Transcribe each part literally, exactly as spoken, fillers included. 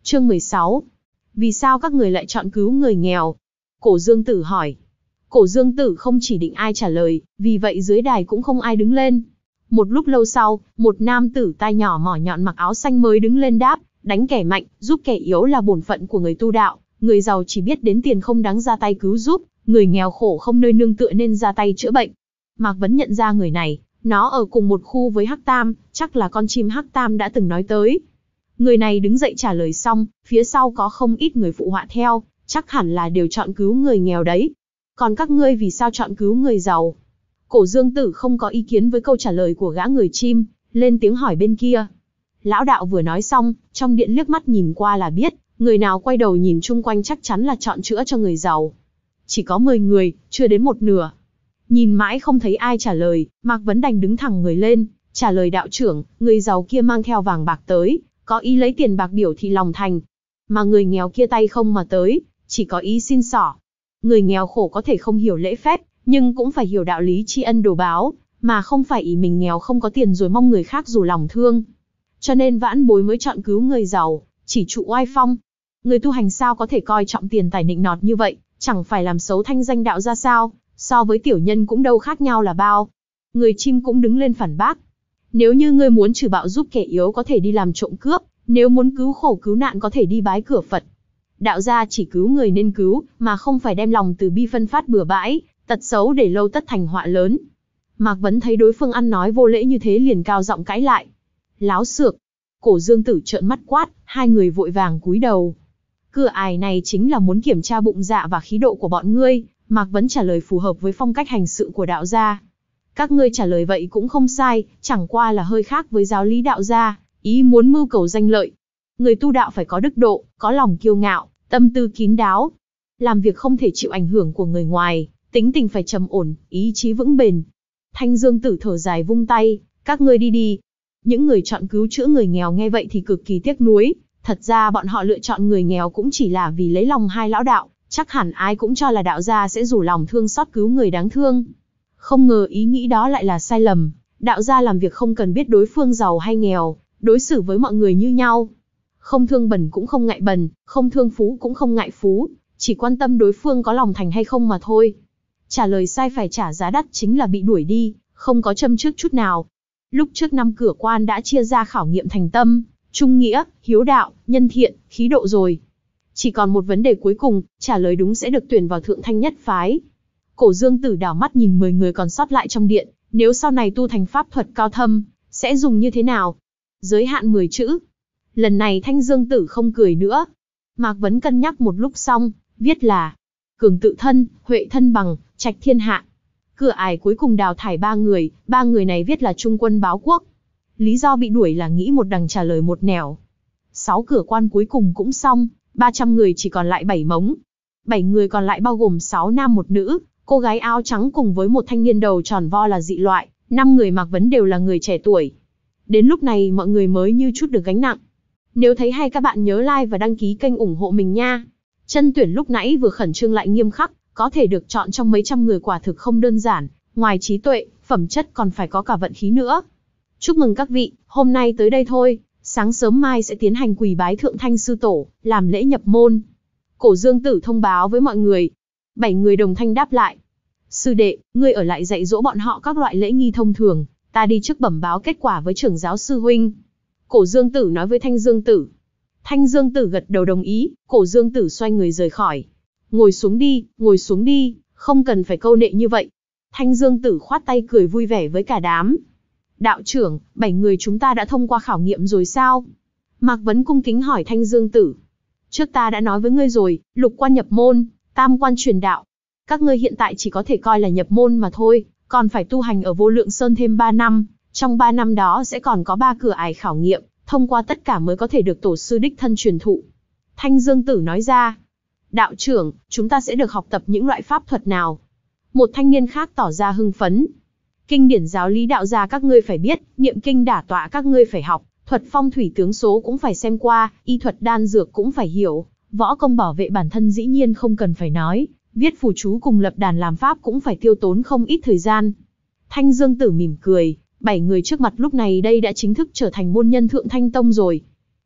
Chương mười sáu. Vì sao các người lại chọn cứu người nghèo? Cổ Dương Tử hỏi. Cổ Dương Tử không chỉ định ai trả lời, vì vậy dưới đài cũng không ai đứng lên. Một lúc lâu sau, một nam tử tai nhỏ mỏ nhọn mặc áo xanh mới đứng lên đáp, đánh kẻ mạnh, giúp kẻ yếu là bổn phận của người tu đạo, người giàu chỉ biết đến tiền không đáng ra tay cứu giúp, người nghèo khổ không nơi nương tựa nên ra tay chữa bệnh. Mạc Vấn nhận ra người này, nó ở cùng một khu với Hắc Tam, chắc là con chim Hắc Tam đã từng nói tới. Người này đứng dậy trả lời xong, phía sau có không ít người phụ họa theo, chắc hẳn là đều chọn cứu người nghèo đấy. Còn các ngươi vì sao chọn cứu người giàu? Cổ Dương Tử không có ý kiến với câu trả lời của gã người chim, lên tiếng hỏi bên kia. Lão đạo vừa nói xong, trong điện liếc mắt nhìn qua là biết, người nào quay đầu nhìn chung quanh chắc chắn là chọn chữa cho người giàu. Chỉ có mười người, chưa đến một nửa. Nhìn mãi không thấy ai trả lời, Mạc Vấn đành đứng thẳng người lên, trả lời đạo trưởng, người giàu kia mang theo vàng bạc tới, có ý lấy tiền bạc biểu thị lòng thành. Mà người nghèo kia tay không mà tới, chỉ có ý xin xỏ. Người nghèo khổ có thể không hiểu lễ phép, nhưng cũng phải hiểu đạo lý tri ân đồ báo, mà không phải ý mình nghèo không có tiền rồi mong người khác dù lòng thương. Cho nên vãn bối mới chọn cứu người giàu, chỉ trụ oai phong. Người tu hành sao có thể coi trọng tiền tài nịnh nọt như vậy, chẳng phải làm xấu thanh danh đạo ra sao, so với tiểu nhân cũng đâu khác nhau là bao. Người chim cũng đứng lên phản bác. Nếu như ngươi muốn trừ bạo giúp kẻ yếu có thể đi làm trộm cướp, nếu muốn cứu khổ cứu nạn có thể đi bái cửa Phật. Đạo gia chỉ cứu người nên cứu, mà không phải đem lòng từ bi phân phát bừa bãi, tật xấu để lâu tất thành họa lớn. Mạc Vấn thấy đối phương ăn nói vô lễ như thế liền cao giọng cãi lại. Láo xược. Cổ Dương Tử trợn mắt quát, hai người vội vàng cúi đầu. Cửa ải này chính là muốn kiểm tra bụng dạ và khí độ của bọn ngươi, Mạc Vấn trả lời phù hợp với phong cách hành sự của đạo gia. Các ngươi trả lời vậy cũng không sai, chẳng qua là hơi khác với giáo lý đạo gia, ý muốn mưu cầu danh lợi. Người tu đạo phải có đức độ, có lòng kiêu ngạo, tâm tư kín đáo. Làm việc không thể chịu ảnh hưởng của người ngoài, tính tình phải trầm ổn, ý chí vững bền. Thanh Dương Tử thở dài vung tay, các ngươi đi đi. Những người chọn cứu chữa người nghèo nghe vậy thì cực kỳ tiếc nuối. Thật ra bọn họ lựa chọn người nghèo cũng chỉ là vì lấy lòng hai lão đạo, chắc hẳn ai cũng cho là đạo gia sẽ rủ lòng thương xót cứu người đáng thương. Không ngờ ý nghĩ đó lại là sai lầm, đạo gia làm việc không cần biết đối phương giàu hay nghèo, đối xử với mọi người như nhau. Không thương bần cũng không ngại bần, không thương phú cũng không ngại phú, chỉ quan tâm đối phương có lòng thành hay không mà thôi. Trả lời sai phải trả giá đắt chính là bị đuổi đi, không có châm trước chút nào. Lúc trước năm cửa quan đã chia ra khảo nghiệm thành tâm, trung nghĩa, hiếu đạo, nhân thiện, khí độ rồi. Chỉ còn một vấn đề cuối cùng, trả lời đúng sẽ được tuyển vào thượng thanh nhất phái. Cổ Dương Tử đảo mắt nhìn mười người còn sót lại trong điện, nếu sau này tu thành pháp thuật cao thâm, sẽ dùng như thế nào? Giới hạn mười chữ. Lần này Thanh Dương Tử không cười nữa. Mạc Vấn cân nhắc một lúc xong, viết là cường tự thân, huệ thân bằng, trạch thiên hạ. Cửa ải cuối cùng đào thải ba người, ba người này viết là trung quân báo quốc. Lý do bị đuổi là nghĩ một đằng trả lời một nẻo. Sáu cửa quan cuối cùng cũng xong, ba trăm người chỉ còn lại bảy mống. Bảy người còn lại bao gồm sáu nam một nữ, cô gái áo trắng cùng với một thanh niên đầu tròn vo là dị loại, năm người Mạc Vấn đều là người trẻ tuổi. Đến lúc này mọi người mới như chút được gánh nặng. Nếu thấy hay các bạn nhớ like và đăng ký kênh ủng hộ mình nha. Chân tuyển lúc nãy vừa khẩn trương lại nghiêm khắc, có thể được chọn trong mấy trăm người quả thực không đơn giản, ngoài trí tuệ, phẩm chất còn phải có cả vận khí nữa. Chúc mừng các vị, hôm nay tới đây thôi, sáng sớm mai sẽ tiến hành quỳ bái Thượng Thanh Sư Tổ, làm lễ nhập môn. Cổ Dương Tử thông báo với mọi người. Bảy người đồng thanh đáp lại. Sư đệ, ngươi ở lại dạy dỗ bọn họ các loại lễ nghi thông thường, ta đi trước bẩm báo kết quả với trưởng giáo sư huynh. Cổ Dương Tử nói với Thanh Dương Tử. Thanh Dương Tử gật đầu đồng ý, Cổ Dương Tử xoay người rời khỏi. Ngồi xuống đi, ngồi xuống đi, không cần phải câu nệ như vậy. Thanh Dương Tử khoát tay cười vui vẻ với cả đám. Đạo trưởng, bảy người chúng ta đã thông qua khảo nghiệm rồi sao? Mạc Vấn cung kính hỏi Thanh Dương Tử. Trước ta đã nói với ngươi rồi, lục quan nhập môn, tam quan truyền đạo. Các ngươi hiện tại chỉ có thể coi là nhập môn mà thôi, còn phải tu hành ở Vô Lượng Sơn thêm ba năm. Trong ba năm đó sẽ còn có ba cửa ải khảo nghiệm, thông qua tất cả mới có thể được tổ sư đích thân truyền thụ. Thanh Dương Tử nói ra. Đạo trưởng, chúng ta sẽ được học tập những loại pháp thuật nào? Một thanh niên khác tỏ ra hưng phấn. Kinh điển giáo lý đạo gia các ngươi phải biết, niệm kinh đả tọa các ngươi phải học, thuật phong thủy tướng số cũng phải xem qua, y thuật đan dược cũng phải hiểu, võ công bảo vệ bản thân dĩ nhiên không cần phải nói, viết phù chú cùng lập đàn làm pháp cũng phải tiêu tốn không ít thời gian. Thanh Dương Tử mỉm cười, bảy người trước mặt lúc này đây đã chính thức trở thành môn nhân Thượng Thanh Tông rồi.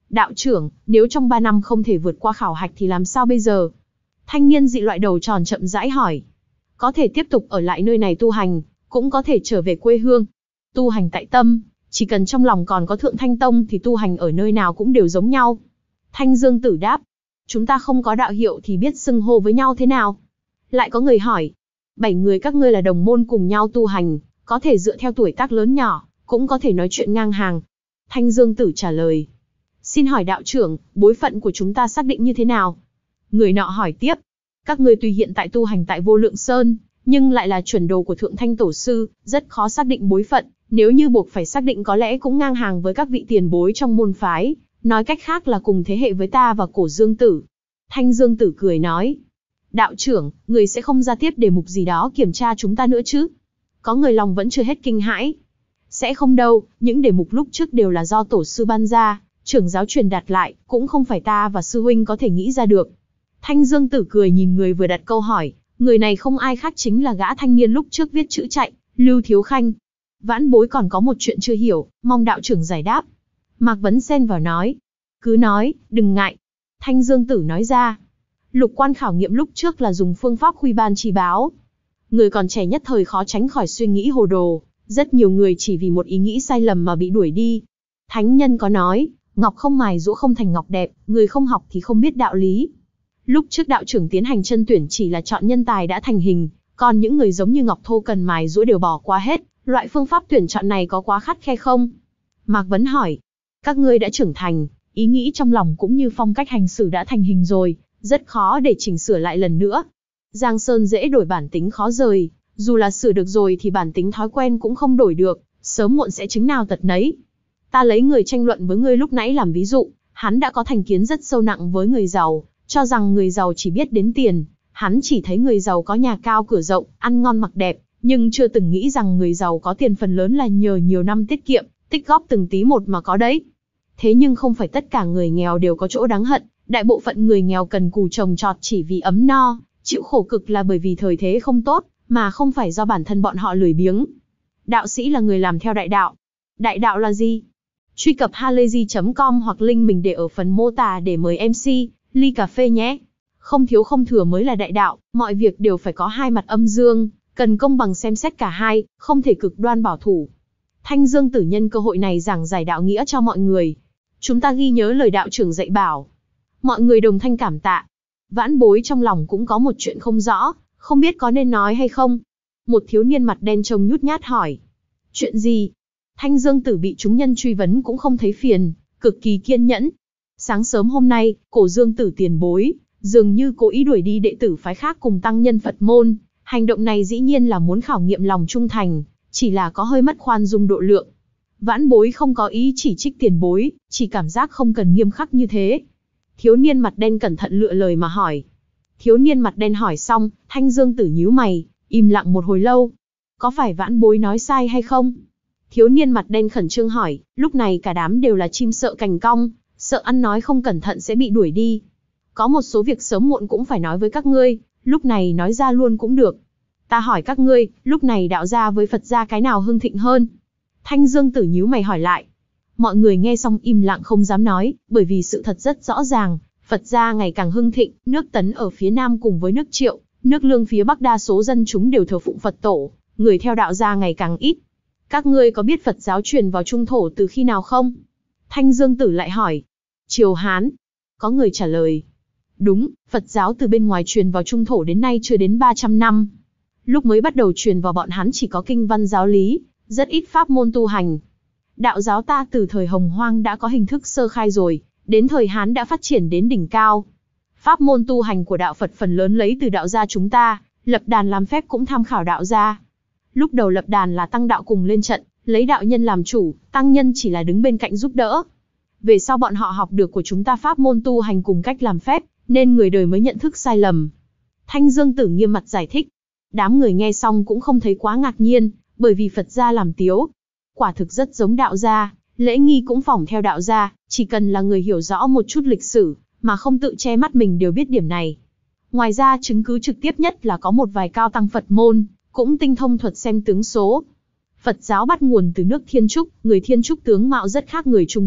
Đạo trưởng, nếu trong ba năm không thể vượt qua khảo hạch thì làm sao bây giờ? Thanh niên dị loại đầu tròn chậm rãi hỏi. Có thể tiếp tục ở lại nơi này tu hành, cũng có thể trở về quê hương. Tu hành tại tâm, chỉ cần trong lòng còn có Thượng Thanh Tông thì tu hành ở nơi nào cũng đều giống nhau. Thanh Dương Tử đáp. Chúng ta không có đạo hiệu thì biết xưng hô với nhau thế nào? Lại có người hỏi. Bảy người các ngươi là đồng môn cùng nhau tu hành, có thể dựa theo tuổi tác lớn nhỏ, cũng có thể nói chuyện ngang hàng. Thanh Dương Tử trả lời. Xin hỏi đạo trưởng, bối phận của chúng ta xác định như thế nào? Người nọ hỏi tiếp. Các ngươi tuy hiện tại tu hành tại Vô Lượng Sơn, nhưng lại là chuẩn đồ của Thượng Thanh Tổ Sư, rất khó xác định bối phận. Nếu như buộc phải xác định có lẽ cũng ngang hàng với các vị tiền bối trong môn phái, nói cách khác là cùng thế hệ với ta và Cổ Dương Tử. Thanh Dương Tử cười nói. Đạo trưởng, người sẽ không ra tiếp đề mục gì đó kiểm tra chúng ta nữa chứ? Có người lòng vẫn chưa hết kinh hãi. Sẽ không đâu, những đề mục lúc trước đều là do Tổ Sư ban ra, trưởng giáo truyền đạt lại, cũng không phải ta và sư huynh có thể nghĩ ra được. Thanh Dương Tử cười nhìn người vừa đặt câu hỏi, người này không ai khác chính là gã thanh niên lúc trước viết chữ chạy, Lưu Thiếu Khanh. Vãn bối còn có một chuyện chưa hiểu, mong đạo trưởng giải đáp. Mạc Vấn xen vào nói. Cứ nói, đừng ngại. Thanh Dương Tử nói ra. Lục quan khảo nghiệm lúc trước là dùng phương pháp khuy ban chi báo. Người còn trẻ nhất thời khó tránh khỏi suy nghĩ hồ đồ, rất nhiều người chỉ vì một ý nghĩ sai lầm mà bị đuổi đi. Thánh nhân có nói, ngọc không mài giũa không thành ngọc đẹp, người không học thì không biết đạo lý. Lúc trước đạo trưởng tiến hành chân tuyển chỉ là chọn nhân tài đã thành hình, còn những người giống như Ngọc Thô cần mài giũa đều bỏ qua hết. Loại phương pháp tuyển chọn này có quá khắt khe không? Mạc Vấn hỏi. Các ngươi đã trưởng thành, ý nghĩ trong lòng cũng như phong cách hành xử đã thành hình rồi, rất khó để chỉnh sửa lại lần nữa. Giang sơn dễ đổi bản tính khó rời, dù là sửa được rồi thì bản tính thói quen cũng không đổi được, sớm muộn sẽ chứng nào tật nấy. Ta lấy người tranh luận với ngươi lúc nãy làm ví dụ, hắn đã có thành kiến rất sâu nặng với người giàu, cho rằng người giàu chỉ biết đến tiền, hắn chỉ thấy người giàu có nhà cao cửa rộng, ăn ngon mặc đẹp, nhưng chưa từng nghĩ rằng người giàu có tiền phần lớn là nhờ nhiều năm tiết kiệm, tích góp từng tí một mà có đấy. Thế nhưng không phải tất cả người nghèo đều có chỗ đáng hận, đại bộ phận người nghèo cần cù trồng trọt chỉ vì ấm no, chịu khổ cực là bởi vì thời thế không tốt, mà không phải do bản thân bọn họ lười biếng. Đạo sĩ là người làm theo đại đạo. Đại đạo là gì? Truy cập halayzi chấm com hoặc link mình để ở phần mô tả để mời em xê, ly cà phê nhé. Không thiếu không thừa mới là đại đạo, mọi việc đều phải có hai mặt âm dương, cần công bằng xem xét cả hai, không thể cực đoan bảo thủ. Thanh Dương Tử nhân cơ hội này giảng giải đạo nghĩa cho mọi người. Chúng ta ghi nhớ lời đạo trưởng dạy bảo. Mọi người đồng thanh cảm tạ. Vãn bối trong lòng cũng có một chuyện không rõ, không biết có nên nói hay không. Một thiếu niên mặt đen trông nhút nhát hỏi. Chuyện gì? Thanh Dương Tử bị chúng nhân truy vấn cũng không thấy phiền, cực kỳ kiên nhẫn. Sáng sớm hôm nay, Cổ Dương Tử tiền bối, dường như cố ý đuổi đi đệ tử phái khác cùng tăng nhân Phật môn. Hành động này dĩ nhiên là muốn khảo nghiệm lòng trung thành, chỉ là có hơi mất khoan dung độ lượng. Vãn bối không có ý chỉ trích tiền bối, chỉ cảm giác không cần nghiêm khắc như thế. Thiếu niên mặt đen cẩn thận lựa lời mà hỏi. Thiếu niên mặt đen hỏi xong, Thanh Dương Tử nhíu mày, im lặng một hồi lâu. Có phải vãn bối nói sai hay không? Thiếu niên mặt đen khẩn trương hỏi, lúc này cả đám đều là chim sợ cành cong, sợ ăn nói không cẩn thận sẽ bị đuổi đi. Có một số việc sớm muộn cũng phải nói với các ngươi, lúc này nói ra luôn cũng được. Ta hỏi các ngươi, lúc này đạo gia với Phật gia cái nào hưng thịnh hơn? Thanh Dương Tử nhíu mày hỏi lại. Mọi người nghe xong im lặng không dám nói, bởi vì sự thật rất rõ ràng, Phật gia ngày càng hưng thịnh, nước Tấn ở phía Nam cùng với nước Triệu, nước Lương phía Bắc đa số dân chúng đều thờ phụng Phật tổ, người theo đạo gia ngày càng ít. Các ngươi có biết Phật giáo truyền vào Trung thổ từ khi nào không? Thanh Dương Tử lại hỏi. Triều Hán. Có người trả lời. Đúng, Phật giáo từ bên ngoài truyền vào Trung thổ đến nay chưa đến ba trăm năm. Lúc mới bắt đầu truyền vào bọn hắn chỉ có kinh văn giáo lý, rất ít pháp môn tu hành. Đạo giáo ta từ thời Hồng Hoang đã có hình thức sơ khai rồi, đến thời Hán đã phát triển đến đỉnh cao. Pháp môn tu hành của đạo Phật phần lớn lấy từ đạo gia chúng ta, lập đàn làm phép cũng tham khảo đạo gia. Lúc đầu lập đàn là tăng đạo cùng lên trận, lấy đạo nhân làm chủ, tăng nhân chỉ là đứng bên cạnh giúp đỡ. Về sau bọn họ học được của chúng ta pháp môn tu hành cùng cách làm phép, nên người đời mới nhận thức sai lầm. Thanh Dương Tử nghiêm mặt giải thích. Đám người nghe xong cũng không thấy quá ngạc nhiên, bởi vì Phật gia làm tiếu. Quả thực rất giống đạo gia, lễ nghi cũng phỏng theo đạo gia, chỉ cần là người hiểu rõ một chút lịch sử, mà không tự che mắt mình đều biết điểm này. Ngoài ra chứng cứ trực tiếp nhất là có một vài cao tăng Phật môn, cũng tinh thông thuật xem tướng số. Phật giáo bắt nguồn từ nước Thiên Trúc, người Thiên Trúc tướng mạo rất khác người Trung Quốc,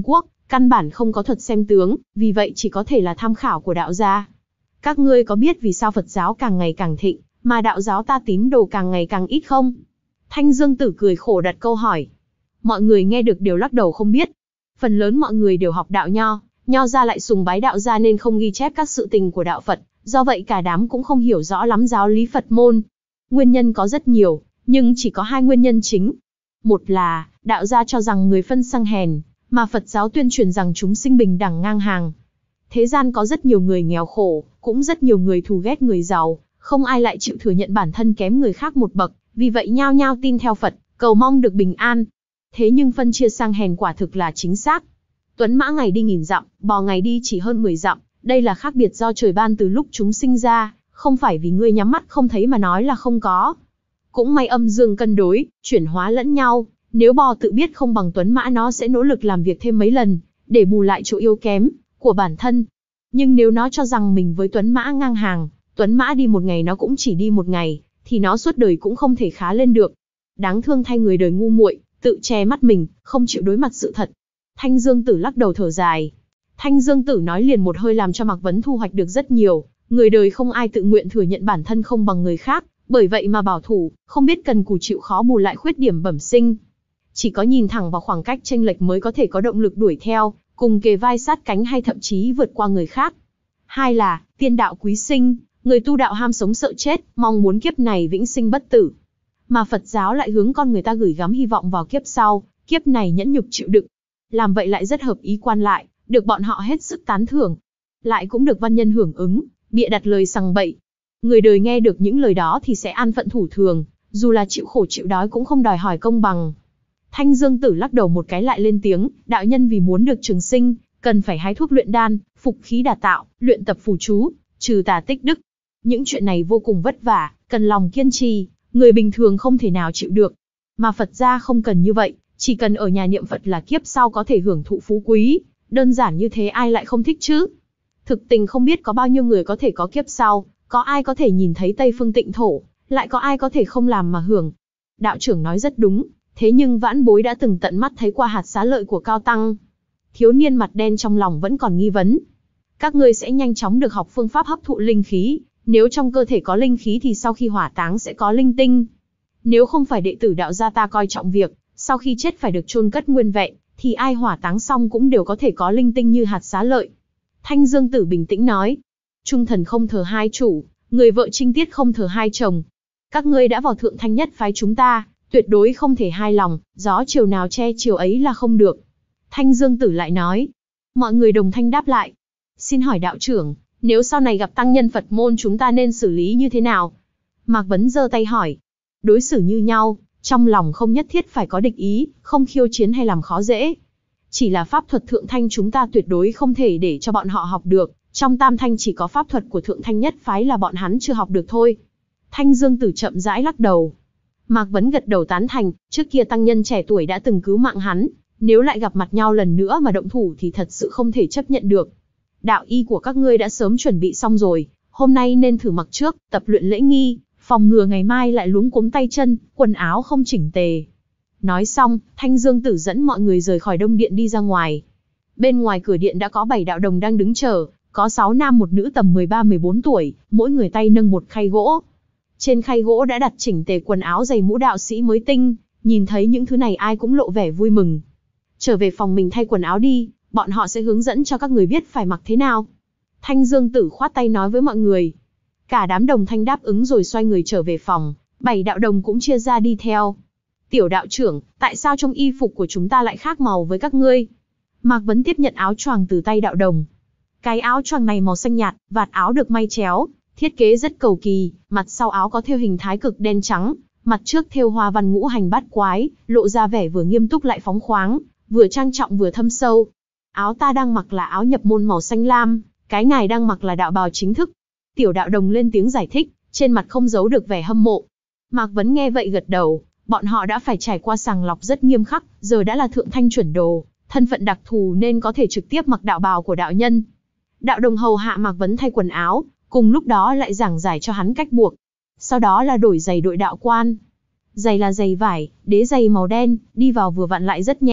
Căn bản không có thuật xem tướng, vì vậy chỉ có thể là tham khảo của đạo gia. Các ngươi có biết vì sao Phật giáo càng ngày càng thịnh, mà đạo giáo ta tín đồ càng ngày càng ít không? Thanh Dương Tử cười khổ đặt câu hỏi. Mọi người nghe được đều lắc đầu không biết. Phần lớn mọi người đều học đạo Nho, Nho gia lại sùng bái đạo gia nên không ghi chép các sự tình của đạo Phật, do vậy cả đám cũng không hiểu rõ lắm giáo lý Phật môn. Nguyên nhân có rất nhiều, nhưng chỉ có hai nguyên nhân chính. Một là, đạo gia cho rằng người phân sang hèn, mà Phật giáo tuyên truyền rằng chúng sinh bình đẳng ngang hàng. Thế gian có rất nhiều người nghèo khổ, cũng rất nhiều người thù ghét người giàu, không ai lại chịu thừa nhận bản thân kém người khác một bậc, vì vậy nhao nhao tin theo Phật, cầu mong được bình an. Thế nhưng phân chia sang hèn quả thực là chính xác. Tuấn mã ngày đi nghìn dặm, bò ngày đi chỉ hơn mười dặm, đây là khác biệt do trời ban từ lúc chúng sinh ra, không phải vì ngươi nhắm mắt không thấy mà nói là không có. Cũng may âm dương cân đối, chuyển hóa lẫn nhau, nếu bò tự biết không bằng tuấn mã nó sẽ nỗ lực làm việc thêm mấy lần, để bù lại chỗ yếu kém của bản thân. Nhưng nếu nó cho rằng mình với tuấn mã ngang hàng, tuấn mã đi một ngày nó cũng chỉ đi một ngày, thì nó suốt đời cũng không thể khá lên được. Đáng thương thay người đời ngu muội, tự che mắt mình, không chịu đối mặt sự thật. Thanh Dương Tử lắc đầu thở dài. Thanh Dương Tử nói liền một hơi làm cho Mạc Vấn thu hoạch được rất nhiều. Người đời không ai tự nguyện thừa nhận bản thân không bằng người khác, bởi vậy mà bảo thủ, không biết cần cù chịu khó bù lại khuyết điểm bẩm sinh. Chỉ có nhìn thẳng vào khoảng cách chênh lệch mới có thể có động lực đuổi theo, cùng kề vai sát cánh hay thậm chí vượt qua người khác. Hai là, tiên đạo quý sinh, người tu đạo ham sống sợ chết, mong muốn kiếp này vĩnh sinh bất tử. Mà Phật giáo lại hướng con người ta gửi gắm hy vọng vào kiếp sau, kiếp này nhẫn nhục chịu đựng. Làm vậy lại rất hợp ý quan lại, được bọn họ hết sức tán thưởng. Lại cũng được văn nhân hưởng ứng, bịa đặt lời sằng bậy. Người đời nghe được những lời đó thì sẽ an phận thủ thường, dù là chịu khổ chịu đói cũng không đòi hỏi công bằng. Thanh Dương Tử lắc đầu một cái lại lên tiếng, đạo nhân vì muốn được trường sinh, cần phải hái thuốc luyện đan, phục khí đả tạo, luyện tập phù chú, trừ tà tích đức. Những chuyện này vô cùng vất vả, cần lòng kiên trì, người bình thường không thể nào chịu được. Mà Phật gia không cần như vậy, chỉ cần ở nhà niệm Phật là kiếp sau có thể hưởng thụ phú quý, đơn giản như thế ai lại không thích chứ? Thực tình không biết có bao nhiêu người có thể có kiếp sau, có ai có thể nhìn thấy Tây Phương Tịnh Thổ, lại có ai có thể không làm mà hưởng. Đạo trưởng nói rất đúng, thế nhưng vãn bối đã từng tận mắt thấy qua hạt xá lợi của Cao Tăng. Thiếu niên mặt đen trong lòng vẫn còn nghi vấn. Các ngươi sẽ nhanh chóng được học phương pháp hấp thụ linh khí, nếu trong cơ thể có linh khí thì sau khi hỏa táng sẽ có linh tinh. Nếu không phải đệ tử đạo gia ta coi trọng việc, sau khi chết phải được chôn cất nguyên vẹn, thì ai hỏa táng xong cũng đều có thể có linh tinh như hạt xá lợi. Thanh Dương Tử bình tĩnh nói, trung thần không thờ hai chủ, người vợ trinh tiết không thờ hai chồng. Các ngươi đã vào thượng thanh nhất phái chúng ta, tuyệt đối không thể hai lòng, gió chiều nào che chiều ấy là không được. Thanh Dương Tử lại nói, mọi người đồng thanh đáp lại. Xin hỏi đạo trưởng, nếu sau này gặp tăng nhân Phật môn chúng ta nên xử lý như thế nào? Mạc Vấn giơ tay hỏi, đối xử như nhau, trong lòng không nhất thiết phải có địch ý, không khiêu chiến hay làm khó dễ. Chỉ là pháp thuật thượng thanh chúng ta tuyệt đối không thể để cho bọn họ học được, trong tam thanh chỉ có pháp thuật của thượng thanh nhất phái là bọn hắn chưa học được thôi. Thanh Dương Tử chậm rãi lắc đầu. Mạc Vấn gật đầu tán thành, trước kia tăng nhân trẻ tuổi đã từng cứu mạng hắn, nếu lại gặp mặt nhau lần nữa mà động thủ thì thật sự không thể chấp nhận được. Đạo y của các ngươi đã sớm chuẩn bị xong rồi, hôm nay nên thử mặc trước, tập luyện lễ nghi, phòng ngừa ngày mai lại luống cuống tay chân, quần áo không chỉnh tề. Nói xong, Thanh Dương Tử dẫn mọi người rời khỏi Đông Điện đi ra ngoài. Bên ngoài cửa điện đã có bảy đạo đồng đang đứng chờ, có sáu nam một nữ tầm mười ba mười bốn tuổi, mỗi người tay nâng một khay gỗ. Trên khay gỗ đã đặt chỉnh tề quần áo giày mũ đạo sĩ mới tinh, nhìn thấy những thứ này ai cũng lộ vẻ vui mừng. Trở về phòng mình thay quần áo đi, bọn họ sẽ hướng dẫn cho các người biết phải mặc thế nào. Thanh Dương Tử khoát tay nói với mọi người. Cả đám đồng thanh đáp ứng rồi xoay người trở về phòng, bảy đạo đồng cũng chia ra đi theo. Tiểu đạo trưởng, tại sao trong y phục của chúng ta lại khác màu với các ngươi? Mạc Vấn tiếp nhận áo choàng từ tay đạo đồng. Cái áo choàng này màu xanh nhạt, vạt áo được may chéo, thiết kế rất cầu kỳ, mặt sau áo có thêu hình thái cực đen trắng, mặt trước thêu hoa văn ngũ hành bát quái, lộ ra vẻ vừa nghiêm túc lại phóng khoáng, vừa trang trọng vừa thâm sâu. Áo ta đang mặc là áo nhập môn màu xanh lam, cái ngài đang mặc là đạo bào chính thức. Tiểu đạo đồng lên tiếng giải thích, trên mặt không giấu được vẻ hâm mộ. Mạc Vấn nghe vậy gật đầu, bọn họ đã phải trải qua sàng lọc rất nghiêm khắc, giờ đã là thượng thanh chuẩn đồ, thân phận đặc thù nên có thể trực tiếp mặc đạo bào của đạo nhân. Đạo đồng hầu hạ Mạc Vấn thay quần áo, cùng lúc đó lại giảng giải cho hắn cách buộc. Sau đó là đổi giày đội đạo quan. Giày là giày vải, đế giày màu đen, đi vào vừa vặn lại rất nhẹ.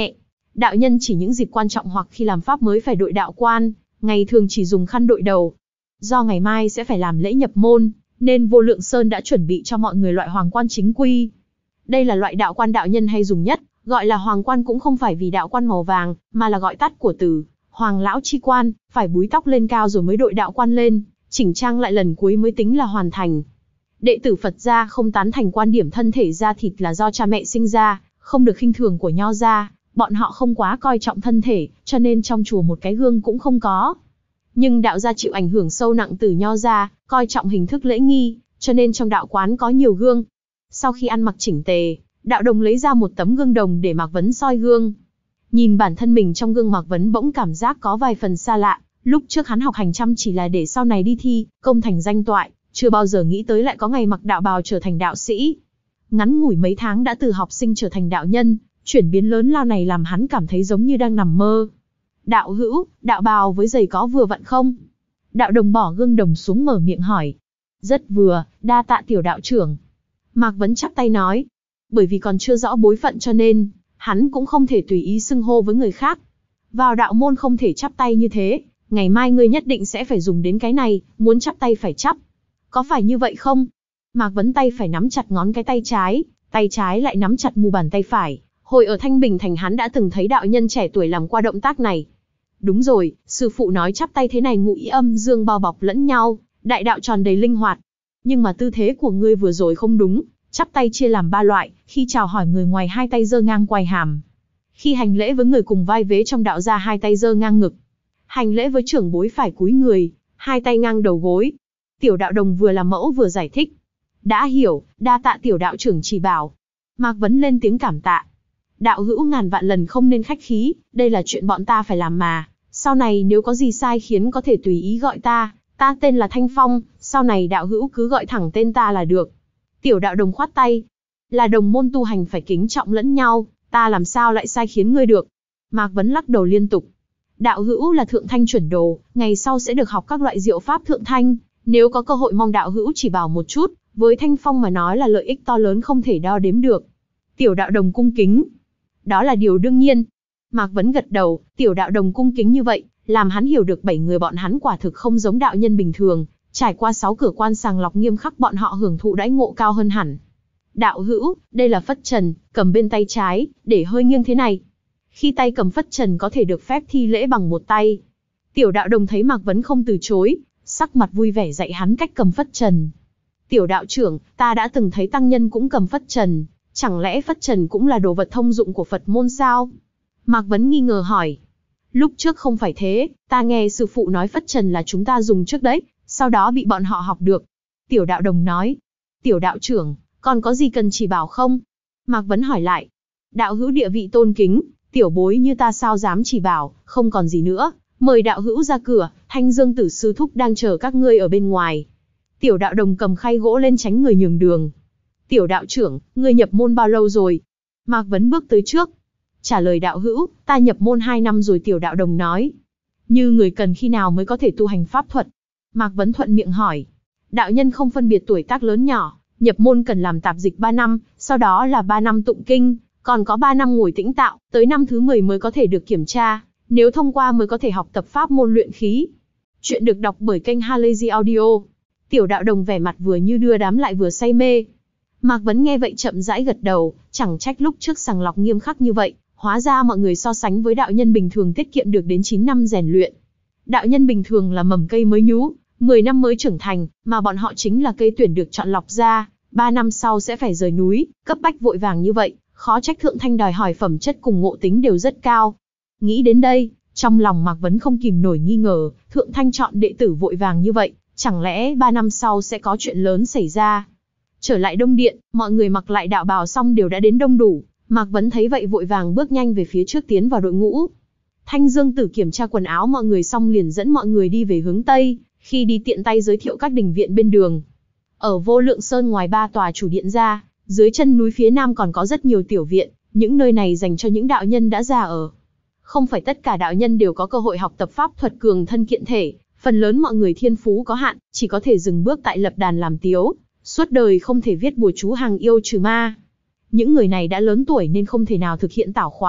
Đạo nhân chỉ những dịp quan trọng hoặc khi làm pháp mới phải đội đạo quan, ngày thường chỉ dùng khăn đội đầu. Do ngày mai sẽ phải làm lễ nhập môn, nên Vô Lượng Sơn đã chuẩn bị cho mọi người loại hoàng quan chính quy. Đây là loại đạo quan đạo nhân hay dùng nhất, gọi là hoàng quan cũng không phải vì đạo quan màu vàng, mà là gọi tắt của từ hoàng lão chi quan, phải búi tóc lên cao rồi mới đội đạo quan lên, chỉnh trang lại lần cuối mới tính là hoàn thành. Đệ tử Phật gia không tán thành quan điểm thân thể da thịt là do cha mẹ sinh ra, không được khinh thường của Nho gia, bọn họ không quá coi trọng thân thể, cho nên trong chùa một cái gương cũng không có. Nhưng đạo gia chịu ảnh hưởng sâu nặng từ Nho gia, coi trọng hình thức lễ nghi, cho nên trong đạo quán có nhiều gương. Sau khi ăn mặc chỉnh tề, đạo đồng lấy ra một tấm gương đồng để Mạc Vấn soi gương. Nhìn bản thân mình trong gương, Mạc Vấn bỗng cảm giác có vài phần xa lạ. Lúc trước hắn học hành chăm chỉ là để sau này đi thi, công thành danh toại, chưa bao giờ nghĩ tới lại có ngày mặc đạo bào trở thành đạo sĩ. Ngắn ngủi mấy tháng đã từ học sinh trở thành đạo nhân, chuyển biến lớn lao này làm hắn cảm thấy giống như đang nằm mơ. Đạo hữu, đạo bào với giày có vừa vặn không? Đạo đồng bỏ gương đồng xuống mở miệng hỏi. Rất vừa, đa tạ tiểu đạo trưởng. Mạc Vấn chắp tay nói. Bởi vì còn chưa rõ bối phận cho nên, hắn cũng không thể tùy ý xưng hô với người khác. Vào đạo môn không thể chắp tay như thế, ngày mai ngươi nhất định sẽ phải dùng đến cái này, muốn chắp tay phải chắp. Có phải như vậy không? Mạc Vấn tay phải nắm chặt ngón cái tay trái, tay trái lại nắm chặt mu bàn tay phải. Hồi ở Thanh Bình Thành hắn đã từng thấy đạo nhân trẻ tuổi làm qua động tác này. Đúng rồi, sư phụ nói chắp tay thế này ngụ ý âm dương bao bọc lẫn nhau, đại đạo tròn đầy linh hoạt. Nhưng mà tư thế của ngươi vừa rồi không đúng, chắp tay chia làm ba loại, khi chào hỏi người ngoài hai tay giơ ngang quai hàm. Khi hành lễ với người cùng vai vế trong đạo gia hai tay giơ ngang ngực. Hành lễ với trưởng bối phải cúi người, hai tay ngang đầu gối. Tiểu đạo đồng vừa làm mẫu vừa giải thích. Đã hiểu, đa tạ tiểu đạo trưởng chỉ bảo. Mạc Vấn lên tiếng cảm tạ. Đạo hữu ngàn vạn lần không nên khách khí, đây là chuyện bọn ta phải làm mà. Sau này nếu có gì sai khiến có thể tùy ý gọi ta, ta tên là Thanh Phong, sau này đạo hữu cứ gọi thẳng tên ta là được. Tiểu đạo đồng khoát tay. Là đồng môn tu hành phải kính trọng lẫn nhau, ta làm sao lại sai khiến ngươi được. Mạc Vấn lắc đầu liên tục. Đạo hữu là thượng thanh chuẩn đồ, ngày sau sẽ được học các loại diệu pháp thượng thanh. Nếu có cơ hội mong đạo hữu chỉ bảo một chút, với Thanh Phong mà nói là lợi ích to lớn không thể đo đếm được. Tiểu đạo đồng cung kính. Đó là điều đương nhiên. Mạc Vấn gật đầu, tiểu đạo đồng cung kính như vậy, làm hắn hiểu được bảy người bọn hắn quả thực không giống đạo nhân bình thường, trải qua sáu cửa quan sàng lọc nghiêm khắc bọn họ hưởng thụ đãi ngộ cao hơn hẳn. Đạo hữu, đây là phất trần, cầm bên tay trái, để hơi nghiêng thế này. Khi tay cầm phất trần có thể được phép thi lễ bằng một tay. Tiểu đạo đồng thấy Mạc Vấn không từ chối, sắc mặt vui vẻ dạy hắn cách cầm phất trần. Tiểu đạo trưởng, ta đã từng thấy tăng nhân cũng cầm phất trần, chẳng lẽ phất trần cũng là đồ vật thông dụng của Phật môn sao? Mạc Vấn nghi ngờ hỏi. Lúc trước không phải thế, ta nghe sư phụ nói phất trần là chúng ta dùng trước đấy, sau đó bị bọn họ học được. Tiểu đạo đồng nói. Tiểu đạo trưởng, còn có gì cần chỉ bảo không? Mạc Vấn hỏi lại. Đạo hữu địa vị tôn kính, tiểu bối như ta sao dám chỉ bảo, không còn gì nữa. Mời đạo hữu ra cửa, Thanh Dương Tử sư thúc đang chờ các ngươi ở bên ngoài. Tiểu đạo đồng cầm khay gỗ lên tránh người nhường đường. Tiểu đạo trưởng, ngươi nhập môn bao lâu rồi? Mạc Vấn bước tới trước. Trả lời đạo hữu, ta nhập môn hai năm rồi. Tiểu đạo đồng nói. Như người cần khi nào mới có thể tu hành pháp thuật? Mạc Vấn thuận miệng hỏi. Đạo nhân không phân biệt tuổi tác lớn nhỏ, nhập môn cần làm tạp dịch ba năm, sau đó là ba năm tụng kinh, còn có ba năm ngồi tĩnh tạo, tới năm thứ mười mới có thể được kiểm tra, nếu thông qua mới có thể học tập pháp môn luyện khí. Chuyện được đọc bởi kênh Halazy Audio. Tiểu đạo đồng vẻ mặt vừa như đưa đám lại vừa say mê. Mạc Vấn nghe vậy chậm rãi gật đầu, chẳng trách lúc trước sàng lọc nghiêm khắc như vậy, hóa ra mọi người so sánh với đạo nhân bình thường tiết kiệm được đến chín năm rèn luyện. Đạo nhân bình thường là mầm cây mới nhú, mười năm mới trưởng thành, mà bọn họ chính là cây tuyển được chọn lọc ra, ba năm sau sẽ phải rời núi, cấp bách vội vàng như vậy, khó trách thượng thanh đòi hỏi phẩm chất cùng ngộ tính đều rất cao. Nghĩ đến đây, trong lòng Mạc Vấn không kìm nổi nghi ngờ, thượng thanh chọn đệ tử vội vàng như vậy, chẳng lẽ ba năm sau sẽ có chuyện lớn xảy ra. Trở lại Đông Điện, mọi người mặc lại đạo bào xong đều đã đến đông đủ, Mạc Vấn thấy vậy vội vàng bước nhanh về phía trước tiến vào đội ngũ. Thanh Dương Tử kiểm tra quần áo mọi người xong liền dẫn mọi người đi về hướng Tây, khi đi tiện tay giới thiệu các đình viện bên đường. Ở Vô Lượng Sơn ngoài ba tòa chủ điện ra, dưới chân núi phía nam còn có rất nhiều tiểu viện, những nơi này dành cho những đạo nhân đã già ở. Không phải tất cả đạo nhân đều có cơ hội học tập pháp thuật cường thân kiện thể, phần lớn mọi người thiên phú có hạn, chỉ có thể dừng bước tại lập đàn làm tiếu, suốt đời không thể viết bùa chú hàng yêu trừ ma. Những người này đã lớn tuổi nên không thể nào thực hiện tảo khóa,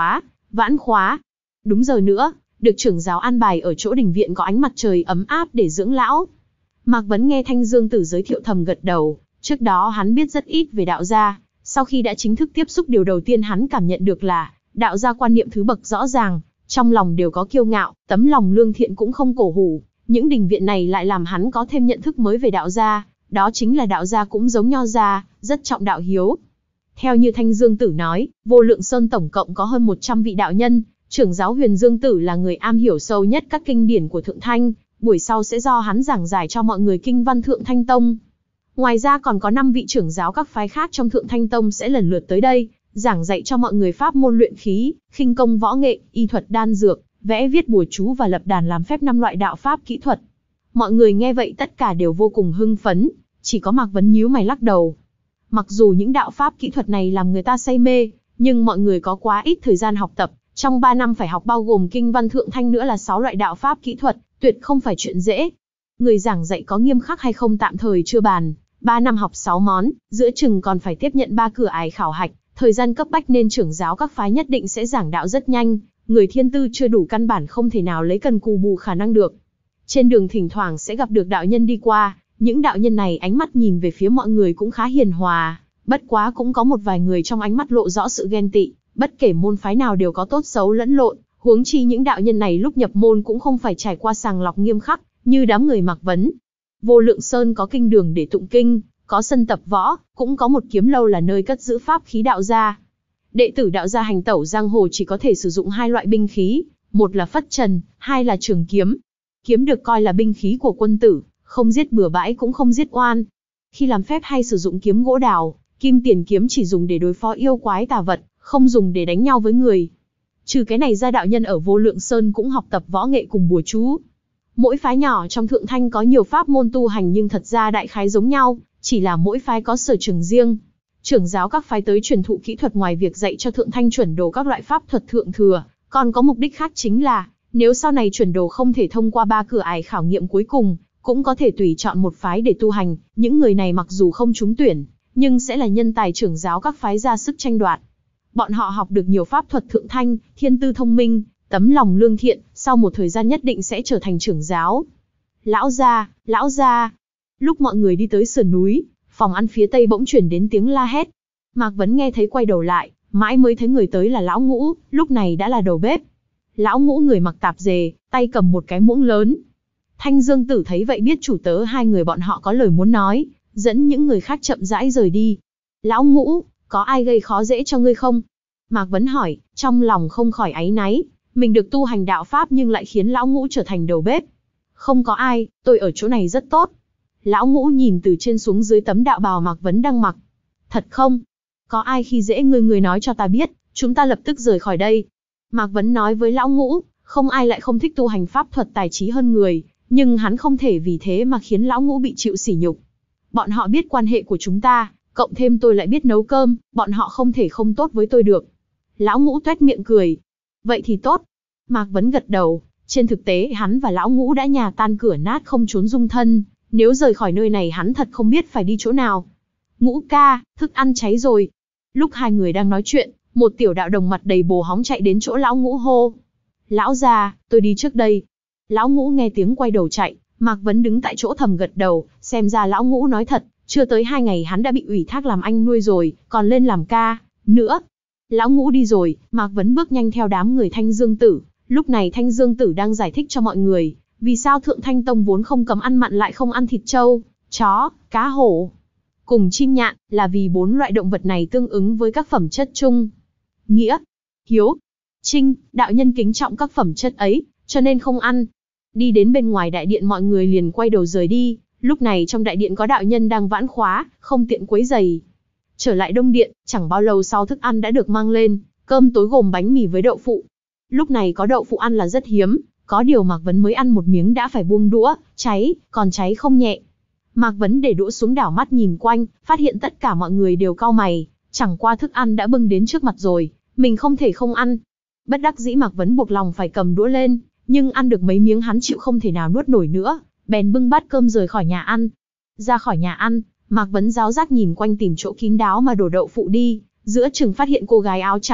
Vãn khóa. Đúng giờ nữa, được trưởng giáo an bài ở chỗ đình viện có ánh mặt trời ấm áp để dưỡng lão. Mạc Vấn nghe Thanh Dương Tử giới thiệu thầm gật đầu, trước đó hắn biết rất ít về đạo gia, sau khi đã chính thức tiếp xúc điều đầu tiên hắn cảm nhận được là, đạo gia quan niệm thứ bậc rõ ràng, trong lòng đều có kiêu ngạo, tấm lòng lương thiện cũng không cổ hủ. Những đình viện này lại làm hắn có thêm nhận thức mới về đạo gia, đó chính là đạo gia cũng giống nho gia, rất trọng đạo hiếu. Theo như Thanh Dương Tử nói, Vô Lượng Sơn tổng cộng có hơn một trăm vị đạo nhân, trưởng giáo Huyền Dương Tử là người am hiểu sâu nhất các kinh điển của Thượng Thanh, buổi sau sẽ do hắn giảng giải cho mọi người kinh văn Thượng Thanh Tông. Ngoài ra còn có năm vị trưởng giáo các phái khác trong Thượng Thanh Tông sẽ lần lượt tới đây, giảng dạy cho mọi người pháp môn luyện khí, khinh công võ nghệ, y thuật đan dược, vẽ viết bùa chú và lập đàn làm phép năm loại đạo pháp kỹ thuật. Mọi người nghe vậy tất cả đều vô cùng hưng phấn, chỉ có Mạc Vấn nhíu mày lắc đầu. Mặc dù những đạo pháp kỹ thuật này làm người ta say mê, nhưng mọi người có quá ít thời gian học tập, trong ba năm phải học bao gồm kinh văn Thượng Thanh nữa là sáu loại đạo pháp kỹ thuật, tuyệt không phải chuyện dễ. Người giảng dạy có nghiêm khắc hay không tạm thời chưa bàn, ba năm học sáu món, giữa chừng còn phải tiếp nhận ba cửa ải khảo hạch, thời gian cấp bách nên trưởng giáo các phái nhất định sẽ giảng đạo rất nhanh, người thiên tư chưa đủ căn bản không thể nào lấy cần cù bù khả năng được. Trên đường thỉnh thoảng sẽ gặp được đạo nhân đi qua, những đạo nhân này ánh mắt nhìn về phía mọi người cũng khá hiền hòa, bất quá cũng có một vài người trong ánh mắt lộ rõ sự ghen tị, bất kể môn phái nào đều có tốt xấu lẫn lộn, huống chi những đạo nhân này lúc nhập môn cũng không phải trải qua sàng lọc nghiêm khắc, như đám người Mạc Vấn. Vô Lượng Sơn có kinh đường để tụng kinh, có sân tập võ, cũng có một kiếm lâu là nơi cất giữ pháp khí đạo gia. Đệ tử đạo gia hành tẩu giang hồ chỉ có thể sử dụng hai loại binh khí, một là phất trần, hai là trường kiếm. Kiếm được coi là binh khí của quân tử, không giết bừa bãi cũng không giết oan. Khi làm phép hay sử dụng kiếm gỗ đào, kim tiền kiếm chỉ dùng để đối phó yêu quái tà vật, không dùng để đánh nhau với người. Trừ cái này ra đạo nhân ở Vô Lượng Sơn cũng học tập võ nghệ cùng bùa chú. Mỗi phái nhỏ trong Thượng Thanh có nhiều pháp môn tu hành nhưng thật ra đại khái giống nhau, chỉ là mỗi phái có sở trường riêng. Trưởng giáo các phái tới truyền thụ kỹ thuật ngoài việc dạy cho Thượng Thanh chuẩn đồ các loại pháp thuật thượng thừa, còn có mục đích khác chính là, nếu sau này chuẩn đồ không thể thông qua ba cửa ải khảo nghiệm cuối cùng, cũng có thể tùy chọn một phái để tu hành, những người này mặc dù không trúng tuyển, nhưng sẽ là nhân tài trưởng giáo các phái ra sức tranh đoạt. Bọn họ học được nhiều pháp thuật Thượng Thanh, thiên tư thông minh, tấm lòng lương thiện, sau một thời gian nhất định sẽ trở thành trưởng giáo. Lão gia, lão gia. Lúc mọi người đi tới sườn núi, phòng ăn phía tây bỗng chuyển đến tiếng la hét. Mạc Vấn nghe thấy quay đầu lại, mãi mới thấy người tới là lão Ngũ, lúc này đã là đầu bếp. Lão Ngũ người mặc tạp dề, tay cầm một cái muỗng lớn. Thanh Dương Tử thấy vậy biết chủ tớ hai người bọn họ có lời muốn nói, dẫn những người khác chậm rãi rời đi. Lão Ngũ, có ai gây khó dễ cho ngươi không? Mạc Vấn hỏi, trong lòng không khỏi áy náy, mình được tu hành đạo pháp nhưng lại khiến lão Ngũ trở thành đầu bếp. Không có ai, tôi ở chỗ này rất tốt. Lão Ngũ nhìn từ trên xuống dưới tấm đạo bào Mạc Vấn đang mặc. Thật không? Có ai khi dễ ngươi ngươi nói cho ta biết, chúng ta lập tức rời khỏi đây. Mạc Vấn nói với lão Ngũ, không ai lại không thích tu hành pháp thuật tài trí hơn người, nhưng hắn không thể vì thế mà khiến lão Ngũ bị chịu sỉ nhục. Bọn họ biết quan hệ của chúng ta, cộng thêm tôi lại biết nấu cơm, bọn họ không thể không tốt với tôi được. Lão Ngũ tuét miệng cười. Vậy thì tốt. Mạc Vấn gật đầu, trên thực tế hắn và lão Ngũ đã nhà tan cửa nát không trốn dung thân, nếu rời khỏi nơi này hắn thật không biết phải đi chỗ nào. Ngũ ca, thức ăn cháy rồi. Lúc hai người đang nói chuyện, một tiểu đạo đồng mặt đầy bồ hóng chạy đến chỗ lão Ngũ hô. Lão già, tôi đi trước đây. Lão Ngũ nghe tiếng quay đầu chạy, Mạc Vấn đứng tại chỗ thầm gật đầu, xem ra lão Ngũ nói thật, chưa tới hai ngày hắn đã bị ủy thác làm anh nuôi rồi, còn lên làm ca, nữa. Lão Ngũ đi rồi, Mạc Vấn bước nhanh theo đám người Thanh Dương Tử, lúc này Thanh Dương Tử đang giải thích cho mọi người, vì sao Thượng Thanh Tông vốn không cấm ăn mặn lại không ăn thịt trâu, chó, cá hổ, cùng chim nhạn, là vì bốn loại động vật này tương ứng với các phẩm chất chung. Nghĩa, hiếu, trinh, đạo nhân kính trọng các phẩm chất ấy, cho nên không ăn. Đi đến bên ngoài đại điện mọi người liền quay đầu rời đi, lúc này trong đại điện có đạo nhân đang vãn khóa, không tiện quấy rầy. Trở lại Đông Điện, chẳng bao lâu sau thức ăn đã được mang lên, cơm tối gồm bánh mì với đậu phụ. Lúc này có đậu phụ ăn là rất hiếm, có điều Mạc Vấn mới ăn một miếng đã phải buông đũa, cháy, còn cháy không nhẹ. Mạc Vấn để đũa xuống đảo mắt nhìn quanh, phát hiện tất cả mọi người đều cau mày, chẳng qua thức ăn đã bưng đến trước mặt rồi, mình không thể không ăn. Bất đắc dĩ Mạc Vấn buộc lòng phải cầm đũa lên, nhưng ăn được mấy miếng hắn chịu không thể nào nuốt nổi nữa, bèn bưng bát cơm rời khỏi nhà ăn. Ra khỏi nhà ăn, Mạc Vấn ráo rác nhìn quanh tìm chỗ kín đáo mà đổ đậu phụ đi, giữa chừng phát hiện cô gái áo trắng,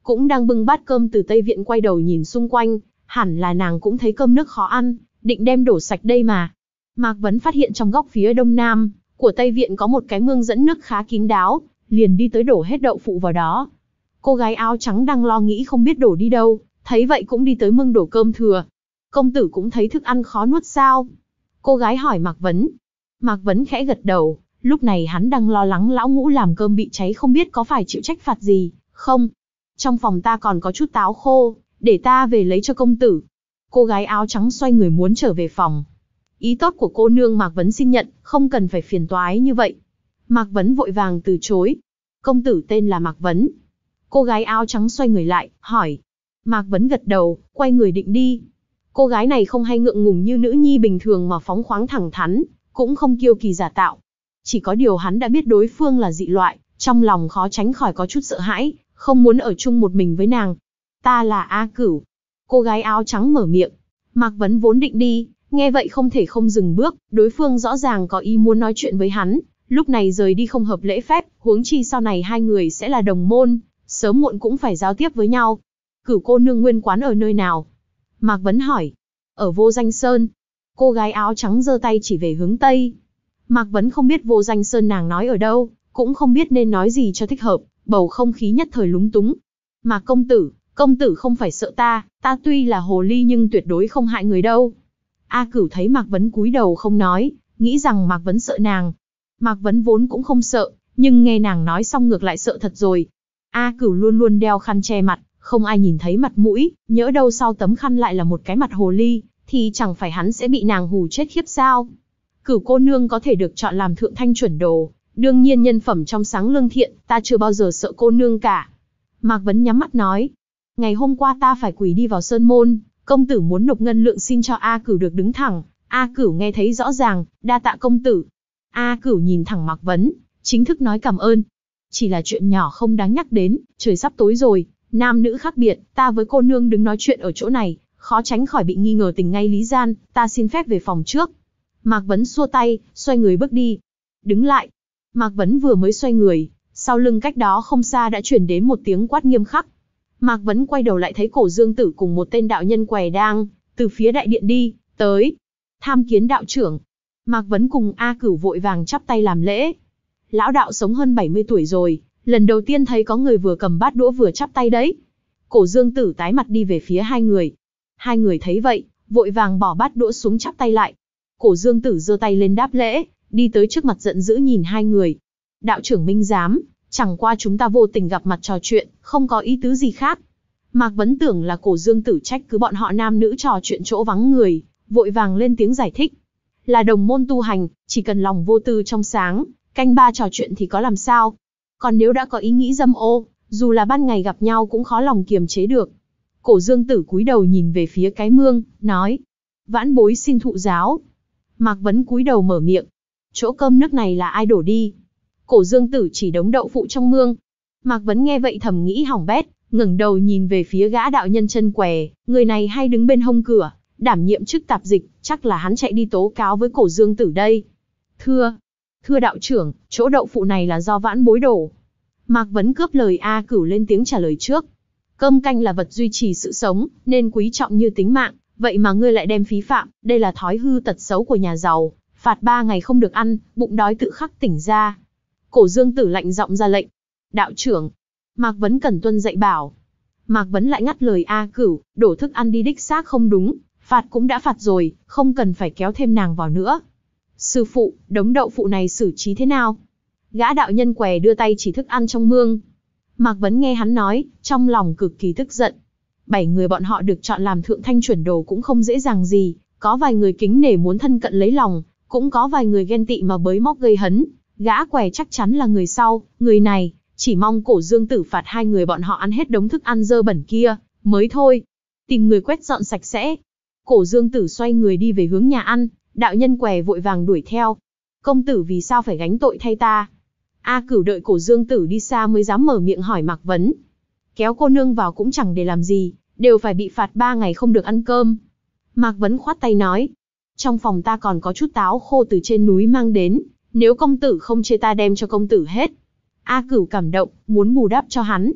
cũng đang bưng bát cơm từ Tây Viện quay đầu nhìn xung quanh, hẳn là nàng cũng thấy cơm nước khó ăn, định đem đổ sạch đây mà. Mạc Vấn phát hiện trong góc phía đông nam của Tây Viện có một cái mương dẫn nước khá kín đáo, liền đi tới đổ hết đậu phụ vào đó. Cô gái áo trắng đang lo nghĩ không biết đổ đi đâu, thấy vậy cũng đi tới mương đổ cơm thừa. Công tử cũng thấy thức ăn khó nuốt sao? Cô gái hỏi Mạc Vấn. Mạc Vấn khẽ gật đầu, lúc này hắn đang lo lắng lão ngũ làm cơm bị cháy không biết có phải chịu trách phạt gì, không? Trong phòng ta còn có chút táo khô, để ta về lấy cho công tử. Cô gái áo trắng xoay người muốn trở về phòng. Ý tốt của cô nương Mạc Vấn xin nhận, không cần phải phiền toái như vậy. Mạc Vấn vội vàng từ chối. Công tử tên là Mạc Vấn. Cô gái áo trắng xoay người lại, hỏi. Mạc Vấn gật đầu, quay người định đi. Cô gái này không hay ngượng ngùng như nữ nhi bình thường mà phóng khoáng thẳng thắn, cũng không kiêu kỳ giả tạo. Chỉ có điều hắn đã biết đối phương là dị loại, trong lòng khó tránh khỏi có chút sợ hãi, không muốn ở chung một mình với nàng. Ta là A Cửu. Cô gái áo trắng mở miệng. Mạc Vấn vốn định đi, nghe vậy không thể không dừng bước, đối phương rõ ràng có ý muốn nói chuyện với hắn, lúc này rời đi không hợp lễ phép, huống chi sau này hai người sẽ là đồng môn, sớm muộn cũng phải giao tiếp với nhau. Cửu cô nương nguyên quán ở nơi nào? Mạc Vấn hỏi. Ở Vô Danh Sơn. Cô gái áo trắng giơ tay chỉ về hướng Tây. Mạc Vấn không biết Vô Danh Sơn nàng nói ở đâu, cũng không biết nên nói gì cho thích hợp, bầu không khí nhất thời lúng túng. Mạc công tử, công tử không phải sợ ta, ta tuy là hồ ly nhưng tuyệt đối không hại người đâu. A Cửu thấy Mạc Vấn cúi đầu không nói, nghĩ rằng Mạc Vấn sợ nàng. Mạc Vấn vốn cũng không sợ, nhưng nghe nàng nói xong ngược lại sợ thật rồi. A Cửu luôn luôn đeo khăn che mặt, không ai nhìn thấy mặt mũi, nhỡ đâu sau tấm khăn lại là một cái mặt hồ ly, thì chẳng phải hắn sẽ bị nàng hù chết khiếp sao. Cửu cô nương có thể được chọn làm thượng thanh chuẩn đồ, đương nhiên nhân phẩm trong sáng lương thiện, ta chưa bao giờ sợ cô nương cả. Mạc Vấn nhắm mắt nói. Ngày hôm qua ta phải quỳ đi vào sơn môn, công tử muốn nộp ngân lượng xin cho A Cửu được đứng thẳng. A Cửu nghe thấy rõ ràng, đa tạ công tử. A Cửu nhìn thẳng Mạc Vấn, chính thức nói cảm ơn. Chỉ là chuyện nhỏ không đáng nhắc đến, trời sắp tối rồi, nam nữ khác biệt, ta với cô nương đứng nói chuyện ở chỗ này, khó tránh khỏi bị nghi ngờ tình ngay lý gian, ta xin phép về phòng trước. Mạc Vấn xua tay, xoay người bước đi. Đứng lại. Mạc Vấn vừa mới xoay người, sau lưng cách đó không xa đã truyền đến một tiếng quát nghiêm khắc. Mạc Vấn quay đầu lại thấy Cổ Dương Tử cùng một tên đạo nhân què đang từ phía đại điện đi tới. Tham kiến đạo trưởng. Mạc Vấn cùng A Cửu vội vàng chắp tay làm lễ. Lão đạo sống hơn bảy mươi tuổi rồi, lần đầu tiên thấy có người vừa cầm bát đũa vừa chắp tay đấy. Cổ Dương Tử tái mặt đi về phía hai người. Hai người thấy vậy, vội vàng bỏ bát đũa xuống chắp tay lại. Cổ Dương Tử giơ tay lên đáp lễ, đi tới trước mặt giận dữ nhìn hai người. Đạo trưởng minh giám, chẳng qua chúng ta vô tình gặp mặt trò chuyện, không có ý tứ gì khác. Mạc Vấn tưởng là Cổ Dương Tử trách cứ bọn họ nam nữ trò chuyện chỗ vắng người, vội vàng lên tiếng giải thích. Là đồng môn tu hành, chỉ cần lòng vô tư trong sáng, canh ba trò chuyện thì có làm sao. Còn nếu đã có ý nghĩ dâm ô, dù là ban ngày gặp nhau cũng khó lòng kiềm chế được. Cổ Dương Tử cúi đầu nhìn về phía cái mương, nói. Vãn bối xin thụ giáo. Mạc Vấn cúi đầu mở miệng. Chỗ cơm nước này là ai đổ đi? Cổ Dương Tử chỉ đống đậu phụ trong mương. Mạc Vấn nghe vậy thầm nghĩ hỏng bét, ngẩng đầu nhìn về phía gã đạo nhân chân què, người này hay đứng bên hông cửa, đảm nhiệm chức tạp dịch, chắc là hắn chạy đi tố cáo với Cổ Dương Tử đây. Thưa, thưa đạo trưởng, chỗ đậu phụ này là do vãn bối đổ. Mạc Vấn cướp lời A Cửu lên tiếng trả lời trước. Cơm canh là vật duy trì sự sống, nên quý trọng như tính mạng, vậy mà ngươi lại đem phí phạm, đây là thói hư tật xấu của nhà giàu, phạt ba ngày không được ăn, bụng đói tự khắc tỉnh ra. Cổ Dương Tử lạnh giọng ra lệnh. Đạo trưởng. Mạc Vấn cần tuân dạy bảo. Mạc Vấn lại ngắt lời A Cửu, đổ thức ăn đi đích xác không đúng, phạt cũng đã phạt rồi, không cần phải kéo thêm nàng vào nữa. Sư phụ, đống đậu phụ này xử trí thế nào? Gã đạo nhân què đưa tay chỉ thức ăn trong mương. Mạc Vấn nghe hắn nói, trong lòng cực kỳ tức giận. Bảy người bọn họ được chọn làm thượng thanh chuẩn đồ cũng không dễ dàng gì, có vài người kính nể muốn thân cận lấy lòng, cũng có vài người ghen tị mà bới móc gây hấn. Gã què chắc chắn là người sau, người này, chỉ mong Cổ Dương Tử phạt hai người bọn họ ăn hết đống thức ăn dơ bẩn kia, mới thôi. Tìm người quét dọn sạch sẽ. Cổ Dương Tử xoay người đi về hướng nhà ăn, đạo nhân què vội vàng đuổi theo. Công tử vì sao phải gánh tội thay ta? A Cửu đợi Cổ Dương Tử đi xa mới dám mở miệng hỏi Mạc Vấn. Kéo cô nương vào cũng chẳng để làm gì, đều phải bị phạt ba ngày không được ăn cơm. Mạc Vấn khoát tay nói. Trong phòng ta còn có chút táo khô từ trên núi mang đến, nếu công tử không chê ta đem cho công tử hết. A Cửu cảm động, muốn bù đắp cho hắn.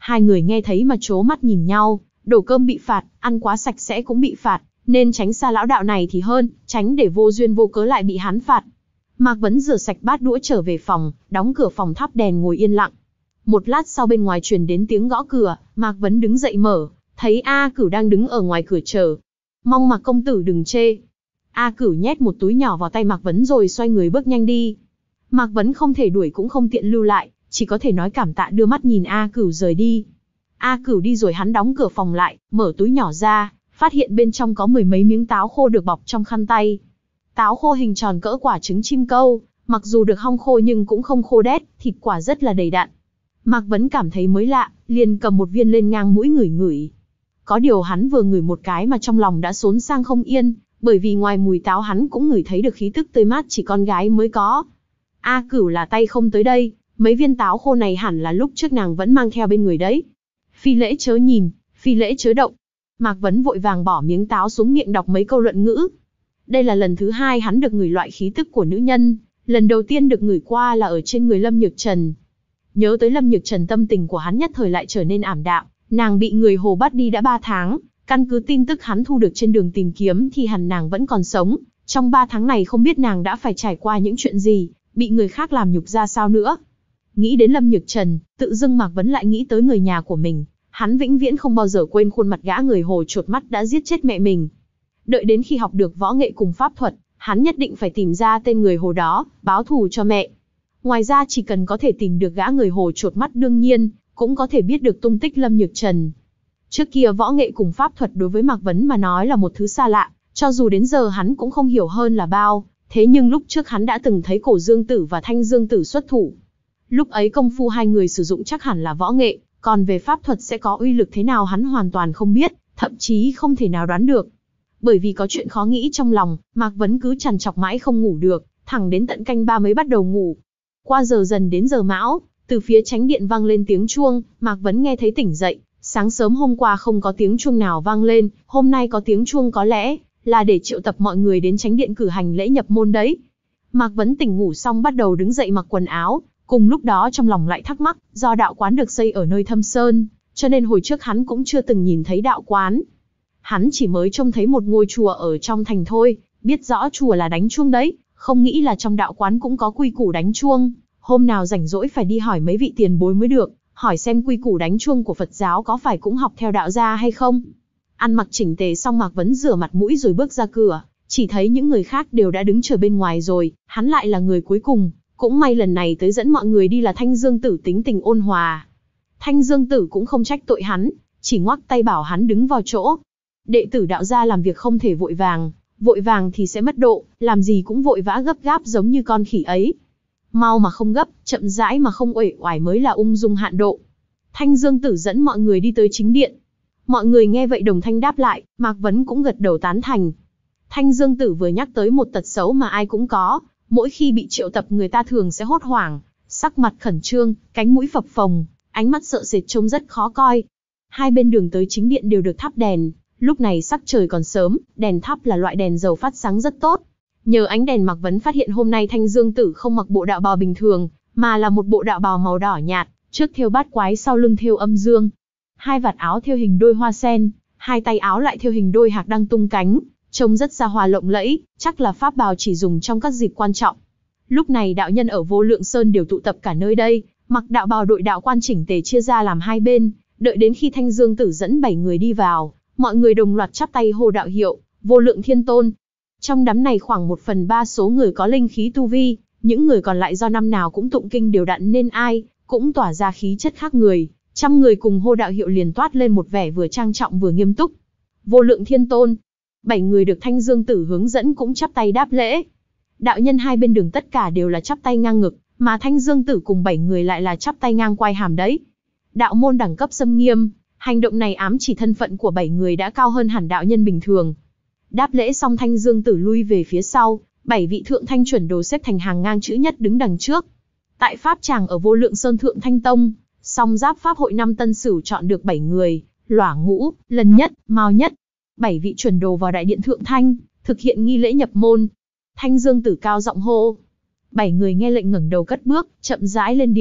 Hai người nghe thấy mà trố mắt nhìn nhau, đổ cơm bị phạt, ăn quá sạch sẽ cũng bị phạt, nên tránh xa lão đạo này thì hơn, tránh để vô duyên vô cớ lại bị hắn phạt. Mạc Vấn rửa sạch bát đũa trở về phòng, đóng cửa phòng thắp đèn ngồi yên lặng. Một lát sau bên ngoài truyền đến tiếng gõ cửa, Mạc Vấn đứng dậy mở, thấy A Cửu đang đứng ở ngoài cửa chờ. Mong Mạc công tử đừng chê. A Cửu nhét một túi nhỏ vào tay Mạc Vấn rồi xoay người bước nhanh đi. Mạc Vấn không thể đuổi cũng không tiện lưu lại, chỉ có thể nói cảm tạ đưa mắt nhìn A Cửu rời đi. A Cửu đi rồi hắn đóng cửa phòng lại, mở túi nhỏ ra, phát hiện bên trong có mười mấy miếng táo khô được bọc trong khăn tay. Táo khô hình tròn cỡ quả trứng chim câu, mặc dù được hong khô nhưng cũng không khô đét, thịt quả rất là đầy đặn. Mạc Vấn cảm thấy mới lạ, liền cầm một viên lên ngang mũi ngửi ngửi. Có điều hắn vừa ngửi một cái mà trong lòng đã xốn sang không yên, bởi vì ngoài mùi táo hắn cũng ngửi thấy được khí tức tươi mát chỉ con gái mới có. A Cửu là tay không tới đây, mấy viên táo khô này hẳn là lúc trước nàng vẫn mang theo bên người đấy. Phi lễ chớ nhìn, phi lễ chớ động. Mạc Vấn vội vàng bỏ miếng táo xuống miệng đọc mấy câu luận ngữ. Đây là lần thứ hai hắn được ngửi loại khí tức của nữ nhân, lần đầu tiên được ngửi qua là ở trên người Lâm Nhược Trần. Nhớ tới Lâm Nhược Trần, tâm tình của hắn nhất thời lại trở nên ảm đạm, nàng bị người Hồ bắt đi đã ba tháng, căn cứ tin tức hắn thu được trên đường tìm kiếm thì hẳn nàng vẫn còn sống, trong ba tháng này không biết nàng đã phải trải qua những chuyện gì, bị người khác làm nhục ra sao nữa. Nghĩ đến Lâm Nhược Trần, tự dưng Mạc Vấn lại nghĩ tới người nhà của mình, hắn vĩnh viễn không bao giờ quên khuôn mặt gã người Hồ chột mắt đã giết chết mẹ mình. Đợi đến khi học được võ nghệ cùng pháp thuật, hắn nhất định phải tìm ra tên người Hồ đó, báo thù cho mẹ. Ngoài ra chỉ cần có thể tìm được gã người Hồ chột mắt đương nhiên, cũng có thể biết được tung tích Lâm Nhược Trần. Trước kia võ nghệ cùng pháp thuật đối với Mạc Vấn mà nói là một thứ xa lạ, cho dù đến giờ hắn cũng không hiểu hơn là bao, thế nhưng lúc trước hắn đã từng thấy Cổ Dương Tử và Thanh Dương Tử xuất thủ. Lúc ấy công phu hai người sử dụng chắc hẳn là võ nghệ, còn về pháp thuật sẽ có uy lực thế nào hắn hoàn toàn không biết, thậm chí không thể nào đoán được. Bởi vì có chuyện khó nghĩ trong lòng, Mạc Vấn cứ trằn trọc mãi không ngủ được, thẳng đến tận canh ba mới bắt đầu ngủ. Qua giờ dần đến giờ mão, từ phía chánh điện vang lên tiếng chuông, Mạc Vấn nghe thấy tỉnh dậy. Sáng sớm hôm qua không có tiếng chuông nào vang lên, hôm nay có tiếng chuông có lẽ là để triệu tập mọi người đến chánh điện cử hành lễ nhập môn đấy. Mạc Vấn tỉnh ngủ xong bắt đầu đứng dậy mặc quần áo, cùng lúc đó trong lòng lại thắc mắc, do đạo quán được xây ở nơi thâm sơn, cho nên hồi trước hắn cũng chưa từng nhìn thấy đạo quán. Hắn chỉ mới trông thấy một ngôi chùa ở trong thành thôi, biết rõ chùa là đánh chuông đấy, không nghĩ là trong đạo quán cũng có quy củ đánh chuông. Hôm nào rảnh rỗi phải đi hỏi mấy vị tiền bối mới được, hỏi xem quy củ đánh chuông của Phật giáo có phải cũng học theo đạo gia hay không. Ăn mặc chỉnh tề xong Mạc Vấn rửa mặt mũi rồi bước ra cửa, chỉ thấy những người khác đều đã đứng chờ bên ngoài rồi, hắn lại là người cuối cùng. Cũng may lần này tới dẫn mọi người đi là Thanh Dương Tử tính tình ôn hòa. Thanh Dương Tử cũng không trách tội hắn, chỉ ngoắc tay bảo hắn đứng vào chỗ. Đệ tử đạo gia làm việc không thể vội vàng, vội vàng thì sẽ mất độ, làm gì cũng vội vã gấp gáp giống như con khỉ ấy. Mau mà không gấp, chậm rãi mà không uể oải mới là ung dung hạn độ. Thanh Dương Tử dẫn mọi người đi tới chính điện. Mọi người nghe vậy đồng thanh đáp lại, Mạc Vấn cũng gật đầu tán thành. Thanh Dương Tử vừa nhắc tới một tật xấu mà ai cũng có, mỗi khi bị triệu tập người ta thường sẽ hốt hoảng, sắc mặt khẩn trương, cánh mũi phập phồng, ánh mắt sợ sệt trông rất khó coi. Hai bên đường tới chính điện đều được thắp đèn, lúc này sắc trời còn sớm, đèn thắp là loại đèn dầu phát sáng rất tốt. Nhờ ánh đèn Mạc Vấn phát hiện hôm nay Thanh Dương Tử không mặc bộ đạo bào bình thường, mà là một bộ đạo bào màu đỏ nhạt, trước thêu bát quái sau lưng thêu âm dương. Hai vạt áo thêu hình đôi hoa sen, hai tay áo lại thêu hình đôi hạc đang tung cánh, trông rất xa hoa lộng lẫy, chắc là pháp bào chỉ dùng trong các dịp quan trọng. Lúc này đạo nhân ở Vô Lượng Sơn đều tụ tập cả nơi đây, mặc đạo bào đội đạo quan chỉnh tề chia ra làm hai bên, đợi đến khi Thanh Dương Tử dẫn bảy người đi vào, mọi người đồng loạt chắp tay hô đạo hiệu, Vô Lượng Thiên Tôn. Trong đám này khoảng một phần ba số người có linh khí tu vi, những người còn lại do năm nào cũng tụng kinh đều đặn nên ai cũng tỏa ra khí chất khác người, trăm người cùng hô đạo hiệu liền toát lên một vẻ vừa trang trọng vừa nghiêm túc. Vô Lượng Thiên Tôn. Bảy người được Thanh Dương Tử hướng dẫn cũng chắp tay đáp lễ. Đạo nhân hai bên đường tất cả đều là chắp tay ngang ngực, mà Thanh Dương Tử cùng bảy người lại là chắp tay ngang quai hàm đấy. Đạo môn đẳng cấp xâm nghiêm, hành động này ám chỉ thân phận của bảy người đã cao hơn hẳn đạo nhân bình thường. Đáp lễ xong Thanh Dương Tử lui về phía sau, bảy vị thượng thanh chuẩn đồ xếp thành hàng ngang chữ nhất đứng đằng trước. Tại pháp tràng ở Vô Lượng Sơn Thượng Thanh Tông, song giáp pháp hội năm Tân Sửu chọn được bảy người, Lỏa Ngũ, Lần Nhất, Mao Nhất. Bảy vị chuẩn đồ vào đại điện Thượng Thanh, thực hiện nghi lễ nhập môn. Thanh Dương Tử cao giọng hô. Bảy người nghe lệnh ngẩng đầu cất bước, chậm rãi lên điện.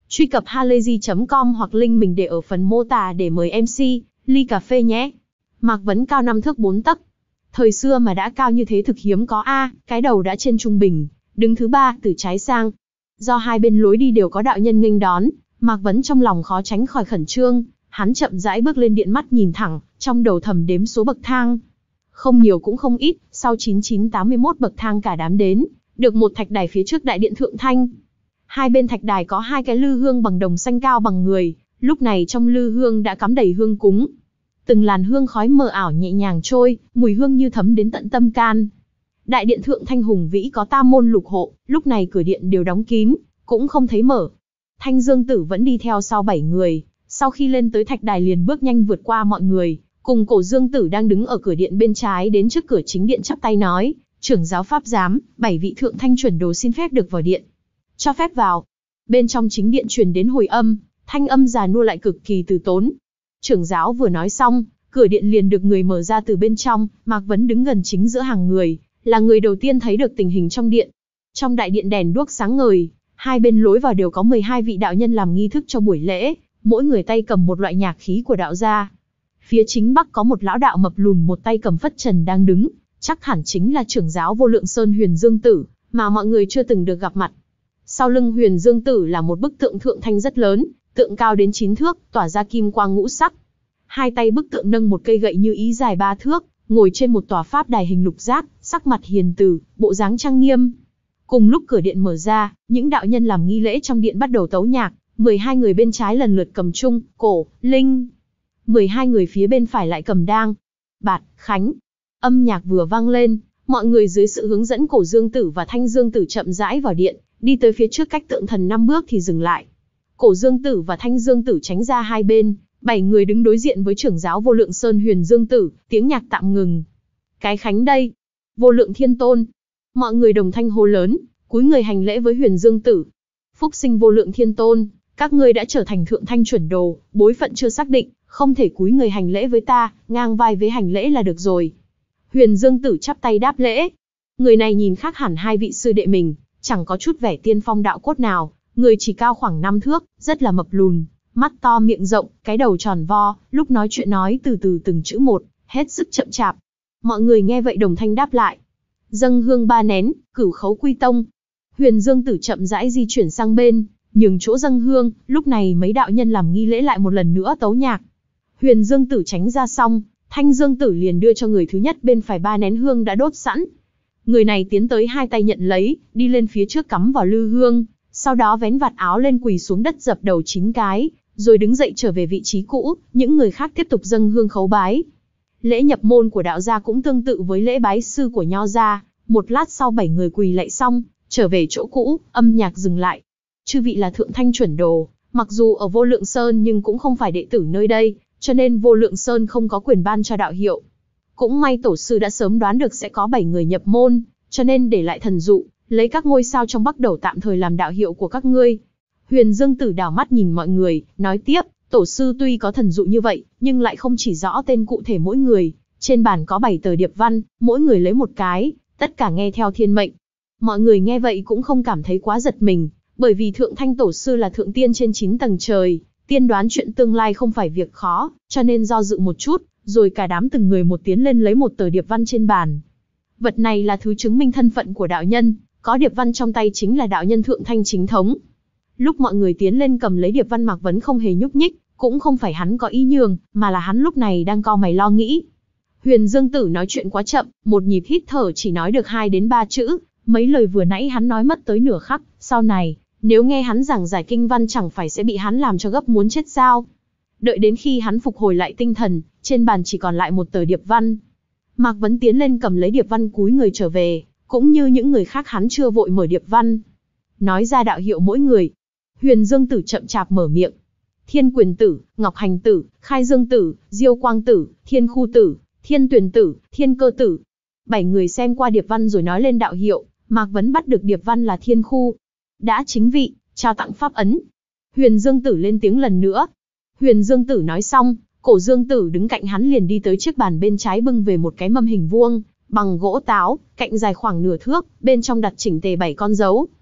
Truy cập halayzi chấm com hoặc link mình để ở phần mô tả để mời em xê, ly cà phê nhé. Mạc Vấn cao năm thước bốn tấc. Thời xưa mà đã cao như thế thực hiếm có a, cái đầu đã trên trung bình, đứng thứ ba từ trái sang. Do hai bên lối đi đều có đạo nhân nghênh đón, Mạc Vấn trong lòng khó tránh khỏi khẩn trương, hắn chậm rãi bước lên điện, mắt nhìn thẳng, trong đầu thầm đếm số bậc thang. Không nhiều cũng không ít, sau chín nghìn chín trăm tám mươi mốt bậc thang cả đám đến, được một thạch đài phía trước đại điện Thượng Thanh. Hai bên thạch đài có hai cái lư hương bằng đồng xanh cao bằng người, lúc này trong lư hương đã cắm đầy hương cúng. Từng làn hương khói mờ ảo nhẹ nhàng trôi, mùi hương như thấm đến tận tâm can. Đại điện Thượng Thanh hùng vĩ có tam môn lục hộ, lúc này cửa điện đều đóng kín, cũng không thấy mở. Thanh Dương Tử vẫn đi theo sau bảy người, sau khi lên tới thạch đài liền bước nhanh vượt qua mọi người, cùng Cổ Dương Tử đang đứng ở cửa điện bên trái đến trước cửa chính điện chắp tay nói: "Trưởng giáo pháp giám, bảy vị Thượng Thanh chuẩn đồ xin phép được vào điện." "Cho phép vào." Bên trong chính điện truyền đến hồi âm, thanh âm già nua lại cực kỳ từ tốn. Trưởng giáo vừa nói xong, cửa điện liền được người mở ra từ bên trong. Mạc Vấn đứng gần chính giữa hàng người, là người đầu tiên thấy được tình hình trong điện. Trong đại điện đèn đuốc sáng ngời, hai bên lối vào đều có mười hai vị đạo nhân làm nghi thức cho buổi lễ, mỗi người tay cầm một loại nhạc khí của đạo gia. Phía chính bắc có một lão đạo mập lùn một tay cầm phất trần đang đứng, chắc hẳn chính là trưởng giáo Vô Lượng Sơn Huyền Dương Tử, mà mọi người chưa từng được gặp mặt. Sau lưng Huyền Dương Tử là một bức tượng Thượng Thanh rất lớn, tượng cao đến chín thước, tỏa ra kim quang ngũ sắc. Hai tay bức tượng nâng một cây gậy như ý dài ba thước, ngồi trên một tòa pháp đài hình lục giác, sắc mặt hiền từ, bộ dáng trang nghiêm. Cùng lúc cửa điện mở ra, những đạo nhân làm nghi lễ trong điện bắt đầu tấu nhạc, mười hai người bên trái lần lượt cầm trung, cổ, linh. mười hai người phía bên phải lại cầm đang, bạt, khánh. Âm nhạc vừa vang lên, mọi người dưới sự hướng dẫn Cổ Dương Tử và Thanh Dương Tử chậm rãi vào điện, đi tới phía trước cách tượng thần năm bước thì dừng lại. Cổ Dương Tử và Thanh Dương Tử tránh ra hai bên, bảy người đứng đối diện với trưởng giáo Vô Lượng Sơn Huyền Dương Tử, tiếng nhạc tạm ngừng. "Cái khánh đây, Vô Lượng Thiên Tôn." Mọi người đồng thanh hô lớn, cúi người hành lễ với Huyền Dương Tử. "Phúc sinh Vô Lượng Thiên Tôn, các ngươi đã trở thành Thượng Thanh chuẩn đồ, bối phận chưa xác định, không thể cúi người hành lễ với ta, ngang vai với hành lễ là được rồi." Huyền Dương Tử chắp tay đáp lễ. Người này nhìn khác hẳn hai vị sư đệ mình, chẳng có chút vẻ tiên phong đạo cốt nào, người chỉ cao khoảng năm thước, rất là mập lùn, mắt to miệng rộng, cái đầu tròn vo, lúc nói chuyện nói từ từ từng chữ một, hết sức chậm chạp. Mọi người nghe vậy đồng thanh đáp lại. "Dâng hương ba nén, cửu khấu quy tông." Huyền Dương Tử chậm rãi di chuyển sang bên, nhường chỗ dâng hương, lúc này mấy đạo nhân làm nghi lễ lại một lần nữa tấu nhạc. Huyền Dương Tử tránh ra xong, Thanh Dương Tử liền đưa cho người thứ nhất bên phải ba nén hương đã đốt sẵn. Người này tiến tới hai tay nhận lấy, đi lên phía trước cắm vào lư hương, sau đó vén vạt áo lên quỳ xuống đất dập đầu chín cái, rồi đứng dậy trở về vị trí cũ, những người khác tiếp tục dâng hương khấu bái. Lễ nhập môn của đạo gia cũng tương tự với lễ bái sư của nho gia, một lát sau bảy người quỳ lạy xong, trở về chỗ cũ, âm nhạc dừng lại. Chư vị là Thượng Thanh chuẩn đồ, mặc dù ở Vô Lượng Sơn nhưng cũng không phải đệ tử nơi đây, cho nên Vô Lượng Sơn không có quyền ban cho đạo hiệu. Cũng may tổ sư đã sớm đoán được sẽ có bảy người nhập môn, cho nên để lại thần dụ, lấy các ngôi sao trong Bắc Đầu tạm thời làm đạo hiệu của các ngươi. Huyền Dương Tử đảo mắt nhìn mọi người, nói tiếp, tổ sư tuy có thần dụ như vậy, nhưng lại không chỉ rõ tên cụ thể mỗi người. Trên bàn có bảy tờ điệp văn, mỗi người lấy một cái, tất cả nghe theo thiên mệnh. Mọi người nghe vậy cũng không cảm thấy quá giật mình, bởi vì Thượng Thanh tổ sư là thượng tiên trên chín tầng trời, tiên đoán chuyện tương lai không phải việc khó, cho nên do dự một chút, rồi cả đám từng người một tiến lên lấy một tờ điệp văn trên bàn. Vật này là thứ chứng minh thân phận của đạo nhân, có điệp văn trong tay chính là đạo nhân Thượng Thanh chính thống. Lúc mọi người tiến lên cầm lấy điệp văn, Mạc Vấn không hề nhúc nhích, cũng không phải hắn có ý nhường, mà là hắn lúc này đang cau mày lo nghĩ. Huyền Dương Tử nói chuyện quá chậm, một nhịp hít thở chỉ nói được hai đến ba chữ, mấy lời vừa nãy hắn nói mất tới nửa khắc, sau này, nếu nghe hắn giảng giải kinh văn chẳng phải sẽ bị hắn làm cho gấp muốn chết sao. Đợi đến khi hắn phục hồi lại tinh thần, trên bàn chỉ còn lại một tờ điệp văn. Mạc Vấn tiến lên cầm lấy điệp văn cúi người trở về, cũng như những người khác hắn chưa vội mở điệp văn. Nói ra đạo hiệu mỗi người. Huyền Dương Tử chậm chạp mở miệng. Thiên Quyền Tử, Ngọc Hành Tử, Khai Dương Tử, Diêu Quang Tử, Thiên Khu Tử, Thiên Tuyền Tử, Thiên Cơ Tử. Bảy người xem qua điệp văn rồi nói lên đạo hiệu, Mạc Vấn bắt được điệp văn là Thiên Khu. Đã chính vị, trao tặng pháp ấn. Huyền Dương Tử lên tiếng lần nữa. Huyền Dương Tử nói xong, Cổ Dương Tử đứng cạnh hắn liền đi tới chiếc bàn bên trái bưng về một cái mâm hình vuông, bằng gỗ táo, cạnh dài khoảng nửa thước, bên trong đặt chỉnh tề bảy con dấu.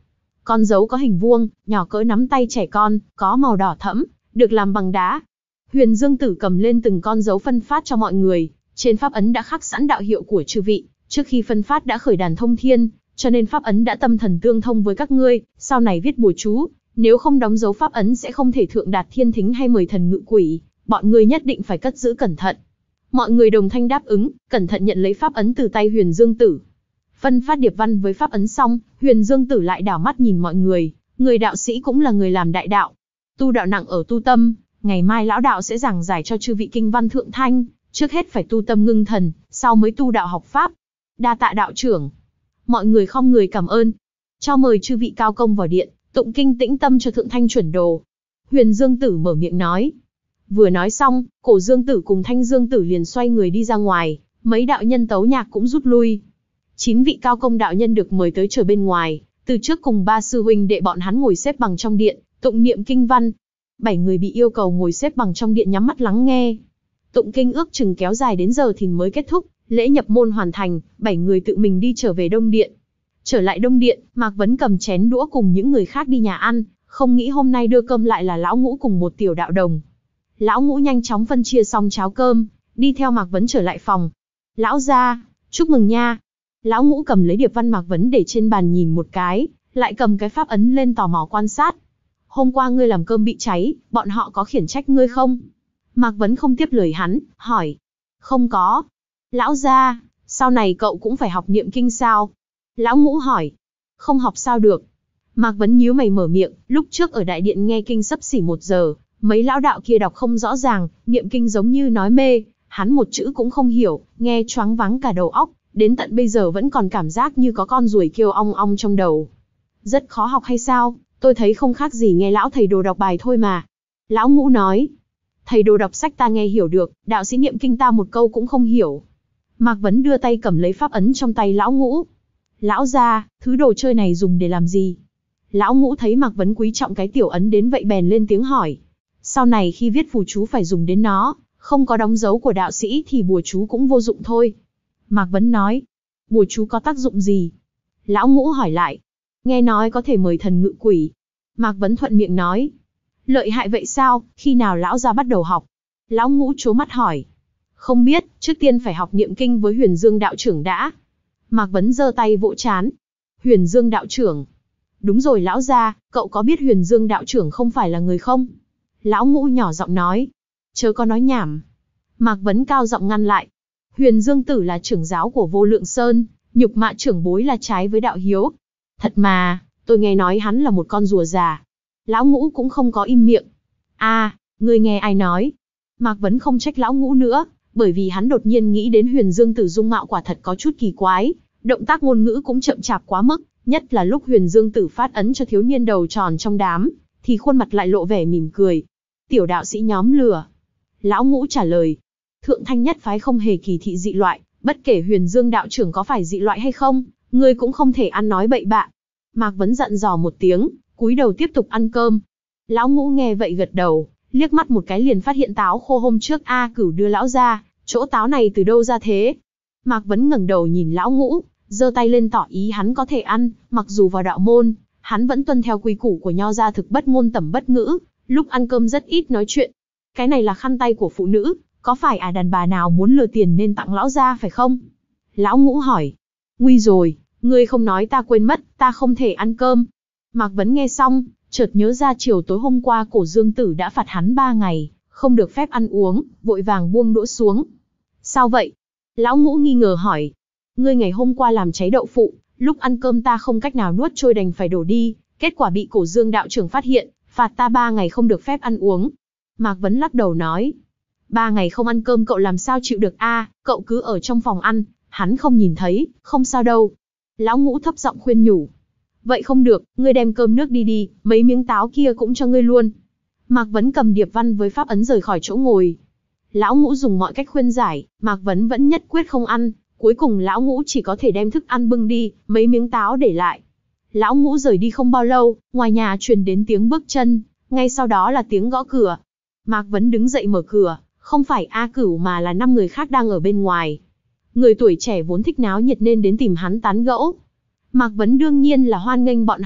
Con dấu có hình vuông, nhỏ cỡ nắm tay trẻ con, có màu đỏ thẫm, được làm bằng đá. Huyền Dương Tử cầm lên từng con dấu phân phát cho mọi người, trên pháp ấn đã khắc sẵn đạo hiệu của chư vị, trước khi phân phát đã khởi đàn thông thiên, cho nên pháp ấn đã tâm thần tương thông với các ngươi, sau này viết bùa chú, nếu không đóng dấu pháp ấn sẽ không thể thượng đạt thiên thính hay mời thần ngự quỷ, bọn ngươi nhất định phải cất giữ cẩn thận. Mọi người đồng thanh đáp ứng, cẩn thận nhận lấy pháp ấn từ tay Huyền Dương Tử. Phân phát điệp văn với pháp ấn xong, Huyền Dương Tử lại đảo mắt nhìn mọi người, người đạo sĩ cũng là người làm đại đạo. Tu đạo nặng ở tu tâm, ngày mai lão đạo sẽ giảng giải cho chư vị kinh văn thượng thanh, trước hết phải tu tâm ngưng thần, sau mới tu đạo học pháp. Đa tạ đạo trưởng. Mọi người khom người cảm ơn. Cho mời chư vị cao công vào điện, tụng kinh tĩnh tâm cho thượng thanh chuẩn đồ. Huyền Dương Tử mở miệng nói. Vừa nói xong, Cổ Dương Tử cùng Thanh Dương Tử liền xoay người đi ra ngoài, mấy đạo nhân tấu nhạc cũng rút lui. Chín vị cao công đạo nhân được mời tới chờ bên ngoài, từ trước cùng ba sư huynh đệ bọn hắn ngồi xếp bằng trong điện, tụng niệm kinh văn. Bảy người bị yêu cầu ngồi xếp bằng trong điện nhắm mắt lắng nghe. Tụng kinh ước chừng kéo dài đến giờ thì mới kết thúc, lễ nhập môn hoàn thành, bảy người tự mình đi trở về Đông Điện. Trở lại Đông Điện, Mạc Vấn cầm chén đũa cùng những người khác đi nhà ăn, không nghĩ hôm nay đưa cơm lại là Lão Ngũ cùng một tiểu đạo đồng. Lão Ngũ nhanh chóng phân chia xong cháo cơm, đi theo Mạc Vấn trở lại phòng. Lão gia, chúc mừng nha. Lão Ngũ cầm lấy điệp văn Mạc Vấn để trên bàn nhìn một cái, lại cầm cái pháp ấn lên tò mò quan sát. Hôm qua ngươi làm cơm bị cháy, bọn họ có khiển trách ngươi không? Mạc Vấn không tiếp lời hắn, hỏi. Không có. Lão gia, sau này cậu cũng phải học niệm kinh sao? Lão Ngũ hỏi. Không học sao được. Mạc Vấn nhíu mày mở miệng, lúc trước ở đại điện nghe kinh sắp xỉ một giờ, mấy lão đạo kia đọc không rõ ràng, niệm kinh giống như nói mê, hắn một chữ cũng không hiểu, nghe choáng váng cả đầu óc, đến tận bây giờ vẫn còn cảm giác như có con ruồi kêu ong ong trong đầu. Rất khó học hay sao? Tôi thấy không khác gì nghe lão thầy đồ đọc bài thôi mà. Lão Ngũ nói. Thầy đồ đọc sách ta nghe hiểu được, đạo sĩ niệm kinh ta một câu cũng không hiểu. Mạc Vấn đưa tay cầm lấy pháp ấn trong tay Lão Ngũ. Lão gia, thứ đồ chơi này dùng để làm gì? Lão Ngũ thấy Mạc Vấn quý trọng cái tiểu ấn đến vậy bèn lên tiếng hỏi. Sau này khi viết phù chú phải dùng đến nó, không có đóng dấu của đạo sĩ thì bùa chú cũng vô dụng thôi. Mạc Vấn nói. Bùa chú có tác dụng gì? Lão Ngũ hỏi lại. Nghe nói có thể mời thần ngự quỷ. Mạc Vấn thuận miệng nói. Lợi hại vậy sao, khi nào lão gia bắt đầu học? Lão Ngũ trố mắt hỏi. Không biết, trước tiên phải học niệm kinh với Huyền Dương đạo trưởng đã. Mạc Vấn giơ tay vỗ trán. Huyền Dương đạo trưởng. Đúng rồi lão gia, cậu có biết Huyền Dương đạo trưởng không phải là người không? Lão Ngũ nhỏ giọng nói. Chớ có nói nhảm. Mạc Vấn cao giọng ngăn lại. Huyền Dương Tử là trưởng giáo của Vô Lượng Sơn, nhục mạ trưởng bối là trái với đạo hiếu. Thật mà, tôi nghe nói hắn là một con rùa già. Lão Ngũ cũng không có im miệng. À, ngươi nghe ai nói? Mạc Vấn không trách Lão Ngũ nữa, bởi vì hắn đột nhiên nghĩ đến Huyền Dương Tử dung mạo quả thật có chút kỳ quái, động tác ngôn ngữ cũng chậm chạp quá mức, nhất là lúc Huyền Dương Tử phát ấn cho thiếu niên đầu tròn trong đám, thì khuôn mặt lại lộ vẻ mỉm cười. Tiểu đạo sĩ nhóm lừa. Lão Ngũ trả lời. Thượng Thanh nhất phái không hề kỳ thị dị loại, bất kể Huyền Dương đạo trưởng có phải dị loại hay không, ngươi cũng không thể ăn nói bậy bạ. Mạc Vấn dặn dò một tiếng, cúi đầu tiếp tục ăn cơm. Lão Ngũ nghe vậy gật đầu, liếc mắt một cái liền phát hiện táo khô hôm trước A Cửu đưa lão ra, chỗ táo này từ đâu ra thế? Mạc Vấn ngẩng đầu nhìn Lão Ngũ, giơ tay lên tỏ ý hắn có thể ăn, mặc dù vào đạo môn, hắn vẫn tuân theo quy củ của nho gia thực bất ngôn tẩm bất ngữ, lúc ăn cơm rất ít nói chuyện. Cái này là khăn tay của phụ nữ, có phải à đàn bà nào muốn lừa tiền nên tặng lão gia phải không? Lão Ngũ hỏi. Nguy rồi, ngươi không nói ta quên mất, ta không thể ăn cơm. Mạc Vấn nghe xong, chợt nhớ ra chiều tối hôm qua Cổ Dương Tử đã phạt hắn ba ngày, không được phép ăn uống, vội vàng buông đũa xuống. Sao vậy? Lão Ngũ nghi ngờ hỏi. Ngươi ngày hôm qua làm cháy đậu phụ, lúc ăn cơm ta không cách nào nuốt trôi đành phải đổ đi, kết quả bị Cổ Dương đạo trưởng phát hiện, phạt ta ba ngày không được phép ăn uống. Mạc Vấn lắc đầu nói. Ba ngày không ăn cơm cậu làm sao chịu được a? À, cậu cứ ở trong phòng ăn, hắn không nhìn thấy, không sao đâu. Lão Ngũ thấp giọng khuyên nhủ. Vậy không được, ngươi đem cơm nước đi đi, mấy miếng táo kia cũng cho ngươi luôn. Mạc Vấn cầm điệp văn với pháp ấn rời khỏi chỗ ngồi. Lão Ngũ dùng mọi cách khuyên giải, Mạc Vấn vẫn nhất quyết không ăn, cuối cùng Lão Ngũ chỉ có thể đem thức ăn bưng đi, mấy miếng táo để lại. Lão Ngũ rời đi không bao lâu, ngoài nhà truyền đến tiếng bước chân, ngay sau đó là tiếng gõ cửa. Mạc Vấn đứng dậy mở cửa, không phải A Cửu mà là năm người khác đang ở bên ngoài. Người tuổi trẻ vốn thích náo nhiệt nên đến tìm hắn tán gẫu. Mạc Vấn đương nhiên là hoan nghênh bọn họ,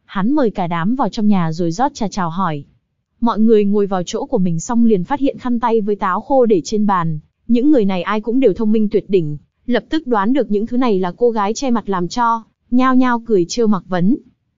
hắn mời cả đám vào trong nhà rồi rót trà chào hỏi. Mọi người ngồi vào chỗ của mình xong liền phát hiện khăn tay với táo khô để trên bàn. Những người này ai cũng đều thông minh tuyệt đỉnh, lập tức đoán được những thứ này là cô gái che mặt làm cho, nhao nhao cười trêu Mạc Vấn.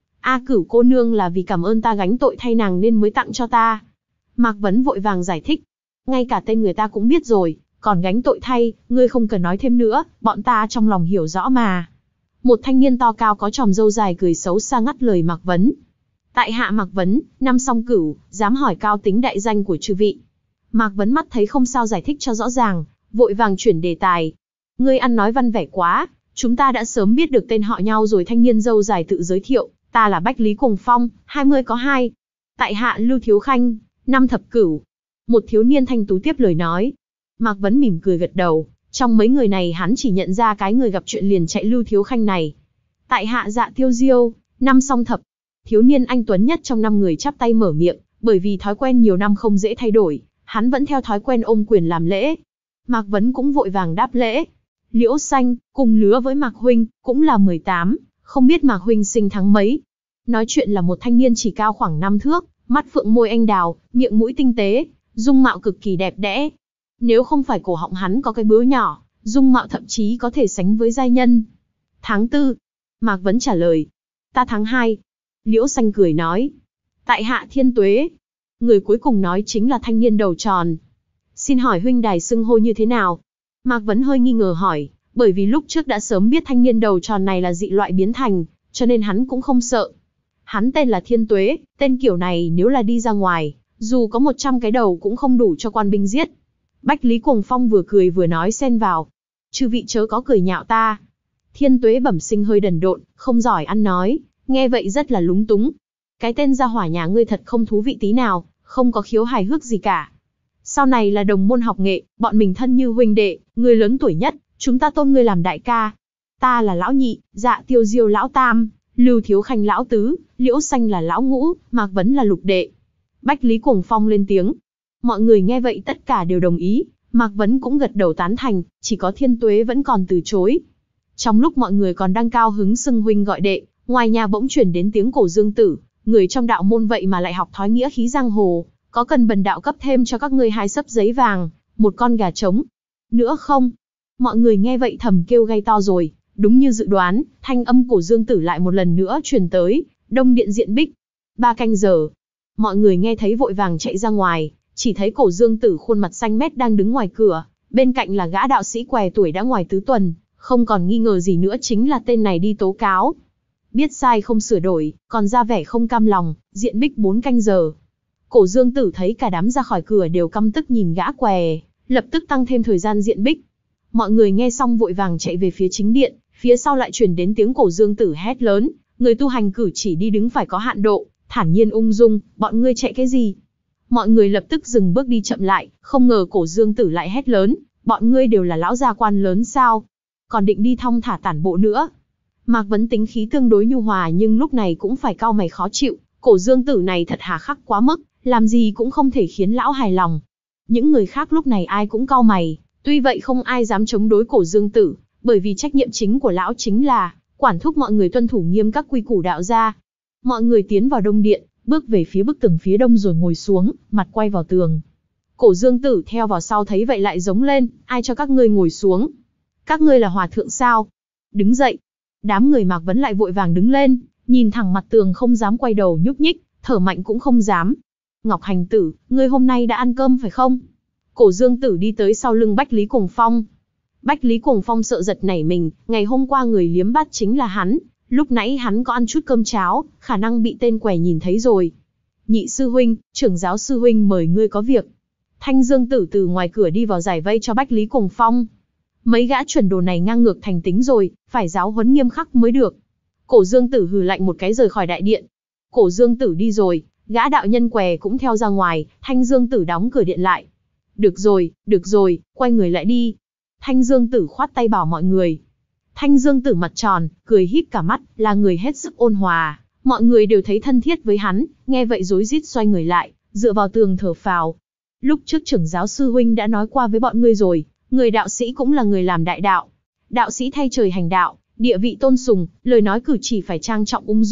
A Cửu cô nương là vì cảm ơn ta gánh tội thay nàng nên mới tặng cho ta. Mạc Vấn vội vàng giải thích. Ngay cả tên người ta cũng biết rồi, còn gánh tội thay, ngươi không cần nói thêm nữa, bọn ta trong lòng hiểu rõ mà. Một thanh niên to cao có chòm râu dài cười xấu xa ngắt lời Mạc Vấn. Tại hạ Mạc Vấn, năm Song Cửu, dám hỏi cao tính đại danh của chư vị. Mạc Vấn mắt thấy không sao giải thích cho rõ ràng, vội vàng chuyển đề tài. Ngươi ăn nói văn vẻ quá, chúng ta đã sớm biết được tên họ nhau rồi. Thanh niên râu dài tự giới thiệu, ta là Bách Lý Cuồng Phong, hai mươi có hai. Tại hạ Lưu Thiếu Khanh, năm Thập Cửu. Một thiếu niên thanh tú tiếp lời nói. Mạc Vấn mỉm cười gật đầu, trong mấy người này hắn chỉ nhận ra cái người gặp chuyện liền chạy Lưu Thiếu Khanh này. Tại hạ Dạ Tiêu Diêu, năm Song Thập. Thiếu niên anh tuấn nhất trong năm người chắp tay mở miệng, bởi vì thói quen nhiều năm không dễ thay đổi, hắn vẫn theo thói quen ôm quyền làm lễ. Mạc Vấn cũng vội vàng đáp lễ. Liễu Xanh, cùng lứa với Mạc Huynh, cũng là mười tám, không biết Mạc Huynh sinh tháng mấy. Nói chuyện là một thanh niên chỉ cao khoảng năm thước, mắt phượng môi anh đào, miệng mũi tinh tế, dung mạo cực kỳ đẹp đẽ. Nếu không phải cổ họng hắn có cái bướu nhỏ, dung mạo thậm chí có thể sánh với giai nhân. Tháng tư, Mạc Vấn trả lời. Ta tháng hai. Liễu Xanh cười nói. Tại hạ Thiên Tuế. Người cuối cùng nói chính là thanh niên đầu tròn. Xin hỏi huynh đài xưng hô như thế nào? Mạc Vấn hơi nghi ngờ hỏi, bởi vì lúc trước đã sớm biết thanh niên đầu tròn này là dị loại biến thành, cho nên hắn cũng không sợ. Hắn tên là Thiên Tuế, tên kiểu này nếu là đi ra ngoài, dù có một trăm cái đầu cũng không đủ cho quan binh giết. Bách Lý Cuồng Phong vừa cười vừa nói xen vào. Chư vị chớ có cười nhạo ta. Thiên Tuế bẩm sinh hơi đần độn, không giỏi ăn nói, nghe vậy rất là lúng túng. Cái tên gia hỏa nhà ngươi thật không thú vị tí nào, không có khiếu hài hước gì cả. Sau này là đồng môn học nghệ, bọn mình thân như huynh đệ, ngươi lớn tuổi nhất, chúng ta tôn ngươi làm đại ca. Ta là lão nhị, Dạ Tiêu Diêu lão tam, Lưu Thiếu Khanh lão tứ, Liễu Xanh là lão ngũ, Mạc Vấn là lục đệ. Bách Lý Cuồng Phong lên tiếng. Mọi người nghe vậy tất cả đều đồng ý, Mạc Vấn cũng gật đầu tán thành, chỉ có Thiên Tuế vẫn còn từ chối. Trong lúc mọi người còn đang cao hứng xưng huynh gọi đệ, ngoài nhà bỗng chuyển đến tiếng Cổ Dương Tử, người trong đạo môn vậy mà lại học thói nghĩa khí giang hồ, có cần bần đạo cấp thêm cho các ngươi hai sấp giấy vàng, một con gà trống nữa không? Mọi người nghe vậy thầm kêu gay to rồi, đúng như dự đoán, thanh âm Cổ Dương Tử lại một lần nữa truyền tới, Đông Điện Diện Bích. Ba canh giờ, mọi người nghe thấy vội vàng chạy ra ngoài, chỉ thấy Cổ Dương Tử khuôn mặt xanh mét đang đứng ngoài cửa, bên cạnh là gã đạo sĩ què tuổi đã ngoài tứ tuần, không còn nghi ngờ gì nữa chính là tên này đi tố cáo. Biết sai không sửa đổi, còn ra vẻ không cam lòng, Diện Bích bốn canh giờ. Cổ Dương Tử thấy cả đám ra khỏi cửa đều căm tức nhìn gã què, lập tức tăng thêm thời gian Diện Bích. Mọi người nghe xong vội vàng chạy về phía chính điện, phía sau lại truyền đến tiếng Cổ Dương Tử hét lớn, người tu hành cử chỉ đi đứng phải có hạn độ, thản nhiên ung dung, bọn ngươi chạy cái gì? Mọi người lập tức dừng bước đi chậm lại, không ngờ Cổ Dương Tử lại hét lớn, bọn ngươi đều là lão gia quan lớn sao? Còn định đi thong thả tản bộ nữa? Mạc Vấn tính khí tương đối nhu hòa nhưng lúc này cũng phải cau mày khó chịu, Cổ Dương Tử này thật hà khắc quá mức, làm gì cũng không thể khiến lão hài lòng. Những người khác lúc này ai cũng cau mày, tuy vậy không ai dám chống đối Cổ Dương Tử, bởi vì trách nhiệm chính của lão chính là quản thúc mọi người tuân thủ nghiêm các quy củ đạo gia. Mọi người tiến vào Đông Điện, bước về phía bức tường phía đông rồi ngồi xuống, mặt quay vào tường. Cổ Dương Tử theo vào sau thấy vậy lại giống lên, ai cho các ngươi ngồi xuống? Các ngươi là hòa thượng sao? Đứng dậy. Đám người Mạc Vấn lại vội vàng đứng lên, nhìn thẳng mặt tường không dám quay đầu nhúc nhích, thở mạnh cũng không dám. Ngọc Hành Tử, ngươi hôm nay đã ăn cơm phải không? Cổ Dương Tử đi tới sau lưng Bách Lý Cuồng Phong. Bách Lý Cuồng Phong sợ giật nảy mình, ngày hôm qua người liếm bắt chính là hắn, lúc nãy hắn có ăn chút cơm cháo, khả năng bị tên què nhìn thấy rồi. Nhị sư huynh, trưởng giáo sư huynh mời ngươi có việc. Thanh Dương Tử từ ngoài cửa đi vào giải vây cho Bách Lý Cuồng Phong. Mấy gã chuẩn đồ này ngang ngược thành tính rồi, phải giáo huấn nghiêm khắc mới được. Cổ Dương Tử hừ lạnh một cái rời khỏi đại điện. Cổ Dương Tử đi rồi, gã đạo nhân què cũng theo ra ngoài, Thanh Dương Tử đóng cửa điện lại. Được rồi, được rồi, quay người lại đi. Thanh Dương Tử khoát tay bảo mọi người. Thanh Dương Tử mặt tròn, cười híp cả mắt, là người hết sức ôn hòa, mọi người đều thấy thân thiết với hắn, nghe vậy rối rít xoay người lại, dựa vào tường thở phào. Lúc trước trưởng giáo sư huynh đã nói qua với bọn ngươi rồi, người đạo sĩ cũng là người làm đại đạo. Đạo sĩ thay trời hành đạo, địa vị tôn sùng, lời nói cử chỉ phải trang trọng ung dung,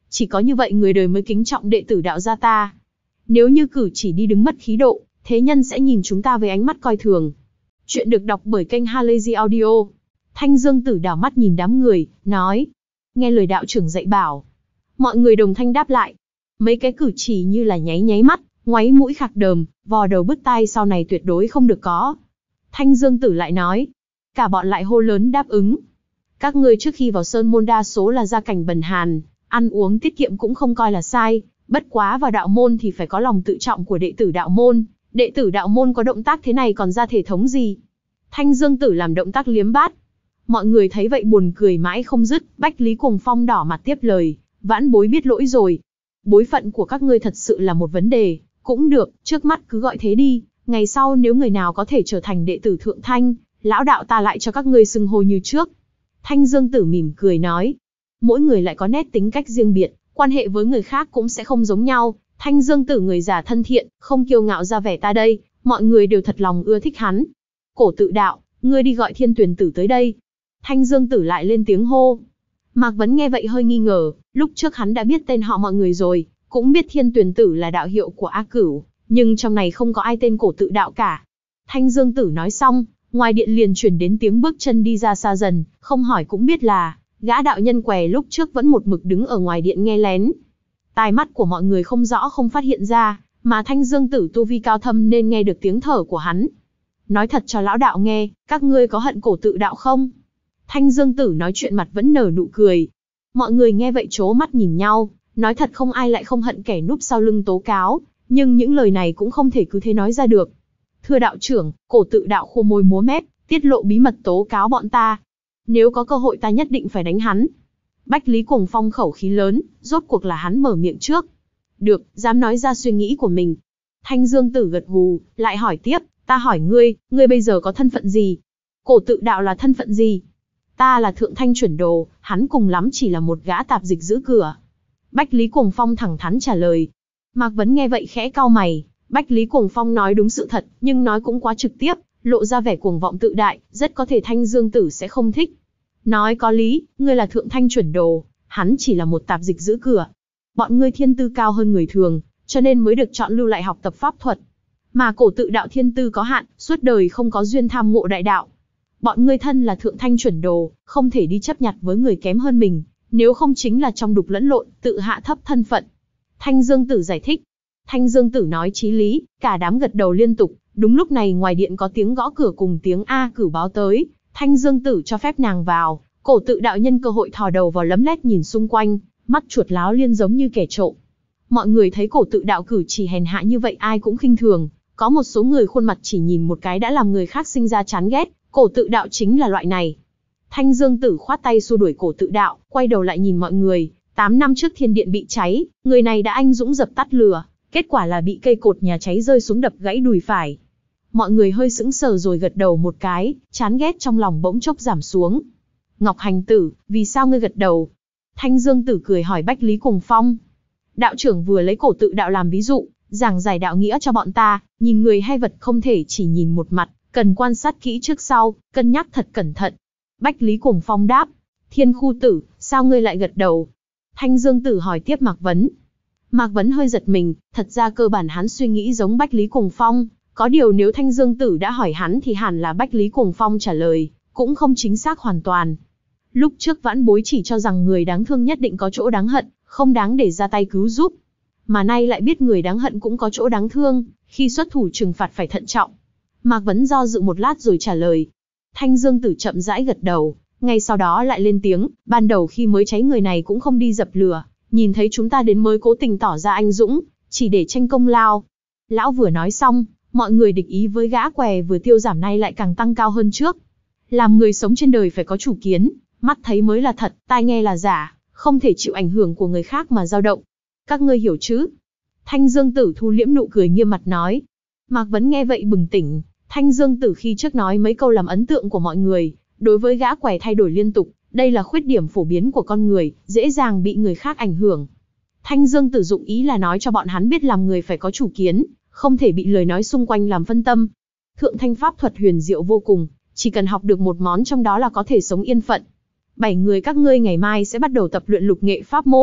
Chỉ có như vậy người đời mới kính trọng đệ tử đạo gia ta. Nếu như cử chỉ đi đứng mất khí độ, thế nhân sẽ nhìn chúng ta với ánh mắt coi thường. Chuyện được đọc bởi kênh Halazy Audio. Thanh Dương Tử đảo mắt nhìn đám người, nói. Nghe lời đạo trưởng dạy bảo. Mọi người đồng thanh đáp lại. Mấy cái cử chỉ như là nháy nháy mắt, ngoáy mũi khạc đờm, vò đầu bứt tai sau này tuyệt đối không được có. Thanh Dương Tử lại nói. Cả bọn lại hô lớn đáp ứng. Các ngươi trước khi vào sơn môn đa số là gia cảnh bần hàn, ăn uống tiết kiệm cũng không coi là sai, bất quá vào đạo môn thì phải có lòng tự trọng của đệ tử đạo môn. Đệ tử đạo môn có động tác thế này còn ra thể thống gì? Thanh Dương Tử làm động tác liếm bát. Mọi người thấy vậy buồn cười mãi không dứt. Bách Lý Cuồng Phong đỏ mặt tiếp lời. Vãn bối biết lỗi rồi. Bối phận của các ngươi thật sự là một vấn đề. Cũng được, trước mắt cứ gọi thế đi. Ngày sau nếu người nào có thể trở thành đệ tử thượng thanh, lão đạo ta lại cho các ngươi xưng hô như trước. Thanh Dương Tử mỉm cười nói. Mỗi người lại có nét tính cách riêng biệt, quan hệ với người khác cũng sẽ không giống nhau. Thanh Dương Tử người già thân thiện, không kiêu ngạo ra vẻ ta đây, mọi người đều thật lòng ưa thích hắn. Cổ Tự Đạo, ngươi đi gọi Thiên Tuyền Tử tới đây. Thanh Dương Tử lại lên tiếng hô. Mạc Vấn nghe vậy hơi nghi ngờ, lúc trước hắn đã biết tên họ mọi người rồi, cũng biết Thiên Tuyền Tử là đạo hiệu của A Cửu, nhưng trong này không có ai tên Cổ Tự Đạo cả. Thanh Dương Tử nói xong, ngoài điện liền truyền đến tiếng bước chân đi ra xa dần, không hỏi cũng biết là gã đạo nhân què lúc trước vẫn một mực đứng ở ngoài điện nghe lén. Tai mắt của mọi người không rõ không phát hiện ra, mà Thanh Dương Tử tu vi cao thâm nên nghe được tiếng thở của hắn. Nói thật cho lão đạo nghe, các ngươi có hận Cổ Tự Đạo không? Thanh Dương Tử nói chuyện mặt vẫn nở nụ cười. Mọi người nghe vậy trố mắt nhìn nhau, nói thật không ai lại không hận kẻ núp sau lưng tố cáo, nhưng những lời này cũng không thể cứ thế nói ra được. Thưa đạo trưởng, Cổ Tự Đạo khô môi múa mép, tiết lộ bí mật tố cáo bọn ta. Nếu có cơ hội ta nhất định phải đánh hắn. Bách Lý Cuồng Phong khẩu khí lớn, rốt cuộc là hắn mở miệng trước. Được, dám nói ra suy nghĩ của mình. Thanh Dương Tử gật gù, lại hỏi tiếp, ta hỏi ngươi, ngươi bây giờ có thân phận gì? Cổ Tự Đạo là thân phận gì? Ta là thượng thanh chuẩn đồ, hắn cùng lắm chỉ là một gã tạp dịch giữ cửa. Bách Lý Cuồng Phong thẳng thắn trả lời. Mạc Vấn nghe vậy khẽ cau mày, Bách Lý Cuồng Phong nói đúng sự thật, nhưng nói cũng quá trực tiếp, lộ ra vẻ cuồng vọng tự đại, rất có thể Thanh Dương Tử sẽ không thích. Nói có lý, ngươi là thượng thanh chuẩn đồ, hắn chỉ là một tạp dịch giữ cửa. Bọn ngươi thiên tư cao hơn người thường, cho nên mới được chọn lưu lại học tập pháp thuật. Mà Cổ Tự Đạo thiên tư có hạn, suốt đời không có duyên tham ngộ đại đạo. Bọn ngươi thân là thượng thanh chuẩn đồ, không thể đi chấp nhặt với người kém hơn mình, nếu không chính là trong đục lẫn lộn, tự hạ thấp thân phận. Thanh Dương Tử giải thích. Thanh Dương Tử nói chí lý, cả đám gật đầu liên tục. Đúng lúc này ngoài điện có tiếng gõ cửa cùng tiếng A Cửu báo tới. Thanh Dương Tử cho phép nàng vào. Cổ Tự Đạo nhân cơ hội thò đầu vào lấm lét nhìn xung quanh, mắt chuột láo liên giống như kẻ trộm. Mọi người thấy Cổ Tự Đạo cử chỉ hèn hạ như vậy ai cũng khinh thường, có một số người khuôn mặt chỉ nhìn một cái đã làm người khác sinh ra chán ghét, Cổ Tự Đạo chính là loại này. Thanh Dương Tử khoát tay xua đuổi Cổ Tự Đạo, quay đầu lại nhìn mọi người, tám năm trước thiên điện bị cháy, người này đã anh dũng dập tắt lửa, kết quả là bị cây cột nhà cháy rơi xuống đập gãy đùi phải. Mọi người hơi sững sờ rồi gật đầu một cái, chán ghét trong lòng bỗng chốc giảm xuống. Ngọc Hành Tử, vì sao ngươi gật đầu? Thanh Dương Tử cười hỏi Bách Lý Cuồng Phong. Đạo trưởng vừa lấy Cổ Tự Đạo làm ví dụ, giảng giải đạo nghĩa cho bọn ta, nhìn người hay vật không thể chỉ nhìn một mặt, cần quan sát kỹ trước sau, cân nhắc thật cẩn thận. Bách Lý Cuồng Phong đáp. Thiên Khu Tử, sao ngươi lại gật đầu? Thanh Dương Tử hỏi tiếp Mạc Vấn. Mạc Vấn hơi giật mình, thật ra cơ bản hắn suy nghĩ giống Bách Lý Cuồng Phong, có điều nếu Thanh Dương Tử đã hỏi hắn thì hẳn là Bách Lý Cuồng Phong trả lời, cũng không chính xác hoàn toàn. Lúc trước vãn bối chỉ cho rằng người đáng thương nhất định có chỗ đáng hận, không đáng để ra tay cứu giúp. Mà nay lại biết người đáng hận cũng có chỗ đáng thương, khi xuất thủ trừng phạt phải thận trọng. Mạc Vấn do dự một lát rồi trả lời. Thanh Dương Tử chậm rãi gật đầu, ngay sau đó lại lên tiếng, ban đầu khi mới cháy người này cũng không đi dập lửa, nhìn thấy chúng ta đến mới cố tình tỏ ra anh dũng, chỉ để tranh công lao. Lão vừa nói xong, mọi người địch ý với gã què vừa tiêu giảm nay lại càng tăng cao hơn trước. Làm người sống trên đời phải có chủ kiến, mắt thấy mới là thật, tai nghe là giả, không thể chịu ảnh hưởng của người khác mà dao động. Các ngươi hiểu chứ? Thanh Dương Tử thu liễm nụ cười nghiêm mặt nói. Mạc Vấn nghe vậy bừng tỉnh, Thanh Dương Tử khi trước nói mấy câu làm ấn tượng của mọi người, đối với gã què thay đổi liên tục, đây là khuyết điểm phổ biến của con người, dễ dàng bị người khác ảnh hưởng. Thanh Dương Tử dụng ý là nói cho bọn hắn biết làm người phải có chủ kiến, không thể bị lời nói xung quanh làm phân tâm. Thượng thanh pháp thuật huyền diệu vô cùng, chỉ cần học được một món trong đó là có thể sống yên phận. Bảy người các ngươi ngày mai sẽ bắt đầu tập luyện lục nghệ pháp môn,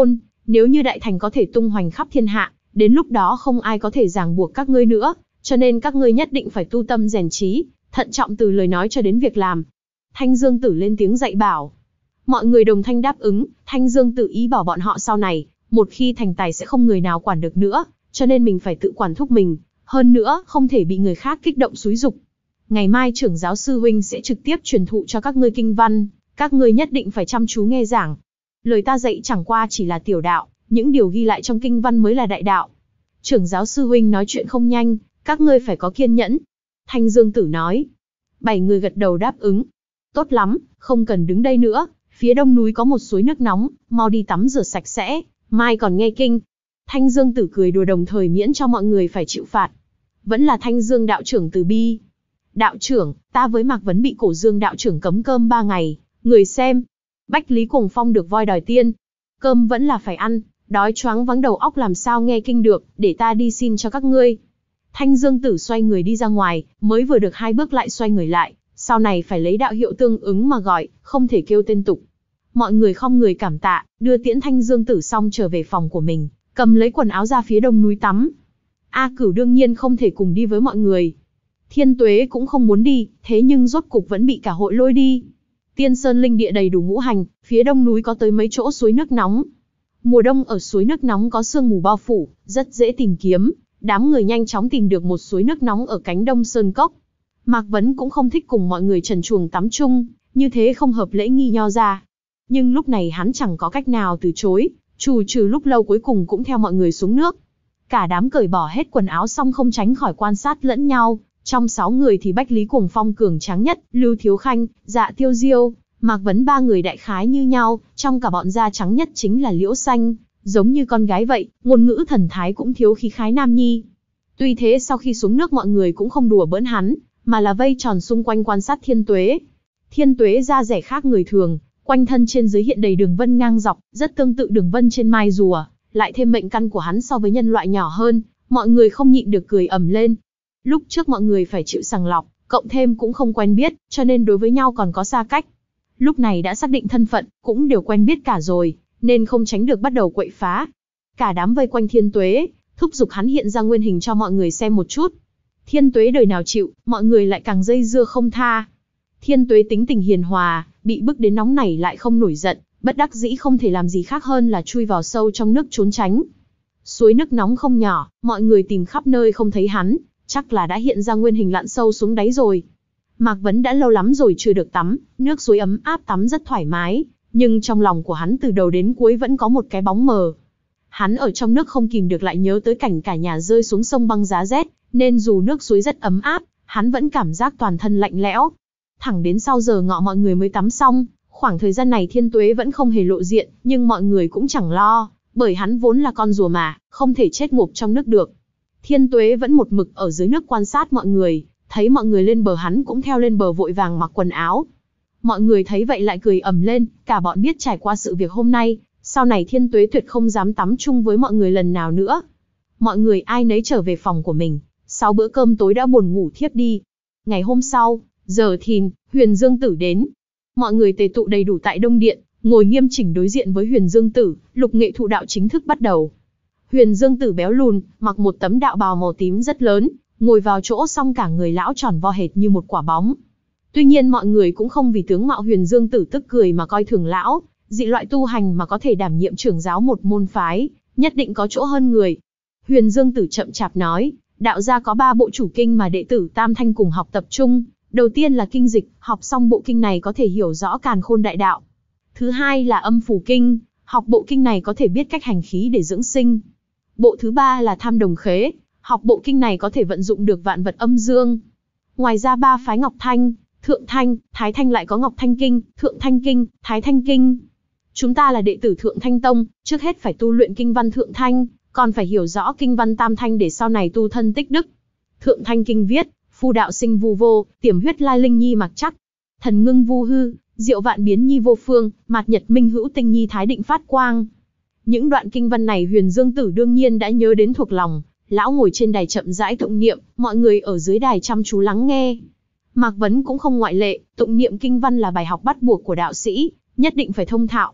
Nếu như đại thành có thể tung hoành khắp thiên hạ, đến lúc đó không ai có thể ràng buộc các ngươi nữa, cho nên các ngươi nhất định phải tu tâm rèn trí, thận trọng từ lời nói cho đến việc làm. Thanh Dương Tử lên tiếng dạy bảo. Mọi người đồng thanh đáp ứng, Thanh Dương Tử ý bảo bọn họ sau này, một khi thành tài sẽ không người nào quản được nữa, cho nên mình phải tự quản thúc mình, hơn nữa không thể bị người khác kích động xúi giục. Ngày mai trưởng giáo sư huynh sẽ trực tiếp truyền thụ cho các ngươi kinh văn, các ngươi nhất định phải chăm chú nghe giảng. Lời ta dạy chẳng qua chỉ là tiểu đạo, những điều ghi lại trong kinh văn mới là đại đạo. Trưởng giáo sư huynh nói chuyện không nhanh, các ngươi phải có kiên nhẫn. Thanh Dương Tử nói. Bảy người gật đầu đáp ứng. Tốt lắm, không cần đứng đây nữa, phía đông núi có một suối nước nóng, mau đi tắm rửa sạch sẽ, mai còn nghe kinh. Thanh Dương Tử cười đùa đồng thời miễn cho mọi người phải chịu phạt. Vẫn là Thanh Dương đạo trưởng từ bi. Đạo trưởng, ta với Mạc Vấn bị Cổ Dương đạo trưởng cấm cơm ba ngày, người xem. Bách Lý Cuồng Phong được voi đòi tiên. Cơm vẫn là phải ăn, đói choáng vắng đầu óc làm sao nghe kinh được, để ta đi xin cho các ngươi. Thanh Dương Tử xoay người đi ra ngoài, mới vừa được hai bước lại xoay người lại, sau này phải lấy đạo hiệu tương ứng mà gọi, không thể kêu tên tục. Mọi người không người cảm tạ, đưa tiễn Thanh Dương Tử xong trở về phòng của mình, cầm lấy quần áo ra phía đông núi tắm. A Cửu đương nhiên không thể cùng đi với mọi người. Thiên Tuế cũng không muốn đi, thế nhưng rốt cục vẫn bị cả hội lôi đi. Tiên Sơn linh địa đầy đủ ngũ hành, phía đông núi có tới mấy chỗ suối nước nóng. Mùa đông ở suối nước nóng có sương mù bao phủ, rất dễ tìm kiếm. Đám người nhanh chóng tìm được một suối nước nóng ở cánh đông sơn cốc. Mạc Vấn cũng không thích cùng mọi người trần truồng tắm chung, như thế không hợp lễ nghi nho ra. Nhưng lúc này hắn chẳng có cách nào từ chối, trù trừ lúc lâu cuối cùng cũng theo mọi người xuống nước. Cả đám cởi bỏ hết quần áo xong không tránh khỏi quan sát lẫn nhau. Trong sáu người thì Bách Lý Cuồng Phong cường tráng nhất, Lưu Thiếu Khanh, Dạ Tiêu Diêu, Mạc Vấn ba người đại khái như nhau, trong cả bọn da trắng nhất chính là Liễu Xanh, giống như con gái vậy, ngôn ngữ thần thái cũng thiếu khí khái nam nhi. Tuy thế sau khi xuống nước mọi người cũng không đùa bỡn hắn, mà là vây tròn xung quanh quan sát Thiên Tuế. Thiên Tuế da rẻ khác người thường, quanh thân trên dưới hiện đầy đường vân ngang dọc, rất tương tự đường vân trên mai rùa, lại thêm mệnh căn của hắn so với nhân loại nhỏ hơn, mọi người không nhịn được cười ầm lên. Lúc trước mọi người phải chịu sàng lọc, cộng thêm cũng không quen biết, cho nên đối với nhau còn có xa cách. Lúc này đã xác định thân phận, cũng đều quen biết cả rồi, nên không tránh được bắt đầu quậy phá. Cả đám vây quanh Thiên Tuế, thúc giục hắn hiện ra nguyên hình cho mọi người xem một chút. Thiên Tuế đời nào chịu, mọi người lại càng dây dưa không tha. Thiên Tuế tính tình hiền hòa, bị bức đến nóng nảy lại không nổi giận, bất đắc dĩ không thể làm gì khác hơn là chui vào sâu trong nước trốn tránh. Suối nước nóng không nhỏ, mọi người tìm khắp nơi không thấy hắn, chắc là đã hiện ra nguyên hình lặn sâu xuống đáy rồi. Mạc Vấn đã lâu lắm rồi chưa được tắm, nước suối ấm áp tắm rất thoải mái, nhưng trong lòng của hắn từ đầu đến cuối vẫn có một cái bóng mờ. Hắn ở trong nước không kìm được lại nhớ tới cảnh cả nhà rơi xuống sông băng giá rét, nên dù nước suối rất ấm áp, hắn vẫn cảm giác toàn thân lạnh lẽo. Thẳng đến sau giờ ngọ mọi người mới tắm xong, khoảng thời gian này Thiên Tuế vẫn không hề lộ diện, nhưng mọi người cũng chẳng lo, bởi hắn vốn là con rùa mà, không thể chết ngộp trong nước được. Thiên Tuế vẫn một mực ở dưới nước quan sát mọi người, thấy mọi người lên bờ hắn cũng theo lên bờ vội vàng mặc quần áo. Mọi người thấy vậy lại cười ầm lên, cả bọn biết trải qua sự việc hôm nay, sau này Thiên Tuế tuyệt không dám tắm chung với mọi người lần nào nữa. Mọi người ai nấy trở về phòng của mình, sau bữa cơm tối đã buồn ngủ thiếp đi. Ngày hôm sau, giờ thìn, Huyền Dương Tử đến. Mọi người tề tụ đầy đủ tại Đông Điện, ngồi nghiêm chỉnh đối diện với Huyền Dương Tử, lục nghệ thụ đạo chính thức bắt đầu. Huyền Dương Tử béo lùn, mặc một tấm đạo bào màu tím rất lớn, ngồi vào chỗ xong cả người lão tròn vo hệt như một quả bóng. Tuy nhiên mọi người cũng không vì tướng mạo Huyền Dương Tử tức cười mà coi thường lão, dị loại tu hành mà có thể đảm nhiệm trưởng giáo một môn phái, nhất định có chỗ hơn người. Huyền Dương Tử chậm chạp nói, đạo gia có ba bộ chủ kinh mà đệ tử Tam Thanh cùng học tập trung. Đầu tiên là kinh dịch, học xong bộ kinh này có thể hiểu rõ càn khôn đại đạo. Thứ hai là âm phủ kinh, học bộ kinh này có thể biết cách hành khí để dưỡng sinh. Bộ thứ ba là tham đồng khế, học bộ kinh này có thể vận dụng được vạn vật âm dương. Ngoài ra ba phái Ngọc Thanh, Thượng Thanh, Thái Thanh lại có Ngọc Thanh Kinh, Thượng Thanh Kinh, Thái Thanh Kinh. Chúng ta là đệ tử Thượng Thanh Tông, trước hết phải tu luyện kinh văn Thượng Thanh, còn phải hiểu rõ kinh văn Tam Thanh để sau này tu thân tích đức. Thượng Thanh Kinh viết, phu đạo sinh vu vô, tiềm huyết lai linh nhi mặc chắc. Thần ngưng vu hư, diệu vạn biến nhi vô phương, mạt nhật minh hữu tinh nhi thái định phát quang. Những đoạn kinh văn này Huyền Dương Tử đương nhiên đã nhớ đến thuộc lòng, lão ngồi trên đài chậm rãi tụng niệm, mọi người ở dưới đài chăm chú lắng nghe. Mạc Vấn cũng không ngoại lệ, tụng niệm kinh văn là bài học bắt buộc của đạo sĩ, nhất định phải thông thạo.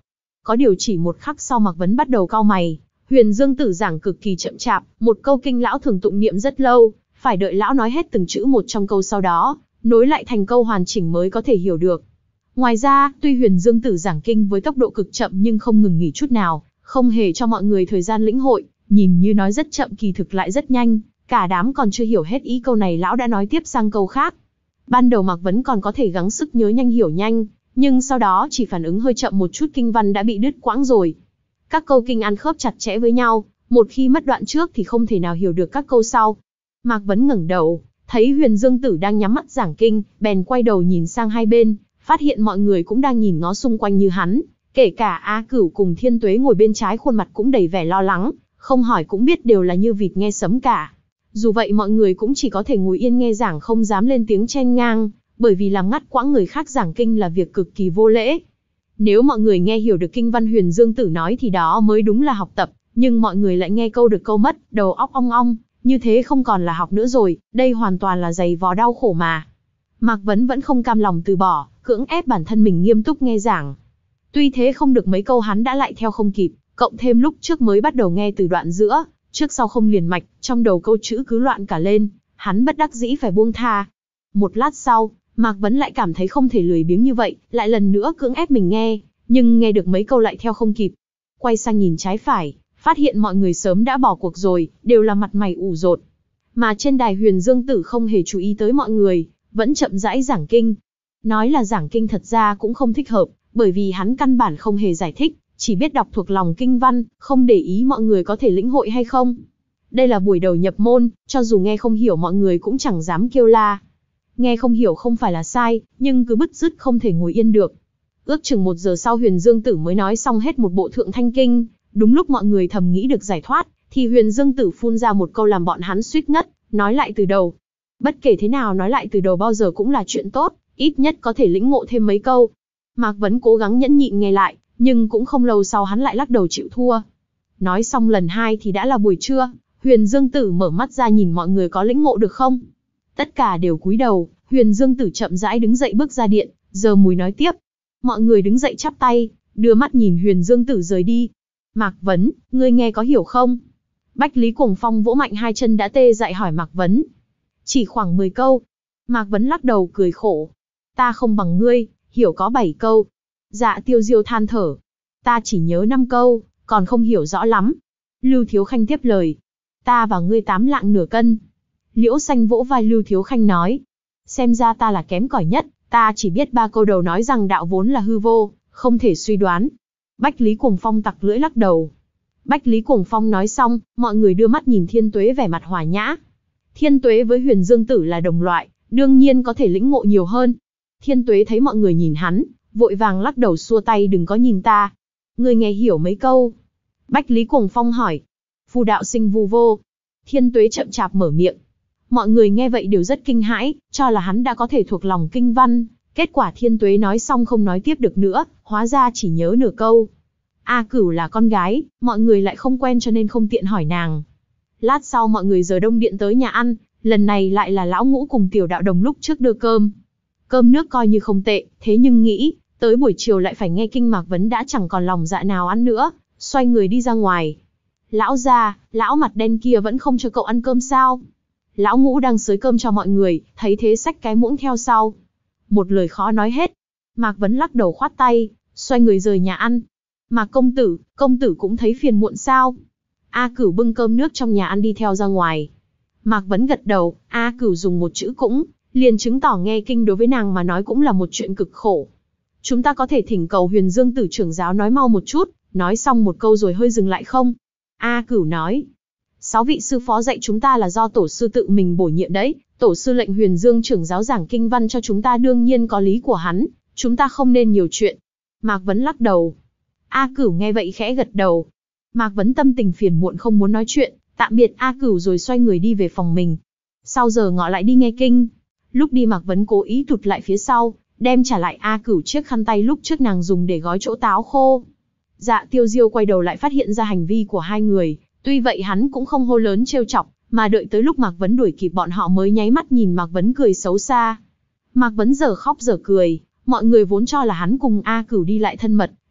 Có điều chỉ một khắc sau Mạc Vấn bắt đầu cau mày. Huyền Dương Tử giảng cực kỳ chậm chạp, một câu kinh lão thường tụng niệm rất lâu, phải đợi lão nói hết từng chữ một trong câu sau đó, nối lại thành câu hoàn chỉnh mới có thể hiểu được. Ngoài ra, tuy Huyền Dương Tử giảng kinh với tốc độ cực chậm nhưng không ngừng nghỉ chút nào, không hề cho mọi người thời gian lĩnh hội, nhìn như nói rất chậm kỳ thực lại rất nhanh, cả đám còn chưa hiểu hết ý câu này lão đã nói tiếp sang câu khác. Ban đầu Mạc Vấn còn có thể gắng sức nhớ nhanh hiểu nhanh, nhưng sau đó chỉ phản ứng hơi chậm một chút kinh văn đã bị đứt quãng rồi. Các câu kinh ăn khớp chặt chẽ với nhau, một khi mất đoạn trước thì không thể nào hiểu được các câu sau. Mạc Vấn ngẩng đầu, thấy Huyền Dương Tử đang nhắm mắt giảng kinh, bèn quay đầu nhìn sang hai bên, phát hiện mọi người cũng đang nhìn ngó xung quanh như hắn, kể cả A Cửu cùng Thiên Tuế ngồi bên trái khuôn mặt cũng đầy vẻ lo lắng, không hỏi cũng biết đều là như vịt nghe sấm cả. Dù vậy mọi người cũng chỉ có thể ngồi yên nghe giảng không dám lên tiếng chen ngang, bởi vì làm ngắt quãng người khác giảng kinh là việc cực kỳ vô lễ. Nếu mọi người nghe hiểu được kinh văn Huyền Dương Tử nói thì đó mới đúng là học tập, nhưng mọi người lại nghe câu được câu mất, đầu óc ong ong, như thế không còn là học nữa rồi, đây hoàn toàn là giày vò đau khổ mà. Mạc Vấn vẫn không cam lòng từ bỏ, cưỡng ép bản thân mình nghiêm túc nghe giảng. Tuy thế không được mấy câu hắn đã lại theo không kịp, cộng thêm lúc trước mới bắt đầu nghe từ đoạn giữa, trước sau không liền mạch, trong đầu câu chữ cứ loạn cả lên, hắn bất đắc dĩ phải buông tha. Một lát sau, Mạc Vấn lại cảm thấy không thể lười biếng như vậy, lại lần nữa cưỡng ép mình nghe, nhưng nghe được mấy câu lại theo không kịp. Quay sang nhìn trái phải, phát hiện mọi người sớm đã bỏ cuộc rồi, đều là mặt mày ủ rột. Mà trên đài Huyền Dương Tử không hề chú ý tới mọi người, vẫn chậm rãi giảng kinh. Nói là giảng kinh thật ra cũng không thích hợp, bởi vì hắn căn bản không hề giải thích, chỉ biết đọc thuộc lòng kinh văn, không để ý mọi người có thể lĩnh hội hay không. Đây là buổi đầu nhập môn, cho dù nghe không hiểu mọi người cũng chẳng dám kêu la. Nghe không hiểu không phải là sai, nhưng cứ bứt rứt không thể ngồi yên được. Ước chừng một giờ sau Huyền Dương Tử mới nói xong hết một bộ Thượng Thanh Kinh, đúng lúc mọi người thầm nghĩ được giải thoát, thì Huyền Dương Tử phun ra một câu làm bọn hắn suýt ngất, nói lại từ đầu. Bất kể thế nào nói lại từ đầu bao giờ cũng là chuyện tốt, ít nhất có thể lĩnh ngộ thêm mấy câu. Mạc Vấn cố gắng nhẫn nhịn nghe lại, nhưng cũng không lâu sau hắn lại lắc đầu chịu thua. Nói xong lần hai thì đã là buổi trưa, Huyền Dương Tử mở mắt ra nhìn mọi người có lĩnh ngộ được không. Tất cả đều cúi đầu, Huyền Dương Tử chậm rãi đứng dậy bước ra điện, giờ mùi nói tiếp. Mọi người đứng dậy chắp tay, đưa mắt nhìn Huyền Dương Tử rời đi. Mạc Vấn, ngươi nghe có hiểu không? Bách Lý Cuồng Phong vỗ mạnh hai chân đã tê dại hỏi Mạc Vấn. Chỉ khoảng mười câu. Mạc Vấn lắc đầu cười khổ. Ta không bằng ngươi, hiểu có bảy câu. Dạ Tiêu Diêu than thở. Ta chỉ nhớ năm câu, còn không hiểu rõ lắm. Lưu Thiếu Khanh tiếp lời. Ta và ngươi tám lạng nửa cân. Liễu Xanh vỗ vai Lưu Thiếu Khanh nói. Xem ra ta là kém cỏi nhất, ta chỉ biết ba câu đầu nói rằng đạo vốn là hư vô, không thể suy đoán. Bách Lý Cuồng Phong tặc lưỡi lắc đầu. Bách Lý Cuồng Phong nói xong, mọi người đưa mắt nhìn Thiên Tuế vẻ mặt hòa nhã. Thiên Tuế với Huyền Dương Tử là đồng loại, đương nhiên có thể lĩnh ngộ nhiều hơn. Thiên Tuế thấy mọi người nhìn hắn, vội vàng lắc đầu xua tay đừng có nhìn ta. Ngươi nghe hiểu mấy câu? Bách Lý Cuồng Phong hỏi. Phù đạo sinh vu vô. Thiên Tuế chậm chạp mở miệng. Mọi người nghe vậy đều rất kinh hãi, cho là hắn đã có thể thuộc lòng kinh văn. Kết quả Thiên Tuế nói xong không nói tiếp được nữa, hóa ra chỉ nhớ nửa câu. A Cửu là con gái, mọi người lại không quen cho nên không tiện hỏi nàng. Lát sau mọi người rời Đông Điện tới nhà ăn, lần này lại là Lão Ngũ cùng Tiểu Đạo Đồng lúc trước đưa cơm. Cơm nước coi như không tệ, thế nhưng nghĩ, tới buổi chiều lại phải nghe kinh Mạc Vấn đã chẳng còn lòng dạ nào ăn nữa, xoay người đi ra ngoài. Lão gia, lão mặt đen kia vẫn không cho cậu ăn cơm sao? Lão Ngũ đang xới cơm cho mọi người, thấy thế xách cái muỗng theo sau. Một lời khó nói hết. Mạc Vấn lắc đầu khoát tay, xoay người rời nhà ăn. Mạc công tử, công tử cũng thấy phiền muộn sao? A Cửu bưng cơm nước trong nhà ăn đi theo ra ngoài. Mạc Vấn gật đầu, A Cửu dùng một chữ cũng, liền chứng tỏ nghe kinh đối với nàng mà nói cũng là một chuyện cực khổ. Chúng ta có thể thỉnh cầu Huyền Dương Tử trưởng giáo nói mau một chút, nói xong một câu rồi hơi dừng lại không? A Cửu nói. Sáu vị sư phó dạy chúng ta là do tổ sư tự mình bổ nhiệm đấy, tổ sư lệnh Huyền Dương trưởng giáo giảng kinh văn cho chúng ta đương nhiên có lý của hắn, chúng ta không nên nhiều chuyện. Mạc Vấn lắc đầu. A Cửu nghe vậy khẽ gật đầu. Mạc Vấn tâm tình phiền muộn không muốn nói chuyện, tạm biệt A Cửu rồi xoay người đi về phòng mình. Sau giờ ngọ lại đi nghe kinh. Lúc đi Mạc Vấn cố ý thụt lại phía sau, đem trả lại A Cửu chiếc khăn tay lúc trước nàng dùng để gói chỗ táo khô. Dạ Tiêu Diêu quay đầu lại phát hiện ra hành vi của hai người, tuy vậy hắn cũng không hô lớn trêu chọc, mà đợi tới lúc Mạc Vấn đuổi kịp bọn họ mới nháy mắt nhìn Mạc Vấn cười xấu xa. Mạc Vấn giờ khóc giờ cười, mọi người vốn cho là hắn cùng A Cửu đi lại thân mật,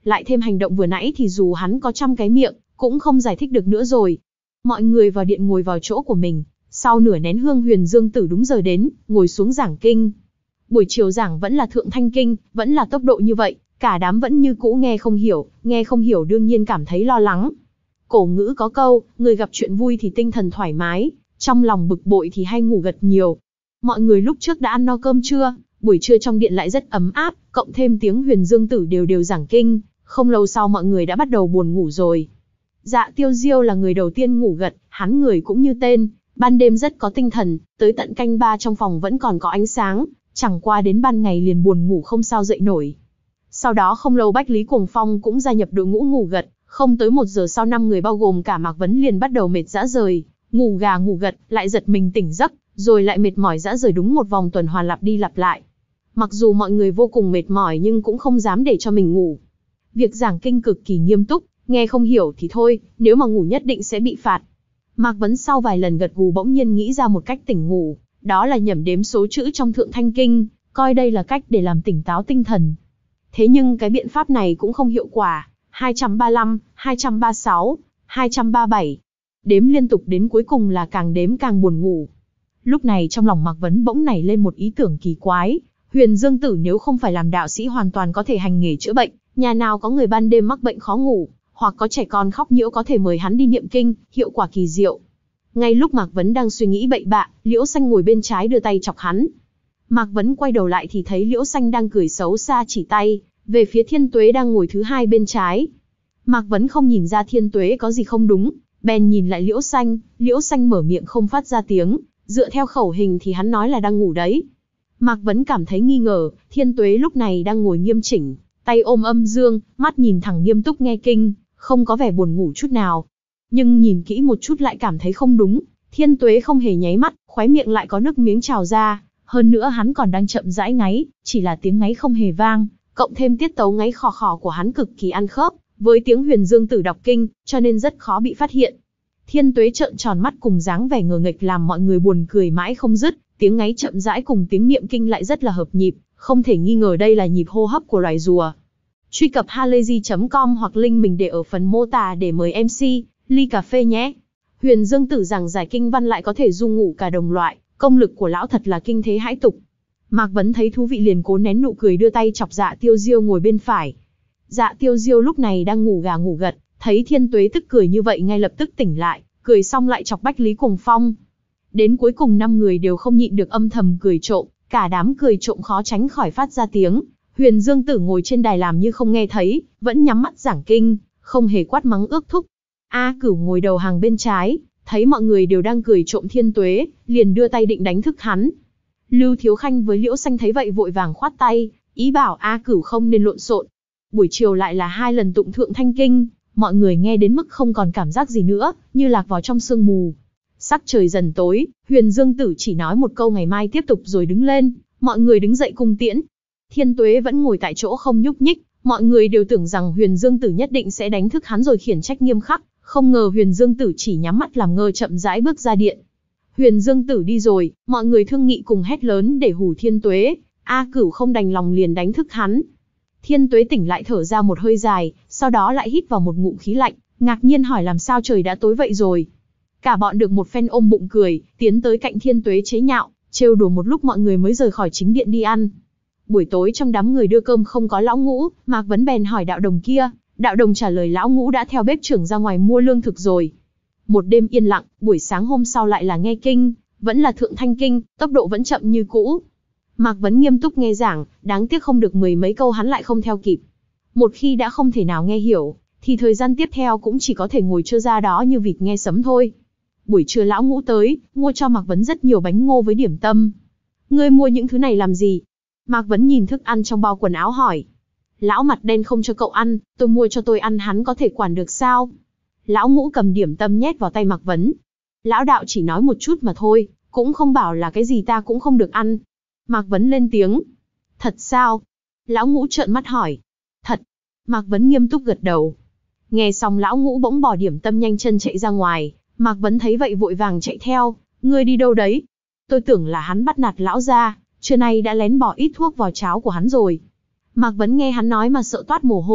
lại thêm hành động vừa nãy thì dù hắn có trăm cái miệng, cũng không giải thích được nữa rồi. Mọi người vào điện ngồi vào chỗ của mình, sau nửa nén hương Huyền Dương Tử đúng giờ đến, ngồi xuống giảng kinh. Buổi chiều giảng vẫn là Thượng Thanh Kinh, vẫn là tốc độ như vậy, cả đám vẫn như cũ nghe không hiểu, nghe không hiểu đương nhiên cảm thấy lo lắng. Cổ ngữ có câu, người gặp chuyện vui thì tinh thần thoải mái, trong lòng bực bội thì hay ngủ gật nhiều. Mọi người lúc trước đã ăn no cơm trưa, buổi trưa trong điện lại rất ấm áp, cộng thêm tiếng Huyền Dương Tử đều đều giảng kinh, không lâu sau mọi người đã bắt đầu buồn ngủ rồi. Dạ Tiêu Diêu là người đầu tiên ngủ gật, hắn người cũng như tên, ban đêm rất có tinh thần, tới tận canh ba trong phòng vẫn còn có ánh sáng, chẳng qua đến ban ngày liền buồn ngủ không sao dậy nổi. Sau đó không lâu Bách Lý Cuồng Phong cũng gia nhập đội ngũ ngủ gật, không tới một giờ sau năm người bao gồm cả Mạc Vấn liền bắt đầu mệt rã rời, ngủ gà ngủ gật, lại giật mình tỉnh giấc, rồi lại mệt mỏi rã rời đúng một vòng tuần hoàn lặp đi lặp lại. Mặc dù mọi người vô cùng mệt mỏi nhưng cũng không dám để cho mình ngủ. Việc giảng kinh cực kỳ nghiêm túc, nghe không hiểu thì thôi, nếu mà ngủ nhất định sẽ bị phạt. Mạc Vấn sau vài lần gật gù bỗng nhiên nghĩ ra một cách tỉnh ngủ, đó là nhẩm đếm số chữ trong Thượng Thanh Kinh, coi đây là cách để làm tỉnh táo tinh thần. Thế nhưng cái biện pháp này cũng không hiệu quả, hai trăm ba mươi lăm, hai trăm ba mươi sáu, hai trăm ba mươi bảy. Đếm liên tục đến cuối cùng là càng đếm càng buồn ngủ. Lúc này trong lòng Mạc Vấn bỗng nảy lên một ý tưởng kỳ quái, Huyền Dương Tử nếu không phải làm đạo sĩ hoàn toàn có thể hành nghề chữa bệnh, nhà nào có người ban đêm mắc bệnh khó ngủ, hoặc có trẻ con khóc nhiễu có thể mời hắn đi niệm kinh, hiệu quả kỳ diệu. Ngay lúc Mạc Vấn đang suy nghĩ bậy bạ, Liễu Xanh ngồi bên trái đưa tay chọc hắn. Mạc Vấn quay đầu lại thì thấy Liễu Xanh đang cười xấu xa chỉ tay về phía Thiên Tuế đang ngồi thứ hai bên trái. Mạc Vấn không nhìn ra Thiên Tuế có gì không đúng, bèn nhìn lại Liễu Xanh, Liễu Xanh mở miệng không phát ra tiếng, dựa theo khẩu hình thì hắn nói là đang ngủ đấy. Mạc Vấn cảm thấy nghi ngờ, Thiên Tuế lúc này đang ngồi nghiêm chỉnh, tay ôm âm dương, mắt nhìn thẳng nghiêm túc nghe kinh, không có vẻ buồn ngủ chút nào. Nhưng nhìn kỹ một chút lại cảm thấy không đúng, Thiên Tuế không hề nháy mắt, khóe miệng lại có nước miếng trào ra, hơn nữa hắn còn đang chậm rãi ngáy, chỉ là tiếng ngáy không hề vang, cộng thêm tiết tấu ngáy khò khò của hắn cực kỳ ăn khớp với tiếng Huyền Dương Tử đọc kinh, cho nên rất khó bị phát hiện. Thiên Tuế trợn tròn mắt cùng dáng vẻ ngờ nghệch làm mọi người buồn cười mãi không dứt, tiếng ngáy chậm rãi cùng tiếng niệm kinh lại rất là hợp nhịp, không thể nghi ngờ đây là nhịp hô hấp của loài rùa. Truy cập halayzi chấm com hoặc link mình để ở phần mô tả để mời em xê, ly cà phê nhé. Huyền Dương Tử giảng giải kinh văn lại có thể du ngủ cả đồng loại, công lực của lão thật là kinh thế hãi tục. Mạc Vấn thấy thú vị liền cố nén nụ cười đưa tay chọc Dạ Tiêu Diêu ngồi bên phải. Dạ Tiêu Diêu lúc này đang ngủ gà ngủ gật, thấy Thiên Tuế tức cười như vậy ngay lập tức tỉnh lại, cười xong lại chọc Bách Lý Cuồng Phong. Đến cuối cùng năm người đều không nhịn được âm thầm cười trộm, cả đám cười trộm khó tránh khỏi phát ra tiếng. Huyền Dương Tử ngồi trên đài làm như không nghe thấy, vẫn nhắm mắt giảng kinh, không hề quát mắng ước thúc. A Cửu ngồi đầu hàng bên trái, thấy mọi người đều đang cười trộm Thiên Tuế, liền đưa tay định đánh thức hắn. Lưu Thiếu Khanh với Liễu Xanh thấy vậy vội vàng khoát tay, ý bảo A Cửu không nên lộn xộn. Buổi chiều lại là hai lần tụng Thượng Thanh Kinh, mọi người nghe đến mức không còn cảm giác gì nữa, như lạc vào trong sương mù. Sắc trời dần tối, Huyền Dương Tử chỉ nói một câu ngày mai tiếp tục rồi đứng lên, mọi người đứng dậy cung tiễn. Thiên Tuế vẫn ngồi tại chỗ không nhúc nhích, mọi người đều tưởng rằng Huyền Dương Tử nhất định sẽ đánh thức hắn rồi khiển trách nghiêm khắc, không ngờ Huyền Dương Tử chỉ nhắm mắt làm ngơ chậm rãi bước ra điện. Huyền Dương Tử đi rồi, mọi người thương nghị cùng hét lớn để hù Thiên Tuế, A Cửu không đành lòng liền đánh thức hắn. Thiên Tuế tỉnh lại thở ra một hơi dài, sau đó lại hít vào một ngụm khí lạnh, ngạc nhiên hỏi làm sao trời đã tối vậy rồi. Cả bọn được một phen ôm bụng cười, tiến tới cạnh Thiên Tuế chế nhạo, trêu đùa một lúc mọi người mới rời khỏi chính điện đi ăn. Buổi tối trong đám người đưa cơm không có Lão Ngũ, Mạc Vấn bèn hỏi đạo đồng kia, đạo đồng trả lời Lão Ngũ đã theo bếp trưởng ra ngoài mua lương thực rồi. Một đêm yên lặng, buổi sáng hôm sau lại là nghe kinh, vẫn là Thượng Thanh Kinh, tốc độ vẫn chậm như cũ. Mạc Vấn nghiêm túc nghe giảng, đáng tiếc không được mười mấy câu hắn lại không theo kịp. Một khi đã không thể nào nghe hiểu, thì thời gian tiếp theo cũng chỉ có thể ngồi trơ ra đó như vịt nghe sấm thôi. Buổi trưa Lão Ngũ tới, mua cho Mạc Vấn rất nhiều bánh ngô với điểm tâm. Ngươi mua những thứ này làm gì? Mạc Vấn nhìn thức ăn trong bao quần áo hỏi. Lão mặt đen không cho cậu ăn, tôi mua cho tôi ăn hắn có thể quản được sao? Lão Ngũ cầm điểm tâm nhét vào tay Mạc Vấn. Lão đạo chỉ nói một chút mà thôi, cũng không bảo là cái gì ta cũng không được ăn. Mạc Vấn lên tiếng. Thật sao? Lão Ngũ trợn mắt hỏi. Thật. Mạc Vấn nghiêm túc gật đầu. Nghe xong Lão Ngũ bỗng bỏ điểm tâm nhanh chân chạy ra ngoài. Mạc Vấn thấy vậy vội vàng chạy theo. Ngươi đi đâu đấy? Tôi tưởng là hắn bắt nạt lão gia, trưa nay đã lén bỏ ít thuốc vào cháo của hắn rồi. Mạc Vấn nghe hắn nói mà sợ toát mồ hôi,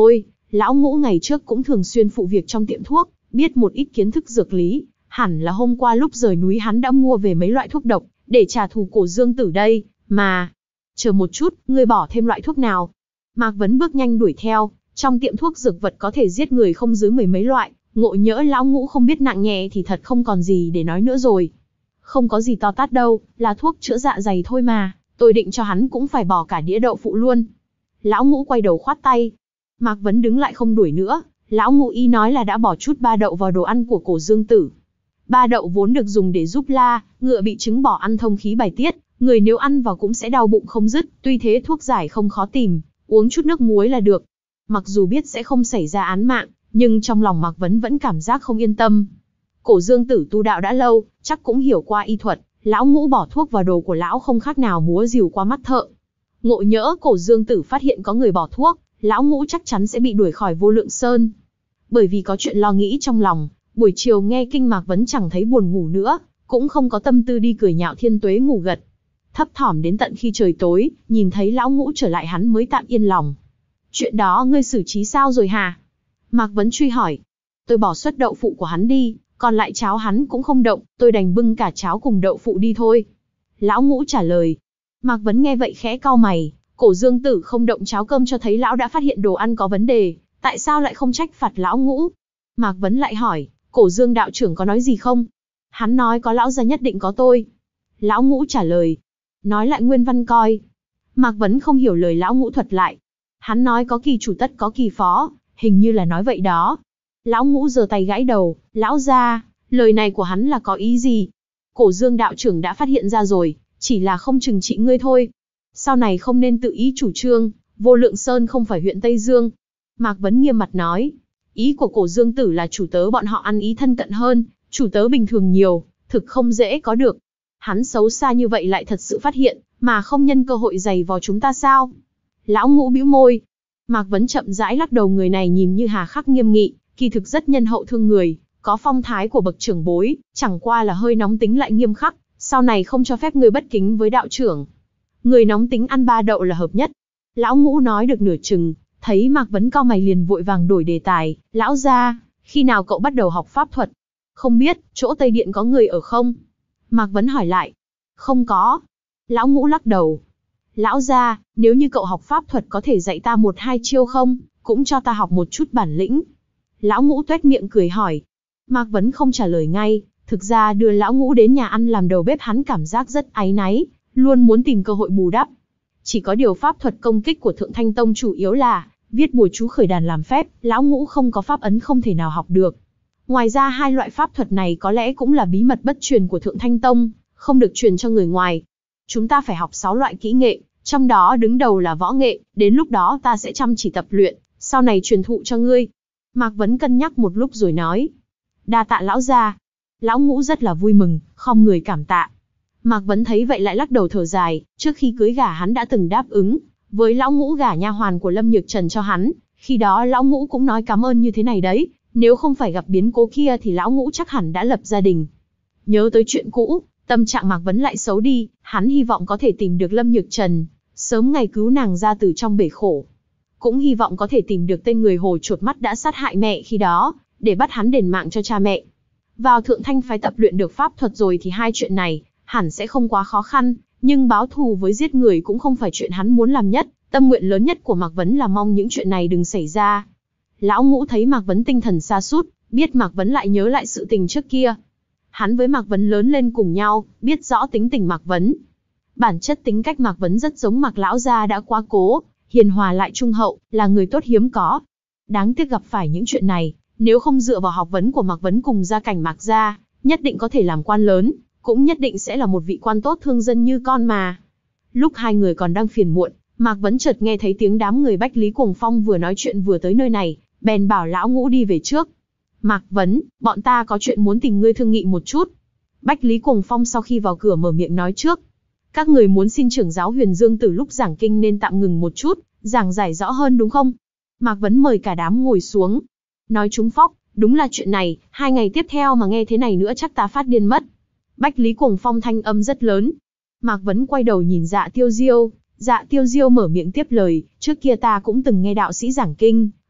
Lão Ngũ ngày trước cũng thường xuyên phụ việc trong tiệm thuốc, biết một ít kiến thức dược lý, hẳn là hôm qua lúc rời núi hắn đã mua về mấy loại thuốc độc, để trả thù Cổ Dương Tử đây, mà... Chờ một chút, ngươi bỏ thêm loại thuốc nào? Mạc Vấn bước nhanh đuổi theo, trong tiệm thuốc dược vật có thể giết người không dưới mười mấy loại, ngộ nhỡ Lão Ngũ không biết nặng nhẹ thì thật không còn gì để nói nữa rồi. Không có gì to tát đâu, là thuốc chữa dạ dày thôi mà, tôi định cho hắn cũng phải bỏ cả đĩa đậu phụ luôn. Lão Ngũ quay đầu khoát tay. Mạc Vấn đứng lại không đuổi nữa, Lão Ngũ y nói là đã bỏ chút ba đậu vào đồ ăn của Cổ Dương Tử. Ba đậu vốn được dùng để giúp la, ngựa bị chứng bỏ ăn thông khí bài tiết, người nếu ăn vào cũng sẽ đau bụng không dứt, tuy thế thuốc giải không khó tìm, uống chút nước muối là được. Mặc dù biết sẽ không xảy ra án mạng, nhưng trong lòng Mạc Vấn vẫn cảm giác không yên tâm. Cổ Dương Tử tu đạo đã lâu, chắc cũng hiểu qua y thuật, Lão Ngũ bỏ thuốc vào đồ của lão không khác nào múa rìu qua mắt thợ. Ngộ nhỡ Cổ Dương Tử phát hiện có người bỏ thuốc, Lão Ngũ chắc chắn sẽ bị đuổi khỏi Vô Lượng Sơn. Bởi vì có chuyện lo nghĩ trong lòng, buổi chiều nghe kinh Mạc Vấn chẳng thấy buồn ngủ nữa, cũng không có tâm tư đi cười nhạo Thiên Tuế ngủ gật. Thấp thỏm đến tận khi trời tối, nhìn thấy Lão Ngũ trở lại hắn mới tạm yên lòng. Chuyện đó ngươi xử trí sao rồi hả? Mạc Vấn truy hỏi. Tôi bỏ suất đậu phụ của hắn đi, còn lại cháo hắn cũng không động, tôi đành bưng cả cháo cùng đậu phụ đi thôi. Lão Ngũ trả lời. Mạc Vấn nghe vậy khẽ cau mày, Cổ Dương Tử không động cháo cơm cho thấy lão đã phát hiện đồ ăn có vấn đề, tại sao lại không trách phạt Lão Ngũ? Mạc Vấn lại hỏi, Cổ Dương đạo trưởng có nói gì không? Hắn nói có lão gia nhất định có tôi. Lão Ngũ trả lời. Nói lại nguyên văn coi. Mạc Vấn không hiểu lời Lão Ngũ thuật lại. Hắn nói có kỳ chủ tất có kỳ phó, hình như là nói vậy đó. Lão Ngũ giơ tay gãi đầu, lão gia, lời này của hắn là có ý gì? Cổ Dương đạo trưởng đã phát hiện ra rồi, chỉ là không trừng trị ngươi thôi. Sau này không nên tự ý chủ trương, Vô Lượng Sơn không phải huyện Tây Dương. Mạc Vấn nghiêm mặt nói, ý của Cổ Dương Tử là chủ tớ bọn họ ăn ý thân cận hơn, chủ tớ bình thường nhiều, thực không dễ có được. Hắn xấu xa như vậy lại thật sự phát hiện, mà không nhân cơ hội giày vò chúng ta sao? Lão Ngũ bĩu môi. Mạc Vấn chậm rãi lắc đầu, người này nhìn như hà khắc nghiêm nghị, kỳ thực rất nhân hậu thương người, có phong thái của bậc trưởng bối, chẳng qua là hơi nóng tính lại nghiêm khắc, sau này không cho phép người bất kính với đạo trưởng. Người nóng tính ăn ba đậu là hợp nhất. Lão Ngũ nói được nửa chừng, thấy Mạc Vấn cau mày liền vội vàng đổi đề tài, lão gia, khi nào cậu bắt đầu học pháp thuật? Không biết, chỗ Tây Điện có người ở không? Mạc Vấn hỏi lại. Không có. Lão Ngũ lắc đầu. Lão gia, nếu như cậu học pháp thuật có thể dạy ta một hai chiêu không? Cũng cho ta học một chút bản lĩnh. Lão Ngũ tuét miệng cười hỏi. Mạc Vấn không trả lời ngay, thực ra đưa Lão Ngũ đến nhà ăn làm đầu bếp hắn cảm giác rất áy náy, luôn muốn tìm cơ hội bù đắp. Chỉ có điều pháp thuật công kích của Thượng Thanh Tông chủ yếu là viết bùa chú khởi đàn làm phép, Lão Ngũ không có pháp ấn không thể nào học được. Ngoài ra hai loại pháp thuật này có lẽ cũng là bí mật bất truyền của Thượng Thanh Tông, không được truyền cho người ngoài. Chúng ta phải học sáu loại kỹ nghệ, trong đó đứng đầu là võ nghệ, đến lúc đó ta sẽ chăm chỉ tập luyện, sau này truyền thụ cho ngươi. Mạc Vấn cân nhắc một lúc rồi nói. Đa tạ lão gia. Lão Ngũ rất là vui mừng, khom người cảm tạ. Mạc Vấn thấy vậy lại lắc đầu thở dài, trước khi cưới gả hắn đã từng đáp ứng với Lão Ngũ gả nha hoàn của Lâm Nhược Trần cho hắn, khi đó Lão Ngũ cũng nói cảm ơn như thế này đấy, nếu không phải gặp biến cố kia thì Lão Ngũ chắc hẳn đã lập gia đình. Nhớ tới chuyện cũ, tâm trạng Mạc Vấn lại xấu đi, hắn hy vọng có thể tìm được Lâm Nhược Trần, sớm ngày cứu nàng ra từ trong bể khổ. Cũng hy vọng có thể tìm được tên người hồ chuột mắt đã sát hại mẹ khi đó, để bắt hắn đền mạng cho cha mẹ. Vào Thượng Thanh phái tập luyện được pháp thuật rồi thì hai chuyện này hẳn sẽ không quá khó khăn, nhưng báo thù với giết người cũng không phải chuyện hắn muốn làm nhất, tâm nguyện lớn nhất của Mạc Vấn là mong những chuyện này đừng xảy ra. Lão Ngũ thấy Mạc Vấn tinh thần sa sút, biết Mạc Vấn lại nhớ lại sự tình trước kia. Hắn với Mạc Vấn lớn lên cùng nhau, biết rõ tính tình Mạc Vấn. Bản chất tính cách Mạc Vấn rất giống Mạc lão gia đã quá cố, hiền hòa lại trung hậu, là người tốt hiếm có. Đáng tiếc gặp phải những chuyện này, nếu không dựa vào học vấn của Mạc Vấn cùng gia cảnh Mạc gia, nhất định có thể làm quan lớn, cũng nhất định sẽ là một vị quan tốt thương dân như con mà. Lúc hai người còn đang phiền muộn, Mạc Vấn chợt nghe thấy tiếng đám người Bách Lý Cuồng Phong vừa nói chuyện vừa tới nơi này, bèn bảo Lão Ngũ đi về trước. Mạc Vấn, bọn ta có chuyện muốn tìm ngươi thương nghị một chút. Bách Lý Cuồng Phong sau khi vào cửa mở miệng nói trước. Các người muốn xin trưởng giáo Huyền Dương Tử lúc giảng kinh nên tạm ngừng một chút, giảng giải rõ hơn đúng không? Mạc Vấn mời cả đám ngồi xuống. Nói trúng phóc, đúng là chuyện này, hai ngày tiếp theo mà nghe thế này nữa chắc ta phát điên mất. Bách Lý Cuồng Phong thanh âm rất lớn. Mạc Vấn quay đầu nhìn Dạ Tiêu Diêu, Dạ Tiêu Diêu mở miệng tiếp lời, trước kia ta cũng từng nghe đạo sĩ giảng kinh,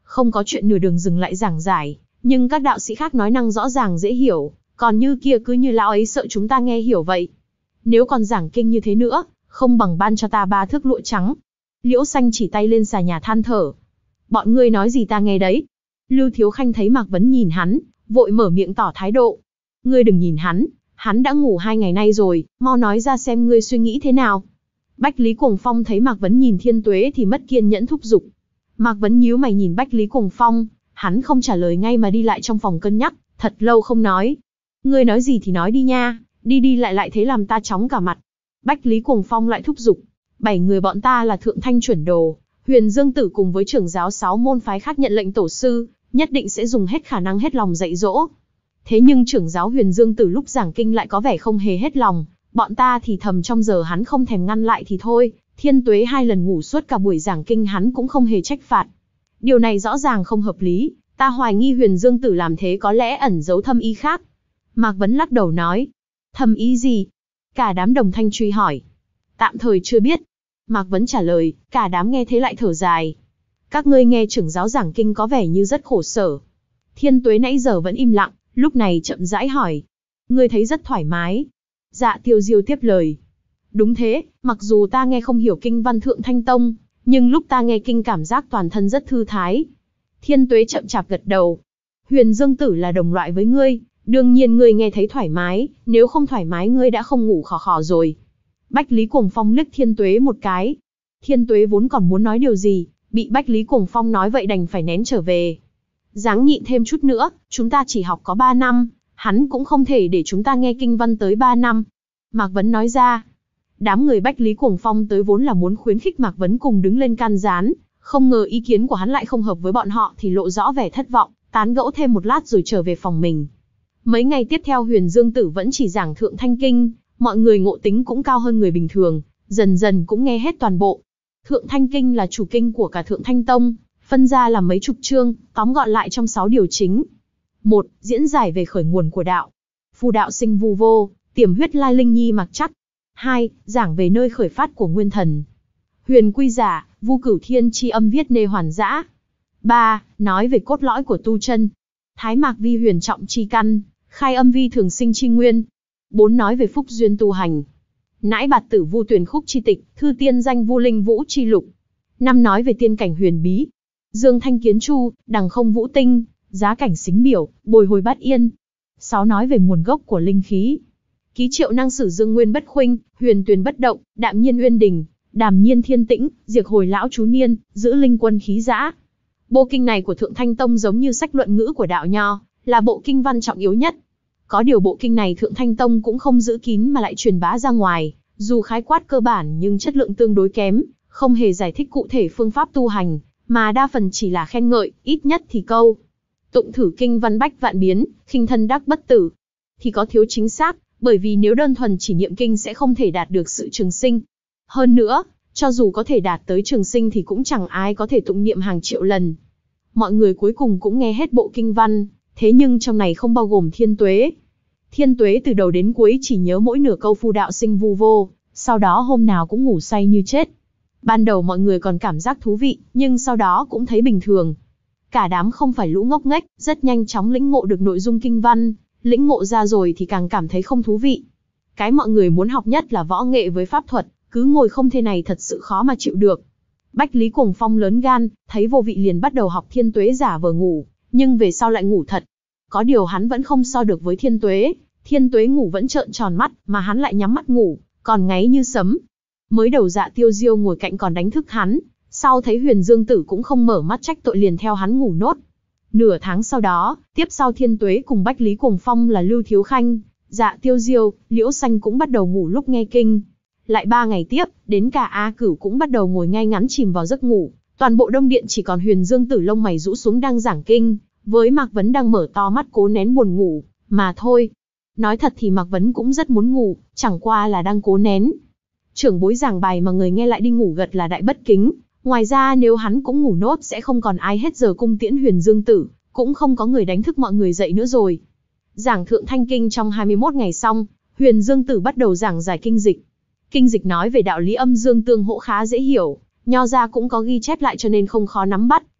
không có chuyện nửa đường dừng lại giảng giải, nhưng các đạo sĩ khác nói năng rõ ràng dễ hiểu, còn như kia cứ như lão ấy sợ chúng ta nghe hiểu vậy. Nếu còn giảng kinh như thế nữa, không bằng ban cho ta ba thước lụa trắng. Liễu Xanh chỉ tay lên xà nhà than thở. Bọn ngươi nói gì ta nghe đấy. Lưu Thiếu Khanh thấy Mạc Vấn nhìn hắn, vội mở miệng tỏ thái độ. Ngươi đừng nhìn hắn, hắn đã ngủ hai ngày nay rồi, mau nói ra xem ngươi suy nghĩ thế nào. Bách Lý Cuồng Phong thấy Mạc Vấn nhìn Thiên Tuế thì mất kiên nhẫn thúc giục. Mạc Vấn nhíu mày nhìn Bách Lý Cuồng Phong, hắn không trả lời ngay mà đi lại trong phòng cân nhắc, thật lâu không nói. Ngươi nói gì thì nói đi nha, đi đi lại lại thế làm ta chóng cả mặt. Bách Lý Cuồng Phong lại thúc giục. Bảy người bọn ta là thượng thanh chuẩn đồ, Huyền Dương Tử cùng với trưởng giáo sáu môn phái khác nhận lệnh tổ sư, nhất định sẽ dùng hết khả năng hết lòng dạy dỗ. Thế nhưng trưởng giáo Huyền Dương Tử lúc giảng kinh lại có vẻ không hề hết lòng, bọn ta thì thầm trong giờ hắn không thèm ngăn lại thì thôi, Thiên Tuế hai lần ngủ suốt cả buổi giảng kinh hắn cũng không hề trách phạt. Điều này rõ ràng không hợp lý, ta hoài nghi Huyền Dương Tử làm thế có lẽ ẩn giấu thâm ý khác. Mạc Vấn lắc đầu nói, thâm ý gì? Cả đám đồng thanh truy hỏi. Tạm thời chưa biết. Mạc Vấn trả lời, cả đám nghe thế lại thở dài. Các ngươi nghe trưởng giáo giảng kinh có vẻ như rất khổ sở. Thiên Tuế nãy giờ vẫn im lặng, lúc này chậm rãi hỏi. Ngươi thấy rất thoải mái. Dạ Tiêu Diêu tiếp lời. Đúng thế, mặc dù ta nghe không hiểu kinh văn Thượng Thanh Tông, nhưng lúc ta nghe kinh cảm giác toàn thân rất thư thái. Thiên Tuế chậm chạp gật đầu. Huyền Dương Tử là đồng loại với ngươi, đương nhiên ngươi nghe thấy thoải mái, nếu không thoải mái ngươi đã không ngủ khò khò rồi. Bách Lý Cuồng Phong liếc Thiên Tuế một cái. Thiên Tuế vốn còn muốn nói điều gì, bị Bách Lý Cuồng Phong nói vậy đành phải nén trở về. Ráng nhịn thêm chút nữa, chúng ta chỉ học có ba năm, hắn cũng không thể để chúng ta nghe kinh văn tới ba năm. Mạc Vấn nói ra. Đám người Bách Lý Cuồng Phong tới vốn là muốn khuyến khích Mạc Vấn cùng đứng lên can gián, không ngờ ý kiến của hắn lại không hợp với bọn họ thì lộ rõ vẻ thất vọng, tán gẫu thêm một lát rồi trở về phòng mình. Mấy ngày tiếp theo Huyền Dương Tử vẫn chỉ giảng Thượng Thanh Kinh, mọi người ngộ tính cũng cao hơn người bình thường, dần dần cũng nghe hết toàn bộ. Thượng Thanh Kinh là chủ kinh của cả Thượng Thanh Tông, phân ra làm mấy chục chương, tóm gọn lại trong sáu điều chính. Một, diễn giải về khởi nguồn của đạo. Phù đạo sinh vu vô, tiềm huyết lai linh nhi mặc chắc. Hai, giảng về nơi khởi phát của nguyên thần. Huyền quy giả, vu cửu thiên chi âm viết nê hoàn dã. Ba, nói về cốt lõi của tu chân. Thái mạc vi huyền trọng chi căn, khai âm vi thường sinh chi nguyên. Bốn, nói về phúc duyên tu hành. Nãi bạt tử vu tuyển khúc chi tịch, thư tiên danh vu linh vũ chi lục. Năm, nói về tiên cảnh huyền bí. Dương thanh kiến chu, đằng không vũ tinh, giá cảnh xính biểu, bồi hồi bát yên. Sáu, nói về nguồn gốc của linh khí. Ký triệu năng sử dương nguyên bất khuynh, huyền tuyền bất động, đạm nhiên uyên đình, đàm nhiên thiên tĩnh, diệt hồi lão chú niên, giữ linh quân khí dã. Bộ kinh này của Thượng Thanh Tông giống như sách luận ngữ của đạo nho, là bộ kinh văn trọng yếu nhất. Có điều bộ kinh này Thượng Thanh Tông cũng không giữ kín mà lại truyền bá ra ngoài, dù khái quát cơ bản nhưng chất lượng tương đối kém, không hề giải thích cụ thể phương pháp tu hành, mà đa phần chỉ là khen ngợi, ít nhất thì câu tụng thử kinh văn bách vạn biến, khinh thân đắc bất tử, thì có thiếu chính xác, bởi vì nếu đơn thuần chỉ niệm kinh sẽ không thể đạt được sự trường sinh. Hơn nữa, cho dù có thể đạt tới trường sinh thì cũng chẳng ai có thể tụng niệm hàng triệu lần. Mọi người cuối cùng cũng nghe hết bộ kinh văn, thế nhưng trong này không bao gồm Thiên Tuế. Thiên Tuế từ đầu đến cuối chỉ nhớ mỗi nửa câu phù đạo sinh vu vô, sau đó hôm nào cũng ngủ say như chết. Ban đầu mọi người còn cảm giác thú vị, nhưng sau đó cũng thấy bình thường. Cả đám không phải lũ ngốc nghếch, rất nhanh chóng lĩnh ngộ được nội dung kinh văn, lĩnh ngộ ra rồi thì càng cảm thấy không thú vị. Cái mọi người muốn học nhất là võ nghệ với pháp thuật, cứ ngồi không thế này thật sự khó mà chịu được. Bách Lý Cuồng Phong lớn gan, thấy vô vị liền bắt đầu học Thiên Tuế giả vờ ngủ, nhưng về sau lại ngủ thật. Có điều hắn vẫn không so được với Thiên Tuế, Thiên Tuế ngủ vẫn trợn tròn mắt, mà hắn lại nhắm mắt ngủ, còn ngáy như sấm. Mới đầu Dạ Tiêu Diêu ngồi cạnh còn đánh thức hắn, sau thấy Huyền Dương Tử cũng không mở mắt trách tội liền theo hắn ngủ nốt. Nửa tháng sau đó, tiếp sau Thiên Tuế cùng Bách Lý Cuồng Phong là Lưu Thiếu Khanh, Dạ Tiêu Diêu, Liễu Xanh cũng bắt đầu ngủ lúc nghe kinh. Lại ba ngày tiếp, đến cả A Cửu cũng bắt đầu ngồi ngay ngắn chìm vào giấc ngủ. Toàn bộ Đông Điện chỉ còn Huyền Dương Tử lông mày rũ xuống đang giảng kinh, với Mạc Vấn đang mở to mắt cố nén buồn ngủ, mà thôi. Nói thật thì Mạc Vấn cũng rất muốn ngủ, chẳng qua là đang cố nén. Trưởng bối giảng bài mà người nghe lại đi ngủ gật là đại bất kính. Ngoài ra nếu hắn cũng ngủ nốt sẽ không còn ai hết giờ cung tiễn Huyền Dương Tử, cũng không có người đánh thức mọi người dậy nữa rồi. Giảng Thượng Thanh Kinh trong hai mươi mốt ngày xong, Huyền Dương Tử bắt đầu giảng giải kinh dịch. Kinh dịch nói về đạo lý âm dương tương hỗ khá dễ hiểu, nho gia cũng có ghi chép lại cho nên không khó nắm bắt,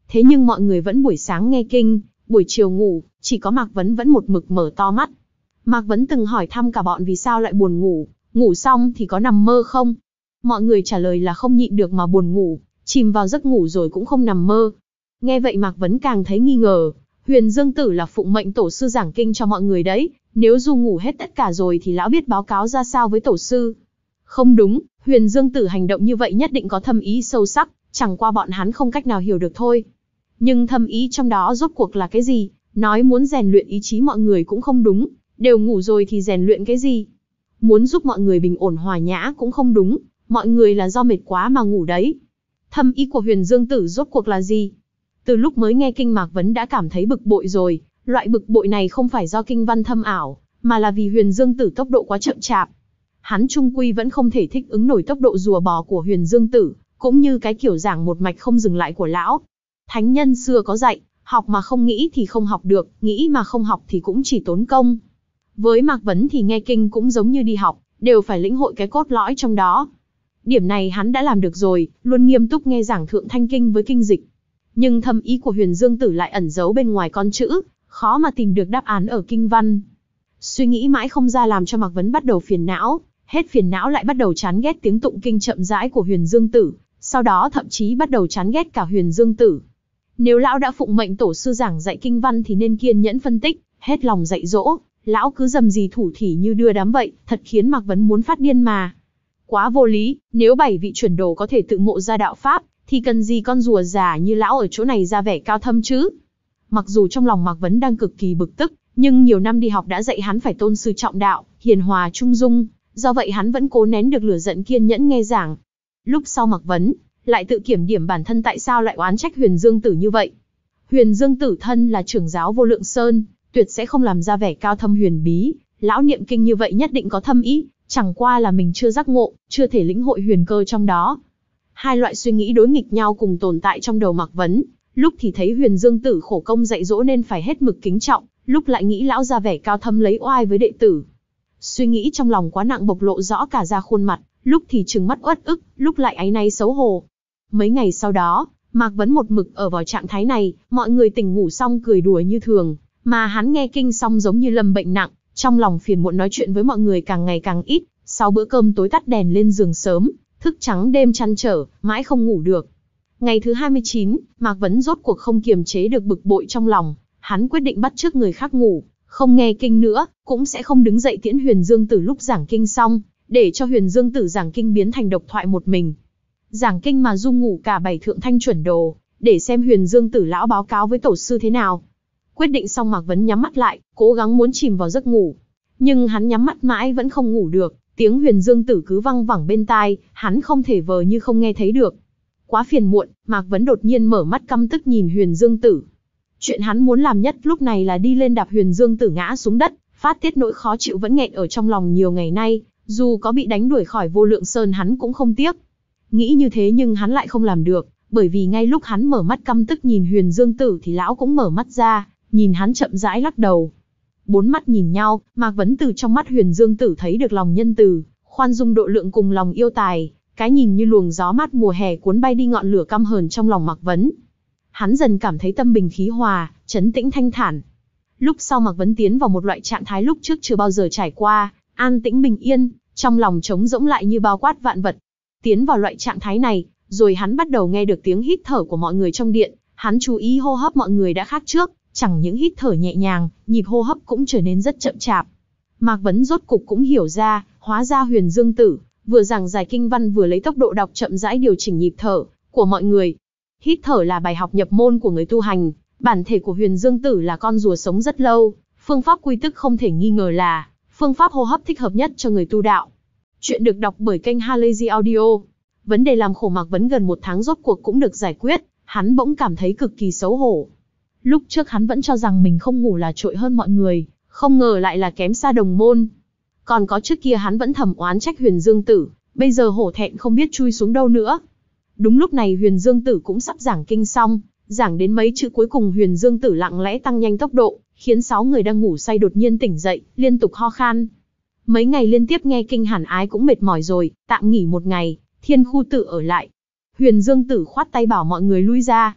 Thế nhưng mọi người vẫn buổi sáng nghe kinh, buổi chiều ngủ, chỉ có Mạc Vấn vẫn một mực mở to mắt. Mạc Vấn từng hỏi thăm cả bọn vì sao lại buồn ngủ, ngủ xong thì có nằm mơ không? Mọi người trả lời là không nhịn được mà buồn ngủ, chìm vào giấc ngủ rồi cũng không nằm mơ. Nghe vậy Mạc Vấn càng thấy nghi ngờ, Huyền Dương Tử là phụng mệnh tổ sư giảng kinh cho mọi người đấy, nếu dù ngủ hết tất cả rồi thì lão biết báo cáo ra sao với tổ sư. Không đúng, Huyền Dương Tử hành động như vậy nhất định có thâm ý sâu sắc, chẳng qua bọn hắn không cách nào hiểu được thôi. Nhưng thâm ý trong đó rốt cuộc là cái gì? Nói muốn rèn luyện ý chí mọi người cũng không đúng, đều ngủ rồi thì rèn luyện cái gì? Muốn giúp mọi người bình ổn hòa nhã cũng không đúng, mọi người là do mệt quá mà ngủ đấy. Thâm ý của Huyền Dương Tử rốt cuộc là gì? Từ lúc mới nghe kinh Mạc Vấn đã cảm thấy bực bội rồi, loại bực bội này không phải do kinh văn thâm ảo, mà là vì Huyền Dương Tử tốc độ quá chậm chạp. Hắn chung quy vẫn không thể thích ứng nổi tốc độ rùa bò của Huyền Dương Tử, cũng như cái kiểu giảng một mạch không dừng lại của lão. Thánh nhân xưa có dạy, học mà không nghĩ thì không học được, nghĩ mà không học thì cũng chỉ tốn công. Với Mạc Vấn thì nghe kinh cũng giống như đi học, đều phải lĩnh hội cái cốt lõi trong đó. Điểm này hắn đã làm được rồi, luôn nghiêm túc nghe giảng Thượng Thanh Kinh với kinh dịch. Nhưng thâm ý của Huyền Dương Tử lại ẩn giấu bên ngoài con chữ, khó mà tìm được đáp án ở kinh văn. Suy nghĩ mãi không ra làm cho Mạc Vấn bắt đầu phiền não, hết phiền não lại bắt đầu chán ghét tiếng tụng kinh chậm rãi của Huyền Dương Tử, sau đó thậm chí bắt đầu chán ghét cả Huyền Dương Tử. Nếu lão đã phụng mệnh tổ sư giảng dạy kinh văn thì nên kiên nhẫn phân tích, hết lòng dạy dỗ, lão cứ dầm gì thủ thỉ như đưa đám vậy, thật khiến Mạc Vấn muốn phát điên mà. Quá vô lý, nếu bảy vị chuẩn đồ có thể tự ngộ ra đạo pháp, thì cần gì con rùa già như lão ở chỗ này ra vẻ cao thâm chứ? Mặc dù trong lòng Mạc Vấn đang cực kỳ bực tức, nhưng nhiều năm đi học đã dạy hắn phải tôn sư trọng đạo, hiền hòa trung dung, do vậy hắn vẫn cố nén được lửa giận kiên nhẫn nghe giảng. Lúc sau Mạc Vấn lại tự kiểm điểm bản thân tại sao lại oán trách Huyền Dương Tử như vậy. Huyền Dương Tử thân là trưởng giáo Vô Lượng Sơn, tuyệt sẽ không làm ra vẻ cao thâm huyền bí, lão niệm kinh như vậy nhất định có thâm ý, chẳng qua là mình chưa giác ngộ, chưa thể lĩnh hội huyền cơ trong đó. Hai loại suy nghĩ đối nghịch nhau cùng tồn tại trong đầu Mạc Vấn, lúc thì thấy Huyền Dương Tử khổ công dạy dỗ nên phải hết mực kính trọng, lúc lại nghĩ lão ra vẻ cao thâm lấy oai với đệ tử. Suy nghĩ trong lòng quá nặng bộc lộ rõ cả ra khuôn mặt, lúc thì trừng mắt uất ức, lúc lại áy náy xấu hổ. Mấy ngày sau đó, Mạc Vấn một mực ở vào trạng thái này, mọi người tỉnh ngủ xong cười đùa như thường, mà hắn nghe kinh xong giống như lâm bệnh nặng, trong lòng phiền muộn nói chuyện với mọi người càng ngày càng ít, sau bữa cơm tối tắt đèn lên giường sớm, thức trắng đêm chăn trở, mãi không ngủ được. Ngày thứ hai mươi chín, Mạc Vấn rốt cuộc không kiềm chế được bực bội trong lòng, hắn quyết định bắt chước người khác ngủ, không nghe kinh nữa, cũng sẽ không đứng dậy tiễn Huyền Dương Tử lúc giảng kinh xong, để cho Huyền Dương Tử giảng kinh biến thành độc thoại một mình. Giảng kinh mà du ngủ cả bảy thượng thanh chuẩn đồ, để xem Huyền Dương Tử lão báo cáo với tổ sư thế nào. Quyết định xong Mạc Vấn nhắm mắt lại, cố gắng muốn chìm vào giấc ngủ. Nhưng hắn nhắm mắt mãi vẫn không ngủ được, tiếng Huyền Dương Tử cứ văng vẳng bên tai, hắn không thể vờ như không nghe thấy được. Quá phiền muộn, Mạc Vấn đột nhiên mở mắt căm tức nhìn Huyền Dương Tử. Chuyện hắn muốn làm nhất lúc này là đi lên đạp Huyền Dương Tử ngã xuống đất, phát tiết nỗi khó chịu vẫn nghẹn ở trong lòng nhiều ngày nay, dù có bị đánh đuổi khỏi Vô Lượng Sơn hắn cũng không tiếc. Nghĩ như thế nhưng hắn lại không làm được, bởi vì ngay lúc hắn mở mắt căm tức nhìn Huyền Dương Tử thì lão cũng mở mắt ra, nhìn hắn chậm rãi lắc đầu. Bốn mắt nhìn nhau, Mạc Vấn từ trong mắt Huyền Dương Tử thấy được lòng nhân từ, khoan dung độ lượng cùng lòng yêu tài, cái nhìn như luồng gió mát mùa hè cuốn bay đi ngọn lửa căm hờn trong lòng Mạc Vấn. Hắn dần cảm thấy tâm bình khí hòa, trấn tĩnh thanh thản. Lúc sau Mạc Vấn tiến vào một loại trạng thái lúc trước chưa bao giờ trải qua, an tĩnh bình yên, trong lòng trống rỗng lại như bao quát vạn vật. Tiến vào loại trạng thái này, rồi hắn bắt đầu nghe được tiếng hít thở của mọi người trong điện, hắn chú ý hô hấp mọi người đã khác trước, chẳng những hít thở nhẹ nhàng, nhịp hô hấp cũng trở nên rất chậm chạp. Mạc Vấn rốt cục cũng hiểu ra, hóa ra Huyền Dương Tử vừa giảng giải kinh văn vừa lấy tốc độ đọc chậm rãi điều chỉnh nhịp thở của mọi người. Hít thở là bài học nhập môn của người tu hành, bản thể của Huyền Dương Tử là con rùa sống rất lâu, phương pháp quy tức không thể nghi ngờ là phương pháp hô hấp thích hợp nhất cho người tu đạo. Chuyện được đọc bởi kênh Halazy Audio. Vấn đề làm khổ Mạc Vấn gần một tháng rốt cuộc cũng được giải quyết, hắn bỗng cảm thấy cực kỳ xấu hổ. Lúc trước hắn vẫn cho rằng mình không ngủ là trội hơn mọi người, không ngờ lại là kém xa đồng môn. Còn có trước kia hắn vẫn thầm oán trách Huyền Dương Tử, bây giờ hổ thẹn không biết chui xuống đâu nữa. Đúng lúc này Huyền Dương Tử cũng sắp giảng kinh xong, giảng đến mấy chữ cuối cùng Huyền Dương Tử lặng lẽ tăng nhanh tốc độ, khiến sáu người đang ngủ say đột nhiên tỉnh dậy, liên tục ho khan. Mấy ngày liên tiếp nghe kinh hẳn ái cũng mệt mỏi rồi, tạm nghỉ một ngày, Thiên Khu Tử ở lại. Huyền Dương Tử khoát tay bảo mọi người lui ra.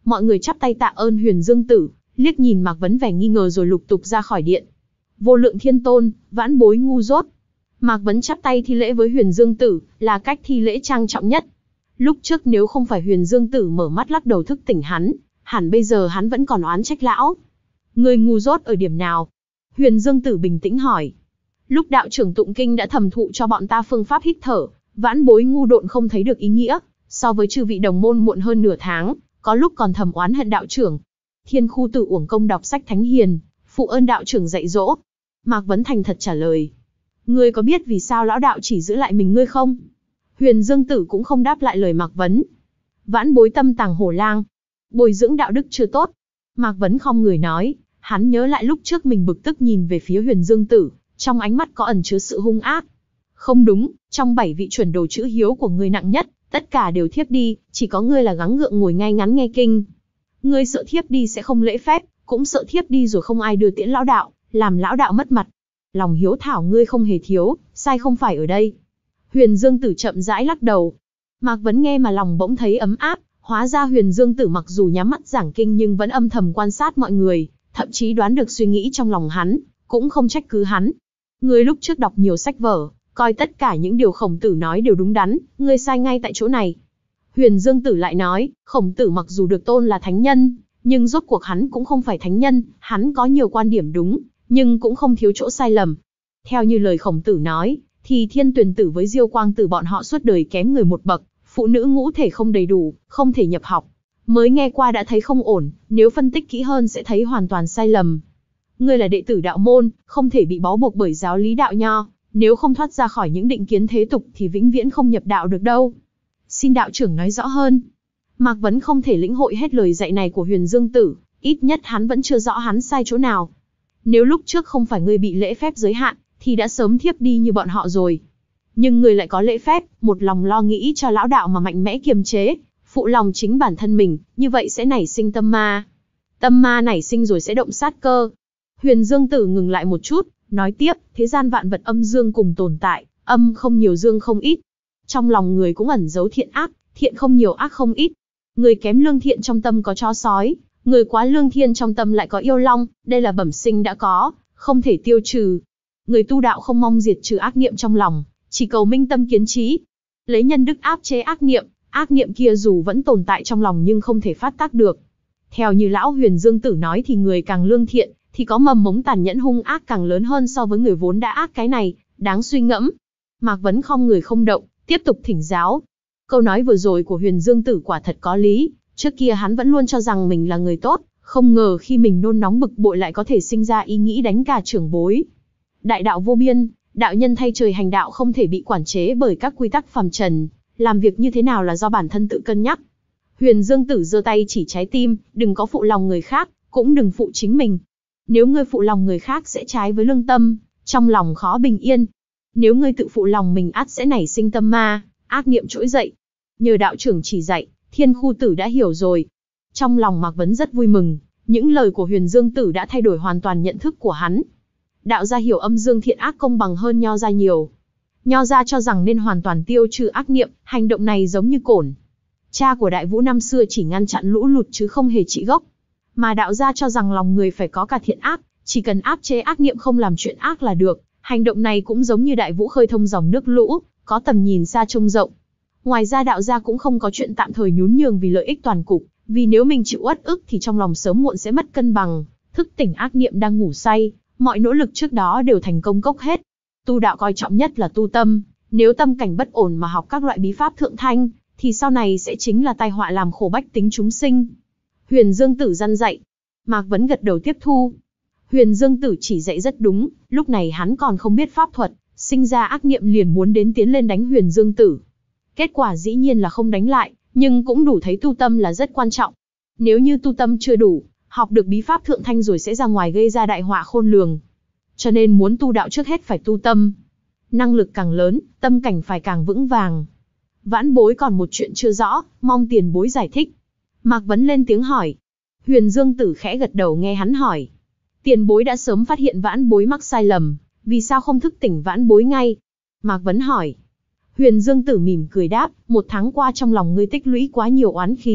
Mọi người chắp tay tạ ơn Huyền Dương Tử, liếc nhìn Mạc Vấn vẻ nghi ngờ rồi lục tục ra khỏi điện. Vô Lượng Thiên Tôn, vãn bối ngu dốt. Mạc Vấn chắp tay thi lễ với Huyền Dương Tử, là cách thi lễ trang trọng nhất. Lúc trước nếu không phải Huyền Dương Tử mở mắt lắc đầu thức tỉnh hắn, hẳn bây giờ hắn vẫn còn oán trách lão. Người ngu dốt ở điểm nào? Huyền Dương Tử bình tĩnh hỏi. Lúc đạo trưởng tụng kinh đã thầm thụ cho bọn ta phương pháp hít thở, vãn bối ngu độn không thấy được ý nghĩa, so với chư vị đồng môn muộn hơn nửa tháng, có lúc còn thầm oán hận đạo trưởng. Thiên Khu Tử uổng công đọc sách thánh hiền, phụ ơn đạo trưởng dạy dỗ. Mạc Vấn thành thật trả lời. Ngươi có biết vì sao lão đạo chỉ giữ lại mình ngươi không? Huyền Dương Tử cũng không đáp lại lời Mạc Vấn. Vãn bối tâm tàng hổ lang, bồi dưỡng đạo đức chưa tốt. Mạc Vấn không người nói, hắn nhớ lại lúc trước mình bực tức nhìn về phía Huyền Dương Tử, trong ánh mắt có ẩn chứa sự hung ác. Không đúng, trong bảy vị chuẩn đồ chữ hiếu của ngươi nặng nhất, tất cả đều thiếp đi, chỉ có ngươi là gắng gượng ngồi ngay ngắn nghe kinh. Ngươi sợ thiếp đi sẽ không lễ phép, cũng sợ thiếp đi rồi không ai đưa tiễn lão đạo, làm lão đạo mất mặt. Lòng hiếu thảo ngươi không hề thiếu, sai không phải ở đây. Huyền Dương Tử chậm rãi lắc đầu. Mạc Vấn nghe mà lòng bỗng thấy ấm áp, hóa ra Huyền Dương Tử mặc dù nhắm mắt giảng kinh nhưng vẫn âm thầm quan sát mọi người, thậm chí đoán được suy nghĩ trong lòng hắn, cũng không trách cứ hắn. Ngươi lúc trước đọc nhiều sách vở, coi tất cả những điều Khổng Tử nói đều đúng đắn, ngươi sai ngay tại chỗ này. Huyền Dương Tử lại nói, Khổng Tử mặc dù được tôn là thánh nhân, nhưng rốt cuộc hắn cũng không phải thánh nhân, hắn có nhiều quan điểm đúng, nhưng cũng không thiếu chỗ sai lầm. Theo như lời Khổng Tử nói, thì Thiên Tuyền Tử với Diêu Quang Tử bọn họ suốt đời kém người một bậc, phụ nữ ngũ thể không đầy đủ, không thể nhập học. Mới nghe qua đã thấy không ổn, nếu phân tích kỹ hơn sẽ thấy hoàn toàn sai lầm. Ngươi là đệ tử đạo môn, không thể bị bó buộc bởi giáo lý đạo nho, nếu không thoát ra khỏi những định kiến thế tục thì vĩnh viễn không nhập đạo được đâu. Xin đạo trưởng nói rõ hơn. Mạc Vấn không thể lĩnh hội hết lời dạy này của Huyền Dương Tử, ít nhất hắn vẫn chưa rõ hắn sai chỗ nào. Nếu lúc trước không phải ngươi bị lễ phép giới hạn, thì đã sớm thiếp đi như bọn họ rồi. Nhưng ngươi lại có lễ phép, một lòng lo nghĩ cho lão đạo mà mạnh mẽ kiềm chế, phụ lòng chính bản thân mình, như vậy sẽ nảy sinh tâm ma. Tâm ma nảy sinh rồi sẽ động sát cơ. Huyền Dương Tử ngừng lại một chút, nói tiếp, thế gian vạn vật âm dương cùng tồn tại, âm không nhiều dương không ít. Trong lòng người cũng ẩn giấu thiện ác, thiện không nhiều ác không ít. Người kém lương thiện trong tâm có chó sói, người quá lương thiện trong tâm lại có yêu long, đây là bẩm sinh đã có, không thể tiêu trừ. Người tu đạo không mong diệt trừ ác niệm trong lòng, chỉ cầu minh tâm kiến trí. Lấy nhân đức áp chế ác niệm, ác niệm kia dù vẫn tồn tại trong lòng nhưng không thể phát tác được. Theo như lão Huyền Dương Tử nói thì người càng lương thiện, thì có mầm mống tàn nhẫn hung ác càng lớn hơn so với người vốn đã ác, cái này, đáng suy ngẫm. Mạc Vấn không người không động, tiếp tục thỉnh giáo. Câu nói vừa rồi của Huyền Dương Tử quả thật có lý, trước kia hắn vẫn luôn cho rằng mình là người tốt, không ngờ khi mình nôn nóng bực bội lại có thể sinh ra ý nghĩ đánh cả trưởng bối. Đại đạo vô biên, đạo nhân thay trời hành đạo không thể bị quản chế bởi các quy tắc phàm trần, làm việc như thế nào là do bản thân tự cân nhắc. Huyền Dương Tử giơ tay chỉ trái tim, đừng có phụ lòng người khác, cũng đừng phụ chính mình. Nếu ngươi phụ lòng người khác sẽ trái với lương tâm, trong lòng khó bình yên. Nếu ngươi tự phụ lòng mình ắt sẽ nảy sinh tâm ma, ác niệm trỗi dậy. Nhờ đạo trưởng chỉ dạy, Thiên Khu Tử đã hiểu rồi. Trong lòng Mạc Vấn rất vui mừng, những lời của Huyền Dương Tử đã thay đổi hoàn toàn nhận thức của hắn. Đạo gia hiểu âm dương thiện ác công bằng hơn Nho gia nhiều. Nho gia cho rằng nên hoàn toàn tiêu trừ ác niệm, hành động này giống như cổn. Cha của Đại Vũ năm xưa chỉ ngăn chặn lũ lụt chứ không hề trị gốc. Mà đạo gia cho rằng lòng người phải có cả thiện ác, chỉ cần áp chế ác niệm không làm chuyện ác là được. Hành động này cũng giống như Đại Vũ khơi thông dòng nước lũ, có tầm nhìn xa trông rộng. Ngoài ra đạo gia cũng không có chuyện tạm thời nhún nhường vì lợi ích toàn cục, vì nếu mình chịu uất ức thì trong lòng sớm muộn sẽ mất cân bằng, thức tỉnh ác niệm đang ngủ say, mọi nỗ lực trước đó đều thành công cốc hết. Tu đạo coi trọng nhất là tu tâm, nếu tâm cảnh bất ổn mà học các loại bí pháp thượng thanh, thì sau này sẽ chính là tai họa làm khổ bách tính chúng sinh. Huyền Dương Tử răn dạy. Mạc Vấn gật đầu tiếp thu. Huyền Dương Tử chỉ dạy rất đúng, lúc này hắn còn không biết pháp thuật, sinh ra ác niệm liền muốn đến tiến lên đánh Huyền Dương Tử. Kết quả dĩ nhiên là không đánh lại, nhưng cũng đủ thấy tu tâm là rất quan trọng. Nếu như tu tâm chưa đủ, học được bí pháp thượng thanh rồi sẽ ra ngoài gây ra đại họa khôn lường. Cho nên muốn tu đạo trước hết phải tu tâm. Năng lực càng lớn, tâm cảnh phải càng vững vàng. Vãn bối còn một chuyện chưa rõ, mong tiền bối giải thích. Mạc Vấn lên tiếng hỏi. Huyền Dương Tử khẽ gật đầu nghe hắn hỏi. Tiền bối đã sớm phát hiện vãn bối mắc sai lầm, vì sao không thức tỉnh vãn bối ngay? Mạc Vấn hỏi. Huyền Dương Tử mỉm cười đáp, một tháng qua trong lòng ngươi tích lũy quá nhiều oán khí,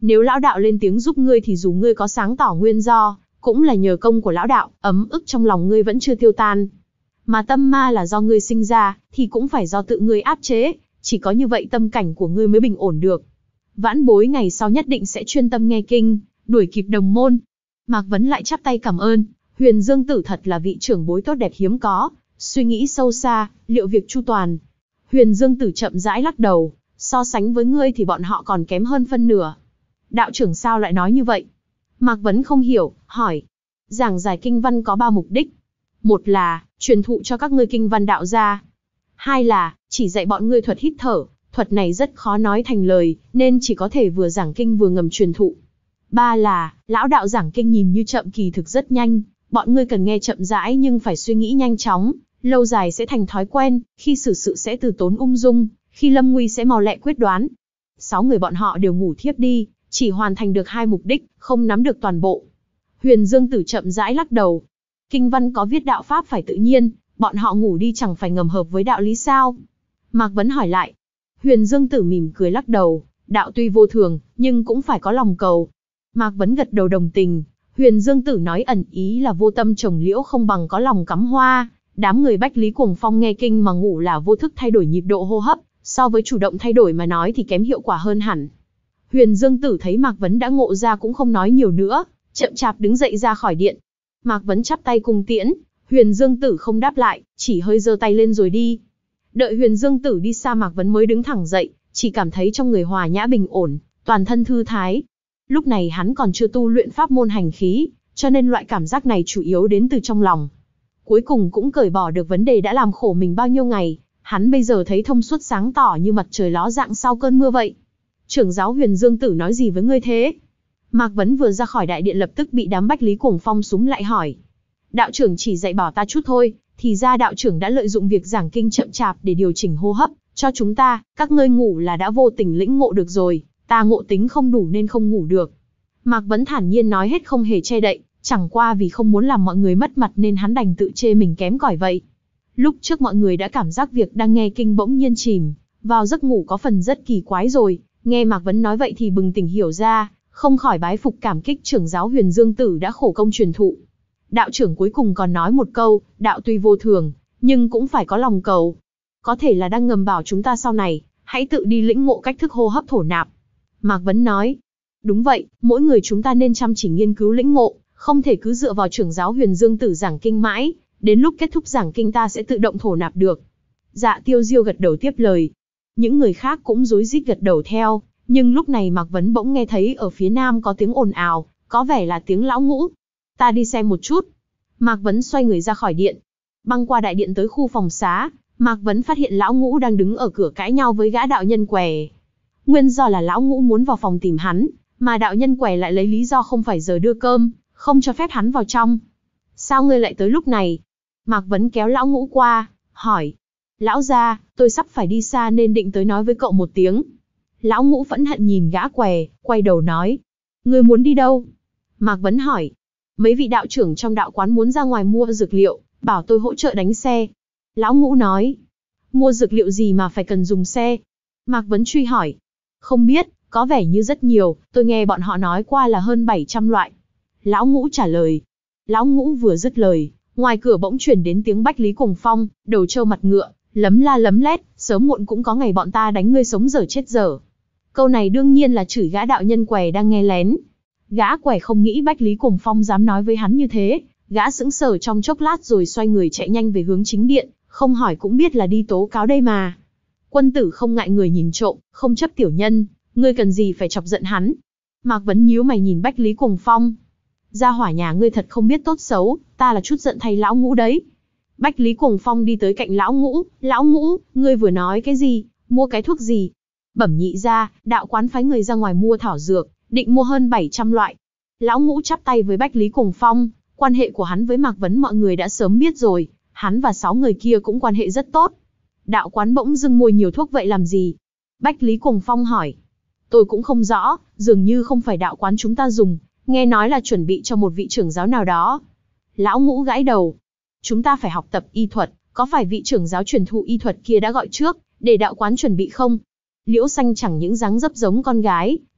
Nếu lão đạo lên tiếng giúp ngươi thì dù ngươi có sáng tỏ nguyên do, cũng là nhờ công của lão đạo, ấm ức trong lòng ngươi vẫn chưa tiêu tan. Mà tâm ma là do ngươi sinh ra, thì cũng phải do tự ngươi áp chế, chỉ có như vậy tâm cảnh của ngươi mới bình ổn được. Vãn bối ngày sau nhất định sẽ chuyên tâm nghe kinh, đuổi kịp đồng môn. Mạc Vấn lại chắp tay cảm ơn, Huyền Dương Tử thật là vị trưởng bối tốt đẹp hiếm có, suy nghĩ sâu xa, liệu việc chu toàn. Huyền Dương Tử chậm rãi lắc đầu, so sánh với ngươi thì bọn họ còn kém hơn phân nửa. Đạo trưởng sao lại nói như vậy? Mạc Vấn không hiểu, hỏi. Giảng giải kinh văn có ba mục đích. Một là, truyền thụ cho các ngươi kinh văn đạo gia. Hai là, chỉ dạy bọn ngươi thuật hít thở, thuật này rất khó nói thành lời, nên chỉ có thể vừa giảng kinh vừa ngầm truyền thụ. Ba là, lão đạo giảng kinh nhìn như chậm kỳ thực rất nhanh, bọn ngươi cần nghe chậm rãi nhưng phải suy nghĩ nhanh chóng, lâu dài sẽ thành thói quen, khi xử sự sẽ từ tốn ung dung, khi lâm nguy sẽ mau lẹ quyết đoán. Sáu người bọn họ đều ngủ thiếp đi, chỉ hoàn thành được hai mục đích, không nắm được toàn bộ. Huyền Dương Tử chậm rãi lắc đầu. Kinh văn có viết đạo pháp phải tự nhiên, bọn họ ngủ đi chẳng phải ngầm hợp với đạo lý sao? Mạc Vấn hỏi lại. Huyền Dương Tử mỉm cười lắc đầu, đạo tuy vô thường, nhưng cũng phải có lòng cầu. Mạc Vấn gật đầu đồng tình, Huyền Dương Tử nói ẩn ý là vô tâm trồng liễu không bằng có lòng cắm hoa. Đám người Bách Lý Cuồng Phong nghe kinh mà ngủ là vô thức thay đổi nhịp độ hô hấp, so với chủ động thay đổi mà nói thì kém hiệu quả hơn hẳn. Huyền Dương Tử thấy Mạc Vấn đã ngộ ra cũng không nói nhiều nữa, chậm chạp đứng dậy ra khỏi điện. Mạc Vấn chắp tay cung tiễn, Huyền Dương Tử không đáp lại, chỉ hơi giơ tay lên rồi đi. Đợi Huyền Dương Tử đi xa Mạc Vấn mới đứng thẳng dậy, chỉ cảm thấy trong người hòa nhã bình ổn, toàn thân thư thái. Lúc này hắn còn chưa tu luyện pháp môn hành khí, cho nên loại cảm giác này chủ yếu đến từ trong lòng. Cuối cùng cũng cởi bỏ được vấn đề đã làm khổ mình bao nhiêu ngày, hắn bây giờ thấy thông suốt sáng tỏ như mặt trời ló dạng sau cơn mưa vậy. Trưởng giáo Huyền Dương Tử nói gì với ngươi thế? Mạc Vấn vừa ra khỏi đại điện lập tức bị đám Bách Lý Cuồng Phong súm lại hỏi. Đạo trưởng chỉ dạy bảo ta chút thôi, thì ra đạo trưởng đã lợi dụng việc giảng kinh chậm chạp để điều chỉnh hô hấp cho chúng ta, các ngươi ngủ là đã vô tình lĩnh ngộ được rồi, ta ngộ tính không đủ nên không ngủ được. Mạc Vấn thản nhiên nói hết không hề che đậy, chẳng qua vì không muốn làm mọi người mất mặt nên hắn đành tự chê mình kém cỏi vậy. Lúc trước mọi người đã cảm giác việc đang nghe kinh bỗng nhiên chìm vào giấc ngủ có phần rất kỳ quái rồi, nghe Mạc Vấn nói vậy thì bừng tỉnh hiểu ra, không khỏi bái phục cảm kích trưởng giáo Huyền Dương Tử đã khổ công truyền thụ. Đạo trưởng cuối cùng còn nói một câu, đạo tuy vô thường, nhưng cũng phải có lòng cầu. Có thể là đang ngầm bảo chúng ta sau này, hãy tự đi lĩnh ngộ cách thức hô hấp thổ nạp. Mạc Vấn nói, đúng vậy, mỗi người chúng ta nên chăm chỉ nghiên cứu lĩnh ngộ, không thể cứ dựa vào trưởng giáo Huyền Dương Tử giảng kinh mãi, đến lúc kết thúc giảng kinh ta sẽ tự động thổ nạp được. Dạ Tiêu Diêu gật đầu tiếp lời. Những người khác cũng rối rít gật đầu theo, nhưng lúc này Mạc Vấn bỗng nghe thấy ở phía nam có tiếng ồn ào, có vẻ là tiếng lão ngũ. Ta đi xem một chút. Mạc Vấn xoay người ra khỏi điện, băng qua đại điện tới khu phòng xá. Mạc Vấn phát hiện lão ngũ đang đứng ở cửa cãi nhau với gã đạo nhân què. Nguyên do là lão ngũ muốn vào phòng tìm hắn, mà đạo nhân què lại lấy lý do không phải giờ đưa cơm, không cho phép hắn vào trong. Sao ngươi lại tới lúc này? Mạc Vấn kéo lão ngũ qua, hỏi. Lão gia, tôi sắp phải đi xa nên định tới nói với cậu một tiếng. Lão ngũ phẫn hận nhìn gã què, quay đầu nói. Ngươi muốn đi đâu? Mạc Vấn hỏi. Mấy vị đạo trưởng trong đạo quán muốn ra ngoài mua dược liệu, bảo tôi hỗ trợ đánh xe. Lão ngũ nói. Mua dược liệu gì mà phải cần dùng xe? Mạc Vấn truy hỏi. Không biết, có vẻ như rất nhiều, tôi nghe bọn họ nói qua là hơn bảy trăm loại. Lão ngũ trả lời. Lão ngũ vừa dứt lời, ngoài cửa bỗng chuyển đến tiếng Bách Lý Cuồng Phong, đầu trâu mặt ngựa, lấm la lấm lét, sớm muộn cũng có ngày bọn ta đánh ngươi sống dở chết dở. Câu này đương nhiên là chửi gã đạo nhân què đang nghe lén. Gã què không nghĩ Bách Lý Cuồng Phong dám nói với hắn như thế, gã sững sờ trong chốc lát rồi xoay người chạy nhanh về hướng chính điện, không hỏi cũng biết là đi tố cáo đây mà. Quân tử không ngại người nhìn trộm, không chấp tiểu nhân, ngươi cần gì phải chọc giận hắn? Mạc Vấn nhíu mày nhìn Bách Lý Cuồng Phong. Gia hỏa nhà ngươi thật không biết tốt xấu, ta là chút giận thay lão ngũ đấy. Bách Lý Cuồng Phong đi tới cạnh lão ngũ, lão ngũ, ngươi vừa nói cái gì, mua cái thuốc gì? Bẩm nhị gia, đạo quán phái người ra ngoài mua thảo dược, định mua hơn bảy trăm loại. Lão ngũ chắp tay với Bách Lý Cuồng Phong, quan hệ của hắn với Mạc Vấn mọi người đã sớm biết rồi, hắn và sáu người kia cũng quan hệ rất tốt. Đạo quán bỗng dưng mua nhiều thuốc vậy làm gì? Bách Lý Cuồng Phong hỏi. Tôi cũng không rõ, dường như không phải đạo quán chúng ta dùng, nghe nói là chuẩn bị cho một vị trưởng giáo nào đó. Lão ngũ gãi đầu. Chúng ta phải học tập y thuật, có phải vị trưởng giáo truyền thụ y thuật kia đã gọi trước, để đạo quán chuẩn bị không? Liễu Xanh chẳng những dáng dấp giống con gái,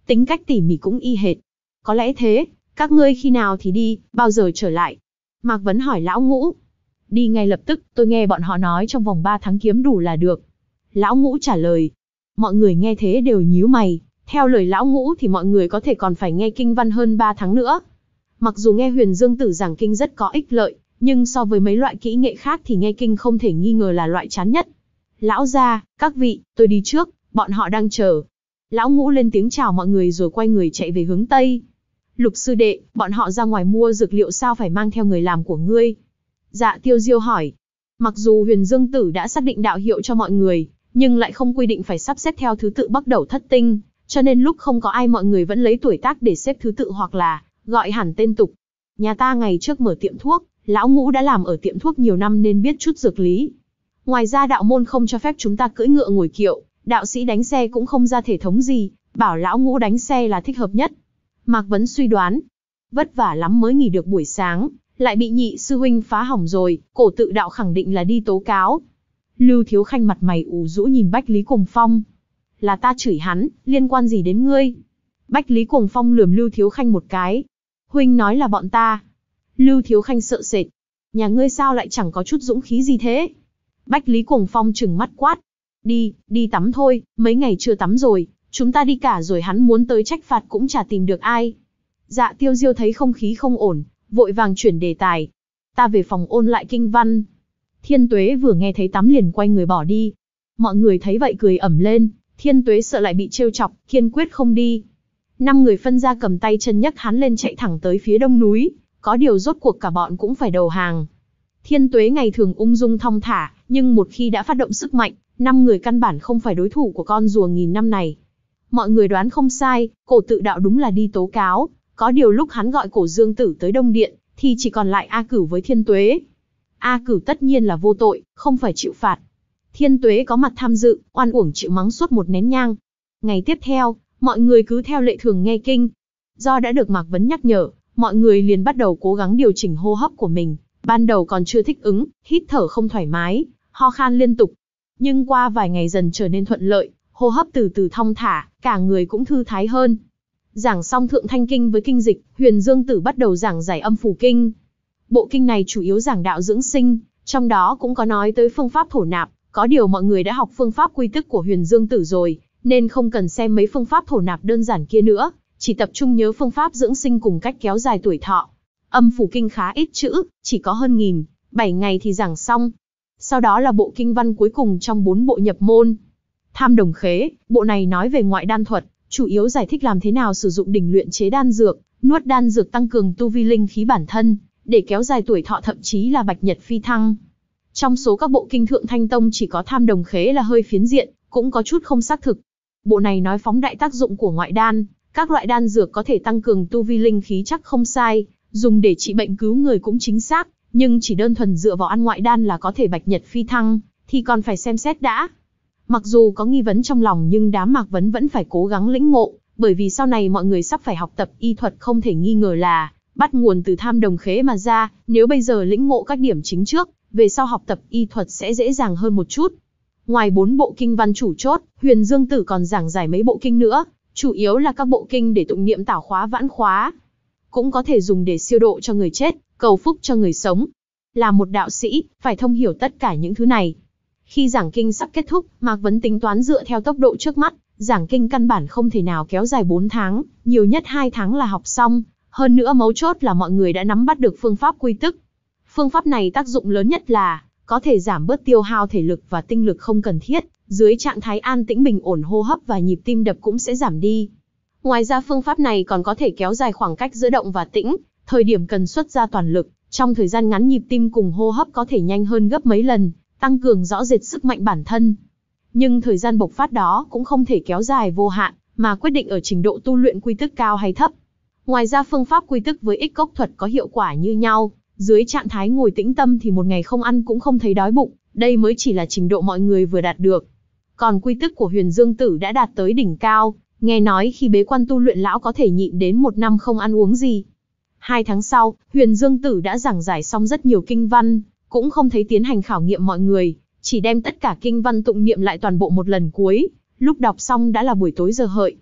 tính cách tỉ mỉ cũng y hệt. Có lẽ thế, các ngươi khi nào thì đi, bao giờ trở lại? Mạc Vấn hỏi Lão Ngũ. Đi ngay lập tức, tôi nghe bọn họ nói trong vòng ba tháng kiếm đủ là được. Lão Ngũ trả lời. Mọi người nghe thế đều nhíu mày, theo lời Lão Ngũ thì mọi người có thể còn phải nghe kinh văn hơn ba tháng nữa. Mặc dù nghe Huyền Dương Tử giảng kinh rất có ích lợi, nhưng so với mấy loại kỹ nghệ khác thì nghe kinh không thể nghi ngờ là loại chán nhất. Lão gia, các vị, tôi đi trước, bọn họ đang chờ. Lão Ngũ lên tiếng chào mọi người rồi quay người chạy về hướng Tây. Lục sư đệ, bọn họ ra ngoài mua dược liệu sao phải mang theo người làm của ngươi? Dạ Tiêu Diêu hỏi. Mặc dù Huyền Dương Tử đã xác định đạo hiệu cho mọi người, nhưng lại không quy định phải sắp xếp theo thứ tự bắt đầu thất tinh, cho nên lúc không có ai mọi người vẫn lấy tuổi tác để xếp thứ tự hoặc là gọi hẳn tên tục. Nhà ta ngày trước mở tiệm thuốc, Lão Ngũ đã làm ở tiệm thuốc nhiều năm nên biết chút dược lý. Ngoài ra đạo môn không cho phép chúng ta cưỡi ngựa ngồi kiệu, đạo sĩ đánh xe cũng không ra thể thống gì, bảo Lão Ngũ đánh xe là thích hợp nhất. Mạc Vấn suy đoán, vất vả lắm mới nghỉ được buổi sáng, lại bị nhị sư huynh phá hỏng rồi, cổ tự đạo khẳng định là đi tố cáo. Lưu Thiếu Khanh mặt mày ủ rũ nhìn Bách Lý Cuồng Phong. Là ta chửi hắn, liên quan gì đến ngươi? Bách Lý Cuồng Phong lườm Lưu Thiếu Khanh một cái. Huynh nói là bọn ta. Lưu Thiếu Khanh sợ sệt. Nhà ngươi sao lại chẳng có chút dũng khí gì thế? Bách Lý Cuồng Phong trừng mắt quát. Đi, đi tắm thôi, mấy ngày chưa tắm rồi, chúng ta đi cả rồi hắn muốn tới trách phạt cũng chả tìm được ai. Dạ Tiêu Diêu thấy không khí không ổn, vội vàng chuyển đề tài. Ta về phòng ôn lại kinh văn. Thiên Tuế vừa nghe thấy tắm liền quay người bỏ đi. Mọi người thấy vậy cười ẩm lên, Thiên Tuế sợ lại bị trêu chọc, kiên quyết không đi. Năm người phân ra cầm tay chân nhấc hắn lên chạy thẳng tới phía đông núi, có điều rốt cuộc cả bọn cũng phải đầu hàng. Thiên Tuế ngày thường ung dung thong thả, nhưng một khi đã phát động sức mạnh, năm người căn bản không phải đối thủ của con rùa nghìn năm này. Mọi người đoán không sai, cổ tự đạo đúng là đi tố cáo, có điều lúc hắn gọi cổ Dương Tử tới Đông Điện, thì chỉ còn lại A Cửu với Thiên Tuế. A Cửu tất nhiên là vô tội, không phải chịu phạt. Thiên Tuế có mặt tham dự, oan uổng chịu mắng suốt một nén nhang. Ngày tiếp theo, mọi người cứ theo lệ thường nghe kinh. Do đã được Mạc Vấn nhắc nhở, mọi người liền bắt đầu cố gắng điều chỉnh hô hấp của mình. Ban đầu còn chưa thích ứng, hít thở không thoải mái, ho khan liên tục. Nhưng qua vài ngày dần trở nên thuận lợi, hô hấp từ từ thong thả, cả người cũng thư thái hơn. Giảng xong Thượng Thanh Kinh với kinh dịch, Huyền Dương Tử bắt đầu giảng giải Âm Phủ Kinh. Bộ kinh này chủ yếu giảng đạo dưỡng sinh, trong đó cũng có nói tới phương pháp thổ nạp, có điều mọi người đã học phương pháp quy tức của Huyền Dương Tử rồi, nên không cần xem mấy phương pháp thổ nạp đơn giản kia nữa, chỉ tập trung nhớ phương pháp dưỡng sinh cùng cách kéo dài tuổi thọ. Âm Phủ Kinh khá ít chữ, chỉ có hơn nghìn, bảy ngày thì giảng xong. Sau đó là bộ kinh văn cuối cùng trong bốn bộ nhập môn. Tham Đồng Khế, bộ này nói về ngoại đan thuật, chủ yếu giải thích làm thế nào sử dụng đỉnh luyện chế đan dược, nuốt đan dược tăng cường tu vi linh khí bản thân, để kéo dài tuổi thọ thậm chí là bạch nhật phi thăng. Trong số các bộ kinh Thượng Thanh Tông chỉ có Tham Đồng Khế là hơi phiến diện, cũng có chút không xác thực. Bộ này nói phóng đại tác dụng của ngoại đan, các loại đan dược có thể tăng cường tu vi linh khí chắc không sai, dùng để trị bệnh cứu người cũng chính xác, nhưng chỉ đơn thuần dựa vào ăn ngoại đan là có thể bạch nhật phi thăng, thì còn phải xem xét đã. Mặc dù có nghi vấn trong lòng nhưng đám Mạc Vấn vẫn phải cố gắng lĩnh ngộ, bởi vì sau này mọi người sắp phải học tập y thuật không thể nghi ngờ là bắt nguồn từ Tham Đồng Khế mà ra, nếu bây giờ lĩnh ngộ các điểm chính trước, về sau học tập y thuật sẽ dễ dàng hơn một chút. Ngoài bốn bộ kinh văn chủ chốt, Huyền Dương Tử còn giảng giải mấy bộ kinh nữa, chủ yếu là các bộ kinh để tụng niệm tảo khóa vãn khóa, cũng có thể dùng để siêu độ cho người chết, cầu phúc cho người sống. Là một đạo sĩ, phải thông hiểu tất cả những thứ này. Khi giảng kinh sắp kết thúc, Mạc Vấn tính toán dựa theo tốc độ trước mắt, giảng kinh căn bản không thể nào kéo dài bốn tháng, nhiều nhất hai tháng là học xong. Hơn nữa mấu chốt là mọi người đã nắm bắt được phương pháp quy tức. Phương pháp này tác dụng lớn nhất là có thể giảm bớt tiêu hao thể lực và tinh lực không cần thiết, dưới trạng thái an tĩnh bình ổn hô hấp và nhịp tim đập cũng sẽ giảm đi. Ngoài ra phương pháp này còn có thể kéo dài khoảng cách giữa động và tĩnh, thời điểm cần xuất ra toàn lực, trong thời gian ngắn nhịp tim cùng hô hấp có thể nhanh hơn gấp mấy lần, tăng cường rõ rệt sức mạnh bản thân. Nhưng thời gian bộc phát đó cũng không thể kéo dài vô hạn, mà quyết định ở trình độ tu luyện quy tức cao hay thấp. Ngoài ra phương pháp quy tức với ích cốc thuật có hiệu quả như nhau, dưới trạng thái ngồi tĩnh tâm thì một ngày không ăn cũng không thấy đói bụng, đây mới chỉ là trình độ mọi người vừa đạt được. Còn quy tức của Huyền Dương Tử đã đạt tới đỉnh cao, nghe nói khi bế quan tu luyện lão có thể nhịn đến một năm không ăn uống gì. Hai tháng sau, Huyền Dương Tử đã giảng giải xong rất nhiều kinh văn, cũng không thấy tiến hành khảo nghiệm mọi người, chỉ đem tất cả kinh văn tụng niệm lại toàn bộ một lần cuối, lúc đọc xong đã là buổi tối giờ hợi.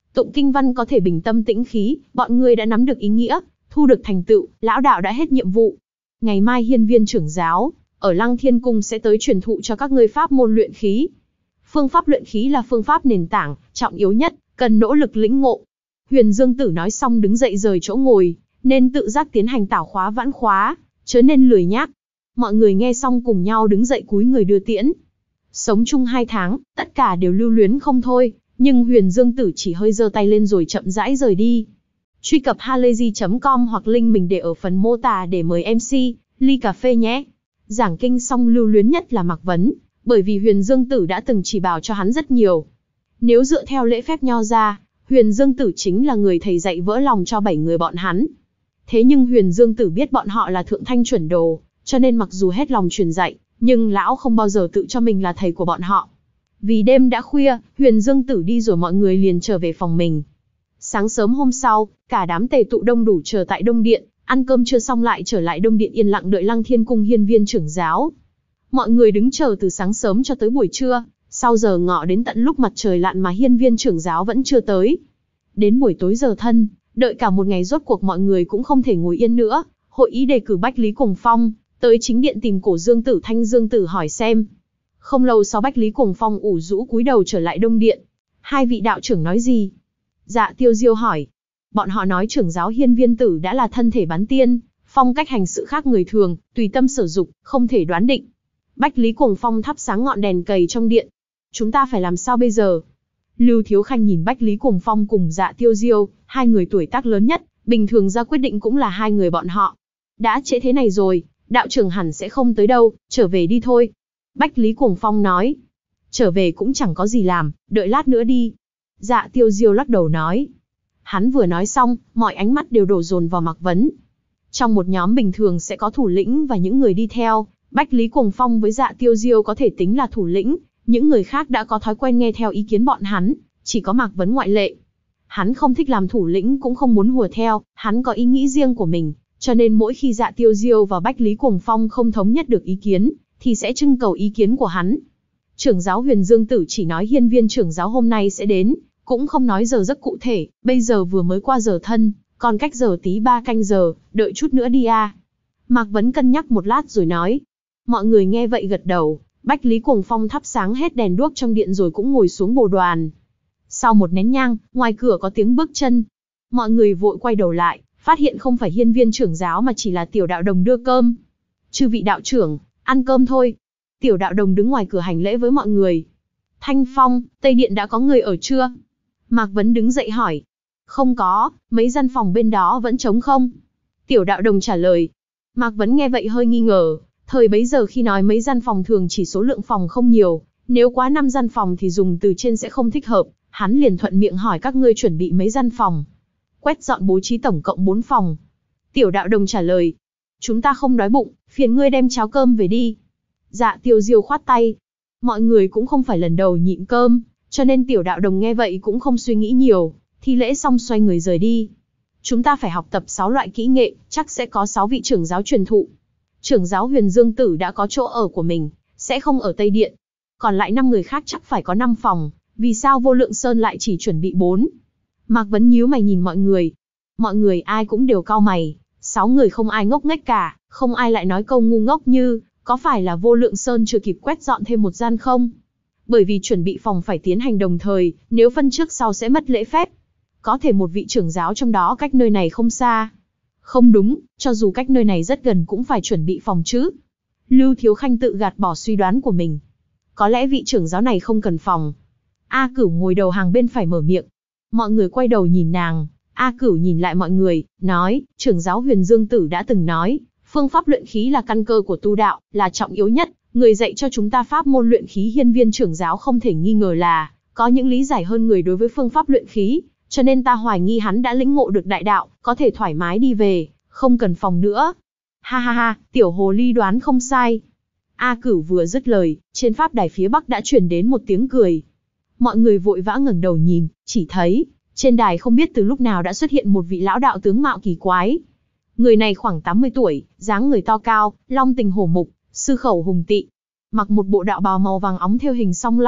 Tụng kinh văn có thể bình tâm tĩnh khí, bọn ngươi đã nắm được ý nghĩa, thu được thành tựu, lão đạo đã hết nhiệm vụ. Ngày mai hiên viên trưởng giáo, ở Lăng Thiên Cung sẽ tới truyền thụ cho các ngươi pháp môn luyện khí. Phương pháp luyện khí là phương pháp nền tảng, trọng yếu nhất, cần nỗ lực lĩnh ngộ. Huyền Dương Tử nói xong đứng dậy rời chỗ ngồi, nên tự giác tiến hành tảo khóa vãn khóa, chớ nên lười nhác. Mọi người nghe xong cùng nhau đứng dậy cúi người đưa tiễn. Sống chung hai tháng, tất cả đều lưu luyến không thôi, nhưng Huyền Dương Tử chỉ hơi giơ tay lên rồi chậm rãi rời đi. Truy cập halayzi chấm com hoặc link mình để ở phần mô tả để mời em xê, ly cà phê nhé. Giảng kinh xong lưu luyến nhất là Mạc Vấn, bởi vì Huyền Dương Tử đã từng chỉ bảo cho hắn rất nhiều. Nếu dựa theo lễ phép nho ra, Huyền Dương Tử chính là người thầy dạy vỡ lòng cho bảy người bọn hắn. Thế nhưng Huyền Dương Tử biết bọn họ là thượng thanh chuẩn đồ, cho nên mặc dù hết lòng truyền dạy, nhưng lão không bao giờ tự cho mình là thầy của bọn họ. Vì đêm đã khuya, Huyền Dương Tử đi rồi mọi người liền trở về phòng mình. Sáng sớm hôm sau, cả đám tề tụ đông đủ chờ tại Đông Điện, ăn cơm chưa xong lại trở lại Đông Điện yên lặng đợi Lăng Thiên Cung hiên viên trưởng giáo. Mọi người đứng chờ từ sáng sớm cho tới buổi trưa, sau giờ ngọ đến tận lúc mặt trời lặn mà hiên viên trưởng giáo vẫn chưa tới. Đến buổi tối giờ thân, đợi cả một ngày rốt cuộc mọi người cũng không thể ngồi yên nữa, hội ý đề cử Bách Lý Cuồng Phong, tới chính điện tìm Cổ Dương Tử Thanh Dương Tử hỏi xem. Không lâu sau Bách Lý Cuồng Phong ủ rũ cúi đầu trở lại Đông Điện. Hai vị đạo trưởng nói gì? Dạ Tiêu Diêu hỏi. Bọn họ nói trưởng giáo hiên viên tử đã là thân thể bán tiên, phong cách hành sự khác người thường, tùy tâm sở dục, không thể đoán định. Bách Lý Cuồng Phong thắp sáng ngọn đèn cầy trong điện. Chúng ta phải làm sao bây giờ? Lưu Thiếu Khanh nhìn Bách Lý Cuồng Phong cùng Dạ Tiêu Diêu, hai người tuổi tác lớn nhất, bình thường ra quyết định cũng là hai người bọn họ. Đã trễ thế này rồi, đạo trưởng hẳn sẽ không tới đâu, trở về đi thôi. Bách Lý Cuồng Phong nói. Trở về cũng chẳng có gì làm, đợi lát nữa đi. Dạ Tiêu Diêu lắc đầu nói. Hắn vừa nói xong, mọi ánh mắt đều đổ dồn vào Mạc Vấn. Trong một nhóm bình thường sẽ có thủ lĩnh và những người đi theo, Bách Lý Cuồng Phong với Dạ Tiêu Diêu có thể tính là thủ lĩnh, những người khác đã có thói quen nghe theo ý kiến bọn hắn, chỉ có Mạc Vấn ngoại lệ. Hắn không thích làm thủ lĩnh cũng không muốn hùa theo, hắn có ý nghĩ riêng của mình, cho nên mỗi khi Dạ Tiêu Diêu và Bách Lý Cuồng Phong không thống nhất được ý kiến, thì sẽ trưng cầu ý kiến của hắn. Trưởng giáo Huyền Dương Tử chỉ nói hiên viên trưởng giáo hôm nay sẽ đến, cũng không nói giờ giấc cụ thể, bây giờ vừa mới qua giờ thân, còn cách giờ tí ba canh giờ, đợi chút nữa đi a. Mạc Vấn cân nhắc một lát rồi nói. Mọi người nghe vậy gật đầu, Bách Lý Cuồng Phong thắp sáng hết đèn đuốc trong điện rồi cũng ngồi xuống bồ đoàn. Sau một nén nhang, ngoài cửa có tiếng bước chân. Mọi người vội quay đầu lại, phát hiện không phải hiên viên trưởng giáo mà chỉ là Tiểu Đạo Đồng đưa cơm. Chư vị đạo trưởng, ăn cơm thôi. Tiểu Đạo Đồng đứng ngoài cửa hành lễ với mọi người. Thanh Phong, Tây Điện đã có người ở chưa? Mạc Vấn đứng dậy hỏi. Không có, mấy gian phòng bên đó vẫn trống không? Tiểu Đạo Đồng trả lời. Mạc Vấn nghe vậy hơi nghi ngờ, thời bấy giờ khi nói mấy gian phòng thường chỉ số lượng phòng không nhiều, nếu quá năm gian phòng thì dùng từ trên sẽ không thích hợp, hắn liền thuận miệng hỏi các ngươi chuẩn bị mấy gian phòng. Quét dọn bố trí tổng cộng bốn phòng. Tiểu Đạo Đồng trả lời. Chúng ta không đói bụng, phiền ngươi đem cháo cơm về đi. Dạ Tiêu Diêu khoát tay. Mọi người cũng không phải lần đầu nhịn cơm, cho nên Tiểu Đạo Đồng nghe vậy cũng không suy nghĩ nhiều, thi lễ xong xoay người rời đi. Chúng ta phải học tập sáu loại kỹ nghệ, chắc sẽ có sáu vị trưởng giáo truyền thụ. Trưởng giáo Huyền Dương Tử đã có chỗ ở của mình, sẽ không ở Tây Điện. Còn lại năm người khác chắc phải có năm phòng, vì sao Vô Lượng Sơn lại chỉ chuẩn bị bốn? Mạc Vấn nhíu mày nhìn mọi người. Mọi người ai cũng đều cau mày, sáu người không ai ngốc nghếch cả, không ai lại nói câu ngu ngốc như, có phải là Vô Lượng Sơn chưa kịp quét dọn thêm một gian không? Bởi vì chuẩn bị phòng phải tiến hành đồng thời, nếu phân trước sau sẽ mất lễ phép. Có thể một vị trưởng giáo trong đó cách nơi này không xa. Không đúng, cho dù cách nơi này rất gần cũng phải chuẩn bị phòng chứ. Lưu Thiếu Khanh tự gạt bỏ suy đoán của mình. Có lẽ vị trưởng giáo này không cần phòng. A Cửu ngồi đầu hàng bên phải mở miệng. Mọi người quay đầu nhìn nàng. A Cửu nhìn lại mọi người, nói, trưởng giáo Huyền Dương Tử đã từng nói, phương pháp luyện khí là căn cơ của tu đạo, là trọng yếu nhất. Người dạy cho chúng ta pháp môn luyện khí hiên viên trưởng giáo không thể nghi ngờ là, có những lý giải hơn người đối với phương pháp luyện khí. Cho nên ta hoài nghi hắn đã lĩnh ngộ được đại đạo, có thể thoải mái đi về, không cần phòng nữa. Ha ha ha, tiểu hồ ly đoán không sai. A Cửu vừa dứt lời, trên pháp đài phía bắc đã truyền đến một tiếng cười. Mọi người vội vã ngẩng đầu nhìn, chỉ thấy, trên đài không biết từ lúc nào đã xuất hiện một vị lão đạo tướng mạo kỳ quái. Người này khoảng tám mươi tuổi, dáng người to cao, long tình hổ mục, sư khẩu hùng tị. Mặc một bộ đạo bào màu vàng óng thêu hình song long,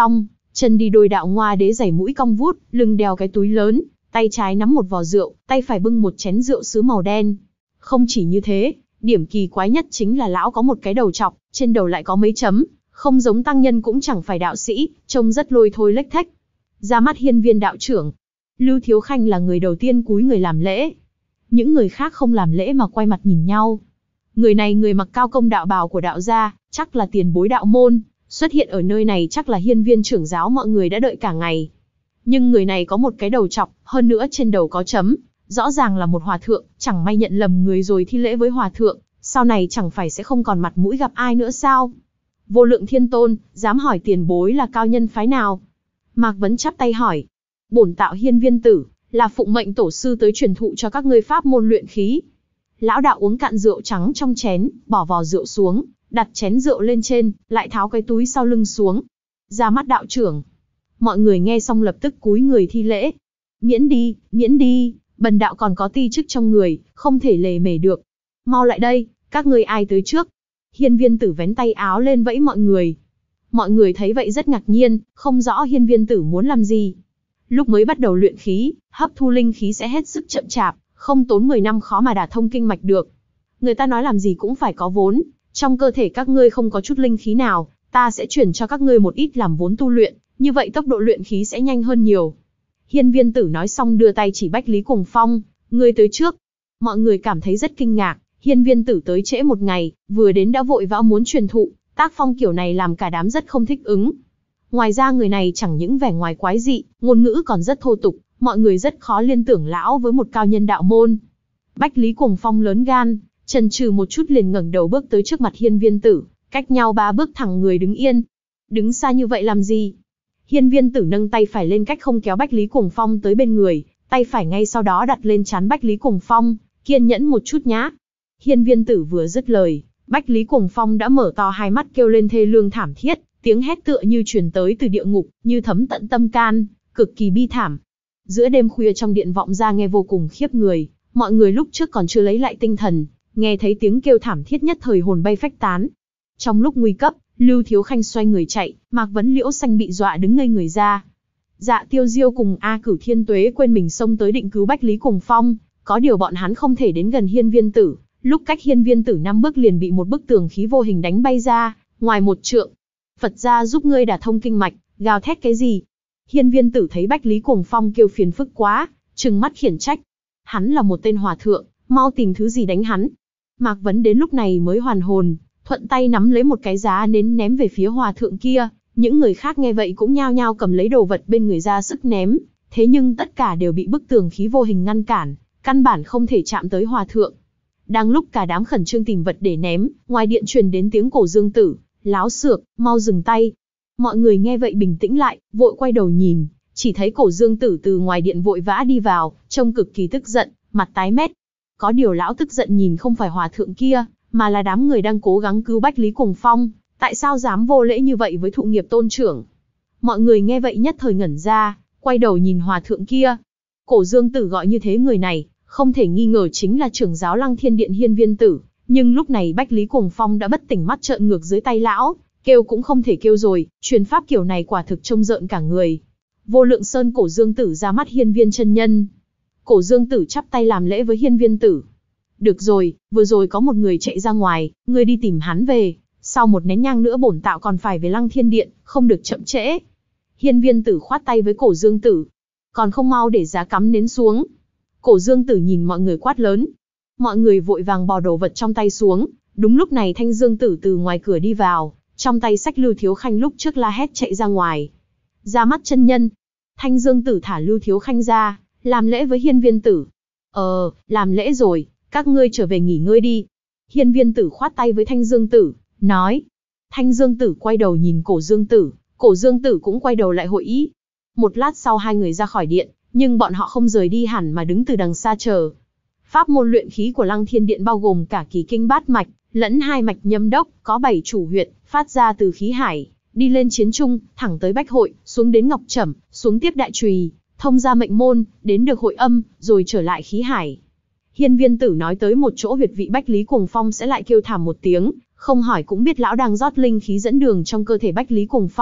Chân đi đôi đạo ngoa đế giày mũi cong vút, lưng đeo cái túi lớn, tay trái nắm một vò rượu, tay phải bưng một chén rượu sứ màu đen. Không chỉ như thế, điểm kỳ quái nhất chính là lão có một cái đầu trọc, trên đầu lại có mấy chấm, không giống tăng nhân cũng chẳng phải đạo sĩ, trông rất lôi thôi lếch thếch. Ra mắt hiên viên đạo trưởng, Lưu Thiếu Khanh là người đầu tiên cúi người làm lễ. Những người khác không làm lễ mà quay mặt nhìn nhau. Người này người mặc cao công đạo bào của đạo gia, chắc là tiền bối đạo môn, xuất hiện ở nơi này chắc là hiên viên trưởng giáo mọi người đã đợi cả ngày. Nhưng người này có một cái đầu trọc, hơn nữa trên đầu có chấm, rõ ràng là một hòa thượng, chẳng may nhận lầm người rồi thi lễ với hòa thượng, sau này chẳng phải sẽ không còn mặt mũi gặp ai nữa sao? Vô Lượng Thiên Tôn, dám hỏi tiền bối là cao nhân phái nào? Mạc Vấn chắp tay hỏi. Bổn tạo hiên viên tử, là phụng mệnh tổ sư tới truyền thụ cho các ngươi pháp môn luyện khí. Lão đạo uống cạn rượu trắng trong chén, bỏ vò rượu xuống, đặt chén rượu lên trên, lại tháo cái túi sau lưng xuống. Ra mắt đạo trưởng. Mọi người nghe xong lập tức cúi người thi lễ. Miễn đi, miễn đi, bần đạo còn có ti chức trong người, không thể lề mề được. Mau lại đây, các ngươi ai tới trước? Hiên viên tử vén tay áo lên vẫy mọi người. Mọi người thấy vậy rất ngạc nhiên, không rõ hiên viên tử muốn làm gì. Lúc mới bắt đầu luyện khí, hấp thu linh khí sẽ hết sức chậm chạp, không tốn mười năm khó mà đả thông kinh mạch được. Người ta nói làm gì cũng phải có vốn, trong cơ thể các ngươi không có chút linh khí nào, ta sẽ chuyển cho các ngươi một ít làm vốn tu luyện, như vậy tốc độ luyện khí sẽ nhanh hơn nhiều. Hiên viên tử nói xong đưa tay chỉ Bách Lý Cuồng Phong, ngươi tới trước. Mọi người cảm thấy rất kinh ngạc, hiên viên tử tới trễ một ngày, vừa đến đã vội vã muốn truyền thụ, tác phong kiểu này làm cả đám rất không thích ứng. Ngoài ra người này chẳng những vẻ ngoài quái dị, ngôn ngữ còn rất thô tục, mọi người rất khó liên tưởng lão với một cao nhân đạo môn. Bách Lý Cuồng Phong lớn gan, chần chừ một chút liền ngẩng đầu bước tới trước mặt hiên viên tử, cách nhau ba bước thẳng người đứng yên. Đứng xa như vậy làm gì? Hiên viên tử nâng tay phải lên cách không kéo Bách Lý Cuồng Phong tới bên người, tay phải ngay sau đó đặt lên trán Bách Lý Cuồng Phong, kiên nhẫn một chút nhá. Hiên viên tử vừa dứt lời, Bách Lý Cuồng Phong đã mở to hai mắt kêu lên thê lương thảm thiết, tiếng hét tựa như truyền tới từ địa ngục, như thấm tận tâm can, cực kỳ bi thảm. Giữa đêm khuya trong điện vọng ra nghe vô cùng khiếp người, mọi người lúc trước còn chưa lấy lại tinh thần, nghe thấy tiếng kêu thảm thiết nhất thời hồn bay phách tán. Trong lúc nguy cấp, Lưu Thiếu Khanh xoay người chạy, Mạc Vấn Liễu Xanh bị dọa đứng ngây người ra. Dạ Tiêu Diêu cùng A Cửu Thiên Tuế quên mình xông tới định cứu Bách Lý Cuồng Phong, có điều bọn hắn không thể đến gần hiên viên tử, lúc cách hiên viên tử năm bước liền bị một bức tường khí vô hình đánh bay ra, ngoài một trượng. Phật gia giúp ngươi đả thông kinh mạch, gào thét cái gì? Hiên viên tử thấy Bách Lý Cuồng Phong kêu phiền phức quá, trừng mắt khiển trách. Hắn là một tên hòa thượng, mau tìm thứ gì đánh hắn. Mạc Vấn đến lúc này mới hoàn hồn, thuận tay nắm lấy một cái giá nến ném về phía hòa thượng kia. Những người khác nghe vậy cũng nhao nhao cầm lấy đồ vật bên người ra sức ném, thế nhưng tất cả đều bị bức tường khí vô hình ngăn cản, căn bản không thể chạm tới hòa thượng. Đang lúc cả đám khẩn trương tìm vật để ném, ngoài điện truyền đến tiếng Cổ Dương Tử, láo xược, mau dừng tay. Mọi người nghe vậy bình tĩnh lại, vội quay đầu nhìn, chỉ thấy Cổ Dương Tử từ ngoài điện vội vã đi vào, trông cực kỳ tức giận, mặt tái mét. Có điều lão tức giận nhìn không phải hòa thượng kia, mà là đám người đang cố gắng cứu Bách Lý Cuồng Phong, tại sao dám vô lễ như vậy với thụ nghiệp tôn trưởng. Mọi người nghe vậy nhất thời ngẩn ra, quay đầu nhìn hòa thượng kia. Cổ Dương Tử gọi như thế người này, không thể nghi ngờ chính là trưởng giáo Lăng Thiên Điện hiên viên tử, nhưng lúc này Bách Lý Cuồng Phong đã bất tỉnh mắt trợn ngược dưới tay lão, kêu cũng không thể kêu rồi, truyền pháp kiểu này quả thực trông rợn cả người. Vô Lượng Sơn Cổ Dương Tử ra mắt hiên viên chân nhân. Cổ Dương Tử chắp tay làm lễ với hiên viên tử. Được rồi, vừa rồi có một người chạy ra ngoài, ngươi đi tìm hắn về, sau một nén nhang nữa bổn tạo còn phải về Lăng Thiên Điện, không được chậm trễ. Hiên viên tử khoát tay với Cổ Dương Tử. Còn không mau để giá cắm nến xuống. Cổ Dương Tử nhìn mọi người quát lớn. Mọi người vội vàng bỏ đồ vật trong tay xuống. Đúng lúc này Thanh Dương Tử từ ngoài cửa đi vào, trong tay xách Lưu Thiếu Khanh lúc trước la hét chạy ra ngoài. Ra mắt chân nhân. Thanh Dương Tử thả Lưu Thiếu Khanh ra, làm lễ với hiên viên tử. Ờ, làm lễ rồi, các ngươi trở về nghỉ ngơi đi. Hiên viên tử khoát tay với Thanh Dương Tử, nói. Thanh Dương Tử quay đầu nhìn Cổ Dương Tử, Cổ Dương Tử cũng quay đầu lại hội ý. Một lát sau hai người ra khỏi điện, nhưng bọn họ không rời đi hẳn mà đứng từ đằng xa chờ. Pháp môn luyện khí của Lăng Thiên Điện bao gồm cả kỳ kinh bát mạch, lẫn hai mạch nhâm đốc, có bảy chủ huyệt, phát ra từ khí hải, đi lên chiến trung, thẳng tới bách hội, xuống đến ngọc trẩm, xuống tiếp đại trùy, thông ra mệnh môn, đến được hội âm, rồi trở lại khí hải. Hiên viên tử nói tới một chỗ huyệt vị Bách Lý Cuồng Phong sẽ lại kêu thảm một tiếng, không hỏi cũng biết lão đang rót linh khí dẫn đường trong cơ thể Bách Lý Cuồng Phong,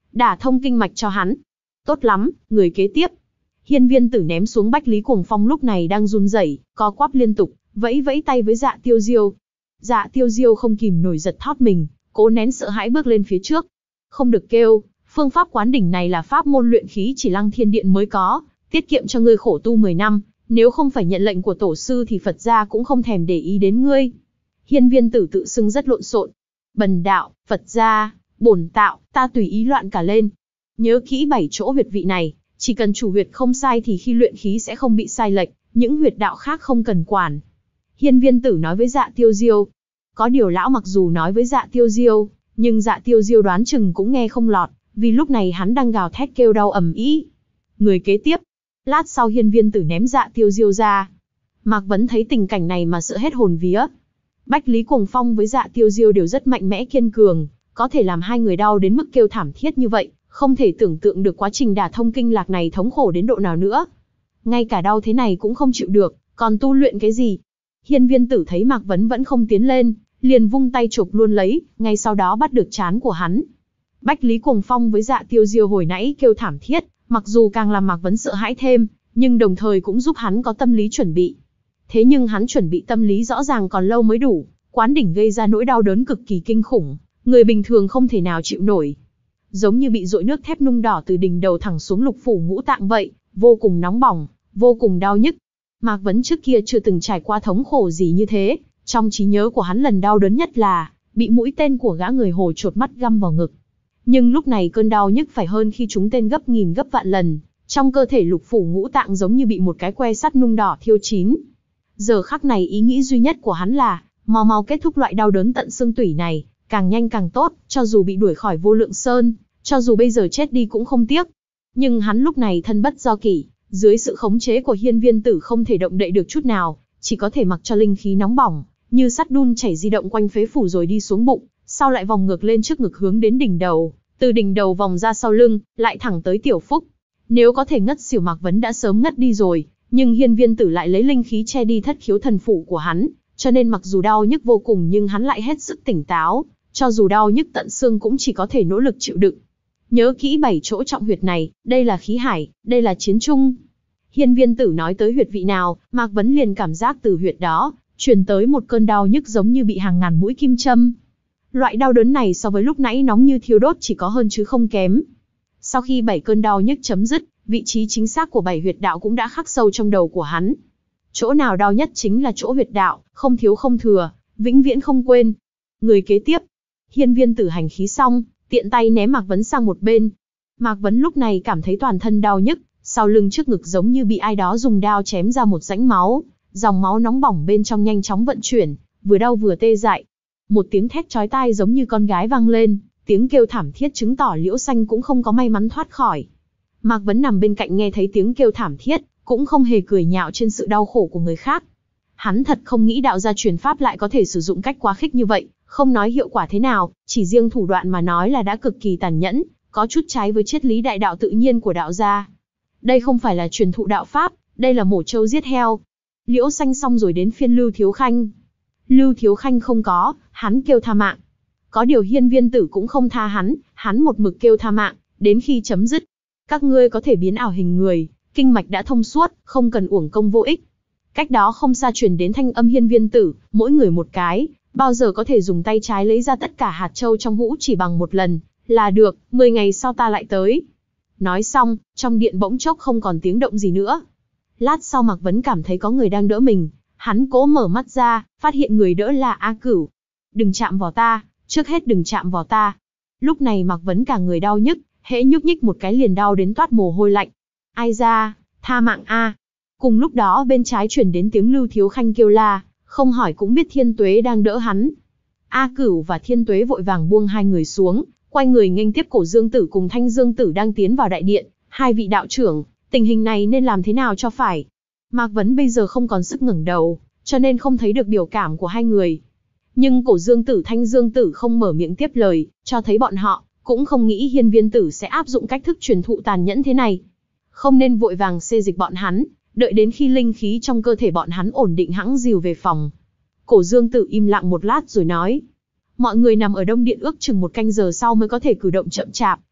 đả thông kinh mạch cho hắn. Tốt lắm, người kế tiếp. Hiên Viên Tử ném xuống Bách Lý Cuồng Phong lúc này đang run rẩy, co quắp liên tục, vẫy vẫy tay với Dạ Tiêu Diêu. Dạ Tiêu Diêu không kìm nổi giật thót mình, cố nén sợ hãi bước lên phía trước. Không được kêu, phương pháp quán đỉnh này là pháp môn luyện khí chỉ Lăng Thiên Điện mới có, tiết kiệm cho ngươi khổ tu mười năm, nếu không phải nhận lệnh của tổ sư thì Phật gia cũng không thèm để ý đến ngươi. Hiên Viên Tử tự xưng rất lộn xộn. Bần đạo, Phật gia, bổn tạo, ta tùy ý loạn cả lên. Nhớ kỹ bảy chỗ huyệt vị này, chỉ cần chủ huyệt không sai thì khi luyện khí sẽ không bị sai lệch, những huyệt đạo khác không cần quản. Hiên Viên Tử nói với Dạ Tiêu Diêu. Có điều lão mặc dù nói với Dạ Tiêu Diêu, nhưng Dạ Tiêu Diêu đoán chừng cũng nghe không lọt, vì lúc này hắn đang gào thét kêu đau ầm ĩ. Người kế tiếp. Lát sau Hiên Viên Tử ném Dạ Tiêu Diêu ra. Mạc Vấn thấy tình cảnh này mà sợ hết hồn vía. Bách Lý Cuồng Phong với Dạ Tiêu Diêu đều rất mạnh mẽ kiên cường, có thể làm hai người đau đến mức kêu thảm thiết như vậy, không thể tưởng tượng được quá trình đả thông kinh lạc này thống khổ đến độ nào nữa. Ngay cả đau thế này cũng không chịu được, còn tu luyện cái gì? Hiên Viên Tử thấy Mạc Vấn vẫn không tiến lên, liền vung tay chộp luôn lấy, ngay sau đó bắt được trán của hắn. Bách Lý Cuồng Phong với Dạ Tiêu Diêu hồi nãy kêu thảm thiết, mặc dù càng làm Mạc Vấn sợ hãi thêm, nhưng đồng thời cũng giúp hắn có tâm lý chuẩn bị. Thế nhưng hắn chuẩn bị tâm lý rõ ràng còn lâu mới đủ, quán đỉnh gây ra nỗi đau đớn cực kỳ kinh khủng, người bình thường không thể nào chịu nổi. Giống như bị dội nước thép nung đỏ từ đỉnh đầu thẳng xuống lục phủ ngũ tạng vậy, vô cùng nóng bỏng, vô cùng đau nhức. Mạc Vấn trước kia chưa từng trải qua thống khổ gì như thế, trong trí nhớ của hắn lần đau đớn nhất là bị mũi tên của gã người Hồ chột mắt găm vào ngực. Nhưng lúc này cơn đau nhức phải hơn khi trúng tên gấp nghìn gấp vạn lần, trong cơ thể lục phủ ngũ tạng giống như bị một cái que sắt nung đỏ thiêu chín. Giờ khắc này ý nghĩ duy nhất của hắn là mau mau kết thúc loại đau đớn tận xương tủy này, càng nhanh càng tốt, cho dù bị đuổi khỏi Vô Lượng Sơn, cho dù bây giờ chết đi cũng không tiếc. Nhưng hắn lúc này thân bất do kỷ, dưới sự khống chế của Hiên Viên Tử không thể động đậy được chút nào, chỉ có thể mặc cho linh khí nóng bỏng, như sắt đun chảy di động quanh phế phủ rồi đi xuống bụng, sau lại vòng ngược lên trước ngực hướng đến đỉnh đầu, từ đỉnh đầu vòng ra sau lưng, lại thẳng tới tiểu phúc. Nếu có thể ngất xỉu Mạc Vấn đã sớm ngất đi rồi, nhưng Hiên Viên Tử lại lấy linh khí che đi thất khiếu thần phủ của hắn, cho nên mặc dù đau nhức vô cùng nhưng hắn lại hết sức tỉnh táo, cho dù đau nhức tận xương cũng chỉ có thể nỗ lực chịu đựng. Nhớ kỹ bảy chỗ trọng huyệt này, đây là khí hải, đây là chiến trung. Hiên Viên Tử nói tới huyệt vị nào, Mạc Vấn liền cảm giác từ huyệt đó truyền tới một cơn đau nhức giống như bị hàng ngàn mũi kim châm. Loại đau đớn này so với lúc nãy nóng như thiêu đốt chỉ có hơn chứ không kém. Sau khi bảy cơn đau nhức chấm dứt, vị trí chính xác của bảy huyệt đạo cũng đã khắc sâu trong đầu của hắn. Chỗ nào đau nhất chính là chỗ huyệt đạo, không thiếu không thừa, vĩnh viễn không quên. Người kế tiếp. Hiên Viên Tử hành khí xong, tiện tay ném Mạc Vấn sang một bên. Mạc Vấn lúc này cảm thấy toàn thân đau nhức, sau lưng trước ngực giống như bị ai đó dùng đao chém ra một rãnh máu, dòng máu nóng bỏng bên trong nhanh chóng vận chuyển, vừa đau vừa tê dại. Một tiếng thét chói tai giống như con gái vang lên, tiếng kêu thảm thiết chứng tỏ Liễu Xanh cũng không có may mắn thoát khỏi. Mạc Vấn nằm bên cạnh nghe thấy tiếng kêu thảm thiết, cũng không hề cười nhạo trên sự đau khổ của người khác. Hắn thật không nghĩ đạo gia truyền pháp lại có thể sử dụng cách quá khích như vậy, không nói hiệu quả thế nào, chỉ riêng thủ đoạn mà nói là đã cực kỳ tàn nhẫn, có chút trái với triết lý đại đạo tự nhiên của đạo gia. Đây không phải là truyền thụ đạo pháp, đây là mổ trâu giết heo. Liễu Xanh xong rồi đến phiên Lưu Thiếu Khanh. Lưu Thiếu Khanh không có, hắn kêu tha mạng. Có điều Hiên Viên Tử cũng không tha hắn, hắn một mực kêu tha mạng, đến khi chấm dứt. Các ngươi có thể biến ảo hình người, kinh mạch đã thông suốt, không cần uổng công vô ích. Cách đó không xa truyền đến thanh âm Hiên Viên Tử, mỗi người một cái, bao giờ có thể dùng tay trái lấy ra tất cả hạt châu trong hũ chỉ bằng một lần, là được, mười ngày sau ta lại tới. Nói xong, trong điện bỗng chốc không còn tiếng động gì nữa. Lát sau Mạc Vấn cảm thấy có người đang đỡ mình, hắn cố mở mắt ra, phát hiện người đỡ là A Cửu. Đừng chạm vào ta, trước hết đừng chạm vào ta. Lúc này Mạc Vấn cả người đau nhức, hễ nhúc nhích một cái liền đau đến toát mồ hôi lạnh. Ai ra, tha mạng a. Cùng lúc đó bên trái truyền đến tiếng Lưu Thiếu Khanh kêu la, không hỏi cũng biết Thiên Tuế đang đỡ hắn. A Cửu và Thiên Tuế vội vàng buông hai người xuống, quay người nghênh tiếp Cổ Dương Tử cùng Thanh Dương Tử đang tiến vào đại điện. Hai vị đạo trưởng, tình hình này nên làm thế nào cho phải? Mạc Vấn bây giờ không còn sức ngẩng đầu, cho nên không thấy được biểu cảm của hai người. Nhưng Cổ Dương Tử Thanh Dương Tử không mở miệng tiếp lời, cho thấy bọn họ cũng không nghĩ Hiên Viên Tử sẽ áp dụng cách thức truyền thụ tàn nhẫn thế này. Không nên vội vàng xê dịch bọn hắn, đợi đến khi linh khí trong cơ thể bọn hắn ổn định hẵng dìu về phòng. Cổ Dương Tử im lặng một lát rồi nói. Mọi người nằm ở đông điện ước chừng một canh giờ sau mới có thể cử động chậm chạp,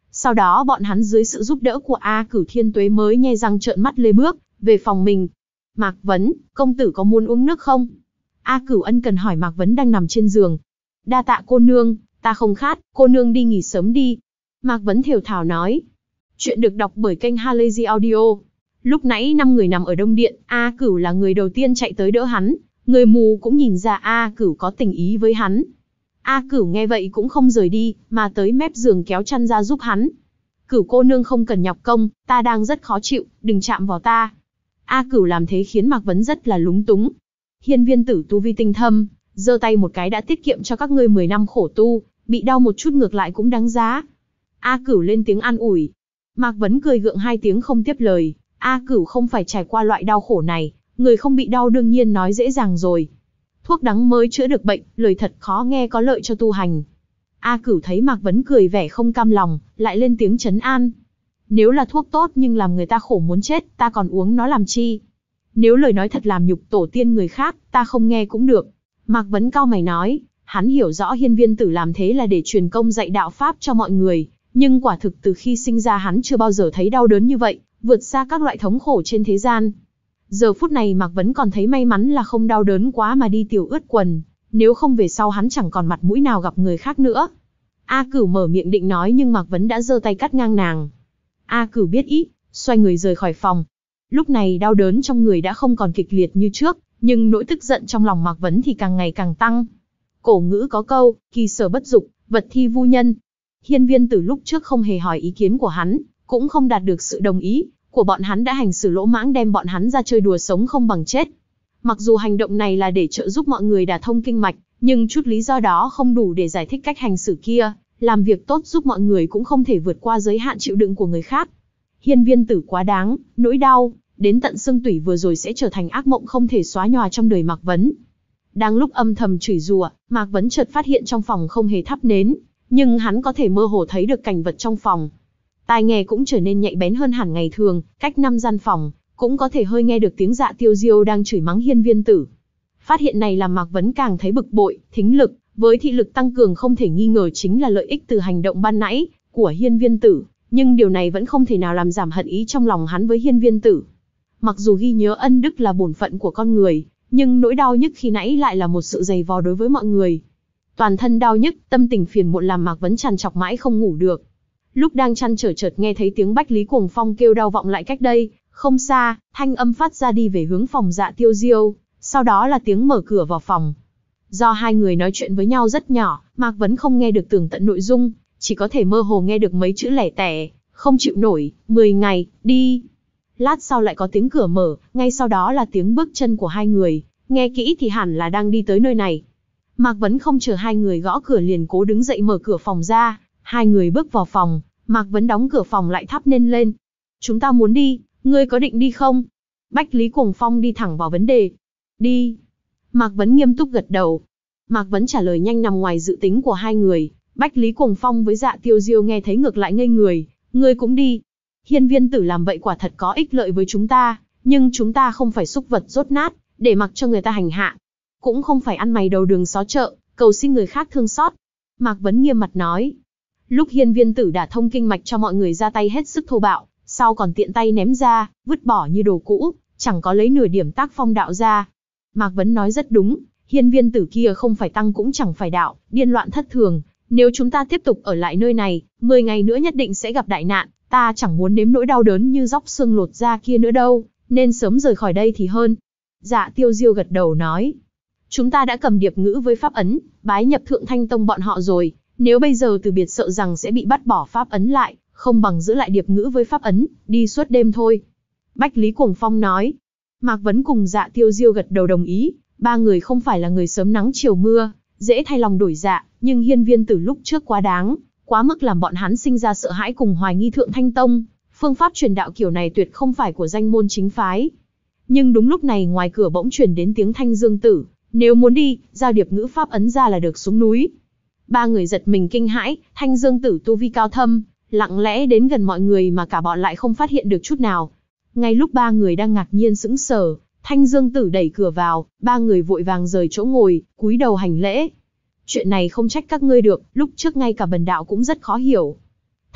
Sau đó bọn hắn dưới sự giúp đỡ của A Cửu Thiên Tuế mới nhe răng trợn mắt lê bước về phòng mình. Mạc Vấn, công tử có muốn uống nước không? A Cửu ân cần hỏi Mạc Vấn đang nằm trên giường. Đa tạ cô nương, ta không khát, cô nương đi nghỉ sớm đi. Mạc Vấn thều thào nói. Chuyện được đọc bởi kênh Halazy Audio. Lúc nãy năm người nằm ở Đông Điện, A Cửu là người đầu tiên chạy tới đỡ hắn. Người mù cũng nhìn ra A Cửu có tình ý với hắn. A Cửu nghe vậy cũng không rời đi, mà tới mép giường kéo chăn ra giúp hắn. Cửu cô nương không cần nhọc công, ta đang rất khó chịu, đừng chạm vào ta. A Cửu làm thế khiến Mạc Vấn rất là lúng túng. Hiên viên tử tu vi tinh thâm, giơ tay một cái đã tiết kiệm cho các ngươi mười năm khổ tu, bị đau một chút ngược lại cũng đáng giá. A Cửu lên tiếng an ủi. Mạc Vấn cười gượng hai tiếng không tiếp lời. A Cửu không phải trải qua loại đau khổ này, người không bị đau đương nhiên nói dễ dàng rồi. Thuốc đắng mới chữa được bệnh, lời thật khó nghe có lợi cho tu hành. A Cửu thấy Mạc Vấn cười vẻ không cam lòng, lại lên tiếng trấn an. Nếu là thuốc tốt nhưng làm người ta khổ muốn chết, ta còn uống nó làm chi? Nếu lời nói thật làm nhục tổ tiên người khác, ta không nghe cũng được. Mạc Vấn cau mày nói, hắn hiểu rõ hiên viên tử làm thế là để truyền công dạy đạo pháp cho mọi người, nhưng quả thực từ khi sinh ra hắn chưa bao giờ thấy đau đớn như vậy, vượt xa các loại thống khổ trên thế gian. Giờ phút này Mạc Vấn còn thấy may mắn là không đau đớn quá mà đi tiểu ướt quần, nếu không về sau hắn chẳng còn mặt mũi nào gặp người khác nữa. A Cửu mở miệng định nói nhưng Mạc Vấn đã giơ tay cắt ngang nàng. A Cửu biết ý, xoay người rời khỏi phòng. Lúc này đau đớn trong người đã không còn kịch liệt như trước, nhưng nỗi tức giận trong lòng Mạc Vấn thì càng ngày càng tăng. Cổ ngữ có câu, kỳ sở bất dục, vật thi vu nhân. Hiên viên tử lúc trước không hề hỏi ý kiến của hắn, cũng không đạt được sự đồng ý của bọn hắn đã hành xử lỗ mãng đem bọn hắn ra chơi đùa sống không bằng chết. Mặc dù hành động này là để trợ giúp mọi người đả thông kinh mạch, nhưng chút lý do đó không đủ để giải thích cách hành xử kia, làm việc tốt giúp mọi người cũng không thể vượt qua giới hạn chịu đựng của người khác. Hiên viên tử quá đáng, nỗi đau đến tận xương tủy vừa rồi sẽ trở thành ác mộng không thể xóa nhòa trong đời Mạc Vấn. Đang lúc âm thầm chửi rủa, Mạc Vấn chợt phát hiện trong phòng không hề thắp nến, nhưng hắn có thể mơ hồ thấy được cảnh vật trong phòng. Tai nghe cũng trở nên nhạy bén hơn hẳn ngày thường, cách năm gian phòng, cũng có thể hơi nghe được tiếng Dạ Tiêu Diêu đang chửi mắng hiên viên tử. Phát hiện này làm Mạc Vấn càng thấy bực bội, thính lực, với thị lực tăng cường không thể nghi ngờ chính là lợi ích từ hành động ban nãy của hiên viên tử, nhưng điều này vẫn không thể nào làm giảm hận ý trong lòng hắn với hiên viên tử. Mặc dù ghi nhớ ân đức là bổn phận của con người, nhưng nỗi đau nhức khi nãy lại là một sự dày vò đối với mọi người. Toàn thân đau nhức, tâm tình phiền muộn làm Mạc Vấn trằn trọc mãi không ngủ được. Lúc đang chăn trở chợt nghe thấy tiếng Bách Lý Cuồng Phong kêu đau vọng lại cách đây, không xa, thanh âm phát ra đi về hướng phòng Dạ Tiêu Diêu, sau đó là tiếng mở cửa vào phòng. Do hai người nói chuyện với nhau rất nhỏ, Mạc Vấn không nghe được tường tận nội dung, chỉ có thể mơ hồ nghe được mấy chữ lẻ tẻ, không chịu nổi, mười ngày, đi. Lát sau lại có tiếng cửa mở, ngay sau đó là tiếng bước chân của hai người, nghe kỹ thì hẳn là đang đi tới nơi này. Mạc Vấn không chờ hai người gõ cửa liền cố đứng dậy mở cửa phòng ra, hai người bước vào phòng, Mạc Vấn đóng cửa phòng lại thắp nến lên. Chúng ta muốn đi, ngươi có định đi không? Bách Lý Cuồng Phong đi thẳng vào vấn đề. Đi. Mạc Vấn nghiêm túc gật đầu. Mạc Vấn trả lời nhanh nằm ngoài dự tính của hai người. Bách Lý Cuồng Phong với Dạ Tiêu Diêu nghe thấy ngược lại ngây người. Ngươi cũng đi. Hiên viên tử làm vậy quả thật có ích lợi với chúng ta, nhưng chúng ta không phải súc vật dốt nát, để mặc cho người ta hành hạ. Cũng không phải ăn mày đầu đường xó chợ, cầu xin người khác thương xót. Mạc Vấn nghiêm mặt nói. Lúc hiên viên tử đả thông kinh mạch cho mọi người ra tay hết sức thô bạo, sau còn tiện tay ném ra, vứt bỏ như đồ cũ, chẳng có lấy nửa điểm tác phong đạo ra. Mạc Vấn nói rất đúng, hiên viên tử kia không phải tăng cũng chẳng phải đạo, điên loạn thất thường. Nếu chúng ta tiếp tục ở lại nơi này, mười ngày nữa nhất định sẽ gặp đại nạn, ta chẳng muốn nếm nỗi đau đớn như róc xương lột da kia nữa đâu, nên sớm rời khỏi đây thì hơn. Dạ Tiêu Diêu gật đầu nói. Chúng ta đã cầm điệp ngữ với pháp ấn, bái nhập Thượng Thanh Tông bọn họ rồi, nếu bây giờ từ biệt sợ rằng sẽ bị bắt bỏ pháp ấn lại, không bằng giữ lại điệp ngữ với pháp ấn, đi suốt đêm thôi. Bách Lý Cuồng Phong nói. Mạc Vấn cùng Dạ Tiêu Diêu gật đầu đồng ý, ba người không phải là người sớm nắng chiều mưa, dễ thay lòng đổi dạ, nhưng hiên viên tử lúc trước quá đáng, quá mức làm bọn hắn sinh ra sợ hãi cùng hoài nghi Thượng Thanh Tông, phương pháp truyền đạo kiểu này tuyệt không phải của danh môn chính phái. Nhưng đúng lúc này ngoài cửa bỗng truyền đến tiếng Thanh Dương Tử, nếu muốn đi, giao điệp ngữ pháp ấn ra là được xuống núi. Ba người giật mình kinh hãi, Thanh Dương Tử tu vi cao thâm, lặng lẽ đến gần mọi người mà cả bọn lại không phát hiện được chút nào. Ngay lúc ba người đang ngạc nhiên sững sờ, Thanh Dương Tử đẩy cửa vào, ba người vội vàng rời chỗ ngồi, cúi đầu hành lễ. Chuyện này không trách các ngươi được, lúc trước ngay cả bần đạo cũng rất khó hiểu.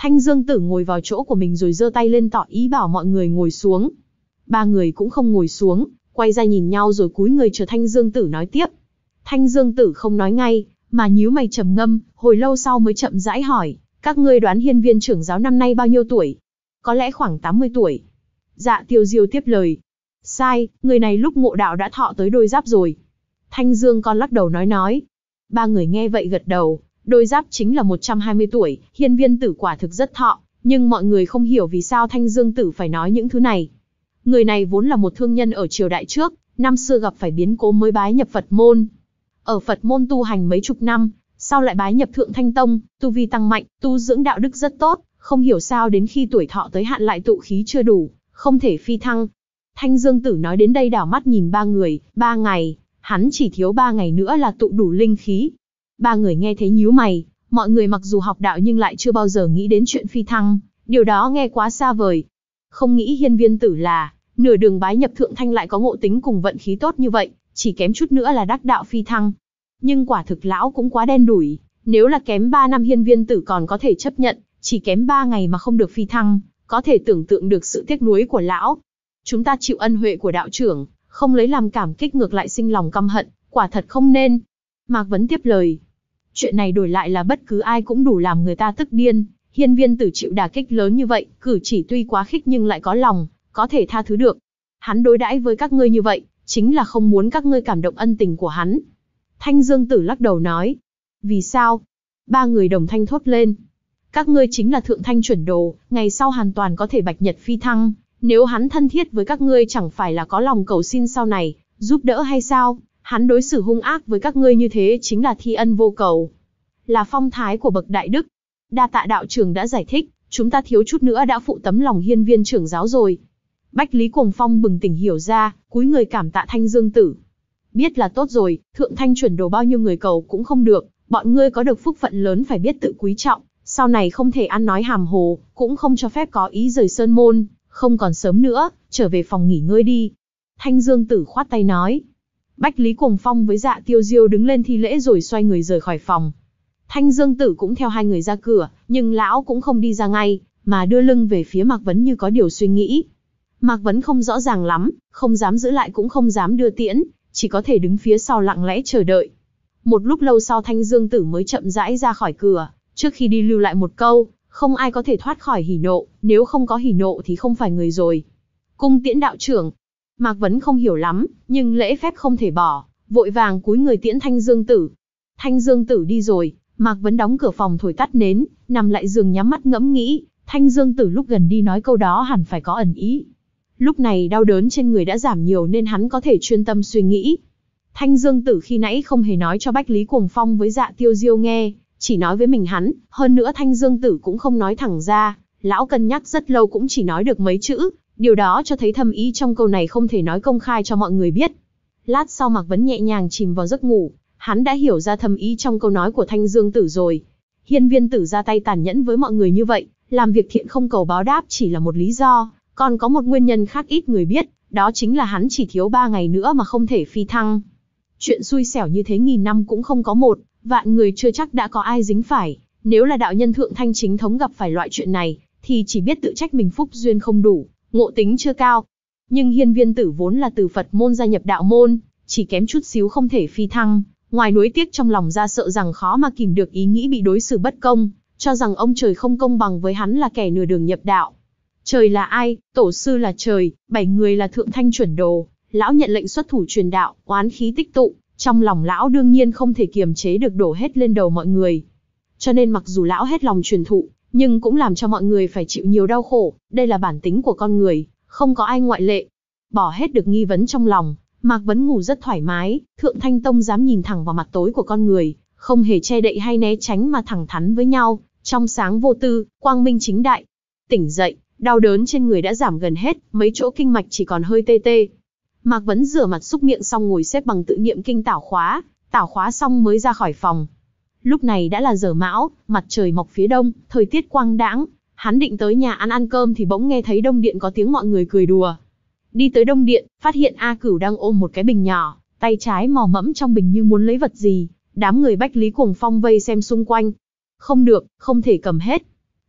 Thanh Dương Tử ngồi vào chỗ của mình rồi giơ tay lên tỏ ý bảo mọi người ngồi xuống. Ba người cũng không ngồi xuống, quay ra nhìn nhau rồi cúi người chờ Thanh Dương Tử nói tiếp. Thanh Dương Tử không nói ngay, mà nhíu mày trầm ngâm, hồi lâu sau mới chậm rãi hỏi, các ngươi đoán hiên viên trưởng giáo năm nay bao nhiêu tuổi? Có lẽ khoảng tám mươi tuổi. Dạ Tiêu Diêu tiếp lời. Sai, người này lúc ngộ đạo đã thọ tới đôi giáp rồi. Thanh Dương con lắc đầu nói nói. Ba người nghe vậy gật đầu, đôi giáp chính là một trăm hai mươi tuổi, hiên viên tử quả thực rất thọ, nhưng mọi người không hiểu vì sao Thanh Dương Tử phải nói những thứ này. Người này vốn là một thương nhân ở triều đại trước, năm xưa gặp phải biến cố mới bái nhập Phật môn. Ở Phật môn tu hành mấy chục năm, sau lại bái nhập Thượng Thanh Tông, tu vi tăng mạnh, tu dưỡng đạo đức rất tốt, không hiểu sao đến khi tuổi thọ tới hạn lại tụ khí chưa đủ, không thể phi thăng. Thanh Dương Tử nói đến đây đảo mắt nhìn ba người, ba ngày, hắn chỉ thiếu ba ngày nữa là tụ đủ linh khí. Ba người nghe thấy nhíu mày, mọi người mặc dù học đạo nhưng lại chưa bao giờ nghĩ đến chuyện phi thăng, điều đó nghe quá xa vời. Không nghĩ hiên viên tử là, nửa đường bái nhập Thượng Thanh lại có ngộ tính cùng vận khí tốt như vậy, chỉ kém chút nữa là đắc đạo phi thăng. Nhưng quả thực lão cũng quá đen đủi, nếu là kém ba năm hiên viên tử còn có thể chấp nhận, chỉ kém ba ngày mà không được phi thăng, có thể tưởng tượng được sự tiếc nuối của lão. Chúng ta chịu ân huệ của đạo trưởng, không lấy làm cảm kích ngược lại sinh lòng căm hận, quả thật không nên. Mạc Vấn tiếp lời. Chuyện này đổi lại là bất cứ ai cũng đủ làm người ta tức điên. Hiên viên tử chịu đả kích lớn như vậy, cử chỉ tuy quá khích nhưng lại có lòng, có thể tha thứ được. Hắn đối đãi với các ngươi như vậy, chính là không muốn các ngươi cảm động ân tình của hắn. Thanh Dương Tử lắc đầu nói. Vì sao? Ba người đồng thanh thốt lên. Các ngươi chính là Thượng Thanh chuẩn đồ, ngày sau hoàn toàn có thể bạch nhật phi thăng. Nếu hắn thân thiết với các ngươi chẳng phải là có lòng cầu xin sau này, giúp đỡ hay sao? Hắn đối xử hung ác với các ngươi như thế chính là thi ân vô cầu. Là phong thái của bậc đại đức. Đa tạ đạo trưởng đã giải thích, chúng ta thiếu chút nữa đã phụ tấm lòng hiên viên trưởng giáo rồi. Bách Lý Cuồng Phong bừng tỉnh hiểu ra, cúi người cảm tạ Thanh Dương Tử. Biết là tốt rồi, Thượng Thanh chuẩn đồ bao nhiêu người cầu cũng không được, bọn ngươi có được phúc phận lớn phải biết tự quý trọng, sau này không thể ăn nói hàm hồ, cũng không cho phép có ý rời sơn môn, không còn sớm nữa, trở về phòng nghỉ ngơi đi. Thanh Dương Tử khoát tay nói. Bách Lý Cuồng Phong với Dạ Tiêu Diêu đứng lên thi lễ rồi xoay người rời khỏi phòng. Thanh Dương Tử cũng theo hai người ra cửa, nhưng lão cũng không đi ra ngay, mà đưa lưng về phía Mạc Vấn như có điều suy nghĩ. Mạc Vấn không rõ ràng lắm, không dám giữ lại cũng không dám đưa tiễn, chỉ có thể đứng phía sau lặng lẽ chờ đợi. Một lúc lâu sau Thanh Dương Tử mới chậm rãi ra khỏi cửa, trước khi đi lưu lại một câu, không ai có thể thoát khỏi hỉ nộ, nếu không có hỉ nộ thì không phải người rồi. Cung tiễn đạo trưởng. Mạc Vấn không hiểu lắm, nhưng lễ phép không thể bỏ, vội vàng cúi người tiễn Thanh Dương Tử. Thanh Dương Tử đi rồi, Mạc Vấn đóng cửa phòng thổi tắt nến, nằm lại giường nhắm mắt ngẫm nghĩ, Thanh Dương Tử lúc gần đi nói câu đó hẳn phải có ẩn ý. Lúc này đau đớn trên người đã giảm nhiều nên hắn có thể chuyên tâm suy nghĩ. Thanh Dương Tử khi nãy không hề nói cho Bách Lý Cuồng Phong với Dạ Tiêu Diêu nghe, chỉ nói với mình hắn, hơn nữa Thanh Dương Tử cũng không nói thẳng ra, lão cân nhắc rất lâu cũng chỉ nói được mấy chữ, điều đó cho thấy thâm ý trong câu này không thể nói công khai cho mọi người biết. Lát sau Mạc Vấn nhẹ nhàng chìm vào giấc ngủ, hắn đã hiểu ra thâm ý trong câu nói của Thanh Dương Tử rồi. Hiên viên tử ra tay tàn nhẫn với mọi người như vậy, làm việc thiện không cầu báo đáp chỉ là một lý do, còn có một nguyên nhân khác ít người biết, đó chính là hắn chỉ thiếu ba ngày nữa mà không thể phi thăng. Chuyện xui xẻo như thế nghìn năm cũng không có một, vạn người chưa chắc đã có ai dính phải, nếu là đạo nhân Thượng Thanh chính thống gặp phải loại chuyện này, thì chỉ biết tự trách mình phúc duyên không đủ, ngộ tính chưa cao. Nhưng hiên viên tử vốn là từ Phật môn gia nhập đạo môn, chỉ kém chút xíu không thể phi thăng, ngoài nuối tiếc trong lòng ra sợ rằng khó mà kìm được ý nghĩ bị đối xử bất công, cho rằng ông trời không công bằng với hắn là kẻ nửa đường nhập đạo. Trời là ai, tổ sư là trời, bảy người là Thượng Thanh chuẩn đồ, lão nhận lệnh xuất thủ truyền đạo, oán khí tích tụ, trong lòng lão đương nhiên không thể kiềm chế được đổ hết lên đầu mọi người. Cho nên mặc dù lão hết lòng truyền thụ, nhưng cũng làm cho mọi người phải chịu nhiều đau khổ, đây là bản tính của con người, không có ai ngoại lệ. Bỏ hết được nghi vấn trong lòng, Mạc Vấn ngủ rất thoải mái, Thượng Thanh Tông dám nhìn thẳng vào mặt tối của con người, không hề che đậy hay né tránh mà thẳng thắn với nhau, trong sáng vô tư, quang minh chính đại. Tỉnh dậy, đau đớn trên người đã giảm gần hết, mấy chỗ kinh mạch chỉ còn hơi tê tê. Mạc Vấn rửa mặt xúc miệng xong ngồi xếp bằng tự niệm kinh tảo khóa, tảo khóa xong mới ra khỏi phòng. Lúc này đã là giờ mão, mặt trời mọc phía đông, thời tiết quang đãng, hắn định tới nhà ăn ăn cơm thì bỗng nghe thấy Đông Điện có tiếng mọi người cười đùa. Đi tới Đông Điện, phát hiện A Cửu đang ôm một cái bình nhỏ, tay trái mò mẫm trong bình như muốn lấy vật gì, đám người Bách Lý Cuồng Phong vây xem xung quanh. Không được, không thể cầm hết.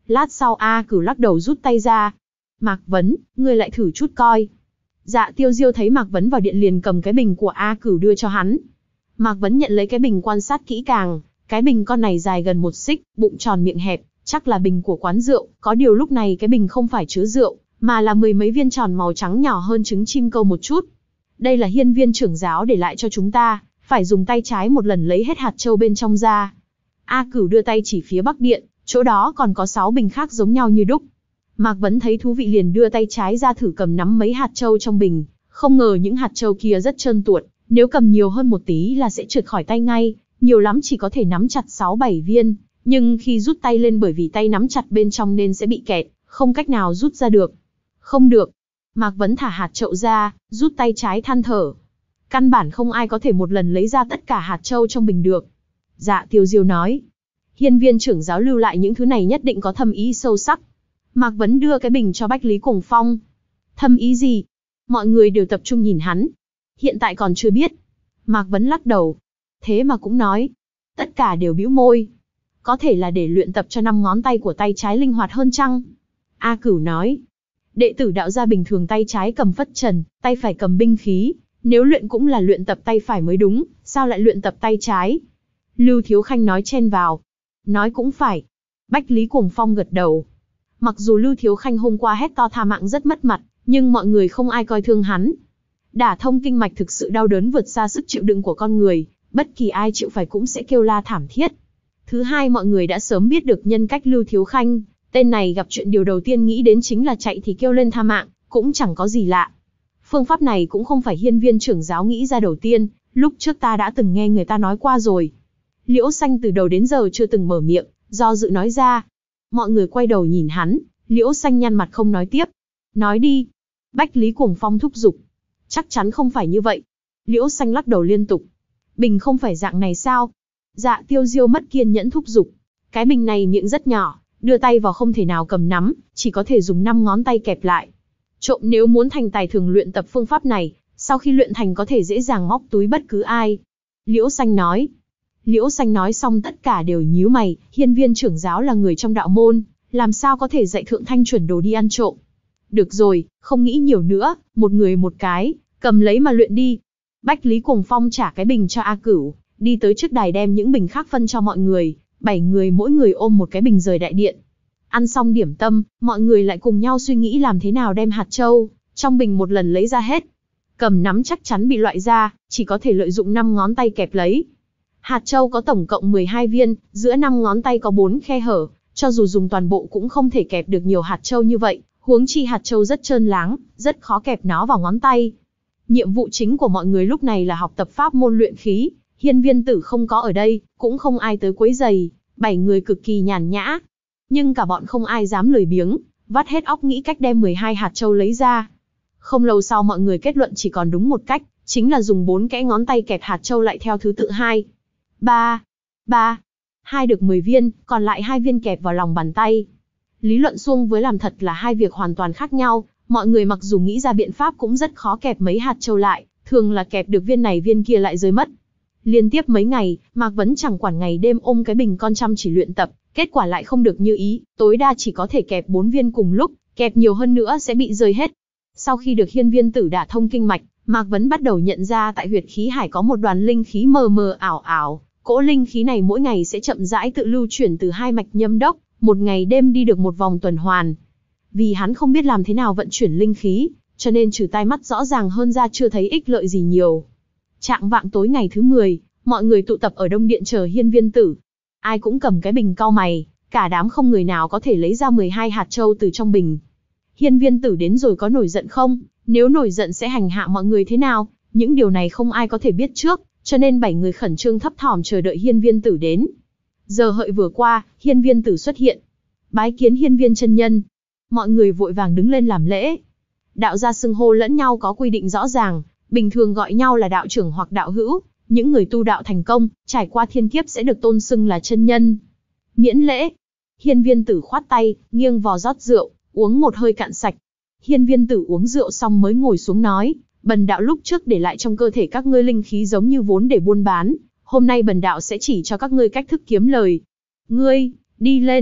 Lát sau A Cửu lắc đầu rút tay ra. Mạc Vấn, ngươi lại thử chút coi. Dạ Tiêu Diêu thấy Mạc Vấn vào điện liền cầm cái bình của A Cửu đưa cho hắn. Mạc Vấn nhận lấy cái bình quan sát kỹ càng, cái bình con này dài gần một xích, bụng tròn miệng hẹp, chắc là bình của quán rượu, có điều lúc này cái bình không phải chứa rượu, mà là mười mấy viên tròn màu trắng nhỏ hơn trứng chim câu một chút. Đây là hiên viên trưởng giáo để lại cho chúng ta, phải dùng tay trái một lần lấy hết hạt châu bên trong ra. A Cửu đưa tay chỉ phía bắc điện, chỗ đó còn có sáu bình khác giống nhau như đúc. Mạc Vấn thấy thú vị liền đưa tay trái ra thử cầm nắm mấy hạt châu trong bình, không ngờ những hạt châu kia rất trơn tuột, nếu cầm nhiều hơn một tí là sẽ trượt khỏi tay ngay, nhiều lắm chỉ có thể nắm chặt sáu bảy viên, nhưng khi rút tay lên bởi vì tay nắm chặt bên trong nên sẽ bị kẹt, không cách nào rút ra được. Không được. Mạc Vấn thả hạt châu ra, rút tay trái than thở. Căn bản không ai có thể một lần lấy ra tất cả hạt châu trong bình được. Dạ Tiêu Diêu nói. Hiên viên trưởng giáo lưu lại những thứ này nhất định có thâm ý sâu sắc. Mạc Vấn đưa cái bình cho Bách Lý Cuồng Phong. Thâm ý gì? Mọi người đều tập trung nhìn hắn. Hiện tại còn chưa biết. Mạc Vấn lắc đầu. Thế mà cũng nói. Tất cả đều bĩu môi. Có thể là để luyện tập cho năm ngón tay của tay trái linh hoạt hơn chăng? A Cửu nói. Đệ tử đạo gia bình thường tay trái cầm phất trần, tay phải cầm binh khí. Nếu luyện cũng là luyện tập tay phải mới đúng, sao lại luyện tập tay trái? Lưu Thiếu Khanh nói chen vào. Nói cũng phải. Bách Lý Cuồng Phong gật đầu. Mặc dù Lưu Thiếu Khanh hôm qua hét to tha mạng rất mất mặt, nhưng mọi người không ai coi thương hắn. Đả thông kinh mạch thực sự đau đớn vượt xa sức chịu đựng của con người, bất kỳ ai chịu phải cũng sẽ kêu la thảm thiết. Thứ hai, mọi người đã sớm biết được nhân cách Lưu Thiếu Khanh, tên này gặp chuyện điều đầu tiên nghĩ đến chính là chạy thì kêu lên tha mạng, cũng chẳng có gì lạ. Phương pháp này cũng không phải hiên viên trưởng giáo nghĩ ra đầu tiên, lúc trước ta đã từng nghe người ta nói qua rồi. Liễu Xanh từ đầu đến giờ chưa từng mở miệng, do dự nói ra. Mọi người quay đầu nhìn hắn, Liễu Xanh nhăn mặt không nói tiếp. Nói đi. Bách Lý Cuồng Phong thúc giục. Chắc chắn không phải như vậy. Liễu Xanh lắc đầu liên tục. Bình không phải dạng này sao? Dạ Tiêu Diêu mất kiên nhẫn thúc giục. Cái bình này miệng rất nhỏ, đưa tay vào không thể nào cầm nắm, chỉ có thể dùng năm ngón tay kẹp lại. Trộm nếu muốn thành tài thường luyện tập phương pháp này, sau khi luyện thành có thể dễ dàng móc túi bất cứ ai. Liễu Xanh nói. Liễu Xanh nói xong tất cả đều nhíu mày, hiên viên trưởng giáo là người trong đạo môn, làm sao có thể dạy thượng thanh chuẩn đồ đi ăn trộm. Được rồi, không nghĩ nhiều nữa, một người một cái, cầm lấy mà luyện đi. Bách Lý Cuồng Phong trả cái bình cho A Cửu, đi tới trước đài đem những bình khác phân cho mọi người, bảy người mỗi người ôm một cái bình rời đại điện. Ăn xong điểm tâm, mọi người lại cùng nhau suy nghĩ làm thế nào đem hạt châu trong bình một lần lấy ra hết. Cầm nắm chắc chắn bị loại ra, chỉ có thể lợi dụng năm ngón tay kẹp lấy. Hạt châu có tổng cộng mười hai viên, giữa năm ngón tay có bốn khe hở, cho dù dùng toàn bộ cũng không thể kẹp được nhiều hạt châu như vậy, huống chi hạt châu rất trơn láng, rất khó kẹp nó vào ngón tay. Nhiệm vụ chính của mọi người lúc này là học tập pháp môn luyện khí, hiên viên tử không có ở đây, cũng không ai tới quấy giày, bảy người cực kỳ nhàn nhã. Nhưng cả bọn không ai dám lười biếng, vắt hết óc nghĩ cách đem mười hai hạt châu lấy ra. Không lâu sau mọi người kết luận chỉ còn đúng một cách, chính là dùng bốn kẽ ngón tay kẹp hạt châu lại theo thứ tự hai, ba, ba, hai được mười viên, còn lại hai viên kẹp vào lòng bàn tay. Lý luận suông với làm thật là hai việc hoàn toàn khác nhau, mọi người mặc dù nghĩ ra biện pháp cũng rất khó kẹp mấy hạt châu lại, thường là kẹp được viên này viên kia lại rơi mất. Liên tiếp mấy ngày, Mạc Vấn chẳng quản ngày đêm ôm cái bình con chăm chỉ luyện tập, kết quả lại không được như ý, tối đa chỉ có thể kẹp bốn viên cùng lúc, kẹp nhiều hơn nữa sẽ bị rơi hết. Sau khi được hiên viên tử đả thông kinh mạch, Mạc Vấn bắt đầu nhận ra tại huyệt khí hải có một đoàn linh khí mờ mờ ảo ảo, cỗ linh khí này mỗi ngày sẽ chậm rãi tự lưu chuyển từ hai mạch nhâm đốc, một ngày đêm đi được một vòng tuần hoàn. Vì hắn không biết làm thế nào vận chuyển linh khí, cho nên trừ tai mắt rõ ràng hơn ra chưa thấy ích lợi gì nhiều. Trạng vạng tối ngày thứ mười, mọi người tụ tập ở Đông Điện chờ hiên viên tử. Ai cũng cầm cái bình cau mày, cả đám không người nào có thể lấy ra mười hai hạt châu từ trong bình. Hiên viên tử đến rồi có nổi giận không? Nếu nổi giận sẽ hành hạ mọi người thế nào? Những điều này không ai có thể biết trước, cho nên bảy người khẩn trương thấp thỏm chờ đợi hiên viên tử đến. Giờ hợi vừa qua, hiên viên tử xuất hiện. Bái kiến hiên viên chân nhân. Mọi người vội vàng đứng lên làm lễ. Đạo gia xưng hô lẫn nhau có quy định rõ ràng, bình thường gọi nhau là đạo trưởng hoặc đạo hữu. Những người tu đạo thành công, trải qua thiên kiếp sẽ được tôn xưng là chân nhân. Miễn lễ. Hiên viên tử khoát tay, nghiêng vò rót rượu, uống một hơi cạn sạch. Hiên viên tử uống rượu xong mới ngồi xuống nói, bần đạo lúc trước để lại trong cơ thể các ngươi linh khí giống như vốn để buôn bán, hôm nay bần đạo sẽ chỉ cho các ngươi cách thức kiếm lời. Ngươi, đi lên.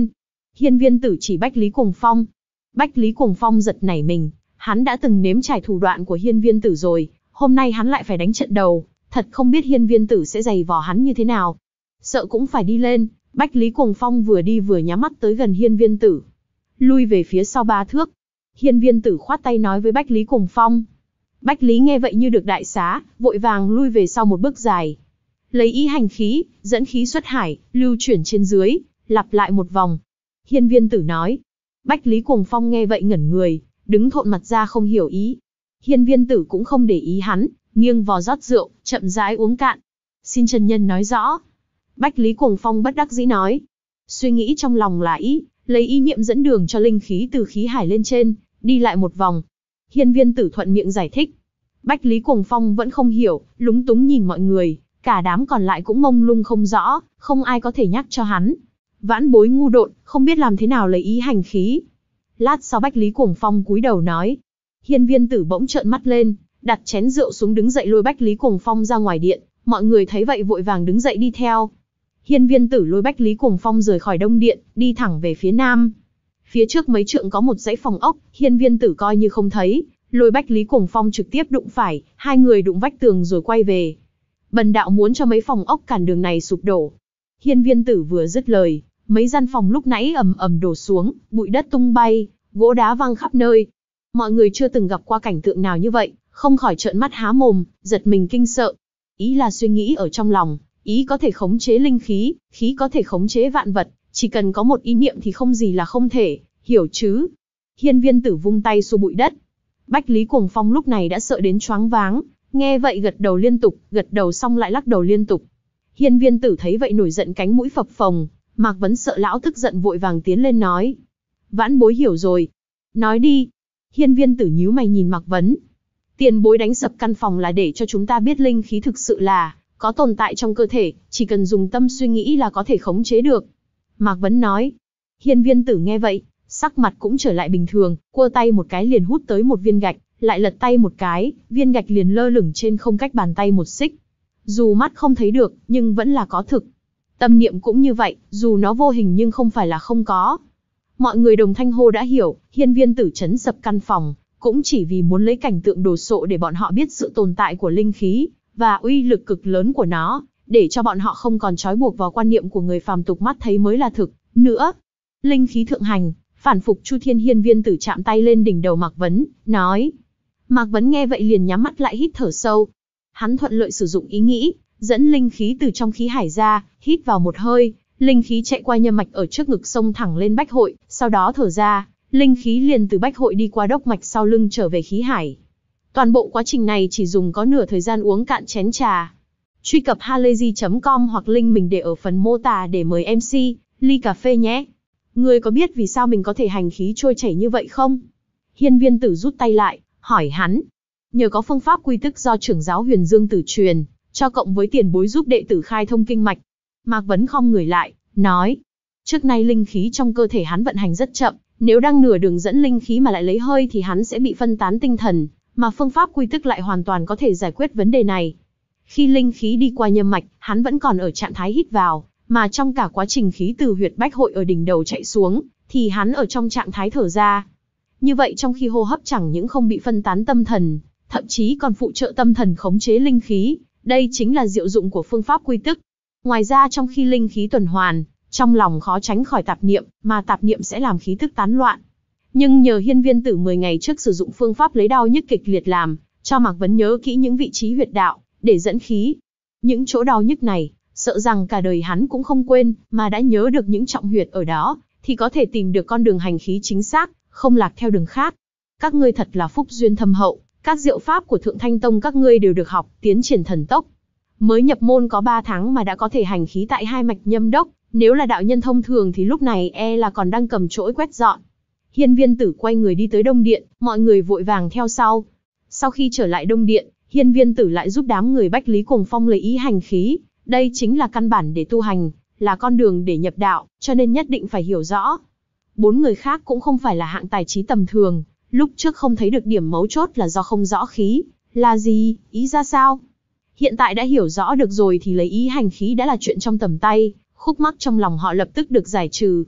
Hiên Viên Tử chỉ Bách Lý Cuồng Phong. Bách Lý Cuồng Phong giật nảy mình, hắn đã từng nếm trải thủ đoạn của Hiên Viên Tử rồi, hôm nay hắn lại phải đánh trận đầu, thật không biết Hiên Viên Tử sẽ giày vò hắn như thế nào. Sợ cũng phải đi lên, Bách Lý Cuồng Phong vừa đi vừa nhắm mắt tới gần Hiên Viên Tử. Lui về phía sau ba thước. Hiên Viên Tử khoát tay nói với Bách Lý Cuồng Phong. Bách Lý nghe vậy như được đại xá, vội vàng lui về sau một bước dài. Lấy ý hành khí, dẫn khí xuất hải, lưu chuyển trên dưới, lặp lại một vòng. Hiên Viên Tử nói. Bách Lý Cuồng Phong nghe vậy ngẩn người, đứng thộn mặt ra không hiểu ý. Hiên Viên Tử cũng không để ý hắn, nghiêng vò rót rượu, chậm rãi uống cạn. Xin chân nhân nói rõ. Bách Lý Cuồng Phong bất đắc dĩ nói. Suy nghĩ trong lòng là ý, lấy ý niệm dẫn đường cho linh khí từ khí hải lên trên, đi lại một vòng. Hiên Viên Tử thuận miệng giải thích. Bách Lý Cuồng Phong vẫn không hiểu, lúng túng nhìn mọi người, cả đám còn lại cũng mông lung không rõ, không ai có thể nhắc cho hắn. Vãn bối ngu độn, không biết làm thế nào lấy ý hành khí. Lát sau Bách Lý Cuồng Phong cúi đầu nói. Hiên Viên Tử bỗng trợn mắt lên, đặt chén rượu xuống đứng dậy lôi Bách Lý Cuồng Phong ra ngoài điện, mọi người thấy vậy vội vàng đứng dậy đi theo. Hiên Viên Tử lôi Bách Lý Cuồng Phong rời khỏi Đông Điện, đi thẳng về phía nam. Phía trước mấy trượng có một dãy phòng ốc, Hiên Viên Tử coi như không thấy, lôi Bách Lý Cuồng Phong trực tiếp đụng phải, hai người đụng vách tường rồi quay về. Bần đạo muốn cho mấy phòng ốc cản đường này sụp đổ. Hiên Viên Tử vừa dứt lời, mấy gian phòng lúc nãy ầm ầm đổ xuống, bụi đất tung bay, gỗ đá văng khắp nơi. Mọi người chưa từng gặp qua cảnh tượng nào như vậy, không khỏi trợn mắt há mồm, giật mình kinh sợ. Ý là suy nghĩ ở trong lòng, ý có thể khống chế linh khí, khí có thể khống chế vạn vật, chỉ cần có một ý niệm thì không gì là không thể, hiểu chứ? Hiên Viên Tử vung tay xua bụi đất. Bách Lý Cuồng Phong lúc này đã sợ đến choáng váng, nghe vậy gật đầu liên tục, gật đầu xong lại lắc đầu liên tục. Hiên Viên Tử thấy vậy nổi giận cánh mũi phập phồng, Mạc Vấn sợ lão tức giận vội vàng tiến lên nói. Vãn bối hiểu rồi. Nói đi. Hiên Viên Tử nhíu mày nhìn Mạc Vấn. Tiền bối đánh sập căn phòng là để cho chúng ta biết linh khí thực sự là có tồn tại trong cơ thể, chỉ cần dùng tâm suy nghĩ là có thể khống chế được. Mạc Vấn nói. Hiên Viên Tử nghe vậy, sắc mặt cũng trở lại bình thường, cua tay một cái liền hút tới một viên gạch, lại lật tay một cái, viên gạch liền lơ lửng trên không cách bàn tay một xích. Dù mắt không thấy được, nhưng vẫn là có thực. Tâm niệm cũng như vậy, dù nó vô hình nhưng không phải là không có. Mọi người đồng thanh hô đã hiểu, Hiên Viên Tử chấn sập căn phòng, cũng chỉ vì muốn lấy cảnh tượng đồ sộ để bọn họ biết sự tồn tại của linh khí, và uy lực cực lớn của nó, để cho bọn họ không còn trói buộc vào quan niệm của người phàm tục mắt thấy mới là thực, nữa. Linh khí thượng hành, phản phục Chu Thiên. Hiên Viên Tử chạm tay lên đỉnh đầu Mạc Vấn, nói. Mạc Vấn nghe vậy liền nhắm mắt lại hít thở sâu. Hắn thuận lợi sử dụng ý nghĩ, dẫn linh khí từ trong khí hải ra, hít vào một hơi, linh khí chạy qua nhâm mạch ở trước ngực xông thẳng lên bách hội, sau đó thở ra, linh khí liền từ bách hội đi qua đốc mạch sau lưng trở về khí hải. Toàn bộ quá trình này chỉ dùng có nửa thời gian uống cạn chén trà. Truy cập halayzi chấm com hoặc link mình để ở phần mô tả để mời em xê, ly cà phê nhé. Ngươi có biết vì sao mình có thể hành khí trôi chảy như vậy không? Hiên Viên Tử rút tay lại, hỏi hắn. Nhờ có phương pháp quy tức do trưởng giáo Huyền Dương Tử truyền, cho cộng với tiền bối giúp đệ tử khai thông kinh mạch. Mạc Vấn khom người lại, nói. Trước nay linh khí trong cơ thể hắn vận hành rất chậm, nếu đang nửa đường dẫn linh khí mà lại lấy hơi thì hắn sẽ bị phân tán tinh thần, mà phương pháp quy tức lại hoàn toàn có thể giải quyết vấn đề này. Khi linh khí đi qua nhâm mạch, hắn vẫn còn ở trạng thái hít vào, mà trong cả quá trình khí từ huyệt bách hội ở đỉnh đầu chạy xuống, thì hắn ở trong trạng thái thở ra. Như vậy trong khi hô hấp chẳng những không bị phân tán tâm thần, thậm chí còn phụ trợ tâm thần khống chế linh khí, đây chính là diệu dụng của phương pháp quy tức. Ngoài ra trong khi linh khí tuần hoàn, trong lòng khó tránh khỏi tạp niệm, mà tạp niệm sẽ làm khí tức tán loạn. Nhưng nhờ Hiên Viên Tử mười ngày trước sử dụng phương pháp lấy đau nhức kịch liệt làm, cho Mạc Vấn nhớ kỹ những vị trí huyệt đạo, để dẫn khí. Những chỗ đau nhức này, sợ rằng cả đời hắn cũng không quên, mà đã nhớ được những trọng huyệt ở đó, thì có thể tìm được con đường hành khí chính xác, không lạc theo đường khác. Các ngươi thật là phúc duyên thâm hậu, các diệu pháp của Thượng Thanh Tông các ngươi đều được học, tiến triển thần tốc. Mới nhập môn có ba tháng mà đã có thể hành khí tại hai mạch nhâm đốc, nếu là đạo nhân thông thường thì lúc này e là còn đang cầm chổi quét dọn. Hiên Viên Tử quay người đi tới Đông Điện, mọi người vội vàng theo sau. Sau khi trở lại Đông Điện, Hiên Viên Tử lại giúp đám người Bách Lý Cuồng Phong lấy ý hành khí. Đây chính là căn bản để tu hành, là con đường để nhập đạo, cho nên nhất định phải hiểu rõ. Bốn người khác cũng không phải là hạng tài trí tầm thường, lúc trước không thấy được điểm mấu chốt là do không rõ khí, là gì, ý ra sao. Hiện tại đã hiểu rõ được rồi thì lấy ý hành khí đã là chuyện trong tầm tay, khúc mắc trong lòng họ lập tức được giải trừ.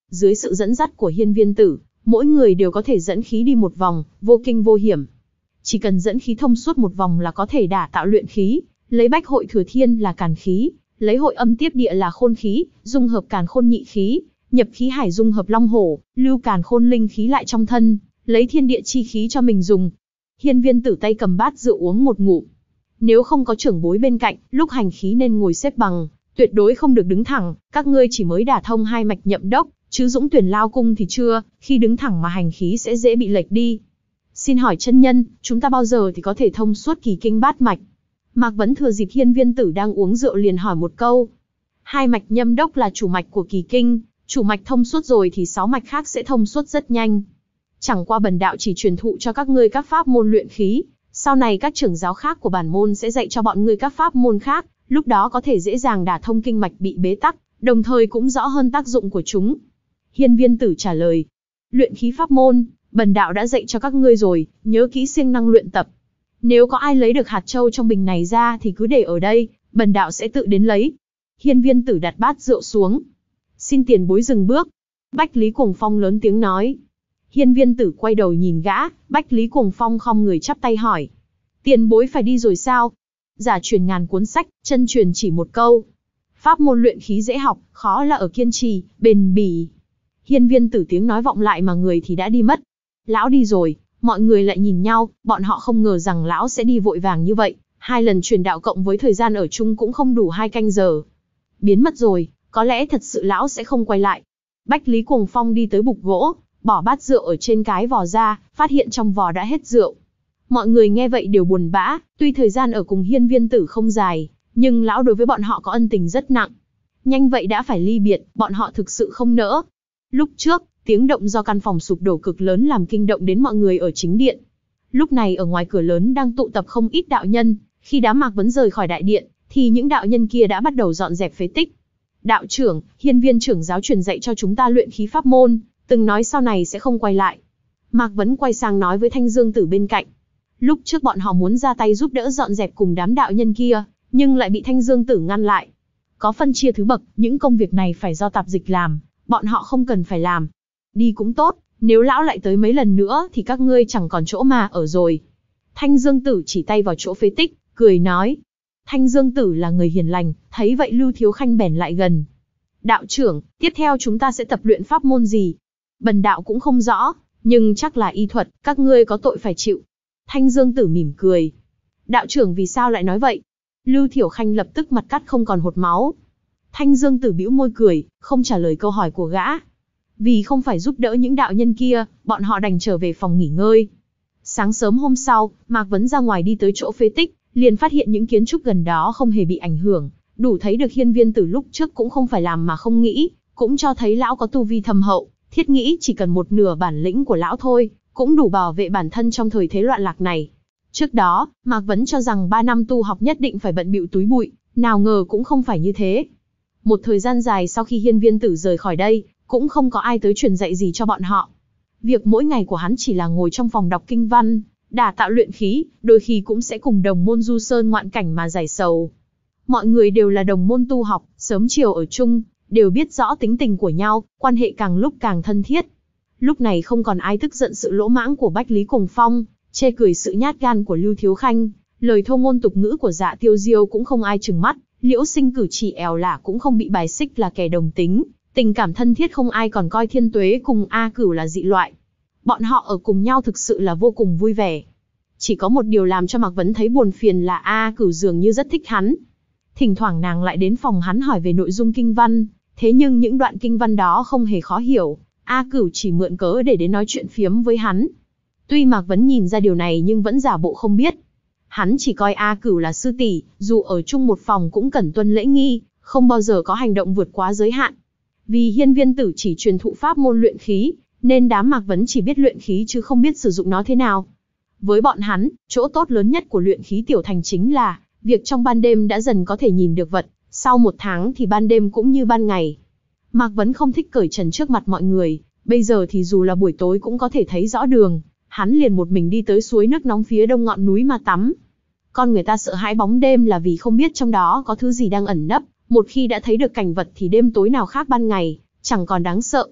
Dưới sự dẫn dắt của Hiên Viên Tử, mỗi người đều có thể dẫn khí đi một vòng, vô kinh vô hiểm. Chỉ cần dẫn khí thông suốt một vòng là có thể đả tạo luyện khí, lấy bách hội thừa thiên là càn khí, lấy hội âm tiếp địa là khôn khí, dung hợp càn khôn nhị khí, nhập khí hải dung hợp long hổ, lưu càn khôn linh khí lại trong thân, lấy thiên địa chi khí cho mình dùng. Hiên Viên Tử tay cầm bát rượu uống một ngụm. Nếu không có trưởng bối bên cạnh, lúc hành khí nên ngồi xếp bằng, tuyệt đối không được đứng thẳng, các ngươi chỉ mới đả thông hai mạch nhậm đốc, chứ Dũng Tuyển Lao cung thì chưa, khi đứng thẳng mà hành khí sẽ dễ bị lệch đi. Xin hỏi chân nhân, chúng ta bao giờ thì có thể thông suốt kỳ kinh bát mạch? Mạc Vấn thừa dịp Hiên Viên Tử đang uống rượu liền hỏi một câu. Hai mạch nhâm đốc là chủ mạch của kỳ kinh, chủ mạch thông suốt rồi thì sáu mạch khác sẽ thông suốt rất nhanh. Chẳng qua bần đạo chỉ truyền thụ cho các ngươi các pháp môn luyện khí, sau này các trưởng giáo khác của bản môn sẽ dạy cho bọn ngươi các pháp môn khác, lúc đó có thể dễ dàng đả thông kinh mạch bị bế tắc, đồng thời cũng rõ hơn tác dụng của chúng. Hiên Viên Tử trả lời. Luyện khí pháp môn, bần đạo đã dạy cho các ngươi rồi, nhớ kỹ siêng năng luyện tập. Nếu có ai lấy được hạt châu trong bình này ra thì cứ để ở đây, bần đạo sẽ tự đến lấy. Hiên Viên Tử đặt bát rượu xuống. Xin tiền bối dừng bước. Bách Lý Cuồng Phong lớn tiếng nói. Hiên Viên Tử quay đầu nhìn gã, Bách Lý Cuồng Phong khom người chắp tay hỏi. Tiền bối phải đi rồi sao? Giả truyền ngàn cuốn sách, chân truyền chỉ một câu. Pháp môn luyện khí dễ học, khó là ở kiên trì, bền bỉ. Hiên Viên Tử tiếng nói vọng lại mà người thì đã đi mất. Lão đi rồi, mọi người lại nhìn nhau, bọn họ không ngờ rằng lão sẽ đi vội vàng như vậy. Hai lần truyền đạo cộng với thời gian ở chung cũng không đủ hai canh giờ. Biến mất rồi, có lẽ thật sự lão sẽ không quay lại. Bách Lý Cuồng Phong đi tới bục gỗ, bỏ bát rượu ở trên cái vò ra, phát hiện trong vò đã hết rượu. Mọi người nghe vậy đều buồn bã, tuy thời gian ở cùng Hiên Viên Tử không dài, nhưng lão đối với bọn họ có ân tình rất nặng. Nhanh vậy đã phải ly biệt, bọn họ thực sự không nỡ. Lúc trước, tiếng động do căn phòng sụp đổ cực lớn làm kinh động đến mọi người ở chính điện. Lúc này ở ngoài cửa lớn đang tụ tập không ít đạo nhân, khi đám Mạc Vấn rời khỏi đại điện, thì những đạo nhân kia đã bắt đầu dọn dẹp phế tích. Đạo trưởng, Hiên Viên trưởng giáo truyền dạy cho chúng ta luyện khí pháp môn, từng nói sau này sẽ không quay lại. Mạc Vấn quay sang nói với Thanh Dương Tử bên cạnh. Lúc trước bọn họ muốn ra tay giúp đỡ dọn dẹp cùng đám đạo nhân kia, nhưng lại bị Thanh Dương Tử ngăn lại. Có phân chia thứ bậc, những công việc này phải do tạp dịch làm, bọn họ không cần phải làm. Đi cũng tốt, nếu lão lại tới mấy lần nữa thì các ngươi chẳng còn chỗ mà ở rồi. Thanh Dương Tử chỉ tay vào chỗ phế tích, cười nói. Thanh Dương Tử là người hiền lành, thấy vậy Lưu Thiếu Khanh bèn lại gần. Đạo trưởng, tiếp theo chúng ta sẽ tập luyện pháp môn gì? Bần đạo cũng không rõ, nhưng chắc là y thuật, các ngươi có tội phải chịu. Thanh Dương Tử mỉm cười. Đạo trưởng vì sao lại nói vậy? Lưu Thiểu Khanh lập tức mặt cắt không còn hột máu. Thanh Dương Tử bĩu môi cười, không trả lời câu hỏi của gã. Vì không phải giúp đỡ những đạo nhân kia, bọn họ đành trở về phòng nghỉ ngơi. Sáng sớm hôm sau, Mạc Vấn ra ngoài đi tới chỗ phế tích, liền phát hiện những kiến trúc gần đó không hề bị ảnh hưởng, đủ thấy được Hiên Viên Tử lúc trước cũng không phải làm mà không nghĩ, cũng cho thấy lão có tu vi thâm hậu, thiết nghĩ chỉ cần một nửa bản lĩnh của lão thôi, cũng đủ bảo vệ bản thân trong thời thế loạn lạc này. Trước đó, Mạc Vấn cho rằng ba năm tu học nhất định phải bận bịu túi bụi, nào ngờ cũng không phải như thế. Một thời gian dài sau khi Hiên Viên Tử rời khỏi đây, cũng không có ai tới truyền dạy gì cho bọn họ. Việc mỗi ngày của hắn chỉ là ngồi trong phòng đọc kinh văn, đả tạo luyện khí, đôi khi cũng sẽ cùng đồng môn du sơn ngoạn cảnh mà giải sầu. Mọi người đều là đồng môn tu học, sớm chiều ở chung, đều biết rõ tính tình của nhau, quan hệ càng lúc càng thân thiết. Lúc này không còn ai tức giận sự lỗ mãng của Bách Lý Cuồng Phong, chê cười sự nhát gan của Lưu Thiếu Khanh, lời thô ngôn tục ngữ của Dạ Tiêu Diêu cũng không ai trừng mắt, Liễu Sinh cử chỉ èo lả cũng không bị bài xích là kẻ đồng tính, tình cảm thân thiết không ai còn coi Thiên Tuế cùng A Cửu là dị loại. Bọn họ ở cùng nhau thực sự là vô cùng vui vẻ. Chỉ có một điều làm cho Mạc Vấn thấy buồn phiền là A Cửu dường như rất thích hắn. Thỉnh thoảng nàng lại đến phòng hắn hỏi về nội dung kinh văn, thế nhưng những đoạn kinh văn đó không hề khó hiểu, A Cửu chỉ mượn cớ để đến nói chuyện phiếm với hắn. Tuy Mạc Vấn nhìn ra điều này nhưng vẫn giả bộ không biết. Hắn chỉ coi A Cửu là sư tỷ, dù ở chung một phòng cũng cần tuân lễ nghi, không bao giờ có hành động vượt quá giới hạn. Vì Hiên Viên Tử chỉ truyền thụ pháp môn luyện khí, nên đám Mạc Vấn chỉ biết luyện khí chứ không biết sử dụng nó thế nào. Với bọn hắn, chỗ tốt lớn nhất của luyện khí tiểu thành chính là việc trong ban đêm đã dần có thể nhìn được vật, sau một tháng thì ban đêm cũng như ban ngày. Mạc Vấn không thích cởi trần trước mặt mọi người, bây giờ thì dù là buổi tối cũng có thể thấy rõ đường, hắn liền một mình đi tới suối nước nóng phía đông ngọn núi mà tắm. Con người ta sợ hãi bóng đêm là vì không biết trong đó có thứ gì đang ẩn nấp, một khi đã thấy được cảnh vật thì đêm tối nào khác ban ngày, chẳng còn đáng sợ.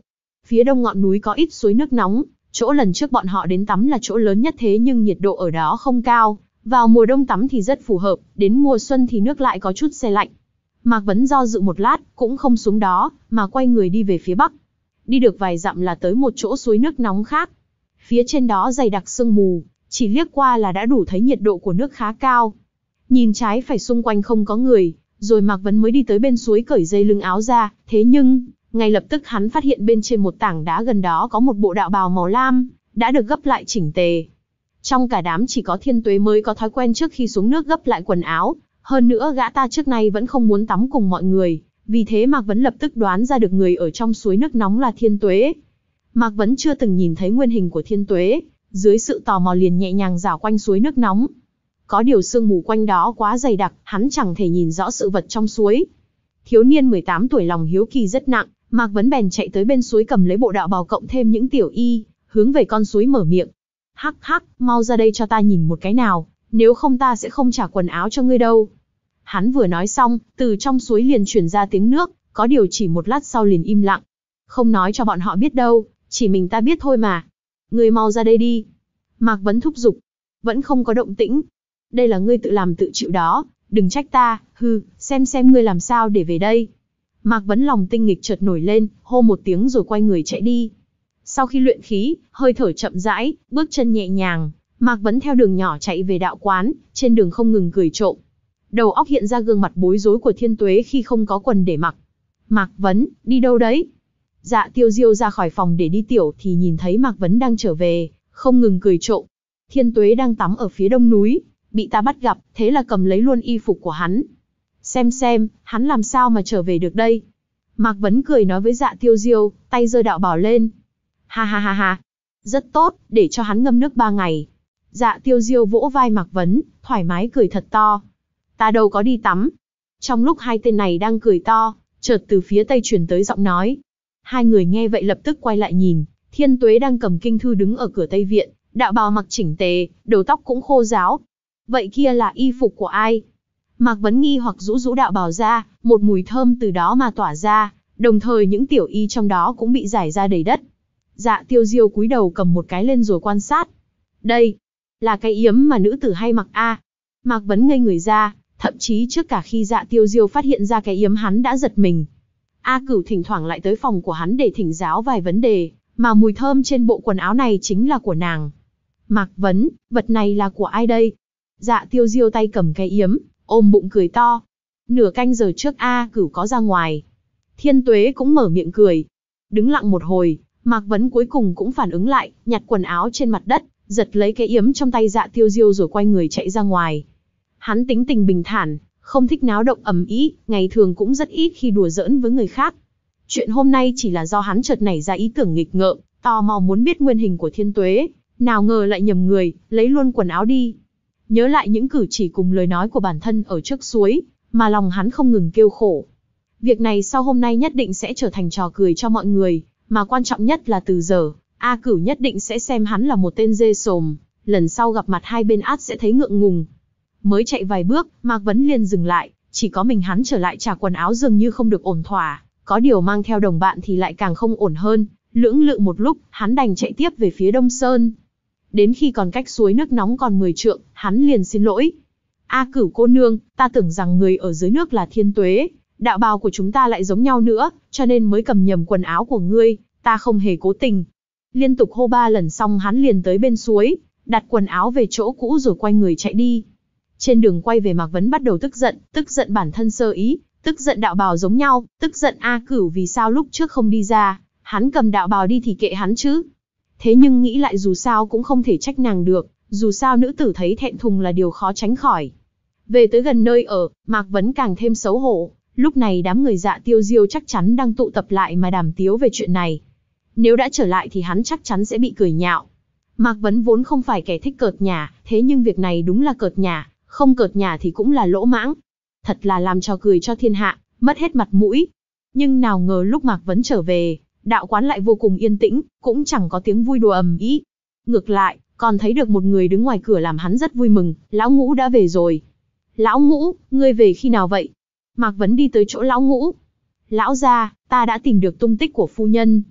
Phía đông ngọn núi có ít suối nước nóng, chỗ lần trước bọn họ đến tắm là chỗ lớn nhất, thế nhưng nhiệt độ ở đó không cao, vào mùa đông tắm thì rất phù hợp, đến mùa xuân thì nước lại có chút se lạnh. Mạc Vấn do dự một lát, cũng không xuống đó, mà quay người đi về phía bắc. Đi được vài dặm là tới một chỗ suối nước nóng khác. Phía trên đó dày đặc sương mù, chỉ liếc qua là đã đủ thấy nhiệt độ của nước khá cao. Nhìn trái phải xung quanh không có người, rồi Mạc Vấn mới đi tới bên suối cởi dây lưng áo ra, thế nhưng, ngay lập tức hắn phát hiện bên trên một tảng đá gần đó có một bộ đạo bào màu lam, đã được gấp lại chỉnh tề. Trong cả đám chỉ có Thiên Tuế mới có thói quen trước khi xuống nước gấp lại quần áo, hơn nữa gã ta trước nay vẫn không muốn tắm cùng mọi người, vì thế Mạc Vấn lập tức đoán ra được người ở trong suối nước nóng là Thiên Tuế. Mạc Vấn chưa từng nhìn thấy nguyên hình của Thiên Tuế, dưới sự tò mò liền nhẹ nhàng dạo quanh suối nước nóng. Có điều sương mù quanh đó quá dày đặc, hắn chẳng thể nhìn rõ sự vật trong suối. Thiếu niên mười tám tuổi lòng hiếu kỳ rất nặng, Mạc Vấn bèn chạy tới bên suối cầm lấy bộ đạo bào cộng thêm những tiểu y, hướng về con suối mở miệng. Hắc hắc, mau ra đây cho ta nhìn một cái nào, nếu không ta sẽ không trả quần áo cho ngươi đâu. Hắn vừa nói xong, từ trong suối liền truyền ra tiếng nước, có điều chỉ một lát sau liền im lặng. Không nói cho bọn họ biết đâu, chỉ mình ta biết thôi mà. Ngươi mau ra đây đi. Mạc Vấn thúc giục. Vẫn không có động tĩnh. Đây là ngươi tự làm tự chịu đó, đừng trách ta, hư, xem xem ngươi làm sao để về đây. Mạc Vấn lòng tinh nghịch chợt nổi lên, hô một tiếng rồi quay người chạy đi. Sau khi luyện khí, hơi thở chậm rãi, bước chân nhẹ nhàng, Mạc Vấn theo đường nhỏ chạy về đạo quán, trên đường không ngừng cười trộm. Đầu óc hiện ra gương mặt bối rối của Thiên Tuế khi không có quần để mặc. Mạc Vấn, đi đâu đấy? Dạ Tiêu Diêu ra khỏi phòng để đi tiểu thì nhìn thấy Mạc Vấn đang trở về, không ngừng cười trộm. Thiên Tuế đang tắm ở phía đông núi, bị ta bắt gặp, thế là cầm lấy luôn y phục của hắn. Xem xem, hắn làm sao mà trở về được đây? Mạc Vấn cười nói với Dạ Tiêu Diêu, tay giơ đạo bảo lên. Ha ha ha ha, rất tốt, để cho hắn ngâm nước ba ngày. Dạ Tiêu Diêu vỗ vai Mạc Vấn, thoải mái cười thật to. Ta đâu có đi tắm. Trong lúc hai tên này đang cười to, chợt từ phía tây truyền tới giọng nói. Hai người nghe vậy lập tức quay lại nhìn, Thiên Tuế đang cầm kinh thư đứng ở cửa Tây Viện, đạo bào mặc chỉnh tề, đầu tóc cũng khô ráo. Vậy kia là y phục của ai? Mạc Vấn nghi hoặc rũ rũ đạo bào ra, một mùi thơm từ đó mà tỏa ra, đồng thời những tiểu y trong đó cũng bị rải ra đầy đất. Dạ Tiêu Diêu cúi đầu cầm một cái lên rồi quan sát. Đây, là cái yếm mà nữ tử hay mặc a. Mạc Vấn ngây người ra, thậm chí trước cả khi Dạ Tiêu Diêu phát hiện ra cái yếm hắn đã giật mình. A Cửu thỉnh thoảng lại tới phòng của hắn để thỉnh giáo vài vấn đề, mà mùi thơm trên bộ quần áo này chính là của nàng. Mạc Vấn, vật này là của ai đây? Dạ Tiêu Diêu tay cầm cái yếm, ôm bụng cười to. Nửa canh giờ trước A Cửu có ra ngoài. Thiên Tuế cũng mở miệng cười. Đứng lặng một hồi, Mạc Vấn cuối cùng cũng phản ứng lại, nhặt quần áo trên mặt đất, giật lấy cái yếm trong tay Dạ Tiêu Diêu rồi quay người chạy ra ngoài. Hắn tính tình bình thản, không thích náo động ầm ĩ, ngày thường cũng rất ít khi đùa giỡn với người khác. Chuyện hôm nay chỉ là do hắn chợt nảy ra ý tưởng nghịch ngợm, tò mò muốn biết nguyên hình của Thiên Tuế, nào ngờ lại nhầm người, lấy luôn quần áo đi. Nhớ lại những cử chỉ cùng lời nói của bản thân ở trước suối, mà lòng hắn không ngừng kêu khổ. Việc này sau hôm nay nhất định sẽ trở thành trò cười cho mọi người, mà quan trọng nhất là từ giờ, A Cửu nhất định sẽ xem hắn là một tên dê sồm, lần sau gặp mặt hai bên át sẽ thấy ngượng ngùng. Mới chạy vài bước, Mạc Vấn liền dừng lại, chỉ có mình hắn trở lại trả quần áo dường như không được ổn thỏa, có điều mang theo đồng bạn thì lại càng không ổn hơn. Lưỡng lự một lúc, hắn đành chạy tiếp về phía Đông Sơn. Đến khi còn cách suối nước nóng còn mười trượng, hắn liền xin lỗi. A Cửu cô nương, ta tưởng rằng người ở dưới nước là Thiên Tuế, đạo bào của chúng ta lại giống nhau nữa, cho nên mới cầm nhầm quần áo của ngươi, ta không hề cố tình. Liên tục hô ba lần xong hắn liền tới bên suối, đặt quần áo về chỗ cũ rồi quay người chạy đi. Trên đường quay về Mạc Vấn bắt đầu tức giận, tức giận bản thân sơ ý, tức giận đạo bào giống nhau, tức giận A Cửu vì sao lúc trước không đi ra, hắn cầm đạo bào đi thì kệ hắn chứ. Thế nhưng nghĩ lại dù sao cũng không thể trách nàng được, dù sao nữ tử thấy thẹn thùng là điều khó tránh khỏi. Về tới gần nơi ở, Mạc Vấn càng thêm xấu hổ, lúc này đám người Dạ Tiêu Diêu chắc chắn đang tụ tập lại mà đàm tiếu về chuyện này. Nếu đã trở lại thì hắn chắc chắn sẽ bị cười nhạo. Mạc Vấn vốn không phải kẻ thích cợt nhả, thế nhưng việc này đúng là cợt nhả, không cợt nhả thì cũng là lỗ mãng. Thật là làm trò cười cho thiên hạ, mất hết mặt mũi. Nhưng nào ngờ lúc Mạc Vấn trở về, đạo quán lại vô cùng yên tĩnh, cũng chẳng có tiếng vui đùa ầm ĩ. Ngược lại, còn thấy được một người đứng ngoài cửa làm hắn rất vui mừng, Lão Ngũ đã về rồi. Lão Ngũ, ngươi về khi nào vậy? Mạc Vấn đi tới chỗ Lão Ngũ. Lão gia, ta đã tìm được tung tích của phu nhân.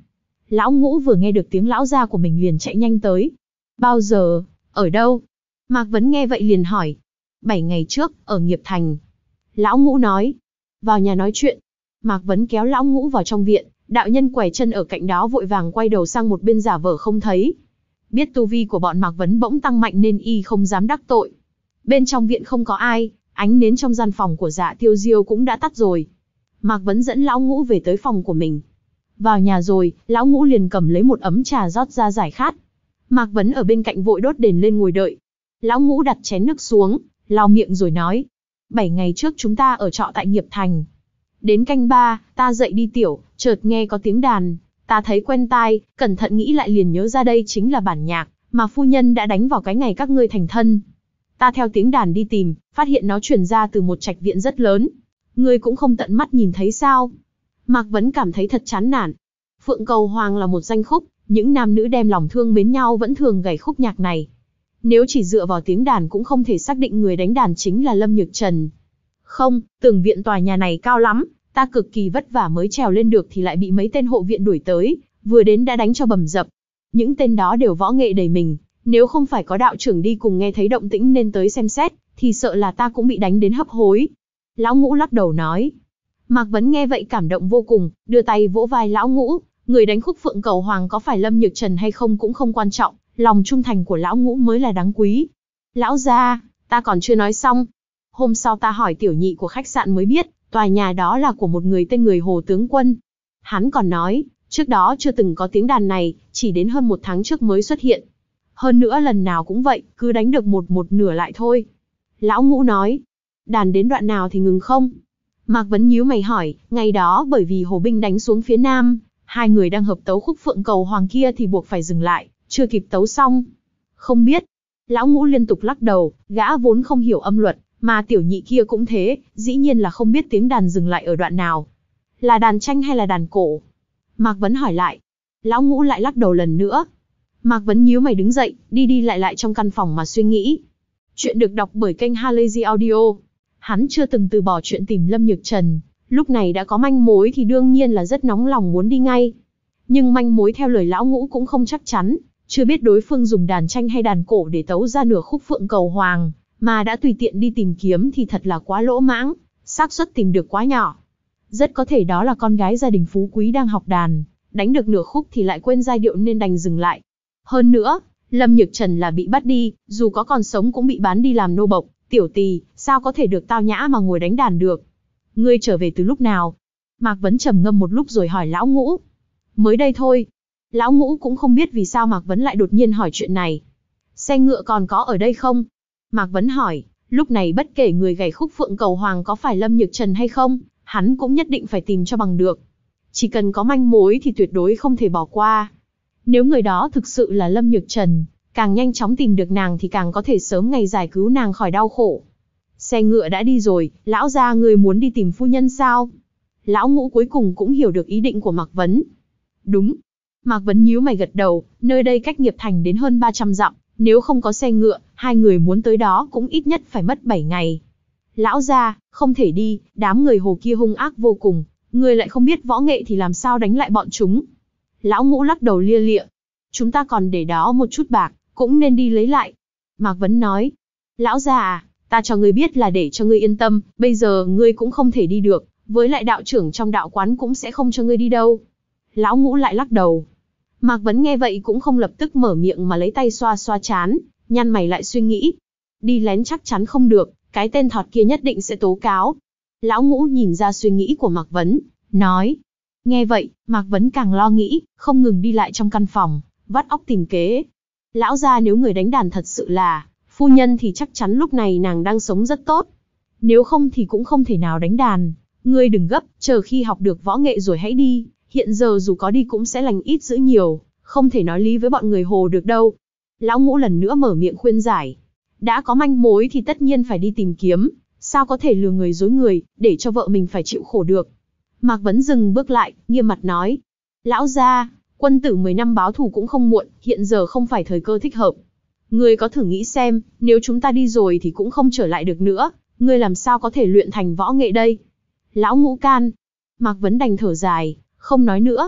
Lão Ngũ vừa nghe được tiếng lão gia của mình liền chạy nhanh tới. Bao giờ? Ở đâu? Mạc Vấn nghe vậy liền hỏi. Bảy ngày trước, ở Nghiệp Thành. Lão Ngũ nói. Vào nhà nói chuyện. Mạc Vấn kéo Lão Ngũ vào trong viện, đạo nhân quẻ chân ở cạnh đó vội vàng quay đầu sang một bên giả vờ không thấy. Biết tu vi của bọn Mạc Vấn bỗng tăng mạnh nên y không dám đắc tội. Bên trong viện không có ai, ánh nến trong gian phòng của Dạ Tiêu Diêu cũng đã tắt rồi. Mạc Vấn dẫn Lão Ngũ về tới phòng của mình. Vào nhà rồi, Lão Ngũ liền cầm lấy một ấm trà rót ra giải khát. Mạc Vấn ở bên cạnh vội đốt đèn lên ngồi đợi. Lão Ngũ đặt chén nước xuống, lau miệng rồi nói. Bảy ngày trước chúng ta ở trọ tại Nghiệp Thành. Đến canh ba, ta dậy đi tiểu, chợt nghe có tiếng đàn. Ta thấy quen tai, cẩn thận nghĩ lại liền nhớ ra đây chính là bản nhạc mà phu nhân đã đánh vào cái ngày các ngươi thành thân. Ta theo tiếng đàn đi tìm, phát hiện nó truyền ra từ một trạch viện rất lớn. Ngươi cũng không tận mắt nhìn thấy sao? Mạc Vấn cảm thấy thật chán nản. Phượng Cầu Hoàng là một danh khúc, những nam nữ đem lòng thương mến nhau vẫn thường gảy khúc nhạc này. Nếu chỉ dựa vào tiếng đàn cũng không thể xác định người đánh đàn chính là Lâm Nhược Trần. Không, tường viện tòa nhà này cao lắm, ta cực kỳ vất vả mới trèo lên được thì lại bị mấy tên hộ viện đuổi tới, vừa đến đã đánh cho bầm dập. Những tên đó đều võ nghệ đầy mình, nếu không phải có đạo trưởng đi cùng nghe thấy động tĩnh nên tới xem xét, thì sợ là ta cũng bị đánh đến hấp hối. Lão Ngũ lắc đầu nói. Mạc Vấn nghe vậy cảm động vô cùng, đưa tay vỗ vai Lão Ngũ, người đánh khúc Phượng Cầu Hoàng có phải Lâm Nhược Trần hay không cũng không quan trọng, lòng trung thành của Lão Ngũ mới là đáng quý. Lão gia, ta còn chưa nói xong. Hôm sau ta hỏi tiểu nhị của khách sạn mới biết, tòa nhà đó là của một người tên người Hồ tướng quân. Hắn còn nói, trước đó chưa từng có tiếng đàn này, chỉ đến hơn một tháng trước mới xuất hiện. Hơn nữa lần nào cũng vậy, cứ đánh được một một nửa lại thôi. Lão Ngũ nói, đàn đến đoạn nào thì ngừng không? Mạc Vấn nhíu mày hỏi, ngày đó bởi vì Hồ binh đánh xuống phía nam, hai người đang hợp tấu khúc Phượng Cầu Hoàng kia thì buộc phải dừng lại, chưa kịp tấu xong. Không biết. Lão Ngũ liên tục lắc đầu, gã vốn không hiểu âm luật, mà tiểu nhị kia cũng thế, dĩ nhiên là không biết tiếng đàn dừng lại ở đoạn nào. Là đàn tranh hay là đàn cổ? Mạc Vấn hỏi lại. Lão Ngũ lại lắc đầu lần nữa. Mạc Vấn nhíu mày đứng dậy, đi đi lại lại trong căn phòng mà suy nghĩ. Chuyện được đọc bởi kênh Halazy Audio. Hắn chưa từng từ bỏ chuyện tìm Lâm Nhược Trần, lúc này đã có manh mối thì đương nhiên là rất nóng lòng muốn đi ngay. Nhưng manh mối theo lời Lão Ngũ cũng không chắc chắn, chưa biết đối phương dùng đàn tranh hay đàn cổ để tấu ra nửa khúc Phượng Cầu Hoàng, mà đã tùy tiện đi tìm kiếm thì thật là quá lỗ mãng, xác suất tìm được quá nhỏ. Rất có thể đó là con gái gia đình phú quý đang học đàn, đánh được nửa khúc thì lại quên giai điệu nên đành dừng lại. Hơn nữa, Lâm Nhược Trần là bị bắt đi, dù có còn sống cũng bị bán đi làm nô bộc, tiểu tỳ, sao có thể được tao nhã mà ngồi đánh đàn được. Ngươi trở về từ lúc nào? Mạc Vấn trầm ngâm một lúc rồi hỏi Lão Ngũ. Mới đây thôi. Lão Ngũ cũng không biết vì sao Mạc Vấn lại đột nhiên hỏi chuyện này. Xe ngựa còn có ở đây không? Mạc Vấn hỏi, lúc này bất kể người gảy khúc Phượng Cầu Hoàng có phải Lâm Nhược Trần hay không, hắn cũng nhất định phải tìm cho bằng được. Chỉ cần có manh mối thì tuyệt đối không thể bỏ qua. Nếu người đó thực sự là Lâm Nhược Trần, càng nhanh chóng tìm được nàng thì càng có thể sớm ngày giải cứu nàng khỏi đau khổ. Xe ngựa đã đi rồi, lão gia người muốn đi tìm phu nhân sao? Lão Ngũ cuối cùng cũng hiểu được ý định của Mạc Vấn. Đúng. Mạc Vấn nhíu mày gật đầu, nơi đây cách Nghiệp Thành đến hơn ba trăm dặm, nếu không có xe ngựa, hai người muốn tới đó cũng ít nhất phải mất bảy ngày. Lão gia, không thể đi, đám người Hồ kia hung ác vô cùng, người lại không biết võ nghệ thì làm sao đánh lại bọn chúng. Lão Ngũ lắc đầu lia lịa. Chúng ta còn để đó một chút bạc, cũng nên đi lấy lại. Mạc Vấn nói. Lão gia à, ta cho ngươi biết là để cho ngươi yên tâm, bây giờ ngươi cũng không thể đi được, với lại đạo trưởng trong đạo quán cũng sẽ không cho ngươi đi đâu. Lão Ngũ lại lắc đầu. Mạc Vấn nghe vậy cũng không lập tức mở miệng mà lấy tay xoa xoa trán, nhăn mày lại suy nghĩ. Đi lén chắc chắn không được, cái tên thọt kia nhất định sẽ tố cáo. Lão Ngũ nhìn ra suy nghĩ của Mạc Vấn, nói. Nghe vậy, Mạc Vấn càng lo nghĩ, không ngừng đi lại trong căn phòng, vắt óc tìm kế. Lão gia nếu người đánh đàn thật sự là phu nhân thì chắc chắn lúc này nàng đang sống rất tốt. Nếu không thì cũng không thể nào đánh đàn. Ngươi đừng gấp, chờ khi học được võ nghệ rồi hãy đi. Hiện giờ dù có đi cũng sẽ lành ít dữ nhiều, không thể nói lý với bọn người Hồ được đâu. Lão Ngũ lần nữa mở miệng khuyên giải. Đã có manh mối thì tất nhiên phải đi tìm kiếm, sao có thể lừa người dối người, để cho vợ mình phải chịu khổ được. Mạc Vấn dừng bước lại, nghiêm mặt nói. Lão gia, quân tử mười năm báo thù cũng không muộn, hiện giờ không phải thời cơ thích hợp. Ngươi có thử nghĩ xem, nếu chúng ta đi rồi thì cũng không trở lại được nữa, ngươi làm sao có thể luyện thành võ nghệ đây? Lão Ngũ can. Mạc Vấn đành thở dài, không nói nữa.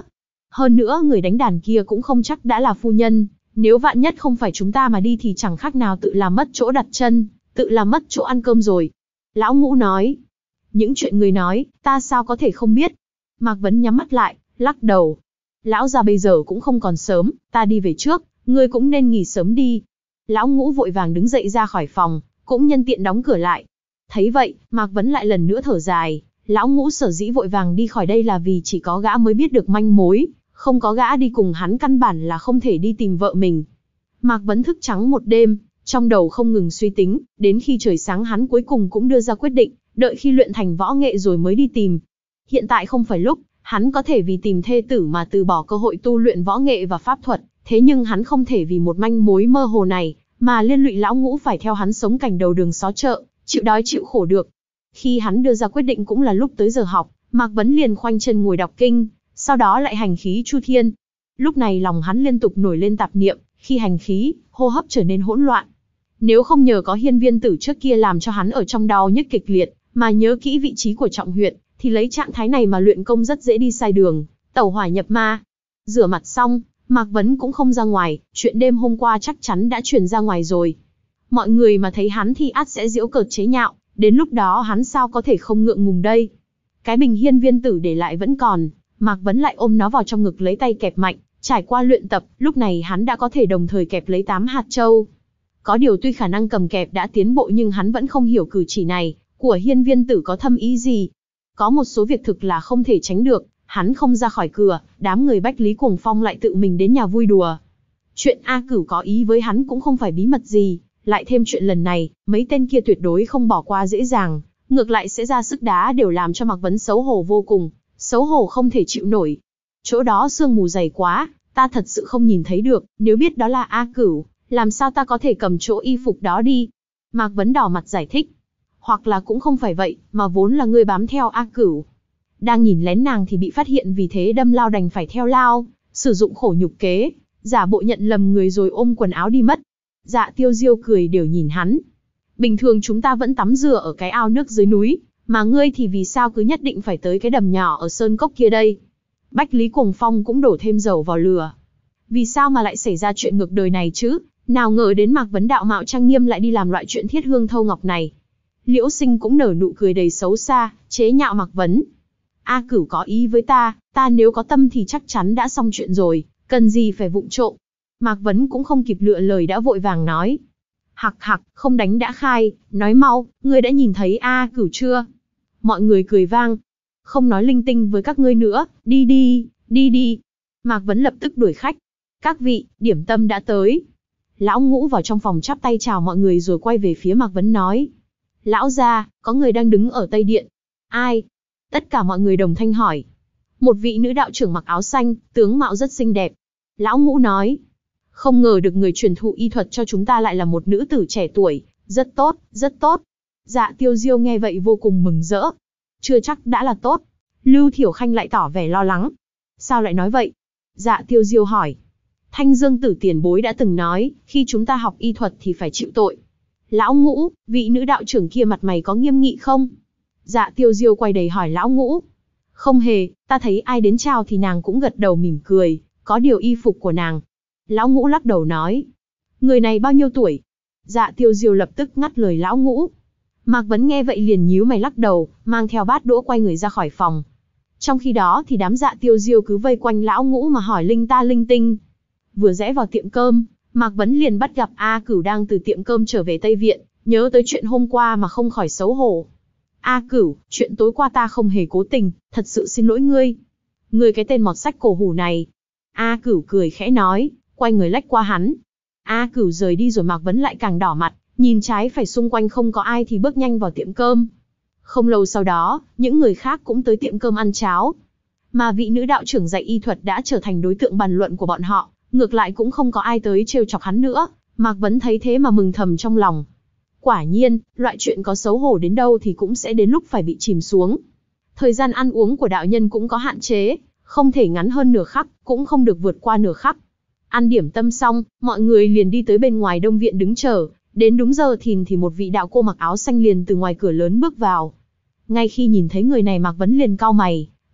Hơn nữa người đánh đàn kia cũng không chắc đã là phu nhân, nếu vạn nhất không phải chúng ta mà đi thì chẳng khác nào tự làm mất chỗ đặt chân, tự làm mất chỗ ăn cơm rồi. Lão Ngũ nói, những chuyện người nói, ta sao có thể không biết. Mạc Vấn nhắm mắt lại, lắc đầu. Lão gia bây giờ cũng không còn sớm, ta đi về trước, ngươi cũng nên nghỉ sớm đi. Lão Ngũ vội vàng đứng dậy ra khỏi phòng, cũng nhân tiện đóng cửa lại. Thấy vậy, Mạc Vấn lại lần nữa thở dài. Lão Ngũ sở dĩ vội vàng đi khỏi đây là vì chỉ có gã mới biết được manh mối, không có gã đi cùng hắn căn bản là không thể đi tìm vợ mình. Mạc Vấn thức trắng một đêm, trong đầu không ngừng suy tính, đến khi trời sáng hắn cuối cùng cũng đưa ra quyết định, đợi khi luyện thành võ nghệ rồi mới đi tìm. Hiện tại không phải lúc, hắn có thể vì tìm thê tử mà từ bỏ cơ hội tu luyện võ nghệ và pháp thuật, thế nhưng hắn không thể vì một manh mối mơ hồ này, mà liên lụy Lão Ngũ phải theo hắn sống cảnh đầu đường xó chợ, chịu đói chịu khổ được. Khi hắn đưa ra quyết định cũng là lúc tới giờ học, Mạc Vấn liền khoanh chân ngồi đọc kinh, sau đó lại hành khí chu thiên. Lúc này lòng hắn liên tục nổi lên tạp niệm, khi hành khí, hô hấp trở nên hỗn loạn. Nếu không nhờ có Hiên Viên Tử trước kia làm cho hắn ở trong đau nhức kịch liệt, mà nhớ kỹ vị trí của trọng huyệt, thì lấy trạng thái này mà luyện công rất dễ đi sai đường, tẩu hỏa nhập ma. Rửa mặt xong, Mạc Vấn cũng không ra ngoài, chuyện đêm hôm qua chắc chắn đã truyền ra ngoài rồi. Mọi người mà thấy hắn thì ắt sẽ giễu cợt chế nhạo, đến lúc đó hắn sao có thể không ngượng ngùng đây. Cái bình Hiên Viên Tử để lại vẫn còn, Mạc Vấn lại ôm nó vào trong ngực lấy tay kẹp mạnh, trải qua luyện tập, lúc này hắn đã có thể đồng thời kẹp lấy tám hạt châu. Có điều tuy khả năng cầm kẹp đã tiến bộ nhưng hắn vẫn không hiểu cử chỉ này của Hiên Viên Tử có thâm ý gì. Có một số việc thực là không thể tránh được, hắn không ra khỏi cửa, đám người Bách Lý Cuồng Phong lại tự mình đến nhà vui đùa. Chuyện A Cửu có ý với hắn cũng không phải bí mật gì, lại thêm chuyện lần này, mấy tên kia tuyệt đối không bỏ qua dễ dàng, ngược lại sẽ ra sức đá đều làm cho Mạc Vấn xấu hổ vô cùng, xấu hổ không thể chịu nổi. Chỗ đó sương mù dày quá, ta thật sự không nhìn thấy được, nếu biết đó là A Cửu, làm sao ta có thể cầm chỗ y phục đó đi? Mạc Vấn đỏ mặt giải thích. Hoặc là cũng không phải vậy, mà vốn là ngươi bám theo A Cửu. Đang nhìn lén nàng thì bị phát hiện vì thế đâm lao đành phải theo lao, sử dụng khổ nhục kế, giả bộ nhận lầm người rồi ôm quần áo đi mất. Dạ Tiêu Diêu cười đều nhìn hắn. Bình thường chúng ta vẫn tắm rửa ở cái ao nước dưới núi, mà ngươi thì vì sao cứ nhất định phải tới cái đầm nhỏ ở sơn cốc kia đây? Bách Lý Cuồng Phong cũng đổ thêm dầu vào lửa. Vì sao mà lại xảy ra chuyện ngược đời này chứ? Nào ngờ đến Mạc Vấn đạo mạo trang nghiêm lại đi làm loại chuyện thiết hương thâu ngọc này. Liễu Sinh cũng nở nụ cười đầy xấu xa, chế nhạo Mạc Vấn. A Cửu có ý với ta, ta nếu có tâm thì chắc chắn đã xong chuyện rồi, cần gì phải vụng trộm. Mạc Vấn cũng không kịp lựa lời đã vội vàng nói. Hặc hặc, không đánh đã khai, nói mau, ngươi đã nhìn thấy A Cửu chưa? Mọi người cười vang. Không nói linh tinh với các ngươi nữa, đi đi, đi đi. Mạc Vấn lập tức đuổi khách. Các vị, điểm tâm đã tới. Lão Ngũ vào trong phòng chắp tay chào mọi người rồi quay về phía Mạc Vấn nói. Lão gia, có người đang đứng ở Tây Điện. Ai? Tất cả mọi người đồng thanh hỏi. Một vị nữ đạo trưởng mặc áo xanh, tướng mạo rất xinh đẹp. Lão Ngũ nói. Không ngờ được người truyền thụ y thuật cho chúng ta lại là một nữ tử trẻ tuổi, rất tốt, rất tốt. Dạ Tiêu Diêu nghe vậy vô cùng mừng rỡ. Chưa chắc đã là tốt. Lưu Thiểu Khanh lại tỏ vẻ lo lắng. Sao lại nói vậy? Dạ Tiêu Diêu hỏi. Thanh Dương Tử tiền bối đã từng nói, khi chúng ta học y thuật thì phải chịu tội. Lão Ngũ, vị nữ đạo trưởng kia mặt mày có nghiêm nghị không? Dạ Tiêu Diêu quay đầy hỏi Lão Ngũ. Không hề, ta thấy ai đến chào thì nàng cũng gật đầu mỉm cười, có điều y phục của nàng. Lão Ngũ lắc đầu nói. Người này bao nhiêu tuổi? Dạ Tiêu Diêu lập tức ngắt lời Lão Ngũ. Mạc Vấn nghe vậy liền nhíu mày lắc đầu, mang theo bát đũa quay người ra khỏi phòng. Trong khi đó thì đám Dạ Tiêu Diêu cứ vây quanh Lão Ngũ mà hỏi linh ta linh tinh. Vừa rẽ vào tiệm cơm, Mạc Vấn liền bắt gặp A Cửu đang từ tiệm cơm trở về Tây Viện, nhớ tới chuyện hôm qua mà không khỏi xấu hổ. A Cửu, chuyện tối qua ta không hề cố tình, thật sự xin lỗi ngươi. Ngươi cái tên mọt sách cổ hủ này. A Cửu cười khẽ nói, quay người lách qua hắn. A Cửu rời đi rồi Mạc Vấn lại càng đỏ mặt, nhìn trái phải xung quanh không có ai thì bước nhanh vào tiệm cơm. Không lâu sau đó, những người khác cũng tới tiệm cơm ăn cháo. Mà vị nữ đạo trưởng dạy y thuật đã trở thành đối tượng bàn luận của bọn họ, ngược lại cũng không có ai tới trêu chọc hắn nữa. Mạc Vấn thấy thế mà mừng thầm trong lòng. Quả nhiên, loại chuyện có xấu hổ đến đâu thì cũng sẽ đến lúc phải bị chìm xuống. Thời gian ăn uống của đạo nhân cũng có hạn chế, không thể ngắn hơn nửa khắc, cũng không được vượt qua nửa khắc. Ăn điểm tâm xong, mọi người liền đi tới bên ngoài Đông Viện đứng chờ. Đến đúng giờ thìn thì một vị đạo cô mặc áo xanh liền từ ngoài cửa lớn bước vào. Ngay khi nhìn thấy người này Mạc Vấn liền cau mày,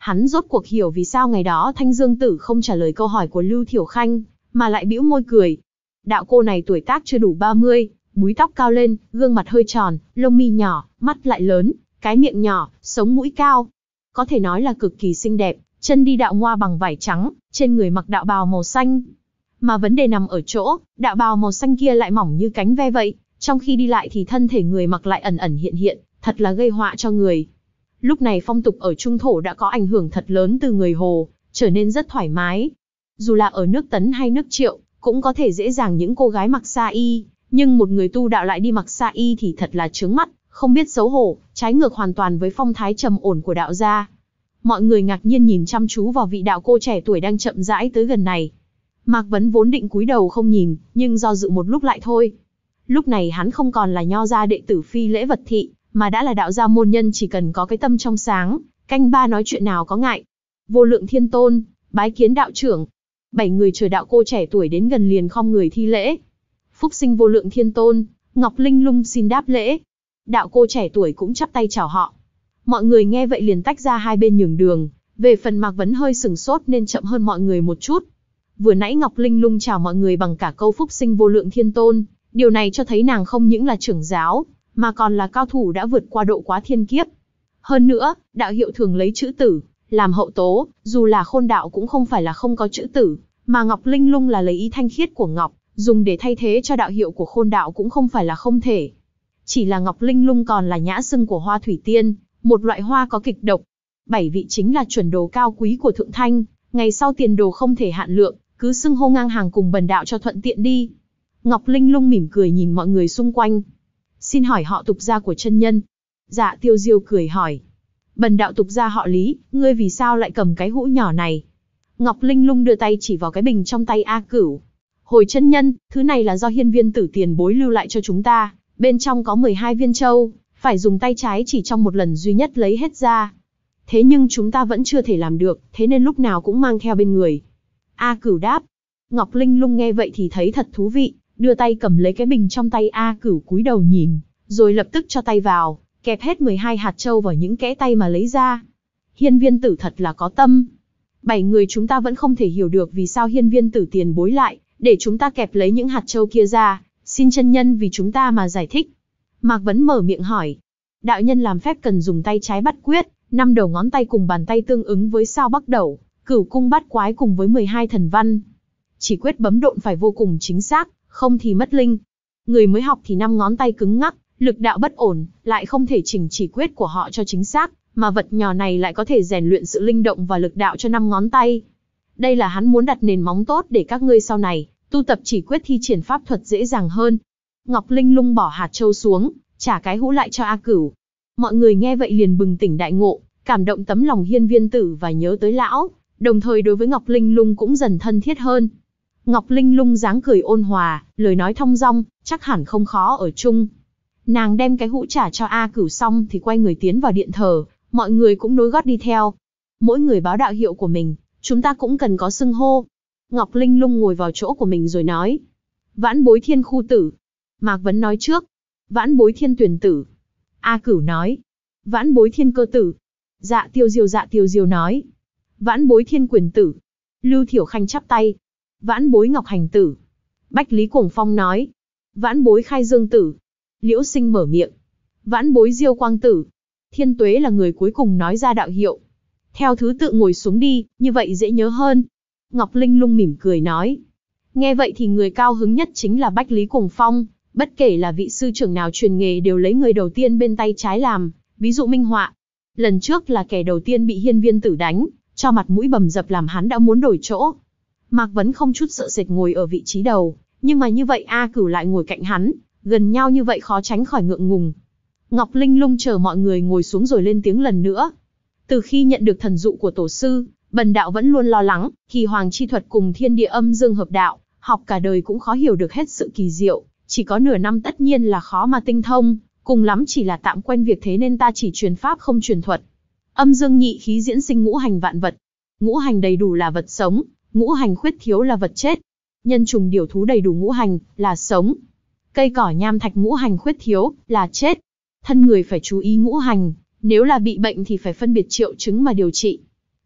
Hắn rốt cuộc hiểu vì sao ngày đó Thanh Dương Tử không trả lời câu hỏi của Lưu Thiểu Khanh, mà lại bĩu môi cười. Đạo cô này tuổi tác chưa đủ ba mươi, búi tóc cao lên, gương mặt hơi tròn, lông mi nhỏ, mắt lại lớn, cái miệng nhỏ, sống mũi cao. Có thể nói là cực kỳ xinh đẹp, chân đi đạo ngoa bằng vải trắng, trên người mặc đạo bào màu xanh. Mà vấn đề nằm ở chỗ, đạo bào màu xanh kia lại mỏng như cánh ve vậy, trong khi đi lại thì thân thể người mặc lại ẩn ẩn hiện hiện, thật là gây họa cho người. Lúc này phong tục ở Trung Thổ đã có ảnh hưởng thật lớn từ người Hồ, trở nên rất thoải mái. Dù là ở nước Tấn hay nước Triệu, cũng có thể dễ dàng những cô gái mặc sa y, nhưng một người tu đạo lại đi mặc sa y thì thật là chướng mắt, không biết xấu hổ, trái ngược hoàn toàn với phong thái trầm ổn của đạo gia. Mọi người ngạc nhiên nhìn chăm chú vào vị đạo cô trẻ tuổi đang chậm rãi tới gần này. Mạc Vấn vốn định cúi đầu không nhìn, nhưng do dự một lúc lại thôi. Lúc này hắn không còn là nho gia đệ tử phi lễ vật thị, mà đã là đạo gia môn nhân, chỉ cần có cái tâm trong sáng, canh ba nói chuyện nào có ngại. Vô Lượng Thiên Tôn, bái kiến đạo trưởng. Bảy người chờ đạo cô trẻ tuổi đến gần liền khom người thi lễ. Phúc sinh Vô Lượng Thiên Tôn, Ngọc Linh Lung xin đáp lễ. Đạo cô trẻ tuổi cũng chắp tay chào họ. Mọi người nghe vậy liền tách ra hai bên nhường đường. Về phần Mạc Vấn hơi sừng sốt nên chậm hơn mọi người một chút. Vừa nãy Ngọc Linh Lung chào mọi người bằng cả câu Phúc sinh Vô Lượng Thiên Tôn, điều này cho thấy nàng không những là trưởng giáo, mà còn là cao thủ đã vượt qua độ quá thiên kiếp. Hơn nữa, đạo hiệu thường lấy chữ tử làm hậu tố, dù là Khôn đạo cũng không phải là không có chữ tử, mà Ngọc Linh Lung là lấy ý thanh khiết của Ngọc, dùng để thay thế cho đạo hiệu của Khôn đạo cũng không phải là không thể. Chỉ là Ngọc Linh Lung còn là nhã xưng của hoa thủy tiên, một loại hoa có kịch độc. Bảy vị chính là chuẩn đồ cao quý của Thượng Thanh, ngày sau tiền đồ không thể hạn lượng, cứ xưng hô ngang hàng cùng bần đạo cho thuận tiện đi. Ngọc Linh Lung mỉm cười nhìn mọi người xung quanh. Xin hỏi họ Tục gia của chân nhân. Dạ Tiêu Diêu cười hỏi. Bần đạo Tục gia họ Lý, ngươi vì sao lại cầm cái hũ nhỏ này? Ngọc Linh Lung đưa tay chỉ vào cái bình trong tay A Cửu. Hồi chân nhân, thứ này là do Hiên Viên Tử tiền bối lưu lại cho chúng ta, bên trong có mười hai viên châu, phải dùng tay trái chỉ trong một lần duy nhất lấy hết ra. Thế nhưng chúng ta vẫn chưa thể làm được, thế nên lúc nào cũng mang theo bên người. A Cửu đáp. Ngọc Linh Lung nghe vậy thì thấy thật thú vị, đưa tay cầm lấy cái bình trong tay A Cửu cúi đầu nhìn, rồi lập tức cho tay vào, kẹp hết mười hai hạt châu vào những kẽ tay mà lấy ra. Hiên Viên Tử thật là có tâm. Bảy người chúng ta vẫn không thể hiểu được vì sao Hiên Viên Tử tiền bối lại để chúng ta kẹp lấy những hạt châu kia ra, xin chân nhân vì chúng ta mà giải thích. Mạc Vấn mở miệng hỏi. Đạo nhân làm phép cần dùng tay trái bắt quyết, năm đầu ngón tay cùng bàn tay tương ứng với sao Bắc Đẩu, Cửu Cung Bát Quái cùng với mười hai thần văn. Chỉ quyết bấm độn phải vô cùng chính xác, không thì mất linh. Người mới học thì năm ngón tay cứng ngắc, lực đạo bất ổn, lại không thể chỉnh chỉ quyết của họ cho chính xác, mà vật nhỏ này lại có thể rèn luyện sự linh động và lực đạo cho năm ngón tay. Đây là hắn muốn đặt nền móng tốt để các ngươi sau này tu tập chỉ quyết thi triển pháp thuật dễ dàng hơn. Ngọc Linh Lung bỏ hạt châu xuống, trả cái hũ lại cho A Cửu. Mọi người nghe vậy liền bừng tỉnh đại ngộ, cảm động tấm lòng Hiên Viên Tử và nhớ tới lão, đồng thời đối với Ngọc Linh Lung cũng dần thân thiết hơn. Ngọc Linh Lung dáng cười ôn hòa, lời nói thong dong, chắc hẳn không khó ở chung. Nàng đem cái hũ trả cho A Cửu xong thì quay người tiến vào điện thờ, mọi người cũng nối gót đi theo. Mỗi người báo đạo hiệu của mình, chúng ta cũng cần có xưng hô. Ngọc Linh Lung ngồi vào chỗ của mình rồi nói. Vãn Bối Thiên Khu Tử. Mạc Vấn nói trước. Vãn Bối Thiên Tuyền Tử. A Cửu nói. Vãn Bối Thiên Cơ Tử. Dạ Tiêu Diêu dạ Tiêu Diêu nói. Vãn Bối Thiên Quyền Tử. Lưu Thiểu Khanh chắp tay. Vãn Bối Ngọc Hành Tử. Bách Lý Cuồng Phong nói. Vãn Bối Khai Dương Tử. Liễu Sinh mở miệng. Vãn Bối Diêu Quang Tử. Thiên Tuế là người cuối cùng nói ra đạo hiệu. Theo thứ tự ngồi xuống đi, như vậy dễ nhớ hơn. Ngọc Linh Lung mỉm cười nói. Nghe vậy thì người cao hứng nhất chính là Bách Lý Cuồng Phong. Bất kể là vị sư trưởng nào truyền nghề đều lấy người đầu tiên bên tay trái làm, ví dụ minh họa. Lần trước là kẻ đầu tiên bị Hiên Viên Tử đánh, cho mặt mũi bầm dập làm hắn đã muốn đổi chỗ. Mạc Vấn không chút sợ sệt ngồi ở vị trí đầu, nhưng mà như vậy A Cửu lại ngồi cạnh hắn, gần nhau như vậy khó tránh khỏi ngượng ngùng. Ngọc Linh Lung chờ mọi người ngồi xuống rồi lên tiếng lần nữa. Từ khi nhận được thần dụ của tổ sư, bần đạo vẫn luôn lo lắng, kỳ hoàng chi thuật cùng thiên địa âm dương hợp đạo, học cả đời cũng khó hiểu được hết sự kỳ diệu, chỉ có nửa năm tất nhiên là khó mà tinh thông, cùng lắm chỉ là tạm quen việc, thế nên ta chỉ truyền pháp không truyền thuật. Âm dương nhị khí diễn sinh ngũ hành vạn vật, ngũ hành đầy đủ là vật sống, ngũ hành khuyết thiếu là vật chết. Nhân trùng điểu thú đầy đủ ngũ hành là sống, cây cỏ nham thạch ngũ hành khuyết thiếu là chết. Thân người phải chú ý ngũ hành, nếu là bị bệnh thì phải phân biệt triệu chứng mà điều trị.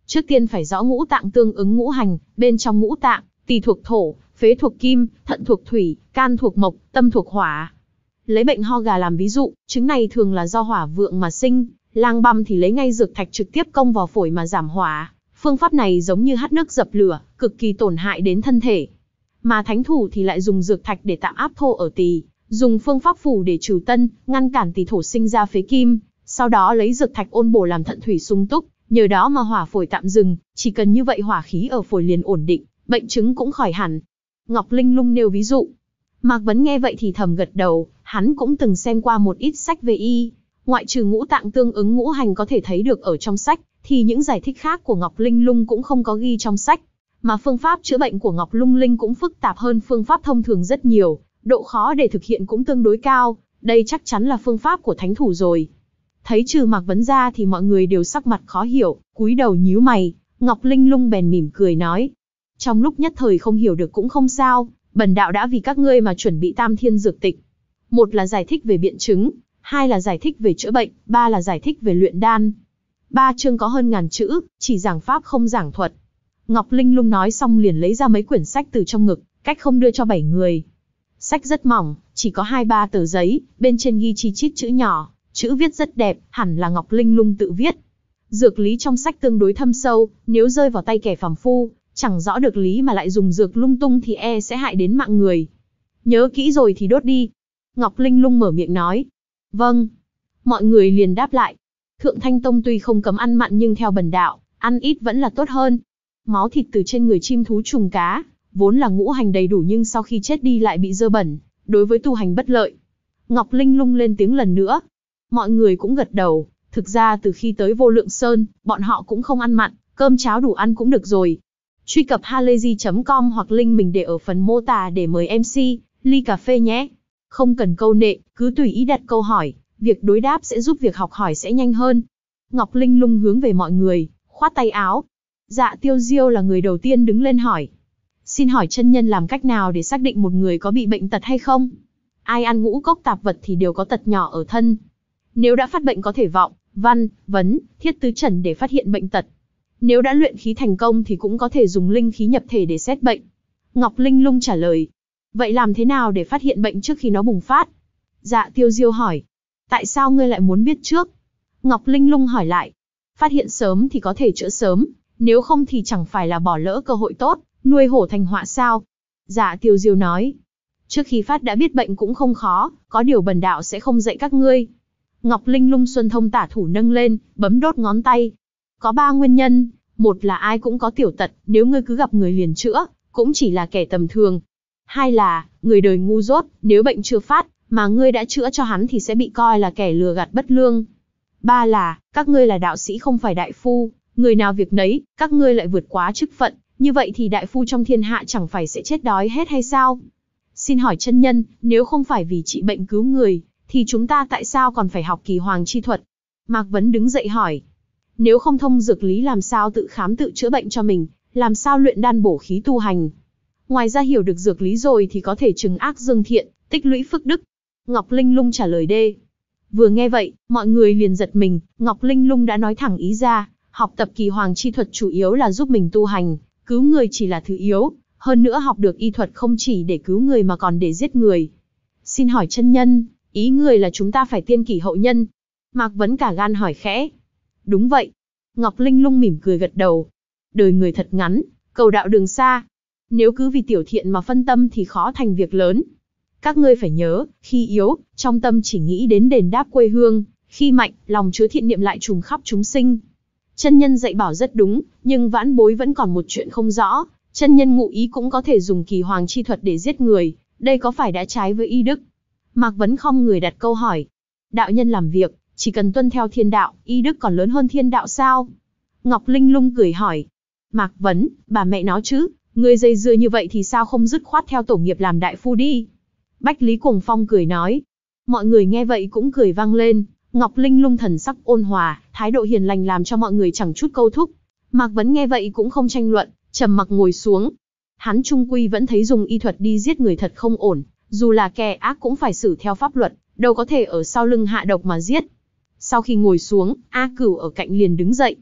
Trước tiên phải rõ ngũ tạng tương ứng ngũ hành, bên trong ngũ tạng, tỳ thuộc thổ, phế thuộc kim, thận thuộc thủy, can thuộc mộc, tâm thuộc hỏa. Lấy bệnh ho gà làm ví dụ, chứng này thường là do hỏa vượng mà sinh, lang băm thì lấy ngay dược thạch trực tiếp công vào phổi mà giảm hỏa. Phương pháp này giống như hắt nước dập lửa, cực kỳ tổn hại đến thân thể. Mà thánh thủ thì lại dùng dược thạch để tạm áp thổ ở tỳ, dùng phương pháp phủ để trừ tân, ngăn cản tỳ thổ sinh ra phế kim, sau đó lấy dược thạch ôn bổ làm thận thủy sung túc, nhờ đó mà hỏa phổi tạm dừng, chỉ cần như vậy hỏa khí ở phổi liền ổn định, bệnh chứng cũng khỏi hẳn. Ngọc Linh Lung nêu ví dụ. Mạc Vấn nghe vậy thì thầm gật đầu, hắn cũng từng xem qua một ít sách về y. Ngoại trừ ngũ tạng tương ứng ngũ hành có thể thấy được ở trong sách, thì những giải thích khác của Ngọc Linh Lung cũng không có ghi trong sách. Mà phương pháp chữa bệnh của Ngọc Lung Linh cũng phức tạp hơn phương pháp thông thường rất nhiều, độ khó để thực hiện cũng tương đối cao, đây chắc chắn là phương pháp của thánh thủ rồi. Thấy trừ Mạc Vấn ra thì mọi người đều sắc mặt khó hiểu, cúi đầu nhíu mày, Ngọc Linh Lung bèn mỉm cười nói. Trong lúc nhất thời không hiểu được cũng không sao, bần đạo đã vì các ngươi mà chuẩn bị tam thiên dược tịch. Một là giải thích về biện chứng, hai là giải thích về chữa bệnh, ba là giải thích về luyện đan. Ba chương có hơn ngàn chữ, chỉ giảng pháp không giảng thuật. Ngọc Linh Lung nói xong liền lấy ra mấy quyển sách từ trong ngực, cách không đưa cho bảy người. Sách rất mỏng, chỉ có hai ba tờ giấy, bên trên ghi chi chít chữ nhỏ, chữ viết rất đẹp, hẳn là Ngọc Linh Lung tự viết. Dược lý trong sách tương đối thâm sâu, nếu rơi vào tay kẻ phàm phu, chẳng rõ được lý mà lại dùng dược lung tung thì e sẽ hại đến mạng người. Nhớ kỹ rồi thì đốt đi. Ngọc Linh Lung mở miệng nói. Vâng. Mọi người liền đáp lại. Thượng Thanh Tông tuy không cấm ăn mặn nhưng theo bần đạo, ăn ít vẫn là tốt hơn. Máu thịt từ trên người chim thú trùng cá, vốn là ngũ hành đầy đủ nhưng sau khi chết đi lại bị dơ bẩn, đối với tu hành bất lợi. Ngọc Linh Lung lên tiếng lần nữa. Mọi người cũng gật đầu, thực ra từ khi tới Vô Lượng Sơn, bọn họ cũng không ăn mặn, cơm cháo đủ ăn cũng được rồi. Truy cập halayzi chấm com hoặc link mình để ở phần mô tả để mời em xê, ly cà phê nhé. Không cần câu nệ, cứ tùy ý đặt câu hỏi, việc đối đáp sẽ giúp việc học hỏi sẽ nhanh hơn. Ngọc Linh Lung hướng về mọi người, khoát tay áo. Dạ Tiêu Diêu là người đầu tiên đứng lên hỏi. Xin hỏi chân nhân làm cách nào để xác định một người có bị bệnh tật hay không? Ai ăn ngũ cốc tạp vật thì đều có tật nhỏ ở thân. Nếu đã phát bệnh có thể vọng, văn, vấn, thiết tứ trần để phát hiện bệnh tật. Nếu đã luyện khí thành công thì cũng có thể dùng linh khí nhập thể để xét bệnh. Ngọc Linh Lung trả lời. Vậy làm thế nào để phát hiện bệnh trước khi nó bùng phát? Dạ Tiêu Diêu hỏi. Tại sao ngươi lại muốn biết trước? Ngọc Linh Lung hỏi lại. Phát hiện sớm thì có thể chữa sớm, nếu không thì chẳng phải là bỏ lỡ cơ hội tốt, nuôi hổ thành họa sao? Dạ Tiêu Diêu nói. Trước khi phát đã biết bệnh cũng không khó, có điều bần đạo sẽ không dạy các ngươi. Ngọc Linh Lung xuân thông tả thủ nâng lên, bấm đốt ngón tay. Có ba nguyên nhân, một là ai cũng có tiểu tật, nếu ngươi cứ gặp người liền chữa, cũng chỉ là kẻ tầm thường. Hai là, người đời ngu dốt, nếu bệnh chưa phát, mà ngươi đã chữa cho hắn thì sẽ bị coi là kẻ lừa gạt bất lương. Ba là, các ngươi là đạo sĩ không phải đại phu, người nào việc nấy, các ngươi lại vượt quá chức phận, như vậy thì đại phu trong thiên hạ chẳng phải sẽ chết đói hết hay sao? Xin hỏi chân nhân, nếu không phải vì trị bệnh cứu người, thì chúng ta tại sao còn phải học kỳ hoàng chi thuật? Mạc Vấn đứng dậy hỏi. Nếu không thông dược lý làm sao tự khám tự chữa bệnh cho mình, làm sao luyện đan bổ khí tu hành? Ngoài ra hiểu được dược lý rồi thì có thể trừng ác dương thiện, tích lũy phước đức. Ngọc Linh Lung trả lời đê. Vừa nghe vậy, mọi người liền giật mình, Ngọc Linh Lung đã nói thẳng ý ra, học tập kỳ hoàng chi thuật chủ yếu là giúp mình tu hành, cứu người chỉ là thứ yếu, hơn nữa học được y thuật không chỉ để cứu người mà còn để giết người. Xin hỏi chân nhân, ý người là chúng ta phải tiên kỷ hậu nhân? Mạc Vấn cả gan hỏi khẽ. Đúng vậy. Ngọc Linh Lung mỉm cười gật đầu. Đời người thật ngắn, cầu đạo đường xa. Nếu cứ vì tiểu thiện mà phân tâm thì khó thành việc lớn. Các ngươi phải nhớ, khi yếu, trong tâm chỉ nghĩ đến đền đáp quê hương, khi mạnh, lòng chứa thiện niệm lại trùng khắp chúng sinh. Chân nhân dạy bảo rất đúng, nhưng vãn bối vẫn còn một chuyện không rõ. Chân nhân ngụ ý cũng có thể dùng kỳ hoàng chi thuật để giết người, đây có phải đã trái với y đức? Mạc Vấn khom người đặt câu hỏi. Đạo nhân làm việc, chỉ cần tuân theo thiên đạo, y đức còn lớn hơn thiên đạo sao? Ngọc Linh Lung cười hỏi. Mạc Vấn, bà mẹ nó chứ, người dây dưa như vậy thì sao không dứt khoát theo tổ nghiệp làm đại phu đi? Bách Lý Cuồng Phong cười nói. Mọi người nghe vậy cũng cười vang lên. Ngọc Linh Lung thần sắc ôn hòa, thái độ hiền lành làm cho mọi người chẳng chút câu thúc. Mạc Vấn nghe vậy cũng không tranh luận, trầm mặc ngồi xuống. Hắn trung quy vẫn thấy dùng y thuật đi giết người thật không ổn, dù là kẻ ác cũng phải xử theo pháp luật, đâu có thể ở sau lưng hạ độc mà giết. Sau khi ngồi xuống, A Cửu ở cạnh liền đứng dậy.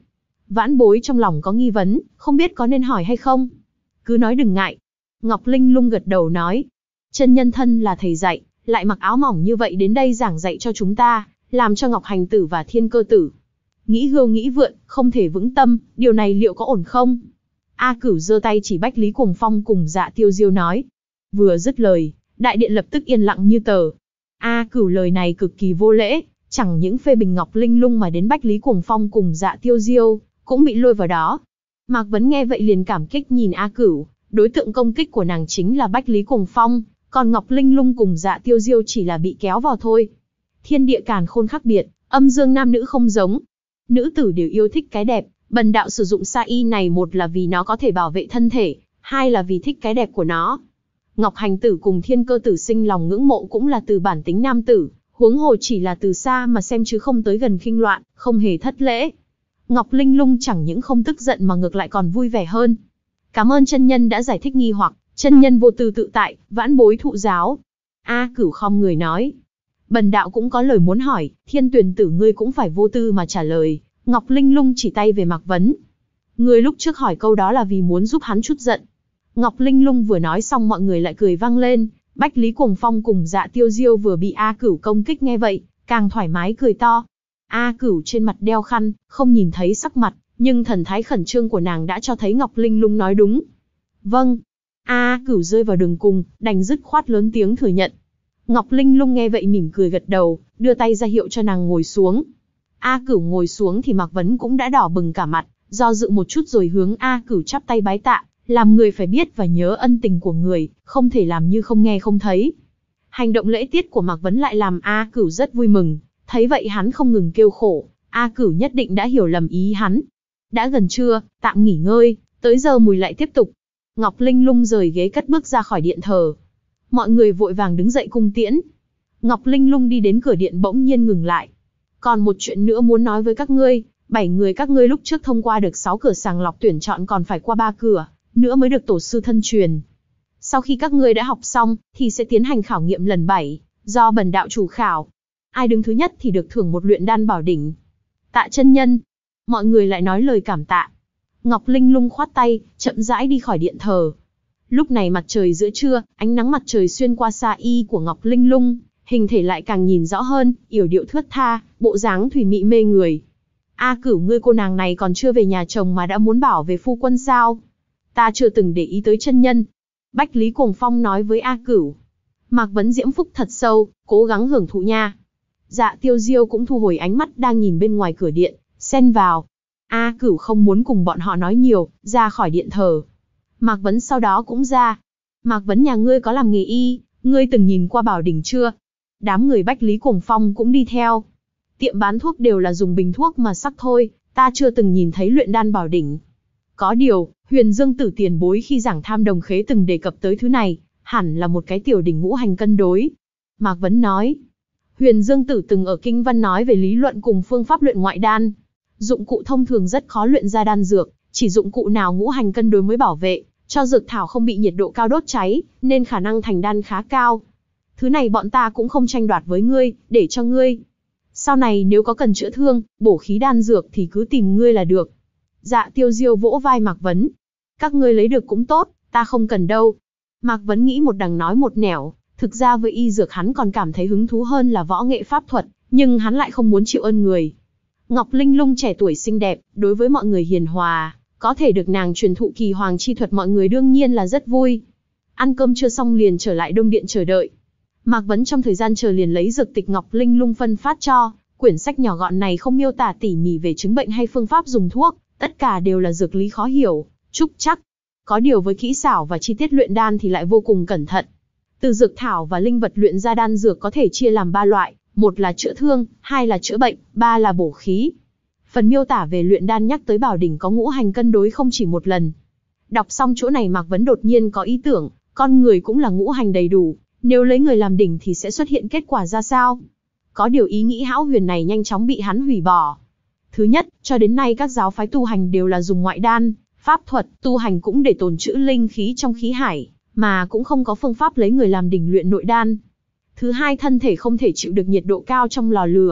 Vãn bối trong lòng có nghi vấn, không biết có nên hỏi hay không? Cứ nói đừng ngại. Ngọc Linh Lung gật đầu nói. Chân nhân thân là thầy dạy, lại mặc áo mỏng như vậy đến đây giảng dạy cho chúng ta, làm cho Ngọc Hành Tử và Thiên Cơ Tử nghĩ hưu nghĩ vượn, không thể vững tâm, điều này liệu có ổn không? A Cửu giơ tay chỉ Bách Lý Cuồng Phong cùng Dạ Tiêu Diêu nói. Vừa dứt lời, đại điện lập tức yên lặng như tờ. A Cửu lời này cực kỳ vô lễ, chẳng những phê bình Ngọc Linh Lung mà đến Bách Lý Cuồng Phong cùng Dạ Tiêu Diêu cũng bị lôi vào đó. Mạc Vấn nghe vậy liền cảm kích nhìn A Cửu, đối tượng công kích của nàng chính là Bách Lý Cuồng Phong, còn Ngọc Linh Lung cùng Dạ Tiêu Diêu chỉ là bị kéo vào thôi. Thiên địa càn khôn khác biệt, âm dương nam nữ không giống. Nữ tử đều yêu thích cái đẹp, bần đạo sử dụng sa y này một là vì nó có thể bảo vệ thân thể, hai là vì thích cái đẹp của nó. Ngọc Hành Tử cùng Thiên Cơ Tử sinh lòng ngưỡng mộ cũng là từ bản tính nam tử, huống hồ chỉ là từ xa mà xem chứ không tới gần khinh loạn, không hề thất lễ. Ngọc Linh Lung chẳng những không tức giận mà ngược lại còn vui vẻ hơn. Cảm ơn chân nhân đã giải thích nghi hoặc, chân nhân vô tư tự tại, vãn bối thụ giáo. A Cửu khom người nói. Bần đạo cũng có lời muốn hỏi, Thiên Tuyền Tử ngươi cũng phải vô tư mà trả lời. Ngọc Linh Lung chỉ tay về Mạc Vấn. Ngươi lúc trước hỏi câu đó là vì muốn giúp hắn chút giận. Ngọc Linh Lung vừa nói xong mọi người lại cười vang lên. Bách Lý Cuồng Phong cùng Dạ Tiêu Diêu vừa bị A Cửu công kích nghe vậy, càng thoải mái cười to. A Cửu trên mặt đeo khăn, không nhìn thấy sắc mặt, nhưng thần thái khẩn trương của nàng đã cho thấy Ngọc Linh Lung nói đúng. Vâng. A Cửu rơi vào đường cùng, đành dứt khoát lớn tiếng thừa nhận. Ngọc Linh Lung nghe vậy mỉm cười gật đầu, đưa tay ra hiệu cho nàng ngồi xuống. A Cửu ngồi xuống thì Mạc Vấn cũng đã đỏ bừng cả mặt, do dự một chút rồi hướng A Cửu chắp tay bái tạ, làm người phải biết và nhớ ân tình của người, không thể làm như không nghe không thấy. Hành động lễ tiết của Mạc Vấn lại làm A Cửu rất vui mừng, thấy vậy hắn không ngừng kêu khổ, A Cửu nhất định đã hiểu lầm ý hắn. Đã gần trưa, tạm nghỉ ngơi, tới giờ mùi lại tiếp tục. Ngọc Linh Lung rời ghế cất bước ra khỏi điện thờ. Mọi người vội vàng đứng dậy cung tiễn. Ngọc Linh Lung đi đến cửa điện bỗng nhiên ngừng lại. Còn một chuyện nữa muốn nói với các ngươi, bảy người các ngươi lúc trước thông qua được sáu cửa sàng lọc tuyển chọn còn phải qua ba cửa, nữa mới được tổ sư thân truyền. Sau khi các ngươi đã học xong, thì sẽ tiến hành khảo nghiệm lần bảy, do bần đạo chủ khảo. Ai đứng thứ nhất thì được thưởng một luyện đan bảo đỉnh. Tạ chân nhân. Mọi người lại nói lời cảm tạ. Ngọc Linh Lung khoát tay, chậm rãi đi khỏi điện thờ. Lúc này mặt trời giữa trưa, ánh nắng mặt trời xuyên qua sa y của Ngọc Linh Lung, hình thể lại càng nhìn rõ hơn, yểu điệu thướt tha, bộ dáng thủy mị mê người. A Cửu ngươi cô nàng này còn chưa về nhà chồng mà đã muốn bảo về phu quân sao? Ta chưa từng để ý tới chân nhân. Bách Lý Cuồng Phong nói với A Cửu. Mạc Vấn diễm phúc thật sâu, cố gắng hưởng thụ nha. Dạ Tiêu Diêu cũng thu hồi ánh mắt đang nhìn bên ngoài cửa điện, xen vào. A Cửu không muốn cùng bọn họ nói nhiều, ra khỏi điện thờ. Mạc Vấn sau đó cũng ra. Mạc Vấn nhà ngươi có làm nghề y, ngươi từng nhìn qua bảo đỉnh chưa? Đám người Bách Lý Cuồng Phong cũng đi theo. Tiệm bán thuốc đều là dùng bình thuốc mà sắc thôi, ta chưa từng nhìn thấy luyện đan bảo đỉnh. Có điều, Huyền Dương Tử tiền bối khi giảng tham đồng khế từng đề cập tới thứ này, hẳn là một cái tiểu đỉnh ngũ hành cân đối. Mạc Vấn nói. Huyền Dương Tử từng ở Kinh Văn nói về lý luận cùng phương pháp luyện ngoại đan. Dụng cụ thông thường rất khó luyện ra đan dược, chỉ dụng cụ nào ngũ hành cân đối mới bảo vệ, cho dược thảo không bị nhiệt độ cao đốt cháy, nên khả năng thành đan khá cao. Thứ này bọn ta cũng không tranh đoạt với ngươi, để cho ngươi. Sau này nếu có cần chữa thương, bổ khí đan dược thì cứ tìm ngươi là được. Dạ Tiêu Diêu vỗ vai Mạc Vấn. Các ngươi lấy được cũng tốt, ta không cần đâu. Mạc Vấn nghĩ một đằng nói một nẻo, thực ra với y dược hắn còn cảm thấy hứng thú hơn là võ nghệ pháp thuật, nhưng hắn lại không muốn chịu ơn người. Ngọc Linh Lung trẻ tuổi xinh đẹp, đối với mọi người hiền hòa, có thể được nàng truyền thụ kỳ hoàng chi thuật mọi người đương nhiên là rất vui. Ăn cơm chưa xong liền trở lại Đông Điện chờ đợi. Mạc Vấn trong thời gian chờ liền lấy dược tịch Ngọc Linh Lung phân phát cho, quyển sách nhỏ gọn này không miêu tả tỉ mỉ về chứng bệnh hay phương pháp dùng thuốc, tất cả đều là dược lý khó hiểu, trúc chắc. Có điều với kỹ xảo và chi tiết luyện đan thì lại vô cùng cẩn thận. Từ dược thảo và linh vật luyện ra đan dược có thể chia làm ba loại, một là chữa thương, hai là chữa bệnh, ba là bổ khí. Phần miêu tả về luyện đan nhắc tới bảo đỉnh có ngũ hành cân đối không chỉ một lần. Đọc xong chỗ này Mạc Vấn đột nhiên có ý tưởng, con người cũng là ngũ hành đầy đủ, nếu lấy người làm đỉnh thì sẽ xuất hiện kết quả ra sao? Có điều ý nghĩ hão huyền này nhanh chóng bị hắn hủy bỏ. Thứ nhất, cho đến nay các giáo phái tu hành đều là dùng ngoại đan, pháp thuật, tu hành cũng để tồn trữ linh khí trong khí hải, mà cũng không có phương pháp lấy người làm đỉnh luyện nội đan. Thứ hai, thân thể không thể chịu được nhiệt độ cao trong lò lửa,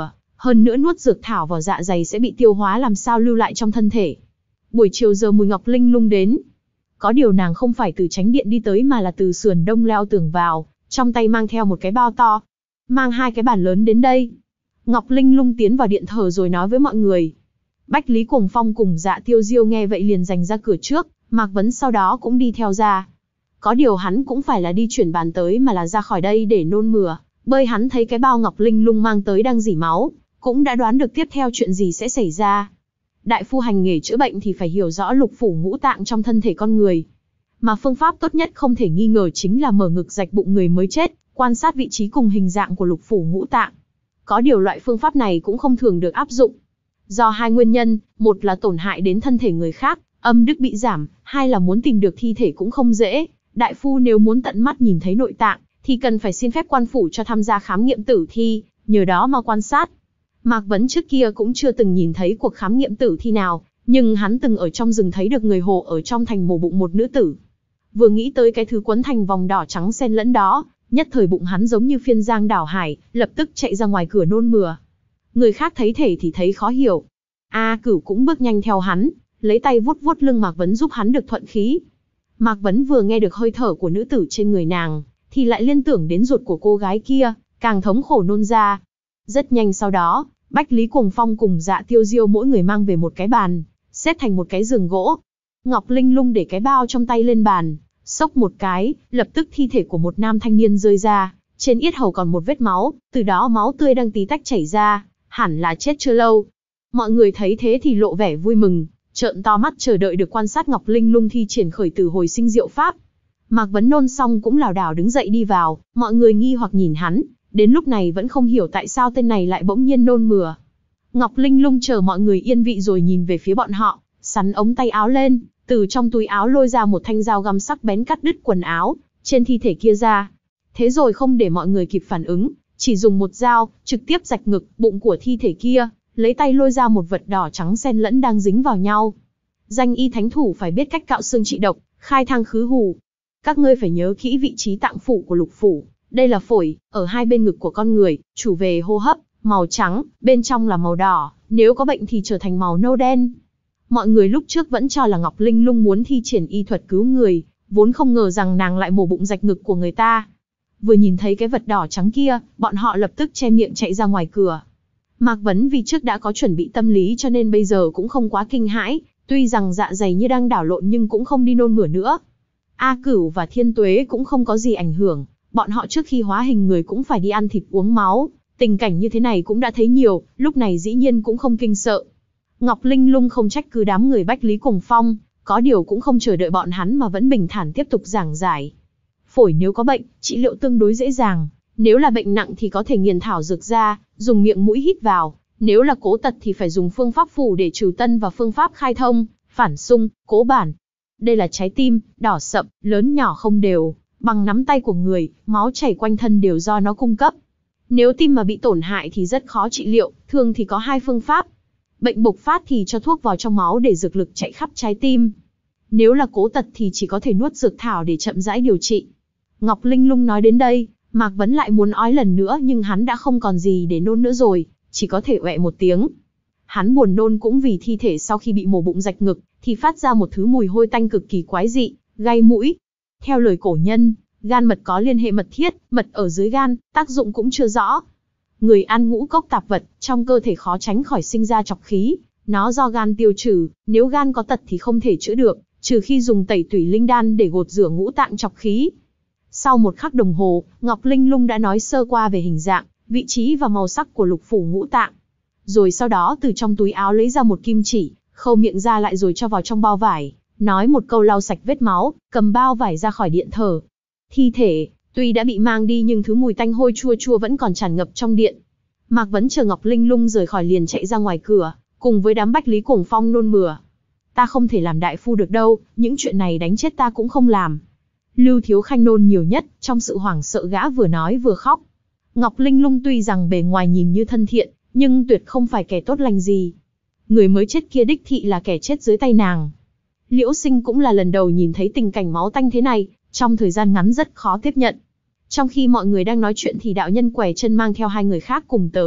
Hơn nữa nuốt dược thảo vào dạ dày sẽ bị tiêu hóa, làm sao lưu lại trong thân thể. Buổi chiều giờ Mùi Ngọc Linh Lung đến. Có điều nàng không phải từ Chánh Điện đi tới mà là từ sườn đông leo tường vào, trong tay mang theo một cái bao to. Mang hai cái bàn lớn đến đây. Ngọc Linh Lung tiến vào điện thờ rồi nói với mọi người. Bách Lý Cuồng Phong cùng Dạ Tiêu Diêu nghe vậy liền giành ra cửa trước, Mạc Vấn sau đó cũng đi theo ra. Có điều hắn cũng phải là đi chuyển bàn tới mà là ra khỏi đây để nôn mửa, bơi hắn thấy cái bao Ngọc Linh Lung mang tới đang rỉ máu, cũng đã đoán được tiếp theo chuyện gì sẽ xảy ra. Đại phu hành nghề chữa bệnh thì phải hiểu rõ lục phủ ngũ tạng trong thân thể con người. Mà phương pháp tốt nhất không thể nghi ngờ chính là mở ngực rạch bụng người mới chết, quan sát vị trí cùng hình dạng của lục phủ ngũ tạng. Có điều loại phương pháp này cũng không thường được áp dụng. Do hai nguyên nhân, một là tổn hại đến thân thể người khác, âm đức bị giảm, hai là muốn tìm được thi thể cũng không dễ. Đại phu nếu muốn tận mắt nhìn thấy nội tạng, thì cần phải xin phép quan phủ cho tham gia khám nghiệm tử thi, nhờ đó mà quan sát. Mạc Vấn trước kia cũng chưa từng nhìn thấy cuộc khám nghiệm tử thi nào, nhưng hắn từng ở trong rừng thấy được người Hồ ở trong thành mổ bụng một nữ tử. Vừa nghĩ tới cái thứ quấn thành vòng đỏ trắng xen lẫn đó, nhất thời bụng hắn giống như phiên giang đảo hải, lập tức chạy ra ngoài cửa nôn mửa. Người khác thấy thể thì thấy khó hiểu. A Cửu cũng bước nhanh theo hắn, lấy tay vuốt vuốt lưng Mạc Vấn giúp hắn được thuận khí. Mạc Vấn vừa nghe được hơi thở của nữ tử trên người nàng, thì lại liên tưởng đến ruột của cô gái kia, càng thống khổ nôn ra. Rất nhanh sau đó, Bách Lý Cuồng Phong cùng Dạ Tiêu Diêu mỗi người mang về một cái bàn, xếp thành một cái giường gỗ. Ngọc Linh Lung để cái bao trong tay lên bàn, xốc một cái, lập tức thi thể của một nam thanh niên rơi ra, trên yết hầu còn một vết máu, từ đó máu tươi đang tí tách chảy ra, hẳn là chết chưa lâu. Mọi người thấy thế thì lộ vẻ vui mừng, trợn to mắt chờ đợi được quan sát Ngọc Linh Lung thi triển khởi tử hồi sinh diệu pháp. Mạc Vấn nôn xong cũng lảo đảo đứng dậy đi vào, mọi người nghi hoặc nhìn hắn, đến lúc này vẫn không hiểu tại sao tên này lại bỗng nhiên nôn mửa. Ngọc Linh Lung chờ mọi người yên vị rồi nhìn về phía bọn họ, sắn ống tay áo lên, từ trong túi áo lôi ra một thanh dao găm sắc bén cắt đứt quần áo trên thi thể kia ra. Thế rồi không để mọi người kịp phản ứng, chỉ dùng một dao, trực tiếp rạch ngực, bụng của thi thể kia, lấy tay lôi ra một vật đỏ trắng xen lẫn đang dính vào nhau. Danh y thánh thủ phải biết cách cạo xương trị độc, khai thang khứ hù. Các ngươi phải nhớ kỹ vị trí tạng phủ của lục phủ. Đây là phổi, ở hai bên ngực của con người, chủ về hô hấp, màu trắng, bên trong là màu đỏ, nếu có bệnh thì trở thành màu nâu đen. Mọi người lúc trước vẫn cho là Ngọc Linh Lung muốn thi triển y thuật cứu người, vốn không ngờ rằng nàng lại mổ bụng rạch ngực của người ta. Vừa nhìn thấy cái vật đỏ trắng kia, bọn họ lập tức che miệng chạy ra ngoài cửa. Mạc Vấn vì trước đã có chuẩn bị tâm lý cho nên bây giờ cũng không quá kinh hãi, tuy rằng dạ dày như đang đảo lộn nhưng cũng không đi nôn mửa nữa. A Cửu và Thiên Tuế cũng không có gì ảnh hưởng, bọn họ trước khi hóa hình người cũng phải đi ăn thịt uống máu, tình cảnh như thế này cũng đã thấy nhiều, lúc này dĩ nhiên cũng không kinh sợ. Ngọc Linh Lung không trách cứ đám người Bách Lý Cuồng Phong, có điều cũng không chờ đợi bọn hắn mà vẫn bình thản tiếp tục giảng giải. Phổi nếu có bệnh, trị liệu tương đối dễ dàng, nếu là bệnh nặng thì có thể nghiền thảo dược ra, dùng miệng mũi hít vào, nếu là cố tật thì phải dùng phương pháp phủ để trừ tân và phương pháp khai thông, phản xung, cố bản. Đây là trái tim, đỏ sậm, lớn nhỏ không đều, bằng nắm tay của người, máu chảy quanh thân đều do nó cung cấp. Nếu tim mà bị tổn hại thì rất khó trị liệu, thường thì có hai phương pháp. Bệnh bộc phát thì cho thuốc vào trong máu để dược lực chạy khắp trái tim. Nếu là cố tật thì chỉ có thể nuốt dược thảo để chậm rãi điều trị. Ngọc Linh Lung nói đến đây, Mạc Vấn lại muốn ói lần nữa nhưng hắn đã không còn gì để nôn nữa rồi, chỉ có thể oẹ một tiếng. Hắn buồn nôn cũng vì thi thể sau khi bị mổ bụng rạch ngực, thì phát ra một thứ mùi hôi tanh cực kỳ quái dị, gai mũi. Theo lời cổ nhân, gan mật có liên hệ mật thiết, mật ở dưới gan, tác dụng cũng chưa rõ. Người ăn ngũ cốc tạp vật, trong cơ thể khó tránh khỏi sinh ra trọc khí, nó do gan tiêu trừ, nếu gan có tật thì không thể chữa được, trừ khi dùng tẩy tủy linh đan để gột rửa ngũ tạng trọc khí. Sau một khắc đồng hồ, Ngọc Linh Lung đã nói sơ qua về hình dạng, vị trí và màu sắc của lục phủ ngũ tạng. Rồi sau đó từ trong túi áo lấy ra một kim chỉ, khâu miệng ra lại rồi cho vào trong bao vải, nói một câu lau sạch vết máu, cầm bao vải ra khỏi điện thờ. Thi thể, tuy đã bị mang đi nhưng thứ mùi tanh hôi chua chua vẫn còn tràn ngập trong điện. Mạc Vấn chờ Ngọc Linh Lung rời khỏi liền chạy ra ngoài cửa, cùng với đám Bách Lý Cuồng Phong nôn mửa. Ta không thể làm đại phu được đâu, những chuyện này đánh chết ta cũng không làm. Lưu Thiếu Khanh nôn nhiều nhất, trong sự hoảng sợ gã vừa nói vừa khóc. Ngọc Linh Lung tuy rằng bề ngoài nhìn như thân thiện, nhưng tuyệt không phải kẻ tốt lành gì. Người mới chết kia đích thị là kẻ chết dưới tay nàng. Liễu Sinh cũng là lần đầu nhìn thấy tình cảnh máu tanh thế này, trong thời gian ngắn rất khó tiếp nhận. Trong khi mọi người đang nói chuyện thì đạo nhân quẻ chân mang theo hai người khác cùng tới,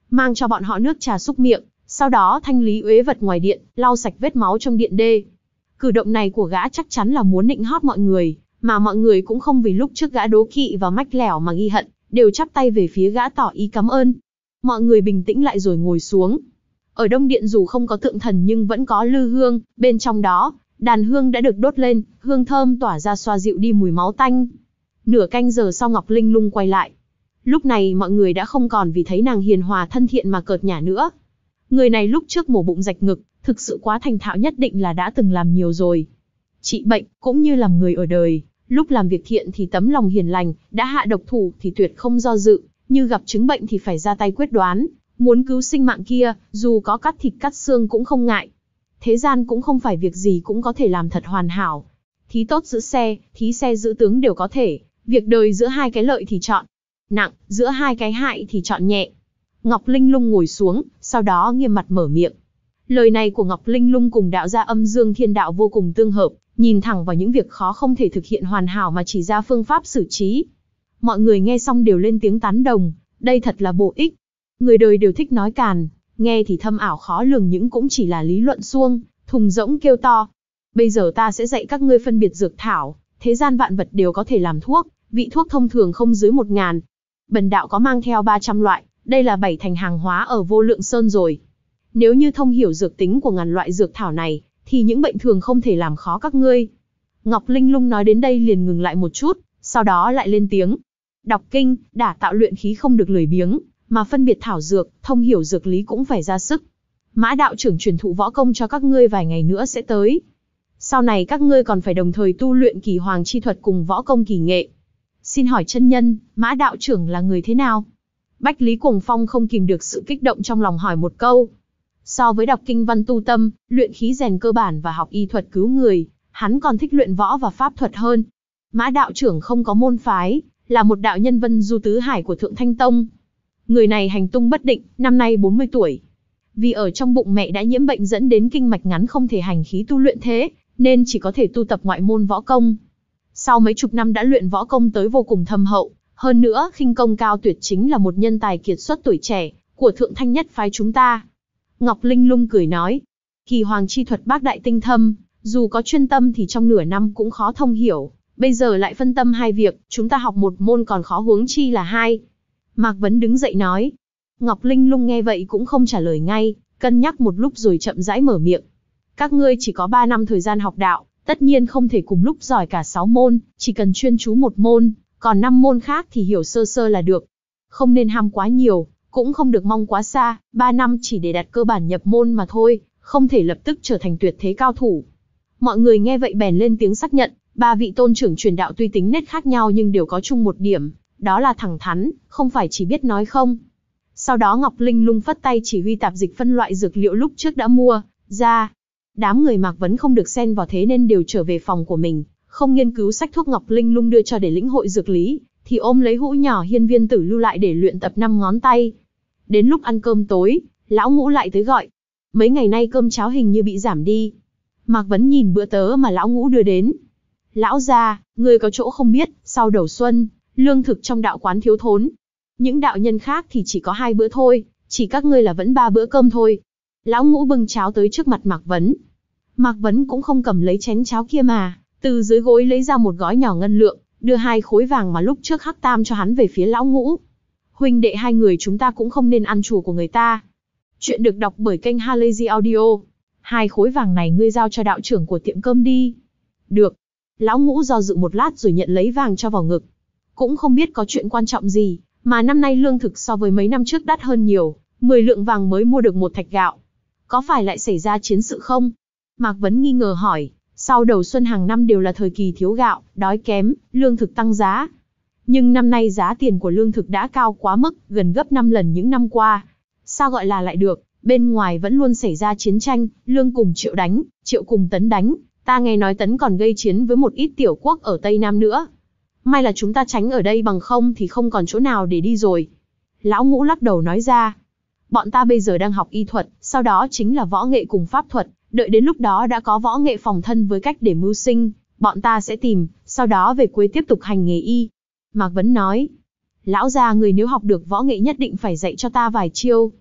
mang cho bọn họ nước trà xúc miệng, sau đó thanh lý uế vật ngoài điện, lau sạch vết máu trong điện đê. Cử động này của gã chắc chắn là muốn nịnh hót mọi người, mà mọi người cũng không vì lúc trước gã đố kỵ và mách lẻo mà ghi hận, đều chắp tay về phía gã tỏ ý cảm ơn. Mọi người bình tĩnh lại rồi ngồi xuống. Ở Đông Điện dù không có tượng thần nhưng vẫn có lư hương, bên trong đó, đàn hương đã được đốt lên, hương thơm tỏa ra xoa dịu đi mùi máu tanh. Nửa canh giờ sau Ngọc Linh Lung quay lại. Lúc này mọi người đã không còn vì thấy nàng hiền hòa thân thiện mà cợt nhả nữa. Người này lúc trước mổ bụng rạch ngực, thực sự quá thành thạo, nhất định là đã từng làm nhiều rồi. Trị bệnh, cũng như làm người ở đời, lúc làm việc thiện thì tấm lòng hiền lành, đã hạ độc thủ thì tuyệt không do dự, như gặp chứng bệnh thì phải ra tay quyết đoán, muốn cứu sinh mạng kia, dù có cắt thịt cắt xương cũng không ngại. Thế gian cũng không phải việc gì cũng có thể làm thật hoàn hảo. Thí tốt giữ xe, thí xe giữ tướng đều có thể, việc đời giữa hai cái lợi thì chọn nặng, giữa hai cái hại thì chọn nhẹ. Ngọc Linh Lung ngồi xuống, sau đó nghiêm mặt mở miệng. Lời này của Ngọc Linh Lung cùng đạo gia Âm Dương Thiên Đạo vô cùng tương hợp, nhìn thẳng vào những việc khó không thể thực hiện hoàn hảo mà chỉ ra phương pháp xử trí. Mọi người nghe xong đều lên tiếng tán đồng, đây thật là bổ ích. Người đời đều thích nói càn, nghe thì thâm ảo khó lường nhưng cũng chỉ là lý luận suông, thùng rỗng kêu to. Bây giờ ta sẽ dạy các ngươi phân biệt dược thảo, thế gian vạn vật đều có thể làm thuốc, vị thuốc thông thường không dưới một ngàn. Bần đạo có mang theo ba trăm loại, đây là bảy thành hàng hóa ở Vô Lượng Sơn rồi. Nếu như thông hiểu dược tính của ngàn loại dược thảo này, thì những bệnh thường không thể làm khó các ngươi. Ngọc Linh Lung nói đến đây liền ngừng lại một chút, sau đó lại lên tiếng. Đọc kinh, đả tạo luyện khí không được lười biếng, mà phân biệt thảo dược, thông hiểu dược lý cũng phải ra sức. Mã đạo trưởng truyền thụ võ công cho các ngươi vài ngày nữa sẽ tới. Sau này các ngươi còn phải đồng thời tu luyện kỳ hoàng chi thuật cùng võ công kỳ nghệ. Xin hỏi chân nhân, Mã đạo trưởng là người thế nào? Bách Lý Cuồng Phong không kìm được sự kích động trong lòng hỏi một câu. So với đọc kinh văn tu tâm, luyện khí rèn cơ bản và học y thuật cứu người, hắn còn thích luyện võ và pháp thuật hơn. Mã đạo trưởng không có môn phái, là một đạo nhân Vân Du Tứ Hải của Thượng Thanh Tông. Người này hành tung bất định, năm nay bốn mươi tuổi. Vì ở trong bụng mẹ đã nhiễm bệnh dẫn đến kinh mạch ngắn không thể hành khí tu luyện thế, nên chỉ có thể tu tập ngoại môn võ công. Sau mấy chục năm đã luyện võ công tới vô cùng thâm hậu, hơn nữa khinh công cao tuyệt, chính là một nhân tài kiệt xuất tuổi trẻ của Thượng Thanh nhất phái chúng ta. Ngọc Linh Lung cười nói, kỳ hoàng chi thuật bác đại tinh thâm, dù có chuyên tâm thì trong nửa năm cũng khó thông hiểu, bây giờ lại phân tâm hai việc, chúng ta học một môn còn khó huống chi là hai. Mạc Vấn đứng dậy nói. Ngọc Linh Lung nghe vậy cũng không trả lời ngay, cân nhắc một lúc rồi chậm rãi mở miệng. Các ngươi chỉ có ba năm thời gian học đạo, tất nhiên không thể cùng lúc giỏi cả sáu môn, chỉ cần chuyên chú một môn, còn năm môn khác thì hiểu sơ sơ là được. Không nên ham quá nhiều, cũng không được mong quá xa, ba năm chỉ để đặt cơ bản nhập môn mà thôi, không thể lập tức trở thành tuyệt thế cao thủ. Mọi người nghe vậy bèn lên tiếng xác nhận, ba vị tôn trưởng truyền đạo tuy tính nết khác nhau nhưng đều có chung một điểm, đó là thẳng thắn, không phải chỉ biết nói không. Sau đó Ngọc Linh Lung phất tay chỉ huy tạp dịch phân loại dược liệu lúc trước đã mua ra. Đám người Mạc Vấn không được xen vào thế nên đều trở về phòng của mình, không nghiên cứu sách thuốc Ngọc Linh Lung đưa cho để lĩnh hội dược lý, thì ôm lấy hũ nhỏ hiên viên tử lưu lại để luyện tập năm ngón tay. Đến lúc ăn cơm tối, lão Ngũ lại tới gọi. Mấy ngày nay cơm cháo hình như bị giảm đi. Mạc Vấn nhìn bữa tớ mà lão Ngũ đưa đến. Lão gia, người có chỗ không biết, sau đầu xuân, lương thực trong đạo quán thiếu thốn. Những đạo nhân khác thì chỉ có hai bữa thôi, chỉ các ngươi là vẫn ba bữa cơm thôi. Lão Ngũ bưng cháo tới trước mặt Mạc Vấn. Mạc Vấn cũng không cầm lấy chén cháo kia mà, từ dưới gối lấy ra một gói nhỏ ngân lượng, đưa hai khối vàng mà lúc trước Hắc Tam cho hắn về phía lão Ngũ. Huynh đệ hai người chúng ta cũng không nên ăn chùa của người ta. Chuyện được đọc bởi kênh Halazy Audio. Hai khối vàng này ngươi giao cho đạo trưởng của tiệm cơm đi. Được. Lão Ngũ do dự một lát rồi nhận lấy vàng cho vào ngực. Cũng không biết có chuyện quan trọng gì, mà năm nay lương thực so với mấy năm trước đắt hơn nhiều, mười lượng vàng mới mua được một thạch gạo. Có phải lại xảy ra chiến sự không? Mạc Vấn nghi ngờ hỏi, sau đầu xuân hàng năm đều là thời kỳ thiếu gạo, đói kém, lương thực tăng giá. Nhưng năm nay giá tiền của lương thực đã cao quá mức, gần gấp năm lần những năm qua. Sao gọi là lại được, bên ngoài vẫn luôn xảy ra chiến tranh, lương cùng triệu đánh, triệu cùng tấn đánh. Ta nghe nói tấn còn gây chiến với một ít tiểu quốc ở Tây Nam nữa. May là chúng ta tránh ở đây, bằng không thì không còn chỗ nào để đi rồi. Lão Ngũ lắc đầu nói ra. Bọn ta bây giờ đang học y thuật, sau đó chính là võ nghệ cùng pháp thuật. Đợi đến lúc đó đã có võ nghệ phòng thân với cách để mưu sinh, bọn ta sẽ tìm, sau đó về quê tiếp tục hành nghề y. Mạc Vấn nói. Lão già, người nếu học được võ nghệ nhất định phải dạy cho ta vài chiêu.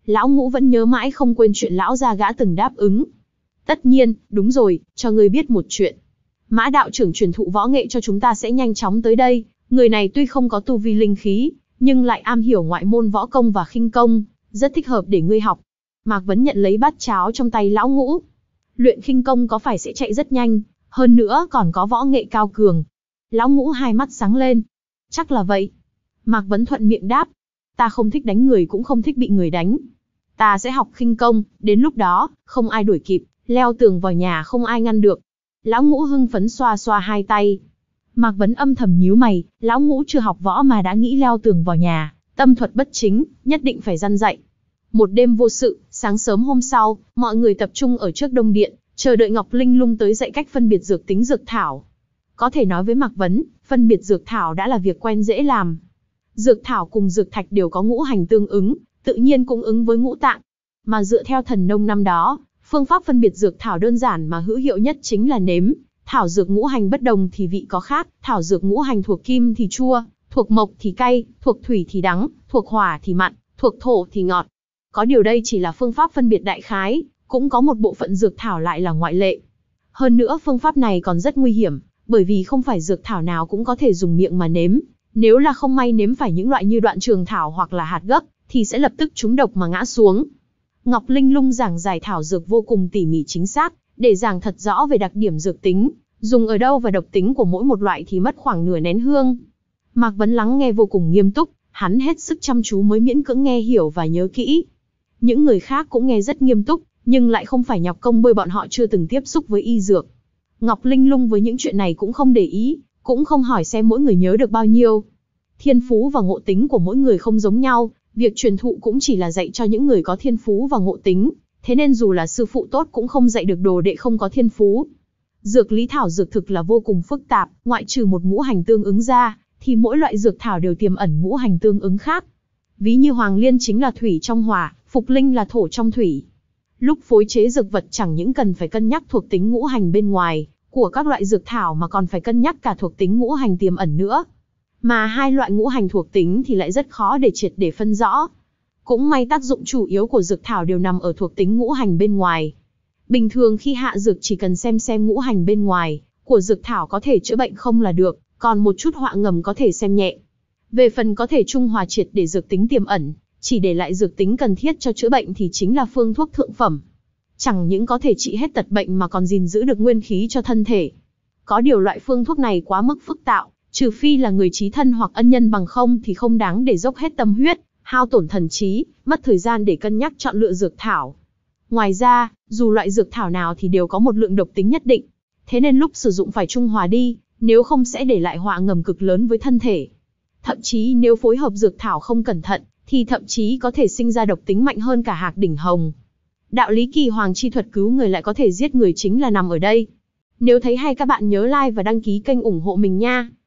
Lão Ngũ vẫn nhớ mãi không quên chuyện lão gia gã từng đáp ứng. Tất nhiên, đúng rồi, cho ngươi biết một chuyện. Mã đạo trưởng truyền thụ võ nghệ cho chúng ta sẽ nhanh chóng tới đây. Người này tuy không có tu vi linh khí, nhưng lại am hiểu ngoại môn võ công và khinh công, rất thích hợp để ngươi học. Mạc Vấn nhận lấy bát cháo trong tay Lão Ngũ. Luyện khinh công có phải sẽ chạy rất nhanh, hơn nữa còn có võ nghệ cao cường. Lão Ngũ hai mắt sáng lên. Chắc là vậy. Mạc Vấn thuận miệng đáp. Ta không thích đánh người cũng không thích bị người đánh. Ta sẽ học khinh công, đến lúc đó, không ai đuổi kịp, leo tường vào nhà không ai ngăn được. Lão Ngũ hưng phấn xoa xoa hai tay. Mạc Vấn âm thầm nhíu mày, Lão Ngũ chưa học võ mà đã nghĩ leo tường vào nhà, tâm thuật bất chính, nhất định phải răn dạy. Một đêm vô sự, sáng sớm hôm sau, mọi người tập trung ở trước Đông Điện, chờ đợi Ngọc Linh Lung tới dạy cách phân biệt dược tính dược thảo. Có thể nói với Mạc Vấn, phân biệt dược thảo đã là việc quen dễ làm. Dược thảo cùng dược thạch đều có ngũ hành tương ứng, tự nhiên cũng ứng với ngũ tạng. Mà dựa theo thần nông năm đó, phương pháp phân biệt dược thảo đơn giản mà hữu hiệu nhất chính là nếm. Thảo dược ngũ hành bất đồng thì vị có khác, thảo dược ngũ hành thuộc kim thì chua, thuộc mộc thì cay, thuộc thủy thì đắng, thuộc hỏa thì mặn, thuộc thổ thì ngọt. Có điều đây chỉ là phương pháp phân biệt đại khái, cũng có một bộ phận dược thảo lại là ngoại lệ. Hơn nữa phương pháp này còn rất nguy hiểm, bởi vì không phải dược thảo nào cũng có thể dùng miệng mà nếm. Nếu là không may nếm phải những loại như đoạn trường thảo hoặc là hạt gấc, thì sẽ lập tức trúng độc mà ngã xuống. Ngọc Linh Lung giảng giải thảo dược vô cùng tỉ mỉ chính xác, để giảng thật rõ về đặc điểm dược tính, dùng ở đâu và độc tính của mỗi một loại thì mất khoảng nửa nén hương. Mạc Vấn lắng nghe vô cùng nghiêm túc, hắn hết sức chăm chú mới miễn cưỡng nghe hiểu và nhớ kỹ. Những người khác cũng nghe rất nghiêm túc, nhưng lại không phải nhọc công bởi bọn họ chưa từng tiếp xúc với y dược. Ngọc Linh Lung với những chuyện này cũng không để ý, cũng không hỏi xem mỗi người nhớ được bao nhiêu. Thiên phú và ngộ tính của mỗi người không giống nhau, việc truyền thụ cũng chỉ là dạy cho những người có thiên phú và ngộ tính, thế nên dù là sư phụ tốt cũng không dạy được đồ đệ không có thiên phú. Dược lý thảo dược thực là vô cùng phức tạp, ngoại trừ một ngũ hành tương ứng ra, thì mỗi loại dược thảo đều tiềm ẩn ngũ hành tương ứng khác. Ví như hoàng liên chính là thủy trong hỏa, phục linh là thổ trong thủy. Lúc phối chế dược vật chẳng những cần phải cân nhắc thuộc tính ngũ hành bên ngoài của các loại dược thảo mà còn phải cân nhắc cả thuộc tính ngũ hành tiềm ẩn nữa. Mà hai loại ngũ hành thuộc tính thì lại rất khó để triệt để phân rõ. Cũng may tác dụng chủ yếu của dược thảo đều nằm ở thuộc tính ngũ hành bên ngoài. Bình thường khi hạ dược chỉ cần xem xem ngũ hành bên ngoài của dược thảo có thể chữa bệnh không là được, còn một chút họa ngầm có thể xem nhẹ. Về phần có thể trung hòa triệt để dược tính tiềm ẩn, chỉ để lại dược tính cần thiết cho chữa bệnh thì chính là phương thuốc thượng phẩm. Chẳng những có thể trị hết tật bệnh mà còn gìn giữ được nguyên khí cho thân thể. Có điều loại phương thuốc này quá mức phức tạo, trừ phi là người chí thân hoặc ân nhân, bằng không thì không đáng để dốc hết tâm huyết, hao tổn thần trí, mất thời gian để cân nhắc chọn lựa dược thảo. Ngoài ra, dù loại dược thảo nào thì đều có một lượng độc tính nhất định, thế nên lúc sử dụng phải trung hòa đi, nếu không sẽ để lại họa ngầm cực lớn với thân thể. Thậm chí nếu phối hợp dược thảo không cẩn thận, thì thậm chí có thể sinh ra độc tính mạnh hơn cả hạc đỉnh hồng. Đạo lý kỳ hoàng chi thuật cứu người lại có thể giết người chính là nằm ở đây. Nếu thấy hay các bạn nhớ like và đăng ký kênh ủng hộ mình nha.